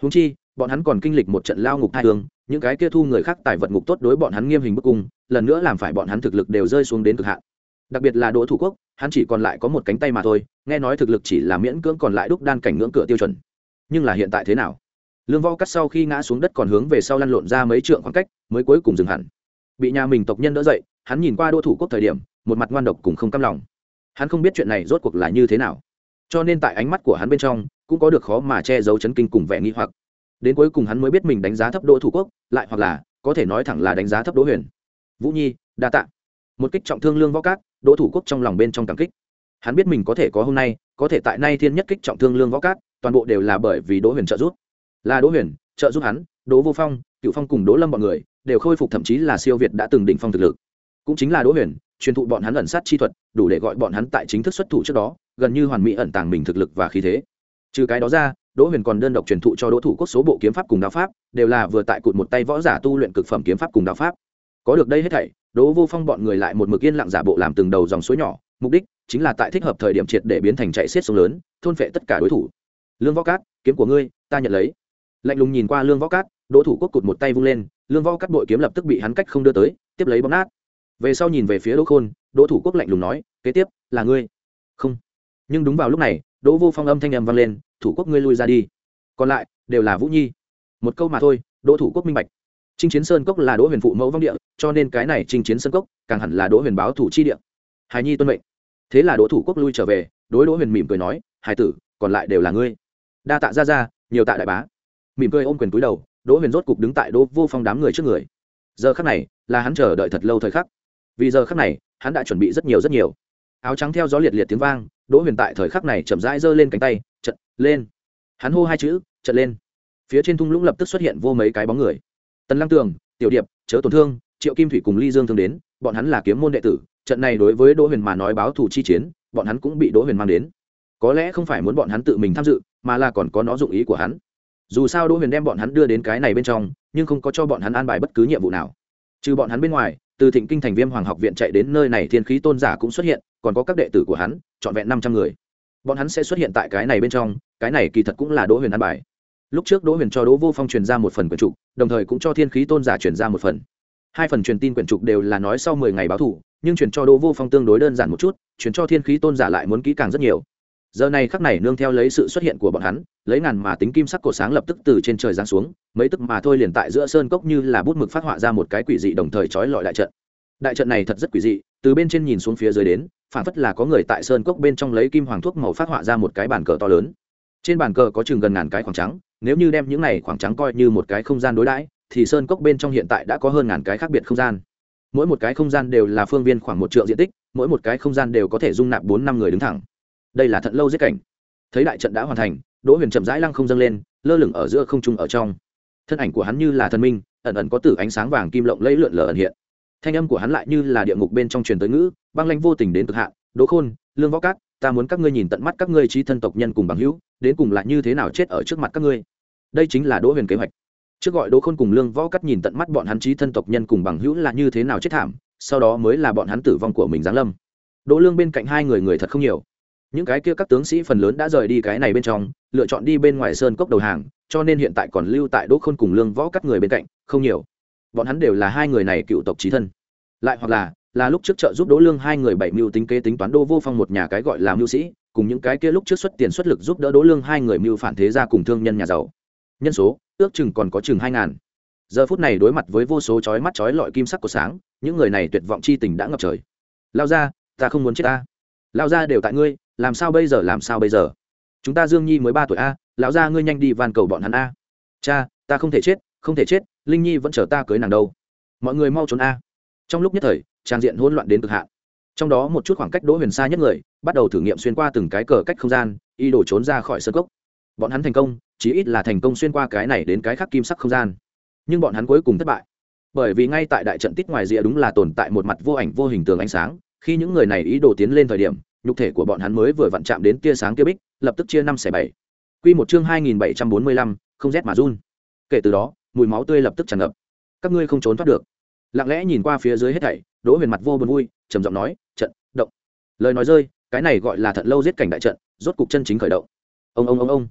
húng chi bọn hắn còn kinh lịch một trận lao ngục hai hương, những cái kia thu người khác tài vật ngục tốt đối bọn hắn nghiêm hình bức cung, lần nữa làm phải bọn hắn thực lực đều rơi xuống đến cực hạn. Đặc biệt là Đỗ Thủ Quốc, hắn chỉ còn lại có một cánh tay mà thôi, nghe nói thực lực chỉ là miễn cưỡng còn lại đúc đan cảnh ngưỡng cửa tiêu chuẩn. Nhưng là hiện tại thế nào? Lương Võ Cắt sau khi ngã xuống đất còn hướng về sau lăn lộn ra mấy trượng khoảng cách, mới cuối cùng dừng hẳn. Bị nhà mình tộc nhân đỡ dậy, hắn nhìn qua Đỗ Thủ Quốc thời điểm, một mặt ngoan độc cùng không cam lòng. Hắn không biết chuyện này rốt cuộc là như thế nào, cho nên tại ánh mắt của hắn bên trong cũng có được khó mà che giấu chấn kinh cùng vẻ nghi hoặc. Đến cuối cùng hắn mới biết mình đánh giá thấp Đỗ Thủ Quốc, lại hoặc là có thể nói thẳng là đánh giá thấp Đỗ Huyền. Vũ Nhi, đa tạ. Một kích trọng thương Lương Võ Cát, Đỗ Thủ Quốc trong lòng bên trong cảm kích. Hắn biết mình có thể có hôm nay, có thể tại nay thiên nhất kích trọng thương Lương Võ Cát, toàn bộ đều là bởi vì Đỗ Huyền trợ giúp. Là Đỗ Huyền trợ giúp hắn, Đỗ Vô Phong, Cựu Phong cùng Đỗ Lâm bọn người đều khôi phục, thậm chí là siêu việt đã từng đỉnh phong thực lực. Cũng chính là Đỗ Huyền truyền thụ bọn hắn ẩn sát chi thuật, đủ để gọi bọn hắn tại chính thức xuất thủ trước đó, gần như hoàn mỹ ẩn tàng mình thực lực và khí thế. Trừ cái đó ra, Đỗ Huyền còn đơn độc truyền thụ cho Đỗ Thủ Quốc số bộ kiếm pháp cùng đao pháp, đều là vừa tại cụt một tay võ giả tu luyện cực phẩm kiếm pháp cùng đao pháp. Có được đây hết thảy, Đỗ Vô Phong bọn người lại một mực yên lặng giả bộ làm từng đầu dòng suối nhỏ, mục đích chính là tại thích hợp thời điểm triệt để biến thành chạy xiết sông lớn, thôn phệ tất cả đối thủ. Lương Võ Cát, kiếm của ngươi, ta nhận lấy. Lạnh lùng nhìn qua Lương Võ Cát, Đỗ Thủ Quốc cụt một tay vung lên, Lương Võ Cát bội kiếm lập tức bị hắn cách không đưa tới, tiếp lấy bóp nát. Về sau nhìn về phía Đỗ Khôn, Đỗ Thủ Quốc lạnh lùng nói, kế tiếp là ngươi. Không. Nhưng đúng vào lúc này, Đỗ Vô Phong âm thanh ầm vang lên, Thủ Quốc ngươi lui ra đi. Còn lại đều là Vũ Nhi. Một câu mà thôi, Đỗ Thủ Quốc minh bạch. Trinh Chiến Sơn Cốc là Đỗ Huyền phụ mẫu vong địa, cho nên cái này Trinh Chiến Sơn Cốc càng hẳn là Đỗ Huyền báo thủ chi địa. Hải Nhi tuân mệnh. Thế là Đỗ Thủ Quốc lui trở về, đối Đỗ Huyền mỉm cười nói, hải tử, còn lại đều là ngươi. Đa tạ ra ra, nhiều tạ đại bá. Mỉm cười ôm quyền cúi đầu, Đỗ Huyền rốt cục đứng tại Đỗ Vô Phong đám người trước người. Giờ khắc này là hắn chờ đợi thật lâu thời khắc, vì giờ khắc này hắn đã chuẩn bị rất nhiều rất nhiều. Áo trắng theo gió liệt liệt tiếng vang, Đỗ Huyền tại thời khắc này chậm rãi giơ lên cánh tay, trận lên. Hắn hô hai chữ, trận lên. Phía trên thung lũng lập tức xuất hiện vô mấy cái bóng người. Tần Lăng Tường, Tiểu Điệp, Chớ Tổn Thương, Triệu Kim Thủy cùng Ly Dương Thương đến, bọn hắn là kiếm môn đệ tử, trận này đối với Đỗ Huyền mà nói báo thù chi chiến, bọn hắn cũng bị Đỗ Huyền mang đến. Có lẽ không phải muốn bọn hắn tự mình tham dự, mà là còn có nó dụng ý của hắn. Dù sao Đỗ Huyền đem bọn hắn đưa đến cái này bên trong, nhưng không có cho bọn hắn an bài bất cứ nhiệm vụ nào. Trừ bọn hắn bên ngoài, từ Thịnh Kinh thành Viêm Hoàng học viện chạy đến nơi này Thiên Khí Tôn giả cũng xuất hiện, còn có các đệ tử của hắn, trọn vẹn năm trăm người. Bọn hắn sẽ xuất hiện tại cái này bên trong, cái này kỳ thật cũng là Đỗ Huyền an bài. Lúc trước Đỗ Huyền cho Đỗ Vô Phong truyền ra một phần quyển trục, đồng thời cũng cho Thiên Khí Tôn giả truyền ra một phần. Hai phần truyền tin quyển trục đều là nói sau mười ngày báo thù, nhưng truyền cho Đỗ Vô Phong tương đối đơn giản một chút, truyền cho Thiên Khí Tôn giả lại muốn kỹ càng rất nhiều. Giờ này khắc này nương theo lấy sự xuất hiện của bọn hắn, lấy ngàn mà tính kim sắc cổ sáng lập tức từ trên trời giáng xuống, mấy tức mà thôi liền tại giữa sơn cốc như là bút mực phát họa ra một cái quỷ dị đồng thời chói lọi đại trận. Đại trận này thật rất quỷ dị, từ bên trên nhìn xuống phía dưới đến, phản phất là có người tại sơn cốc bên trong lấy kim hoàng thuốc màu phát họa ra một cái bàn cờ to lớn. Trên bàn cờ có chừng gần ngàn cái khoảng trắng, nếu như đem những này khoảng trắng coi như một cái không gian đối đãi, thì sơn cốc bên trong hiện tại đã có hơn ngàn cái khác biệt không gian. Mỗi một cái không gian đều là phương viên khoảng một triệu diện tích, mỗi một cái không gian đều có thể dung nạp bốn năm người đứng thẳng. Đây là Thận Lâu giết cảnh. Thấy đại trận đã hoàn thành, Đỗ Huyền chậm rãi lăng không dâng lên, lơ lửng ở giữa không trung ở trong. Thân ảnh của hắn như là thần minh, ẩn ẩn có tử ánh sáng vàng kim lộng lẫy lượn lờ ẩn hiện. Thanh âm của hắn lại như là địa ngục bên trong truyền tới ngữ, băng lãnh vô tình đến cực hạn. Đỗ Khôn, Lương Võ Cát, ta muốn các ngươi nhìn tận mắt các ngươi chí thân tộc nhân cùng bằng hữu, đến cùng là như thế nào chết ở trước mặt các ngươi. Đây chính là Đỗ Huyền kế hoạch. Trước gọi Đỗ Khôn cùng Lương Võ Cát nhìn tận mắt bọn hắn chí thân tộc nhân cùng bằng hữu là như thế nào chết thảm, sau đó mới là bọn hắn tử vong của mình giáng lâm. Đỗ Lương bên cạnh hai người người thật không nhiều. Những cái kia các tướng sĩ phần lớn đã rời đi cái này bên trong, lựa chọn đi bên ngoài sơn cốc đầu hàng, cho nên hiện tại còn lưu tại Đỗ Khôn cùng Lương Võ Cát người bên cạnh không nhiều. Bọn hắn đều là hai người này cựu tộc chí thân, lại hoặc là là lúc trước trợ giúp Đỗ Lương hai người bảy mưu tính kế tính toán Đỗ Vô Phong một nhà cái gọi là mưu sĩ, cùng những cái kia lúc trước xuất tiền xuất lực giúp đỡ Đỗ Lương hai người mưu phản thế gia cùng thương nhân nhà giàu. Nhân số ước chừng còn có chừng hai ngàn. Giờ phút này đối mặt với vô số chói mắt chói lọi kim sắc của sáng, những người này tuyệt vọng chi tình đã ngập trời. Lao ra, ta không muốn chết ta. Lao ra đều tại ngươi, làm sao bây giờ làm sao bây giờ? Chúng ta Dương Nhi mới ba tuổi a, lão gia ngươi nhanh đi van cầu bọn hắn a. Cha, ta không thể chết, không thể chết, Linh Nhi vẫn chờ ta cưới nàng đâu. Mọi người mau trốn a. Trong lúc nhất thời, trang diện hỗn loạn đến cực hạn. Trong đó một chút khoảng cách Đỗ Huyền xa nhất người, bắt đầu thử nghiệm xuyên qua từng cái cờ cách không gian, y đổ trốn ra khỏi sơn cốc. Bọn hắn thành công, chí ít là thành công xuyên qua cái này đến cái khác kim sắc không gian. Nhưng bọn hắn cuối cùng thất bại. Bởi vì ngay tại đại trận tít ngoài rìa đúng là tồn tại một mặt vô ảnh vô hình tường ánh sáng, khi những người này ý đồ tiến lên thời điểm, nhục thể của bọn hắn mới vừa vặn chạm đến tia sáng kia bích, lập tức chia năm xẻ bảy. Quy một chương hai nghìn bảy trăm bốn mươi lăm, không rét mà run. Kể từ đó, mùi máu tươi lập tức tràn ngập. Các ngươi không trốn thoát được. Lặng lẽ nhìn qua phía dưới hết thảy, Đỗ Huyền mặt vô buồn vui, trầm giọng nói, "Trận, động." Lời nói rơi, cái này gọi là Thận Lâu giết cảnh đại trận, rốt cục chân chính khởi động. Ông ông ông ông.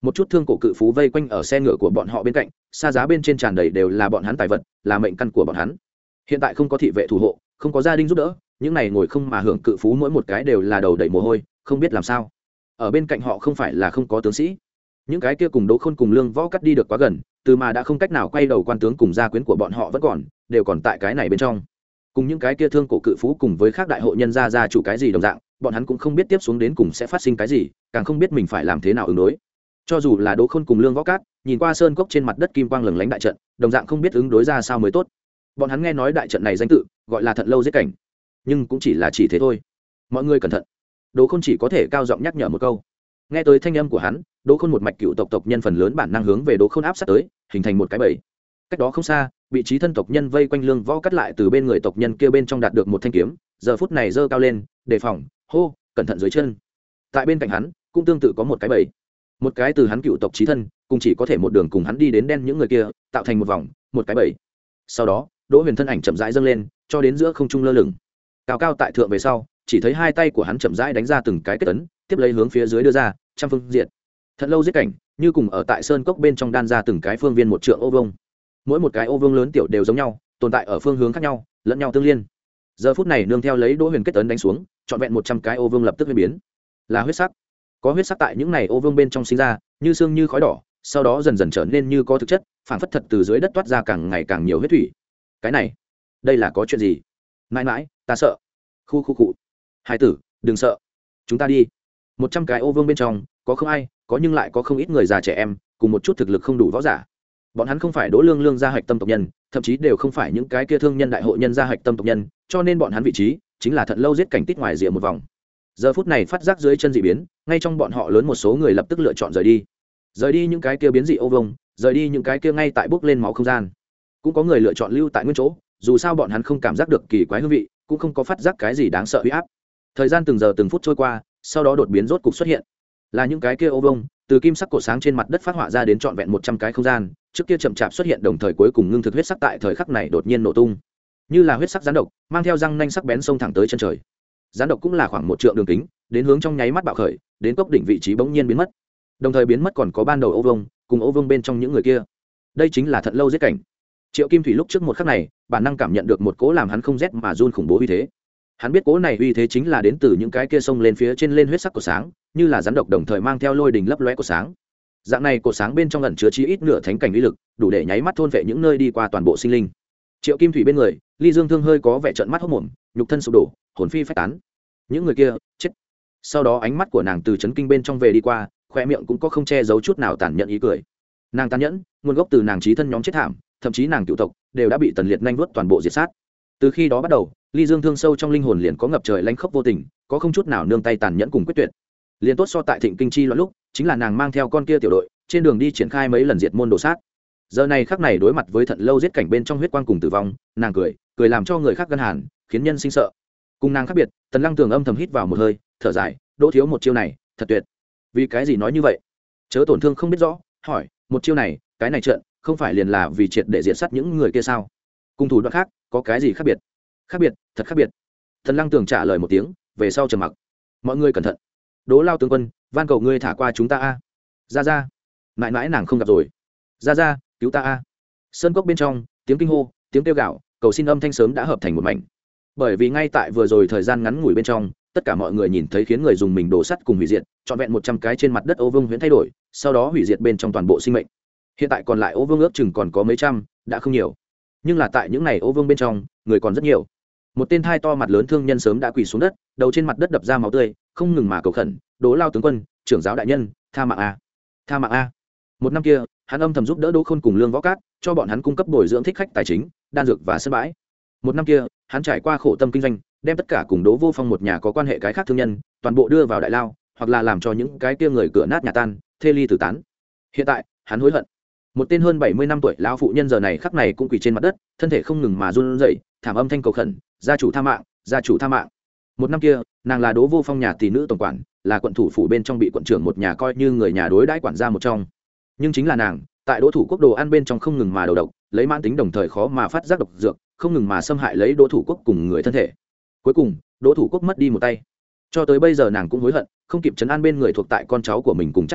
một chút thương cổ cự phú vây quanh ở xe ngựa của bọn họ bên cạnh, xa giá bên trên tràn đầy đều là bọn hắn tài vật, là mệnh căn của bọn hắn. Hiện tại không có thị vệ thủ hộ, không có gia đình giúp đỡ, những này ngồi không mà hưởng cự phú mỗi một cái đều là đầu đầy mồ hôi, không biết làm sao. Ở bên cạnh họ không phải là không có tướng sĩ, những cái kia cùng Đỗ Khôn cùng Lương Võ Cắt đi được quá gần, từ mà đã không cách nào quay đầu quan tướng cùng gia quyến của bọn họ vẫn còn, đều còn tại cái này bên trong. Cùng những cái kia thương cổ cự phú cùng với khác đại hội nhân gia gia chủ cái gì đồng dạng, bọn hắn cũng không biết tiếp xuống đến cùng sẽ phát sinh cái gì, càng không biết mình phải làm thế nào ứng đối. Cho dù là Đỗ Khôn cùng Lương Võ Cát, nhìn qua sơn cốc trên mặt đất kim quang lừng lánh đại trận, đồng dạng không biết ứng đối ra sao mới tốt. Bọn hắn nghe nói đại trận này danh tự, gọi là Thận Lâu giết cảnh, nhưng cũng chỉ là chỉ thế thôi. Mọi người cẩn thận. Đỗ Khôn chỉ có thể cao giọng nhắc nhở một câu. Nghe tới thanh âm của hắn, Đỗ Khôn một mạch cựu tộc tộc nhân phần lớn bản năng hướng về Đỗ Khôn áp sát tới, hình thành một cái bẫy. Cách đó không xa, vị trí thân tộc nhân vây quanh Lương Võ Cát lại từ bên người tộc nhân kia bên trong đạt được một thanh kiếm, giờ phút này giơ cao lên, đề phòng, hô, cẩn thận dưới chân. Tại bên cạnh hắn, cũng tương tự có một cái bẫy. Một cái từ hắn cựu tộc chí thân, cùng chỉ có thể một đường cùng hắn đi đến đen những người kia, tạo thành một vòng, một cái bẫy. Sau đó, Đỗ Huyền thân ảnh chậm rãi dâng lên, cho đến giữa không trung lơ lửng. Cao cao tại thượng về sau, chỉ thấy hai tay của hắn chậm rãi đánh ra từng cái kết ấn, tiếp lấy hướng phía dưới đưa ra, trăm phương diện. Thận Lâu giết cảnh, như cùng ở tại sơn cốc bên trong đan ra từng cái phương viên một trượng ô vuông. Mỗi một cái ô vuông lớn tiểu đều giống nhau, tồn tại ở phương hướng khác nhau, lẫn nhau tương liên. Giờ phút này nương theo lấy Đỗ Huyền kết ấn đánh xuống, trọn vẹn một trăm cái ô vuông lập tức biến là huyết sắc. Có huyết sắc tại những này ô vuông bên trong sinh ra, như xương như khói đỏ, sau đó dần dần trở nên như có thực chất, phản phất thật từ dưới đất toát ra càng ngày càng nhiều huyết thủy. Cái này, đây là có chuyện gì? Mãi mãi, ta sợ. Khu khu cụ. Hai tử, đừng sợ. Chúng ta đi. Một trăm cái ô vuông bên trong, có không ai, có nhưng lại có không ít người già trẻ em, cùng một chút thực lực không đủ võ giả. Bọn hắn không phải Đỗ Lương Lương gia hạch tâm tộc nhân, thậm chí đều không phải những cái kia thương nhân đại hội nhân gia hạch tâm tộc nhân, cho nên bọn hắn vị trí chính là Thận Lâu giết cảnh tít ngoài rìa một vòng. Giờ phút này phát giác dưới chân dị biến, ngay trong bọn họ lớn một số người lập tức lựa chọn rời đi. Rời đi những cái kia biến dị ô vuông, rời đi những cái kia ngay tại bước lên máu không gian. Cũng có người lựa chọn lưu tại nguyên chỗ, dù sao bọn hắn không cảm giác được kỳ quái hương vị, cũng không có phát giác cái gì đáng sợ uy áp. Thời gian từng giờ từng phút trôi qua, sau đó đột biến rốt cục xuất hiện. Là những cái kia ô vuông, từ kim sắc cổ sáng trên mặt đất phát họa ra đến trọn vẹn một trăm cái không gian, trước kia chậm chạp xuất hiện đồng thời cuối cùng ngưng thực huyết sắc tại thời khắc này đột nhiên nổ tung. Như là huyết sắc gián độc, mang theo răng nanh sắc bén xông thẳng tới chân trời. Gián độc cũng là khoảng một trượng đường kính, đến hướng trong nháy mắt bạo khởi, đến cốc đỉnh vị trí bỗng nhiên biến mất. Đồng thời biến mất còn có ban đầu ô vuông, cùng ô vuông bên trong những người kia. Đây chính là Thận Lâu giết cảnh. Triệu Kim Thủy lúc trước một khắc này, bản năng cảm nhận được một cỗ làm hắn không rét mà run khủng bố uy thế. Hắn biết cỗ này uy thế chính là đến từ những cái kia sông lên phía trên lên huyết sắc của sáng, như là rắn độc đồng thời mang theo lôi đình lấp lóe của sáng. Dạng này của sáng bên trong ẩn chứa chí ít nửa thánh cảnh uy lực, đủ để nháy mắt thôn vệ những nơi đi qua toàn bộ sinh linh. Triệu Kim Thủy bên người, Ly Dương Thương hơi có vẻ trợn mắt hốt mồm, nhục thân sụp đổ, hồn phi phách tán. Những người kia, chết. Sau đó ánh mắt của nàng từ chấn kinh bên trong về đi qua, khoe miệng cũng có không che giấu chút nào tàn nhẫn ý cười. Nàng tàn nhẫn, nguồn gốc từ nàng chí thân nhóm chết thảm, thậm chí nàng cựu tộc đều đã bị Tần Liệt nhanh vuốt toàn bộ diệt sát. Từ khi đó bắt đầu, Ly Dương Thương sâu trong linh hồn liền có ngập trời lãnh khốc vô tình, có không chút nào nương tay tàn nhẫn cùng quyết tuyệt. Liền tốt so tại Thịnh Kinh chi loạn lúc, chính là nàng mang theo con kia tiểu đội, trên đường đi triển khai mấy lần diệt môn đồ sát. Giờ này khắc này đối mặt với Thận Lâu giết cảnh bên trong huyết quang cùng tử vong, nàng cười, cười làm cho người khác gân hàn, khiến nhân sinh sợ. Cùng nàng khác biệt, Tần Lăng Tường âm thầm hít vào một hơi, thở dài, Đỗ thiếu một chiêu này, thật tuyệt. Vì cái gì nói như vậy? Chớ tổn thương không biết rõ, hỏi, một chiêu này, cái này trận, không phải liền là vì triệt để diệt sát những người kia sao? Cùng thủ đoạn khác, có cái gì khác biệt? Khác biệt, thật khác biệt. Tần Lăng Tường trả lời một tiếng, về sau trầm mặc. Mọi người cẩn thận. Đỗ Lao tướng quân, van cầu ngươi thả qua chúng ta a. Ra ra. Mãi mãi nàng không gặp rồi. Ra ra, cứu ta a. Sơn cốc bên trong, tiếng kinh hô, tiếng kêu gào, cầu xin âm thanh sớm đã hợp thành một mảnh. Bởi vì ngay tại vừa rồi thời gian ngắn ngủi bên trong, tất cả mọi người nhìn thấy khiến người dùng mình đổ sắt cùng hủy diệt, trọn vẹn một trăm cái trên mặt đất ô vương huyễn thay đổi, sau đó hủy diệt bên trong toàn bộ sinh mệnh. Hiện tại còn lại ô vương ước chừng còn có mấy trăm, đã không nhiều. Nhưng là tại những này ô vương bên trong, người còn rất nhiều. Một tên thai to mặt lớn thương nhân sớm đã quỳ xuống đất, đầu trên mặt đất đập ra máu tươi, không ngừng mà cầu khẩn, Đỗ Lao tướng quân, trưởng giáo đại nhân, tha mạng a, tha mạng a. Một năm kia, hắn âm thầm giúp đỡ Đỗ Khôn cùng Lương Võ Cát, cho bọn hắn cung cấp bồi dưỡng thích khách tài chính, đan dược và sân bãi. Một năm kia, hắn trải qua khổ tâm kinh doanh, đem tất cả cùng Đỗ Vô Phong một nhà có quan hệ cái khác thương nhân, toàn bộ đưa vào đại lao, hoặc là làm cho những cái kia người cửa nát nhà tan, thê ly tử tán. Hiện tại, hắn hối hận. Một tên hơn bảy mươi năm tuổi lão phụ nhân giờ này khắc này cũng quỳ trên mặt đất, thân thể không ngừng mà run rẩy, thảm âm thanh cầu khẩn, gia chủ tha mạng, gia chủ tha mạng. Một năm kia, nàng là Đỗ Vô Phong nhà tỷ nữ tổng quản, là quận thủ phủ bên trong bị quận trưởng một nhà coi như người nhà đối đãi quản gia một trong. Nhưng chính là nàng, tại Đỗ thủ quốc đồ ăn bên trong không ngừng mà đầu độc, lấy mãn tính đồng thời khó mà phát giác độc dược, không ngừng mà xâm hại lấy Đỗ thủ quốc cùng người thân thể. Cuối cùng, Đỗ thủ quốc mất đi một tay. Cho tới bây giờ nàng cũng hối hận, không kịp trấn an bên người thuộc tại con cháu của mình cùng chắc trai,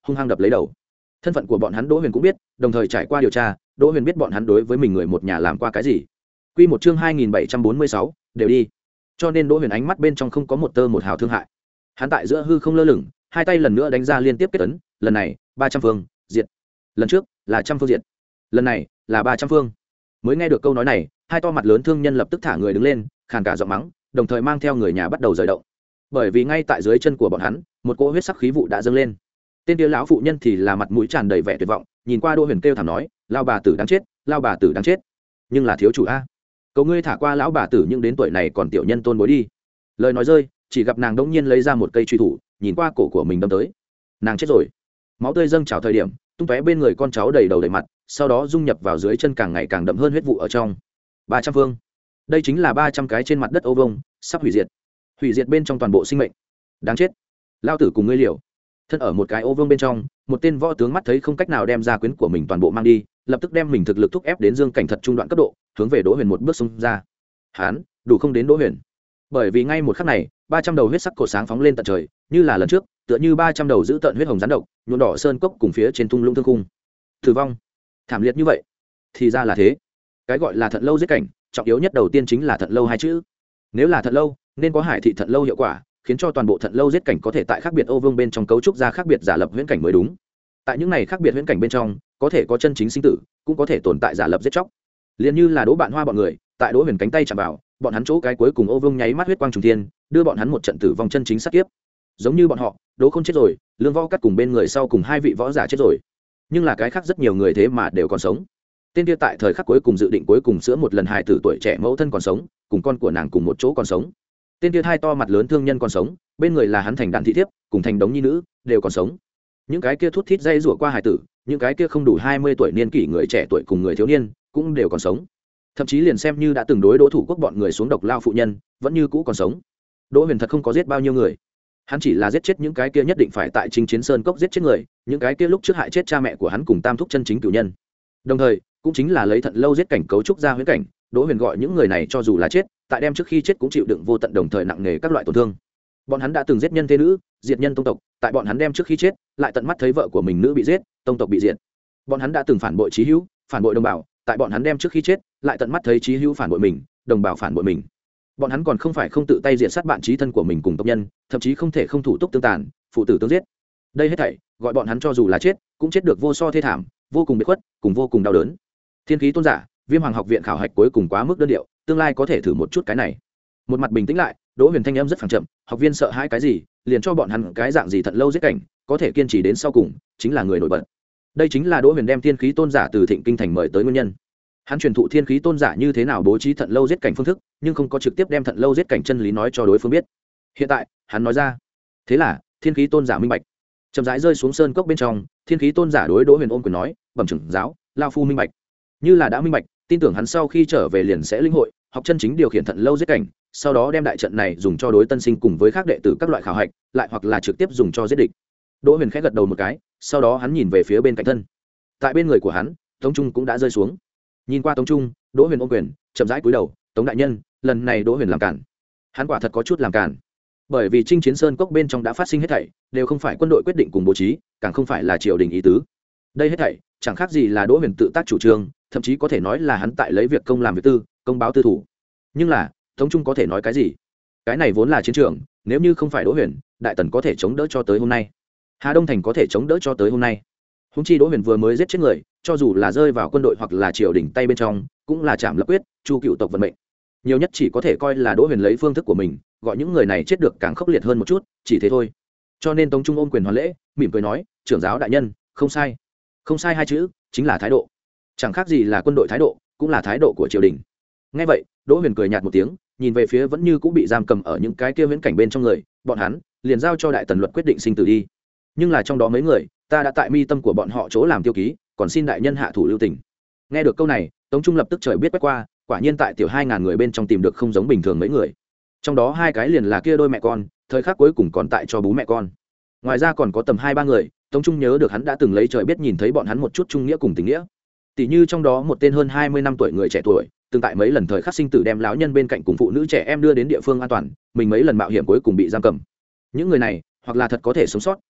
hung hăng đập lấy đầu. Thân phận của bọn hắn Đỗ Huyền cũng biết, đồng thời trải qua điều tra, Đỗ Huyền biết bọn hắn đối với mình người một nhà làm qua cái gì. Quy một chương hai nghìn bảy trăm bốn mươi sáu, đều đi. Cho nên Đỗ Huyền ánh mắt bên trong không có một tơ một hào thương hại. Hắn tại giữa hư không lơ lửng, hai tay lần nữa đánh ra liên tiếp kết ấn, lần này ba trăm phương diệt, lần trước là trăm phương diệt, lần này là ba trăm phương. Mới nghe được câu nói này, hai to mặt lớn thương nhân lập tức thả người đứng lên, khàn cả giọng mắng, đồng thời mang theo người nhà bắt đầu rời động. Bởi vì ngay tại dưới chân của bọn hắn, một cỗ huyết sắc khí vụ đã dâng lên. Tên kia lão phụ nhân thì là mặt mũi tràn đầy vẻ tuyệt vọng, nhìn qua Đỗ Huyền kêu thảm nói, lao bà tử đáng chết, lao bà tử đáng chết. Nhưng là thiếu chủ a, cầu ngươi thả qua lão bà tử, nhưng đến tuổi này còn tiểu nhân tôn bối đi. Lời nói rơi, chỉ gặp nàng đống nhiên lấy ra một cây truy thủ, nhìn qua cổ của mình đâm tới. Nàng chết rồi. Máu tươi dâng trào thời điểm, tung tóe bên người con cháu đầy đầu đầy mặt, sau đó dung nhập vào dưới chân càng ngày càng đậm hơn huyết vụ ở trong. ba trăm phương. Đây chính là ba trăm cái trên mặt đất ô vông, sắp hủy diệt. Hủy diệt bên trong toàn bộ sinh mệnh. Đáng chết. Lao tử cùng ngươi liều. Thân ở một cái ô vương bên trong, một tên võ tướng mắt thấy không cách nào đem ra quyến của mình toàn bộ mang đi, lập tức đem mình thực lực thúc ép đến dương cảnh thật trung đoạn cấp độ, hướng về Đỗ Huyền một bước xông ra. Hán, đủ không đến Đỗ Huyền. Bởi vì ngay một khắc này, ba trăm đầu huyết sắc cổ sáng phóng lên tận trời, như là lần trước, tựa như ba trăm đầu giữ tận huyết hồng rắn độc, nhuộm đỏ sơn cốc cùng phía trên thung lũng thương khung. Tử vong, thảm liệt như vậy. Thì ra là thế. Cái gọi là thận lâu giết cảnh, trọng yếu nhất đầu tiên chính là thận lâu hai chữ. Nếu là thận lâu, nên có hải thị thận lâu hiệu quả, khiến cho toàn bộ thận lâu giết cảnh có thể tại khác biệt ô vương bên trong cấu trúc ra khác biệt giả lập huyễn cảnh mới đúng. Tại những này khác biệt huyễn cảnh bên trong, có thể có chân chính sinh tử, cũng có thể tồn tại giả lập giết chóc. Liên như là Đỗ Bạn Hoa bọn người, tại Đỗ Huyền cánh tay chạm vào, bọn hắn chỗ cái cuối cùng ô vương nháy mắt huyết quang trùng thiên, đưa bọn hắn một trận tử vong chân chính sát kiếp. Giống như bọn họ, Đỗ Khôn chết rồi, Lương Võ Cắt cùng bên người sau cùng hai vị võ giả chết rồi. Nhưng là cái khác rất nhiều người thế mà đều còn sống. Tên kia tại thời khắc cuối cùng dự định cuối cùng sữa một lần hài tử tuổi trẻ mẫu thân còn sống, cùng con của nàng cùng một chỗ còn sống. Tên kia hai to mặt lớn thương nhân còn sống, bên người là hắn thành đàn thị thiếp, cùng thành đống nhi nữ, đều còn sống. Những cái kia thút thít dây rủa qua hài tử, những cái kia không đủ hai mươi tuổi niên kỷ người trẻ tuổi cùng người thiếu niên, cũng đều còn sống. Thậm chí liền xem như đã từng đối Đỗ Thủ Quốc bọn người xuống độc lao phụ nhân, vẫn như cũ còn sống. Đỗ Huyền thật không có giết bao nhiêu người, hắn chỉ là giết chết những cái kia nhất định phải tại Trinh Chiến Sơn Cốc giết chết người, những cái kia lúc trước hại chết cha mẹ của hắn cùng tam thúc chân chính cửu nhân. Đồng thời, cũng chính là lấy thận lâu giết cảnh cấu trúc ra huyễn cảnh, Đỗ Huyền gọi những người này cho dù là chết, tại đem trước khi chết cũng chịu đựng vô tận đồng thời nặng nề các loại tổn thương. Bọn hắn đã từng giết nhân thế nữ, diệt nhân tông tộc, tại bọn hắn đem trước khi chết, lại tận mắt thấy vợ của mình nữ bị giết, tông tộc bị diệt. Bọn hắn đã từng phản bội chí hữu, phản bội đồng bào, tại bọn hắn đem trước khi chết, lại tận mắt thấy chí hữu phản bội mình, đồng bào phản bội mình. Bọn hắn còn không phải không tự tay diệt sát bạn chí thân của mình cùng tộc nhân, thậm chí không thể không thủ túc tương tàn, phụ tử tương giết. Đây hết thảy, gọi bọn hắn cho dù là chết, cũng chết được vô so thê thảm, vô cùng biệt khuất, cùng vô cùng đau đớn. Thiên khí tôn giả, Viêm Hoàng học viện khảo hạch cuối cùng quá mức đơn điệu, tương lai có thể thử một chút cái này. Một mặt bình tĩnh lại, Đỗ Huyền thanh âm rất phẳng chậm, học viên sợ hãi cái gì, liền cho bọn hắn cái dạng gì thận lâu giết cảnh, có thể kiên trì đến sau cùng, chính là người nổi bật. Đây chính là Đỗ Huyền đem thiên khí tôn giả từ Thịnh Kinh thành mời tới nguyên nhân. Hắn truyền thụ thiên khí tôn giả như thế nào bố trí thận lâu giết cảnh phương thức, nhưng không có trực tiếp đem thận lâu giết cảnh chân lý nói cho đối phương biết. Hiện tại, hắn nói ra. Thế là, thiên khí tôn giả minh bạch. Chậm rãi rơi xuống sơn cốc bên trong, thiên khí tôn giả đối Đỗ Huyền ôm quyền nói, bẩm trưởng giáo, lao phu minh bạch. Như là đã minh bạch, tin tưởng hắn sau khi trở về liền sẽ linh hội, học chân chính điều khiển thận lâu giết cảnh, sau đó đem đại trận này dùng cho đối tân sinh cùng với các đệ tử các loại khảo hạch, lại hoặc là trực tiếp dùng cho giết địch. Đỗ Huyền khẽ gật đầu một cái, sau đó hắn nhìn về phía bên cạnh thân. Tại bên người của hắn, Tống Trung cũng đã rơi xuống. Nhìn qua Tống Trung, Đỗ Huyền ôm quyền, chậm rãi cúi đầu, "Tống đại nhân, lần này Đỗ Huyền làm cản." Hắn quả thật có chút làm cản. Bởi vì Trinh Chiến Sơn Cốc bên trong đã phát sinh hết thảy, đều không phải quân đội quyết định cùng bố trí, càng không phải là triều đình ý tứ. Đây hết thảy, chẳng khác gì là Đỗ Huyền tự tác chủ trương, thậm chí có thể nói là hắn tại lấy việc công làm việc tư, công báo tư thủ. Nhưng là, Tống Trung có thể nói cái gì? Cái này vốn là chiến trường, nếu như không phải Đỗ Huyền, Đại Tần có thể chống đỡ cho tới hôm nay. Hà Đông thành có thể chống đỡ cho tới hôm nay. Húng chi Đỗ Huyền vừa mới giết chết người, cho dù là rơi vào quân đội hoặc là triều đình tay bên trong, cũng là chạm lập quyết, chu cựu tộc vận mệnh. Nhiều nhất chỉ có thể coi là Đỗ Huyền lấy phương thức của mình, gọi những người này chết được càng khốc liệt hơn một chút, chỉ thế thôi. Cho nên Tống Trung ôm quyền hoàn lễ, mỉm cười nói, "Trưởng giáo đại nhân, không sai." Không sai hai chữ, chính là thái độ. Chẳng khác gì là quân đội thái độ, cũng là thái độ của triều đình. Nghe vậy, Đỗ Huyền cười nhạt một tiếng, nhìn về phía vẫn như cũng bị giam cầm ở những cái kia viễn cảnh bên trong người, bọn hắn liền giao cho Đại Tần luật quyết định sinh tử đi. Nhưng là trong đó mấy người, ta đã tại mi tâm của bọn họ chỗ làm tiêu ký, còn xin đại nhân hạ thủ lưu tình. Nghe được câu này, Tống Trung lập tức trời biết quét qua, quả nhiên tại tiểu hai ngàn người bên trong tìm được không giống bình thường mấy người. Trong đó hai cái liền là kia đôi mẹ con, thời khắc cuối cùng còn tại cho bú mẹ con. Ngoài ra còn có tầm hai ba người, Tống Trung nhớ được hắn đã từng lấy trời biết nhìn thấy bọn hắn một chút trung nghĩa cùng tình nghĩa. Tỷ như trong đó một tên hơn hai mươi năm tuổi người trẻ tuổi, từng tại mấy lần thời khắc sinh tử đem lão nhân bên cạnh cùng phụ nữ trẻ em đưa đến địa phương an toàn, mình mấy lần mạo hiểm cuối cùng bị giam cầm. Những người này, hoặc là thật có thể sống sót,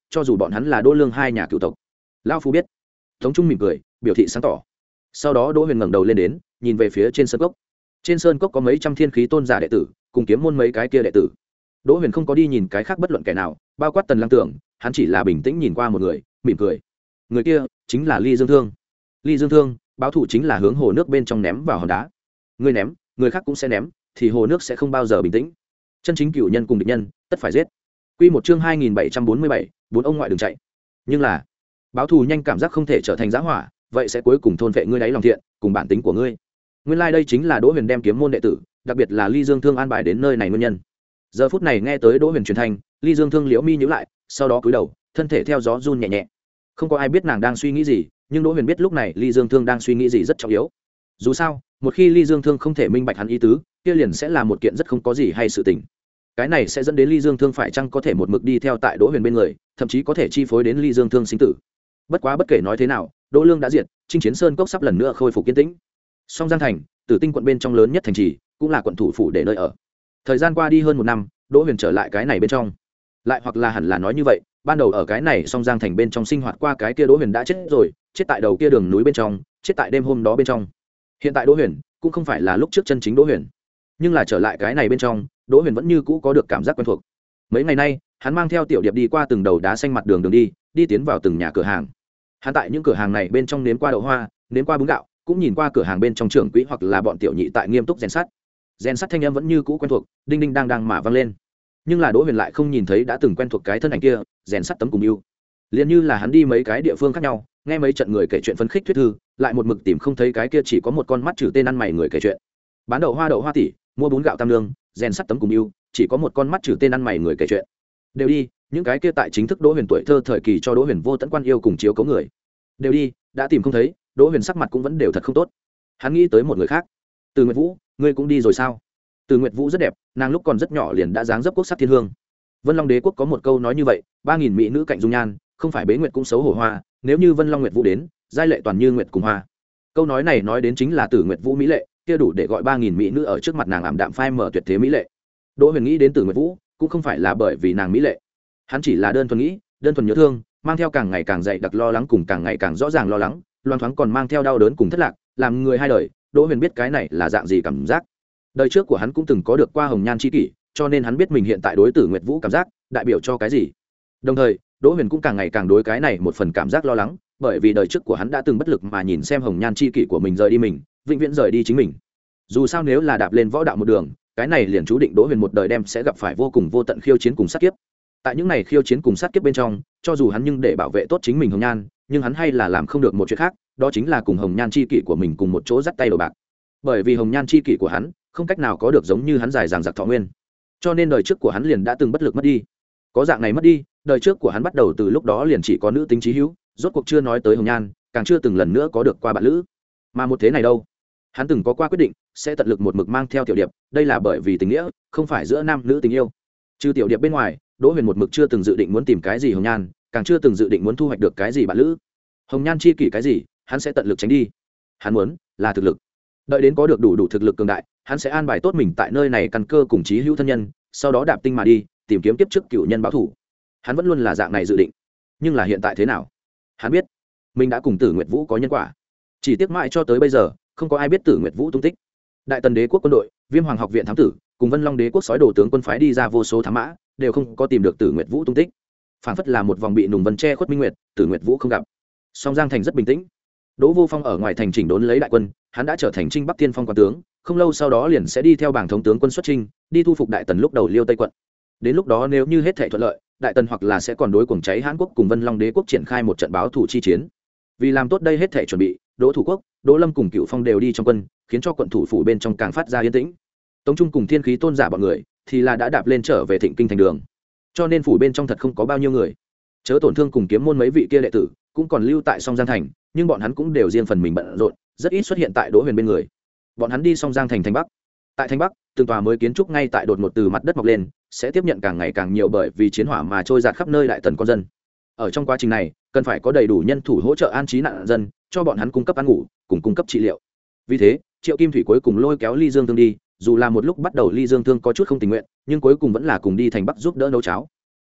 cho dù bọn hắn là Đỗ Lương hai nhà cựu tộc. Lão phu biết. Tống Trung mỉm cười, biểu thị sáng tỏ. Sau đó Đỗ Huyền ngẩng đầu lên đến, nhìn về phía trên sơn cốc. Trên sơn cốc có mấy trăm thiên khí tôn giả đệ tử, cùng kiếm môn mấy cái kia đệ tử. Đỗ Huyền không có đi nhìn cái khác bất luận kẻ nào, bao quát Tần Lăng Tưởng, hắn chỉ là bình tĩnh nhìn qua một người, mỉm cười. Người kia chính là Ly Dương Thương. Ly Dương Thương, báo thủ chính là hướng hồ nước bên trong ném vào hòn đá. Người ném, người khác cũng sẽ ném, thì hồ nước sẽ không bao giờ bình tĩnh. Chân chính cửu nhân cùng địch nhân, tất phải giết. Quy một chương hai nghìn bảy trăm bốn mươi bảy, bốn ông ngoại đừng chạy. Nhưng là, báo thù nhanh cảm giác không thể trở thành dã hỏa, vậy sẽ cuối cùng thôn vệ ngươi đáy lòng thiện, cùng bản tính của ngươi. Nguyên lai like đây chính là Đỗ Huyền đem kiếm môn đệ tử, đặc biệt là Ly Dương Thương an bài đến nơi này nguyên nhân. Giờ phút này nghe tới Đỗ Huyền truyền thanh, Ly Dương Thương liễu mi nhíu lại, sau đó cúi đầu, thân thể theo gió run nhẹ nhẹ. Không có ai biết nàng đang suy nghĩ gì, nhưng Đỗ Huyền biết lúc này Ly Dương Thương đang suy nghĩ gì rất trọng yếu. Dù sao, một khi Ly Dương Thương không thể minh bạch hắn ý tứ, kia liền sẽ là một kiện rất không có gì hay sự tình. Cái này sẽ dẫn đến Ly Dương Thương phải chăng có thể một mực đi theo tại Đỗ Huyền bên người, thậm chí có thể chi phối đến Ly Dương Thương sinh tử. Bất quá bất kể nói thế nào, Đỗ Lương đã diệt, Trinh Chiến Sơn cốc sắp lần nữa khôi phục yên tĩnh. Song Giang thành, Tử Tinh quận bên trong lớn nhất thành trì, cũng là quận thủ phủ để nơi ở. Thời gian qua đi hơn một năm, Đỗ Huyền trở lại cái này bên trong. Lại hoặc là hẳn là nói như vậy, ban đầu ở cái này Song Giang thành bên trong sinh hoạt qua cái kia Đỗ Huyền đã chết rồi, chết tại đầu kia đường núi bên trong, chết tại đêm hôm đó bên trong. Hiện tại Đỗ Huyền cũng không phải là lúc trước chân chính Đỗ Huyền, nhưng là trở lại cái này bên trong, Đỗ Huyền vẫn như cũ có được cảm giác quen thuộc. Mấy ngày nay, hắn mang theo Tiểu Điệp đi qua từng đầu đá xanh mặt đường đường đi, đi tiến vào từng nhà cửa hàng. Hắn tại những cửa hàng này bên trong nếm qua đậu hoa, nếm qua bún gạo, cũng nhìn qua cửa hàng bên trong trưởng quỹ hoặc là bọn tiểu nhị tại nghiêm túc rèn sắt. Rèn sắt thanh âm vẫn như cũ quen thuộc, đinh đinh đang đang mà vang lên. Nhưng là Đỗ Huyền lại không nhìn thấy đã từng quen thuộc cái thân ảnh kia, rèn sắt tấm cùng yêu. Liên như là hắn đi mấy cái địa phương khác nhau, nghe mấy trận người kể chuyện phấn khích thuyết thư, lại một mực tìm không thấy cái kia chỉ có một con mắt trừ tên ăn mày người kể chuyện. Bán đậu hoa đậu hoa tỷ, mua bún gạo tam lương, rèn sắt tấm cùng yêu, chỉ có một con mắt trừ tên ăn mày người kể chuyện. Đều đi, những cái kia tại chính thức Đỗ Huyền tuổi thơ thời kỳ cho Đỗ Huyền vô tận quan yêu cùng chiếu cố người. Đều đi, đã tìm không thấy, Đỗ Huyền sắc mặt cũng vẫn đều thật không tốt. Hắn nghĩ tới một người khác. Từ Nguyệt Vũ, ngươi cũng đi rồi sao? Từ Nguyệt Vũ rất đẹp, nàng lúc còn rất nhỏ liền đã dáng dấp quốc sắc thiên hương. Vân Long Đế quốc có một câu nói như vậy, ba nghìn mỹ nữ cạnh dung nhan, không phải bế nguyệt cũng xấu hổ hoa, nếu như Vân Long Nguyệt Vũ đến, giai lệ toàn như nguyệt cùng hoa. Câu nói này nói đến chính là Từ Nguyệt Vũ mỹ lệ, kia đủ để gọi ba nghìn mỹ nữ ở trước mặt nàng ảm đạm phai mở tuyệt thế mỹ lệ. Đỗ Huyền nghĩ đến Từ Nguyệt Vũ, cũng không phải là bởi vì nàng mỹ lệ. Hắn chỉ là đơn thuần nghĩ, đơn thuần nhớ thương, mang theo càng ngày càng dày đặc lo lắng cùng càng ngày càng rõ ràng lo lắng, loan thoáng còn mang theo đau đớn cùng thất lạc, làm người hai đời. Đỗ Huyền biết cái này là dạng gì cảm giác. Đời trước của hắn cũng từng có được qua hồng nhan chi kỷ, cho nên hắn biết mình hiện tại đối Tử Nguyệt Vũ cảm giác đại biểu cho cái gì. Đồng thời, Đỗ Huyền cũng càng ngày càng đối cái này một phần cảm giác lo lắng, bởi vì đời trước của hắn đã từng bất lực mà nhìn xem hồng nhan chi kỷ của mình rời đi mình, vĩnh viễn rời đi chính mình. Dù sao nếu là đạp lên võ đạo một đường, cái này liền chú định Đỗ Huyền một đời đem sẽ gặp phải vô cùng vô tận khiêu chiến cùng sát kiếp. Tại những này khiêu chiến cùng sát kiếp bên trong, cho dù hắn nhưng để bảo vệ tốt chính mình hồng nhan, nhưng hắn hay là làm không được một chuyện khác, đó chính là cùng hồng nhan chi kỷ của mình cùng một chỗ dắt tay đầu bạc. Bởi vì hồng nhan chi kỷ của hắn không cách nào có được giống như hắn dài dằng dặc thọ nguyên, cho nên đời trước của hắn liền đã từng bất lực mất đi. Có dạng này mất đi, đời trước của hắn bắt đầu từ lúc đó liền chỉ có nữ tính trí hữu, rốt cuộc chưa nói tới hồng nhan, càng chưa từng lần nữa có được qua bạn lữ. Mà một thế này đâu, hắn từng có qua quyết định sẽ tận lực một mực mang theo Tiểu Điệp, đây là bởi vì tình nghĩa, không phải giữa nam nữ tình yêu. Trừ Tiểu Điệp bên ngoài, Đỗ Huyền một mực chưa từng dự định muốn tìm cái gì hồng nhan, càng chưa từng dự định muốn thu hoạch được cái gì bạn lữ. Hồng nhan chi kỷ cái gì, hắn sẽ tận lực tránh đi. Hắn muốn là thực lực. Đợi đến có được đủ đủ thực lực cường đại, hắn sẽ an bài tốt mình tại nơi này căn cơ cùng chí hữu thân nhân, sau đó đạp tinh mà đi, tìm kiếm kiếp trước cựu nhân báo thủ. Hắn vẫn luôn là dạng này dự định. Nhưng là hiện tại thế nào? Hắn biết, mình đã cùng Tử Nguyệt Vũ có nhân quả. Chỉ tiếc mãi cho tới bây giờ, không có ai biết Tử Nguyệt Vũ tung tích. Đại Tần Đế quốc quân đội, Viêm Hoàng học viện thám tử, cùng Vân Long Đế quốc sói đồ tướng quân phái đi ra vô số thám mã, đều không có tìm được Tử Nguyệt Vũ tung tích. Phảng phất là một vòng bị nùng vân che khuất minh nguyệt, Tử Nguyệt Vũ không gặp. Song Giang thành rất bình tĩnh. Đỗ Vô Phong ở ngoài thành chỉnh đốn lấy đại quân, hắn đã trở thành Trinh Bắc Tiên Phong quan tướng, không lâu sau đó liền sẽ đi theo bảng thống tướng quân xuất chinh, đi thu phục Đại Tần lúc đầu Liêu Tây quận. Đến lúc đó nếu như hết thảy thuận lợi, Đại Tần hoặc là sẽ còn đối cuồng cháy Hán quốc cùng Vân Long Đế quốc triển khai một trận báo thủ chi chiến. Vì làm tốt đây hết thảy chuẩn bị, Đỗ Thủ Quốc, Đỗ Lâm cùng Cựu Phong đều đi trong quân, khiến cho quận thủ phủ bên trong càng phát ra yên tĩnh. Tống Trung cùng Thiên Khí Tôn giả bọn người thì là đã đạp lên trở về Thịnh Kinh thành đường. Cho nên phủ bên trong thật không có bao nhiêu người. Chớ tổn thương cùng kiếm môn mấy vị kia đệ tử cũng còn lưu tại Song Giang thành, nhưng bọn hắn cũng đều riêng phần mình bận rộn, rất ít xuất hiện tại Đỗ Huyền bên người. Bọn hắn đi Song Giang thành thành Bắc. Tại thành Bắc, từng tòa mới kiến trúc ngay tại đột ngột từ mặt đất mọc lên, sẽ tiếp nhận càng ngày càng nhiều bởi vì chiến hỏa mà trôi dạt khắp nơi Đại Tần con dân. Ở trong quá trình này, cần phải có đầy đủ nhân thủ hỗ trợ an trí nạn dân, cho bọn hắn cung cấp ăn ngủ, cùng cung cấp trị liệu. Vì thế, Triệu Kim Thủy cuối cùng lôi kéo Ly Dương Thương đi, dù là một lúc bắt đầu Ly Dương Thương có chút không tình nguyện, nhưng cuối cùng vẫn là cùng đi thành Bắc giúp đỡ nấu cháo.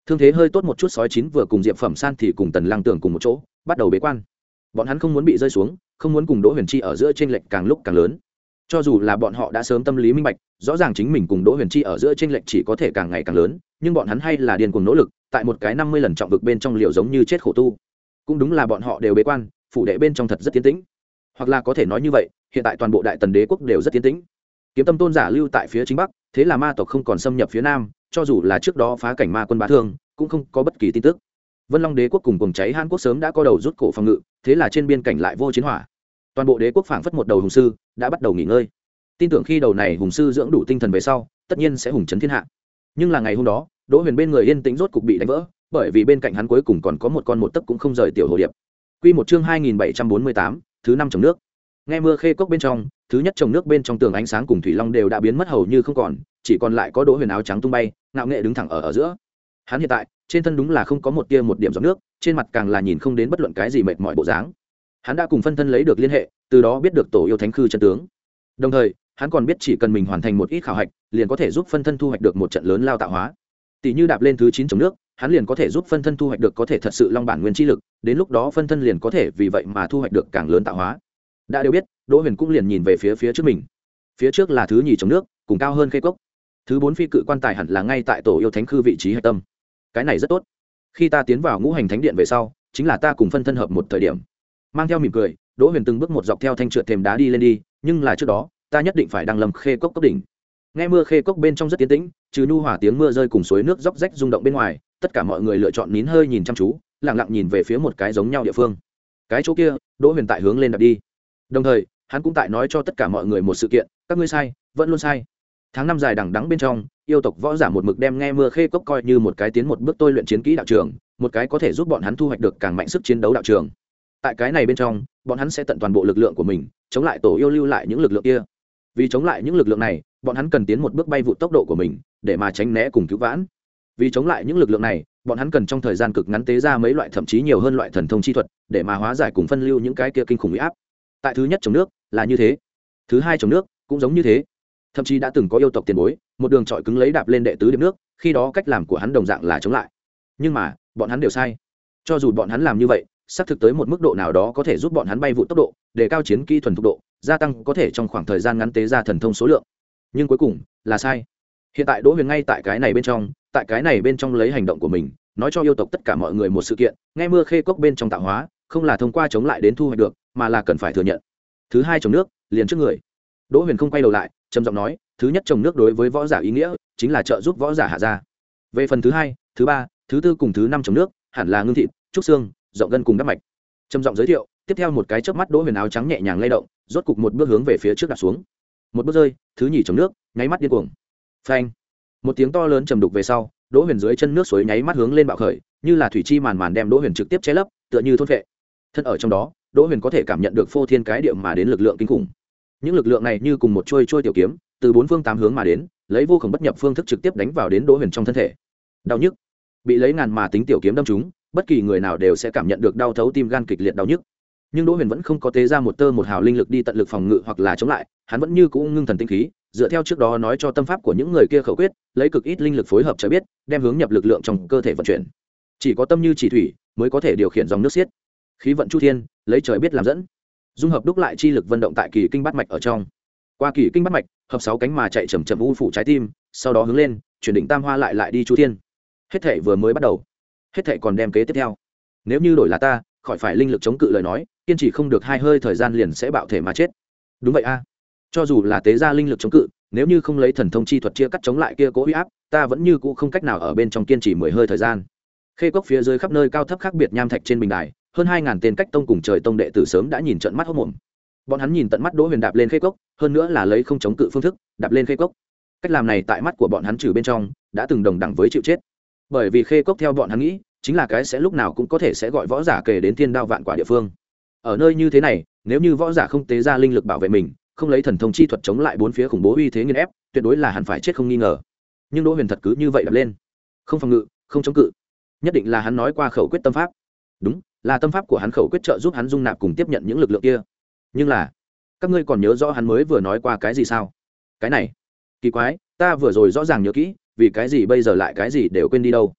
thương thế hơi tốt một chút sói chín vừa cùng diệp phẩm san thì cùng tần lăng tưởng cùng một chỗ bắt đầu bế quan. Bọn hắn không muốn bị rơi xuống, không muốn cùng Đỗ Huyền Chi ở giữa chênh lệch càng lúc càng lớn. Cho dù là bọn họ đã sớm tâm lý minh bạch, rõ ràng chính mình cùng Đỗ Huyền Chi ở giữa chênh lệch chỉ có thể càng ngày càng lớn, nhưng bọn hắn hay là điên cuồng nỗ lực, tại một cái năm mươi lần trọng vực bên trong liều giống như chết khổ tu. Cũng đúng là bọn họ đều bế quan, phủ đệ bên trong thật rất tiến tĩnh. Hoặc là có thể nói như vậy, hiện tại toàn bộ Đại Tần Đế quốc đều rất tiến tĩnh. Kiếm Tâm tôn giả lưu tại phía chính bắc, thế là ma tộc không còn xâm nhập phía nam, cho dù là trước đó phá cảnh ma quân bá thương, cũng không có bất kỳ tin tức. Vân Long Đế quốc cùng cuồng cháy Hàn Quốc sớm đã có đầu rút cổ phòng ngự, thế là trên biên cảnh lại vô chiến hỏa. Toàn bộ đế quốc phảng phất một đầu hùng sư, đã bắt đầu nghỉ ngơi. Tin tưởng khi đầu này hùng sư dưỡng đủ tinh thần về sau, tất nhiên sẽ hùng chấn thiên hạ. Nhưng là ngày hôm đó, Đỗ Huyền bên người yên tĩnh rốt cục bị đánh vỡ, bởi vì bên cạnh hắn cuối cùng còn có một con một tấc cũng không rời tiểu hồ điệp. Quy một chương hai nghìn bảy trăm bốn mươi tám, thứ năm trồng nước. Nghe mưa khê cốc bên trong, thứ nhất trồng nước bên trong tường ánh sáng cùng thủy long đều đã biến mất hầu như không còn, chỉ còn lại có Đỗ Huyền áo trắng tung bay, ngạo nghệ đứng thẳng ở ở giữa. Hắn hiện tại, trên thân đúng là không có một tia một điểm giọt nước, trên mặt càng là nhìn không đến bất luận cái gì mệt mỏi bộ dáng. Hắn đã cùng phân thân lấy được liên hệ, từ đó biết được tổ yêu thánh khư chân tướng. Đồng thời, hắn còn biết chỉ cần mình hoàn thành một ít khảo hạch, liền có thể giúp phân thân thu hoạch được một trận lớn lao tạo hóa. Tỷ như đạp lên thứ chín trồng nước, hắn liền có thể giúp phân thân thu hoạch được có thể thật sự long bản nguyên chi lực, đến lúc đó phân thân liền có thể vì vậy mà thu hoạch được càng lớn tạo hóa. Đã đều biết, Đỗ Huyền cũng liền nhìn về phía phía trước mình. Phía trước là thứ nhì trồng nước, cùng cao hơn khê cốc. Thứ bốn phi cự quan tài hẳn là ngay tại tổ yêu thánh khư vị trí hạch tâm. Cái này rất tốt. Khi ta tiến vào ngũ hành thánh điện về sau, chính là ta cùng phân thân hợp một thời điểm. Mang theo mỉm cười, Đỗ Huyền từng bước một dọc theo thanh trượt thềm đá đi lên đi, nhưng là trước đó, ta nhất định phải đăng lâm khê cốc cốc đỉnh. Nghe mưa khê cốc bên trong rất tiến tĩnh, trừ nhu hòa tiếng mưa rơi cùng suối nước róc rách rung động bên ngoài, tất cả mọi người lựa chọn nín hơi nhìn chăm chú, lặng lặng nhìn về phía một cái giống nhau địa phương. Cái chỗ kia, Đỗ Huyền tại hướng lên đạp đi. Đồng thời, hắn cũng tại nói cho tất cả mọi người một sự kiện, các ngươi sai, vẫn luôn sai. Tháng năm dài đằng đẵng bên trong, yêu tộc võ giả một mực đem nghe mưa khê cốc coi như một cái tiến một bước tôi luyện chiến kỹ đạo trường, một cái có thể giúp bọn hắn thu hoạch được càng mạnh sức chiến đấu đạo trường. Tại cái này bên trong, bọn hắn sẽ tận toàn bộ lực lượng của mình, chống lại tổ yêu lưu lại những lực lượng kia. Vì chống lại những lực lượng này, bọn hắn cần tiến một bước bay vụt tốc độ của mình, để mà tránh né cùng cứu vãn. Vì chống lại những lực lượng này, bọn hắn cần trong thời gian cực ngắn tế ra mấy loại thậm chí nhiều hơn loại thần thông chi thuật, để mà hóa giải cùng phân lưu những cái kia kinh khủng uy áp. Tại thứ nhất trồng nước là như thế, thứ hai trồng nước cũng giống như thế. Thậm chí đã từng có yêu tộc tiền bối, một đường trọi cứng lấy đạp lên đệ tứ điểm nước, khi đó cách làm của hắn đồng dạng là chống lại. Nhưng mà, bọn hắn đều sai. Cho dù bọn hắn làm như vậy, xác thực tới một mức độ nào đó có thể giúp bọn hắn bay vụ tốc độ, đề cao chiến kỹ thuần thục độ, gia tăng có thể trong khoảng thời gian ngắn tế ra thần thông số lượng. Nhưng cuối cùng là sai. Hiện tại Đỗ Huyền ngay tại cái này bên trong, tại cái này bên trong lấy hành động của mình, nói cho yêu tộc tất cả mọi người một sự kiện, nghe mưa khê cốc bên trong tạo hóa, không là thông qua chống lại đến thu hoạch được, mà là cần phải thừa nhận. Thứ hai trồng nước, liền trước người. Đỗ Huyền không quay đầu lại, trầm giọng nói, thứ nhất trồng nước đối với võ giả ý nghĩa, chính là trợ giúp võ giả hạ ra. Về phần thứ hai, thứ ba, thứ tư cùng thứ năm trồng nước, hẳn là ngưng thịt, trúc xương, rộng gân cùng đắp mạch. Trầm giọng giới thiệu, tiếp theo một cái chớp mắt Đỗ Huyền áo trắng nhẹ nhàng lay động, rốt cục một bước hướng về phía trước đặt xuống. Một bước rơi, thứ nhì trồng nước, nháy mắt điên cuồng. Phanh! Một tiếng to lớn trầm đục về sau, Đỗ Huyền dưới chân nước suối nháy mắt hướng lên bạo khởi, như là thủy chi màn màn đem Đỗ Huyền trực tiếp che lấp, tựa như thôn phệ. Thân ở trong đó, Đỗ Huyền có thể cảm nhận được phô thiên cái địa mà đến lực lượng kinh khủng. Những lực lượng này như cùng một chuôi chuôi tiểu kiếm, từ bốn phương tám hướng mà đến, lấy vô cùng bất nhập phương thức trực tiếp đánh vào đến Đỗ Huyền trong thân thể. Đau nhức, bị lấy ngàn mà tính tiểu kiếm đâm trúng, bất kỳ người nào đều sẽ cảm nhận được đau thấu tim gan kịch liệt đau nhức. Nhưng Đỗ Huyền vẫn không có tế ra một tơ một hào linh lực đi tận lực phòng ngự hoặc là chống lại, hắn vẫn như cũ ngưng thần tinh khí, dựa theo trước đó nói cho tâm pháp của những người kia khẩu quyết, lấy cực ít linh lực phối hợp trời biết, đem hướng nhập lực lượng trong cơ thể vận chuyển. Chỉ có tâm như chỉ thủy, mới có thể điều khiển dòng nước xiết. Khí vận chu thiên, lấy trời biết làm dẫn. Dung hợp đúc lại chi lực vận động tại kỳ kinh bát mạch ở trong. Qua kỳ kinh bát mạch, hợp sáu cánh mà chạy chậm chậm u phủ trái tim, sau đó hướng lên, chuyển định tam hoa lại lại đi chu thiên. Hết thảy vừa mới bắt đầu. Hết thảy còn đem kế tiếp theo. Nếu như đổi là ta, khỏi phải linh lực chống cự lời nói, kiên trì không được hai hơi thời gian liền sẽ bạo thể mà chết. Đúng vậy a. Cho dù là tế ra linh lực chống cự, nếu như không lấy thần thông chi thuật chia cắt chống lại kia cố uy áp, ta vẫn như cũ không cách nào ở bên trong kiên trì mười hơi thời gian. Khê cốc phía dưới khắp nơi cao thấp khác biệt nham thạch trên bình đài, hơn hai ngàn tên cách tông cùng trời tông đệ tử sớm đã nhìn trận mắt hốt mồm. Bọn hắn nhìn tận mắt Đỗ Huyền đạp lên khê cốc, hơn nữa là lấy không chống cự phương thức đạp lên khê cốc. Cách làm này tại mắt của bọn hắn trừ bên trong đã từng đồng đẳng với chịu chết. Bởi vì khê cốc theo bọn hắn nghĩ, chính là cái sẽ lúc nào cũng có thể sẽ gọi võ giả kể đến thiên đao vạn quả địa phương. Ở nơi như thế này, nếu như võ giả không tế ra linh lực bảo vệ mình, không lấy thần thông chi thuật chống lại bốn phía khủng bố uy thế nghiền ép, tuyệt đối là hẳn phải chết không nghi ngờ. Nhưng Đỗ Huyền thật cứ như vậy đạp lên, không phòng ngự, không chống cự. Nhất định là hắn nói qua khẩu quyết tâm pháp. Đúng, là tâm pháp của hắn khẩu quyết trợ giúp hắn dung nạp cùng tiếp nhận những lực lượng kia. Nhưng là, các ngươi còn nhớ rõ hắn mới vừa nói qua cái gì sao? Cái này, kỳ quái, ta vừa rồi rõ ràng nhớ kỹ, vì cái gì bây giờ lại cái gì đều quên đi đâu?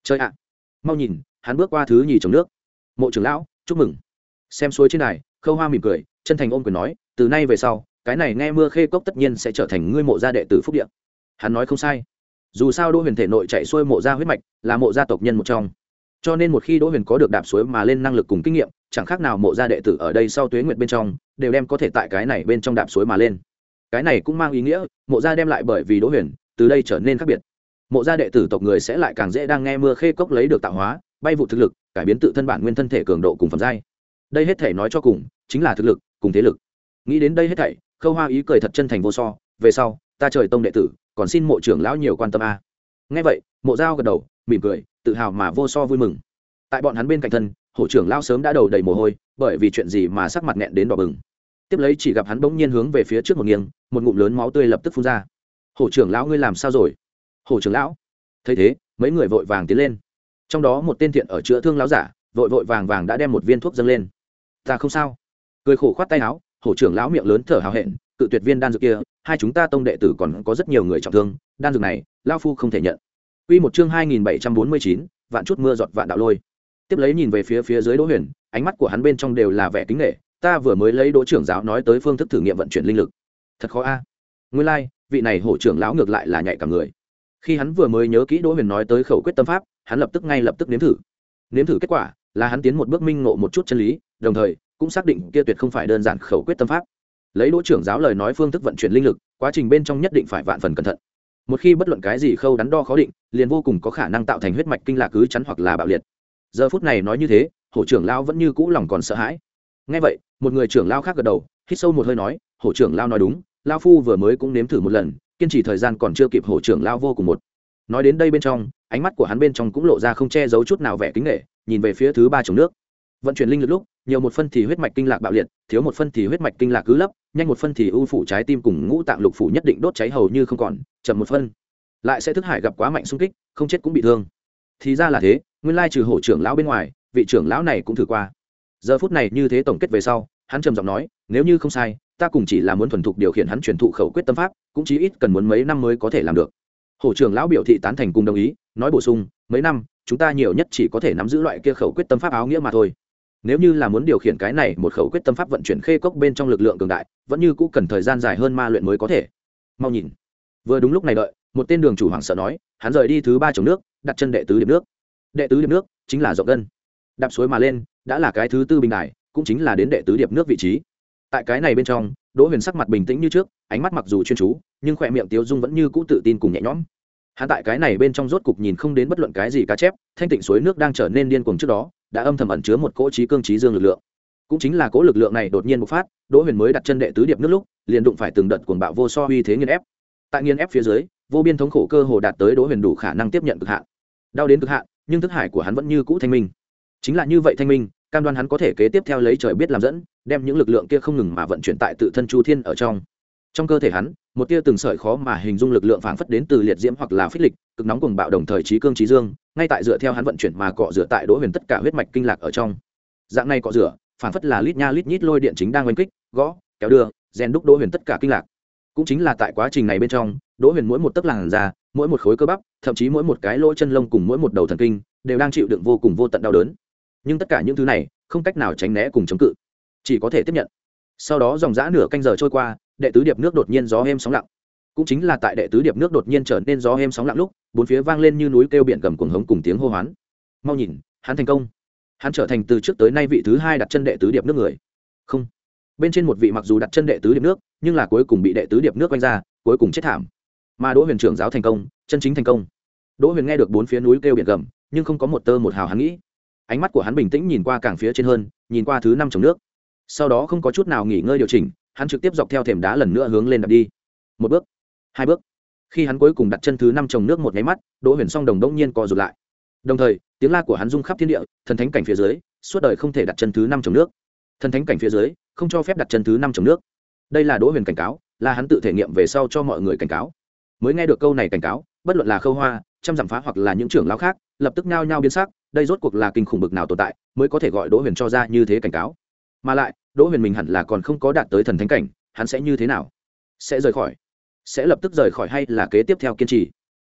chơi ạ, mau nhìn, hắn bước qua thứ nhì trồng nước. Mộ trưởng lão, chúc mừng. Xem suối trên này, Khâu Hoa mỉm cười, chân thành ôm quyền nói, từ nay về sau, cái này nghe mưa khê cốc tất nhiên sẽ trở thành ngươi mộ gia đệ tử phúc địa. Hắn nói không sai, dù sao Đỗ Huyền thể nội chạy xuôi mộ gia huyết mạch, là mộ gia tộc nhân một trong, cho nên một khi Đỗ Huyền có được đạp suối mà lên năng lực cùng kinh nghiệm, chẳng khác nào mộ gia đệ tử ở đây sau tuế nguyệt bên trong đều đem có thể tại cái này bên trong đạp suối mà lên. Cái này cũng mang ý nghĩa mộ gia đem lại bởi vì Đỗ Huyền từ đây trở nên khác biệt. Mộ gia đệ tử tộc người sẽ lại càng dễ đang nghe mưa khê cốc lấy được tạo hóa, bay vụ thực lực, cải biến tự thân bản nguyên thân thể cường độ cùng phẩm giai. Đây hết thể nói cho cùng chính là thực lực cùng thế lực. Nghĩ đến đây hết thảy, Khâu Hoa ý cười thật chân thành vô so, về sau ta trời tông đệ tử, còn xin mộ trưởng lão nhiều quan tâm a. Nghe vậy, Mộ Giao gật đầu, mỉm cười, tự hào mà vô so vui mừng. Tại bọn hắn bên cạnh thân, hổ trưởng lão sớm đã đầu đầy mồ hôi, bởi vì chuyện gì mà sắc mặt nghẹn đến đỏ bừng. Tiếp lấy chỉ gặp hắn bỗng nhiên hướng về phía trước một nghiêng, một ngụm lớn máu tươi lập tức phun ra. Hổ trưởng lão ngươi làm sao rồi? Hổ trưởng lão. Thấy thế, mấy người vội vàng tiến lên. Trong đó một tên thiện ở chữa thương lão giả, vội vội vàng vàng đã đem một viên thuốc dâng lên. Ta không sao. Cười khổ khoát tay áo, hổ trưởng lão miệng lớn thở hào hẹn, cự tuyệt viên đan dược kia, hai chúng ta tông đệ tử còn có rất nhiều người trọng thương, đan dược này, lão phu không thể nhận. Quy một chương hai nghìn bảy trăm bốn mươi chín, vạn chút mưa giọt vạn đạo lôi. Tiếp lấy nhìn về phía phía dưới Đỗ Huyền, ánh mắt của hắn bên trong đều là vẻ kính nể, ta vừa mới lấy Đỗ trưởng giáo nói tới phương thức thử nghiệm vận chuyển linh lực. Thật khó a. À. Nguyên lai, like, vị này hổ trưởng lão ngược lại là nhạy cả người. Khi hắn vừa mới nhớ kỹ Đỗ Huyền nói tới khẩu quyết tâm pháp, hắn lập tức ngay lập tức nếm thử. Nếm thử kết quả là hắn tiến một bước minh ngộ một chút chân lý, đồng thời cũng xác định kia tuyệt không phải đơn giản khẩu quyết tâm pháp. Lấy Đỗ trưởng giáo lời nói phương thức vận chuyển linh lực, quá trình bên trong nhất định phải vạn phần cẩn thận. Một khi bất luận cái gì khâu đắn đo khó định, liền vô cùng có khả năng tạo thành huyết mạch kinh lạc cứ chắn hoặc là bạo liệt. Giờ phút này nói như thế, hổ trưởng lão vẫn như cũ lòng còn sợ hãi. Nghe vậy, một người trưởng lão khác gật đầu, hít sâu một hơi nói, hổ trưởng lão nói đúng, lão phu vừa mới cũng nếm thử một lần, kiên trì thời gian còn chưa kịp hổ trưởng lão vô cùng một. Nói đến đây bên trong, ánh mắt của hắn bên trong cũng lộ ra không che giấu chút nào vẻ kính nể, nhìn về phía thứ ba chồng nước. Vận chuyển linh lực lúc, nhiều một phân thì huyết mạch kinh lạc bạo liệt, thiếu một phân thì huyết mạch kinh lạc cứ lấp, nhanh một phân thì ưu phủ trái tim cùng ngũ tạng lục phủ nhất định đốt cháy hầu như không còn, chậm một phân lại sẽ thức hải gặp quá mạnh xung kích, không chết cũng bị thương. Thì ra là thế, nguyên lai trừ hổ trưởng lão bên ngoài, vị trưởng lão này cũng thử qua. Giờ phút này như thế tổng kết về sau, hắn trầm giọng nói, nếu như không sai, ta cùng chỉ là muốn thuần thục điều khiển hắn truyền thụ khẩu quyết tâm pháp, cũng chí ít cần muốn mấy năm mới có thể làm được. Hổ trưởng lão biểu thị tán thành cùng đồng ý, nói bổ sung, mấy năm, chúng ta nhiều nhất chỉ có thể nắm giữ loại kia khẩu quyết tâm pháp áo nghĩa mà thôi. Nếu như là muốn điều khiển cái này một khẩu quyết tâm pháp vận chuyển khê cốc bên trong lực lượng cường đại, vẫn như cũ cần thời gian dài hơn ma luyện mới có thể. Mau nhìn. Vừa đúng lúc này đợi, một tên đường chủ hoảng sợ nói, hắn rời đi thứ ba chồng nước, đặt chân đệ tứ điểm nước. Đệ tứ điểm nước chính là rộng gân. Đạp suối mà lên, đã là cái thứ tư bình đài, cũng chính là đến đệ tứ điệp nước vị trí. Tại cái này bên trong, Đỗ Huyền sắc mặt bình tĩnh như trước, ánh mắt mặc dù chuyên chú, nhưng khỏe miệng tiếu dung vẫn như cũ tự tin cùng nhẹ nhõm. Hắn tại cái này bên trong rốt cục nhìn không đến bất luận cái gì cá chép, thanh tịnh suối nước đang trở nên điên cuồng trước đó, đã âm thầm ẩn chứa một cỗ trí cương trí dương lực lượng. Cũng chính là cỗ lực lượng này đột nhiên bộc phát, Đỗ Huyền mới đặt chân đệ tứ điệp nước lúc, liền đụng phải từng đợt cuồng bạo vô so uy thế nghiền ép. Tại nghiền ép phía dưới, vô biên thống khổ cơ hồ đạt tới Đỗ Huyền đủ khả năng tiếp nhận cực hạn. Đau đến cực hạn, nhưng thức hải của hắn vẫn như cũ thanh minh. Chính là như vậy thanh minh, cam đoan hắn có thể kế tiếp theo lấy trời biết làm dẫn, đem những lực lượng kia không ngừng mà vận chuyển tại tự thân chu thiên ở trong. Trong cơ thể hắn, một tia từng sợi khó mà hình dung lực lượng phảng phất đến từ liệt diễm hoặc là phích lịch, cực nóng cuồng bạo đồng thời trí cương trí dương, ngay tại dựa theo hắn vận chuyển mà cọ rửa tại Đỗ Huyền tất cả huyết mạch kinh lạc ở trong. Dạng này cọ rửa, phảng phất là lít nha lít nhít lôi điện chính đang oanh kích, gõ, kéo đưa, rèn đúc Đỗ Huyền tất cả kinh lạc. Cũng chính là tại quá trình này bên trong, Đỗ Huyền mỗi một tấc làn da, mỗi một khối cơ bắp, thậm chí mỗi một cái lỗ chân lông cùng mỗi một đầu thần kinh, đều đang chịu đựng vô cùng vô tận đau đớn. Nhưng tất cả những thứ này, không cách nào tránh né cùng chống cự, chỉ có thể tiếp nhận. Sau đó dòng dã nửa canh giờ trôi qua, đệ tứ điệp nước đột nhiên gió êm sóng lặng. Cũng chính là tại đệ tứ điệp nước đột nhiên trở nên gió êm sóng lặng lúc, bốn phía vang lên như núi kêu biển gầm cuồng hống cùng tiếng hô hoán. Mau nhìn, hắn thành công. Hắn trở thành từ trước tới nay vị thứ hai đặt chân đệ tứ điệp nước người. Không. Bên trên một vị mặc dù đặt chân đệ tứ điệp nước, nhưng là cuối cùng bị đệ tứ điệp nước quanh ra, cuối cùng chết thảm. Mà Đỗ Huyền trưởng giáo thành công, chân chính thành công. Đỗ Huyền nghe được bốn phía núi kêu biển gầm, nhưng không có một tơ một hào hắn nghĩ. Ánh mắt của hắn bình tĩnh nhìn qua càng phía trên hơn, nhìn qua thứ năm chồng nước. Sau đó không có chút nào nghỉ ngơi điều chỉnh, hắn trực tiếp dọc theo thềm đá lần nữa hướng lên đạp đi. Một bước, hai bước. Khi hắn cuối cùng đặt chân thứ năm chồng nước một nháy mắt, Đỗ Huyền song đồng đống nhiên co rụt lại. Đồng thời, tiếng la của hắn rung khắp thiên địa, thần thánh cảnh phía dưới, suốt đời không thể đặt chân thứ năm chồng nước. Thần thánh cảnh phía dưới, không cho phép đặt chân thứ năm chồng nước. Đây là Đỗ Huyền cảnh cáo, là hắn tự thể nghiệm về sau cho mọi người cảnh cáo. Mới nghe được câu này cảnh cáo, bất luận là Khâu Hoa, trăm dặm phá hoặc là những trưởng lão khác, lập tức nhao nhao biến sắc, đây rốt cuộc là kinh khủng bực nào tồn tại, mới có thể gọi Đỗ Huyền cho ra như thế cảnh cáo. Mà lại, Đỗ Huyền mình hẳn là còn không có đạt tới thần thánh cảnh, hắn sẽ như thế nào? Sẽ rời khỏi? Sẽ lập tức rời khỏi hay là kế tiếp theo kiên trì?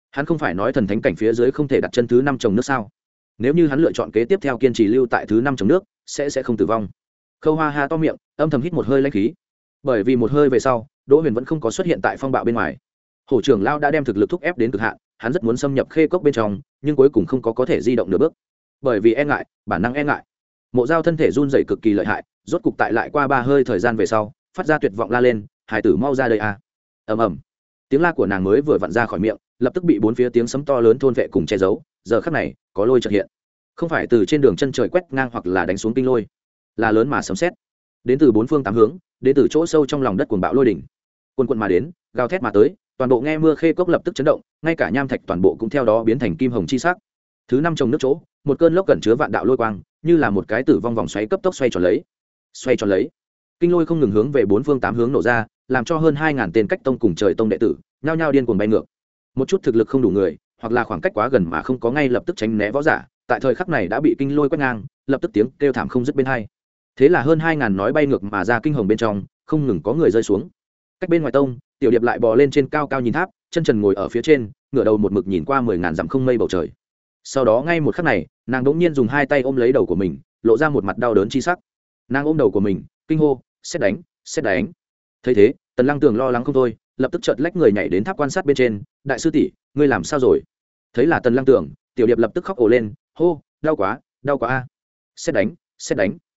hắn không phải nói thần thánh cảnh phía dưới không thể đặt chân thứ năm trồng nước sao? Nếu như hắn lựa chọn kế tiếp theo kiên trì lưu tại thứ năm trồng nước, sẽ sẽ không tử vong. Khâu Hoa ha to miệng, âm thầm hít một hơi lãnh khí. Bởi vì một hơi về sau, Đỗ Huyền vẫn không có xuất hiện tại phong bạo bên ngoài. Hổ trưởng lao đã đem thực lực thúc ép đến cực hạn, hắn rất muốn xâm nhập khê cốc bên trong, nhưng cuối cùng không có có thể di động nửa bước. Bởi vì e ngại, bản năng e ngại. Mộ Dao thân thể run rẩy cực kỳ lợi hại, rốt cục tại lại qua ba hơi thời gian về sau, phát ra tuyệt vọng la lên, "Hải tử mau ra đây a!" Ầm ầm. Tiếng la của nàng mới vừa vặn ra khỏi miệng, lập tức bị bốn phía tiếng sấm to lớn thôn vệ cùng che giấu. Giờ khắc này, có lôi chợt hiện. Không phải từ trên đường chân trời quét ngang hoặc là đánh xuống kinh lôi, là lớn mà sấm sét. Đến từ bốn phương tám hướng, đến từ chỗ sâu trong lòng đất cuồng bạo lôi đỉnh. Cuồn cuộn mà đến, gào thét mà tới, toàn bộ nghe mưa khê cốc lập tức chấn động, ngay cả nham thạch toàn bộ cũng theo đó biến thành kim hồng chi sắc. Thứ năm trồng nước chỗ, một cơn lốc cẩn chứa vạn đạo lôi quang, như là một cái tử vong vòng xoáy cấp tốc xoay tròn lấy. Xoay tròn lấy. Kinh lôi không ngừng hướng về bốn phương tám hướng nổ ra, làm cho hơn hai ngàn tên cách tông cùng trời tông đệ tử nhao nhao điên cuồng bay ngược. Một chút thực lực không đủ người, hoặc là khoảng cách quá gần mà không có ngay lập tức tránh né võ giả, tại thời khắc này đã bị kinh lôi quét ngang, lập tức tiếng kêu thảm không dứt bên hai. Thế là hơn hai ngàn nói bay ngược mà ra kinh hồng bên trong, không ngừng có người rơi xuống. Cách bên ngoài tông, Tiểu Điệp lại bò lên trên cao cao nhìn tháp, chân trần ngồi ở phía trên, ngửa đầu một mực nhìn qua mười ngàn dặm không mây bầu trời. Sau đó ngay một khắc này, nàng đỗng nhiên dùng hai tay ôm lấy đầu của mình, lộ ra một mặt đau đớn chi sắc. Nàng ôm đầu của mình, kinh hô, "Sét đánh, sét đánh!" Thấy thế, Tần Lăng Tường lo lắng không thôi, lập tức chợt lách người nhảy đến tháp quan sát bên trên, "Đại sư tỷ, ngươi làm sao rồi?" Thấy là Tần Lăng Tường, Tiểu Điệp lập tức khóc ồ lên, hô, "Đau quá, đau quá a! Sét đánh, sét đánh!"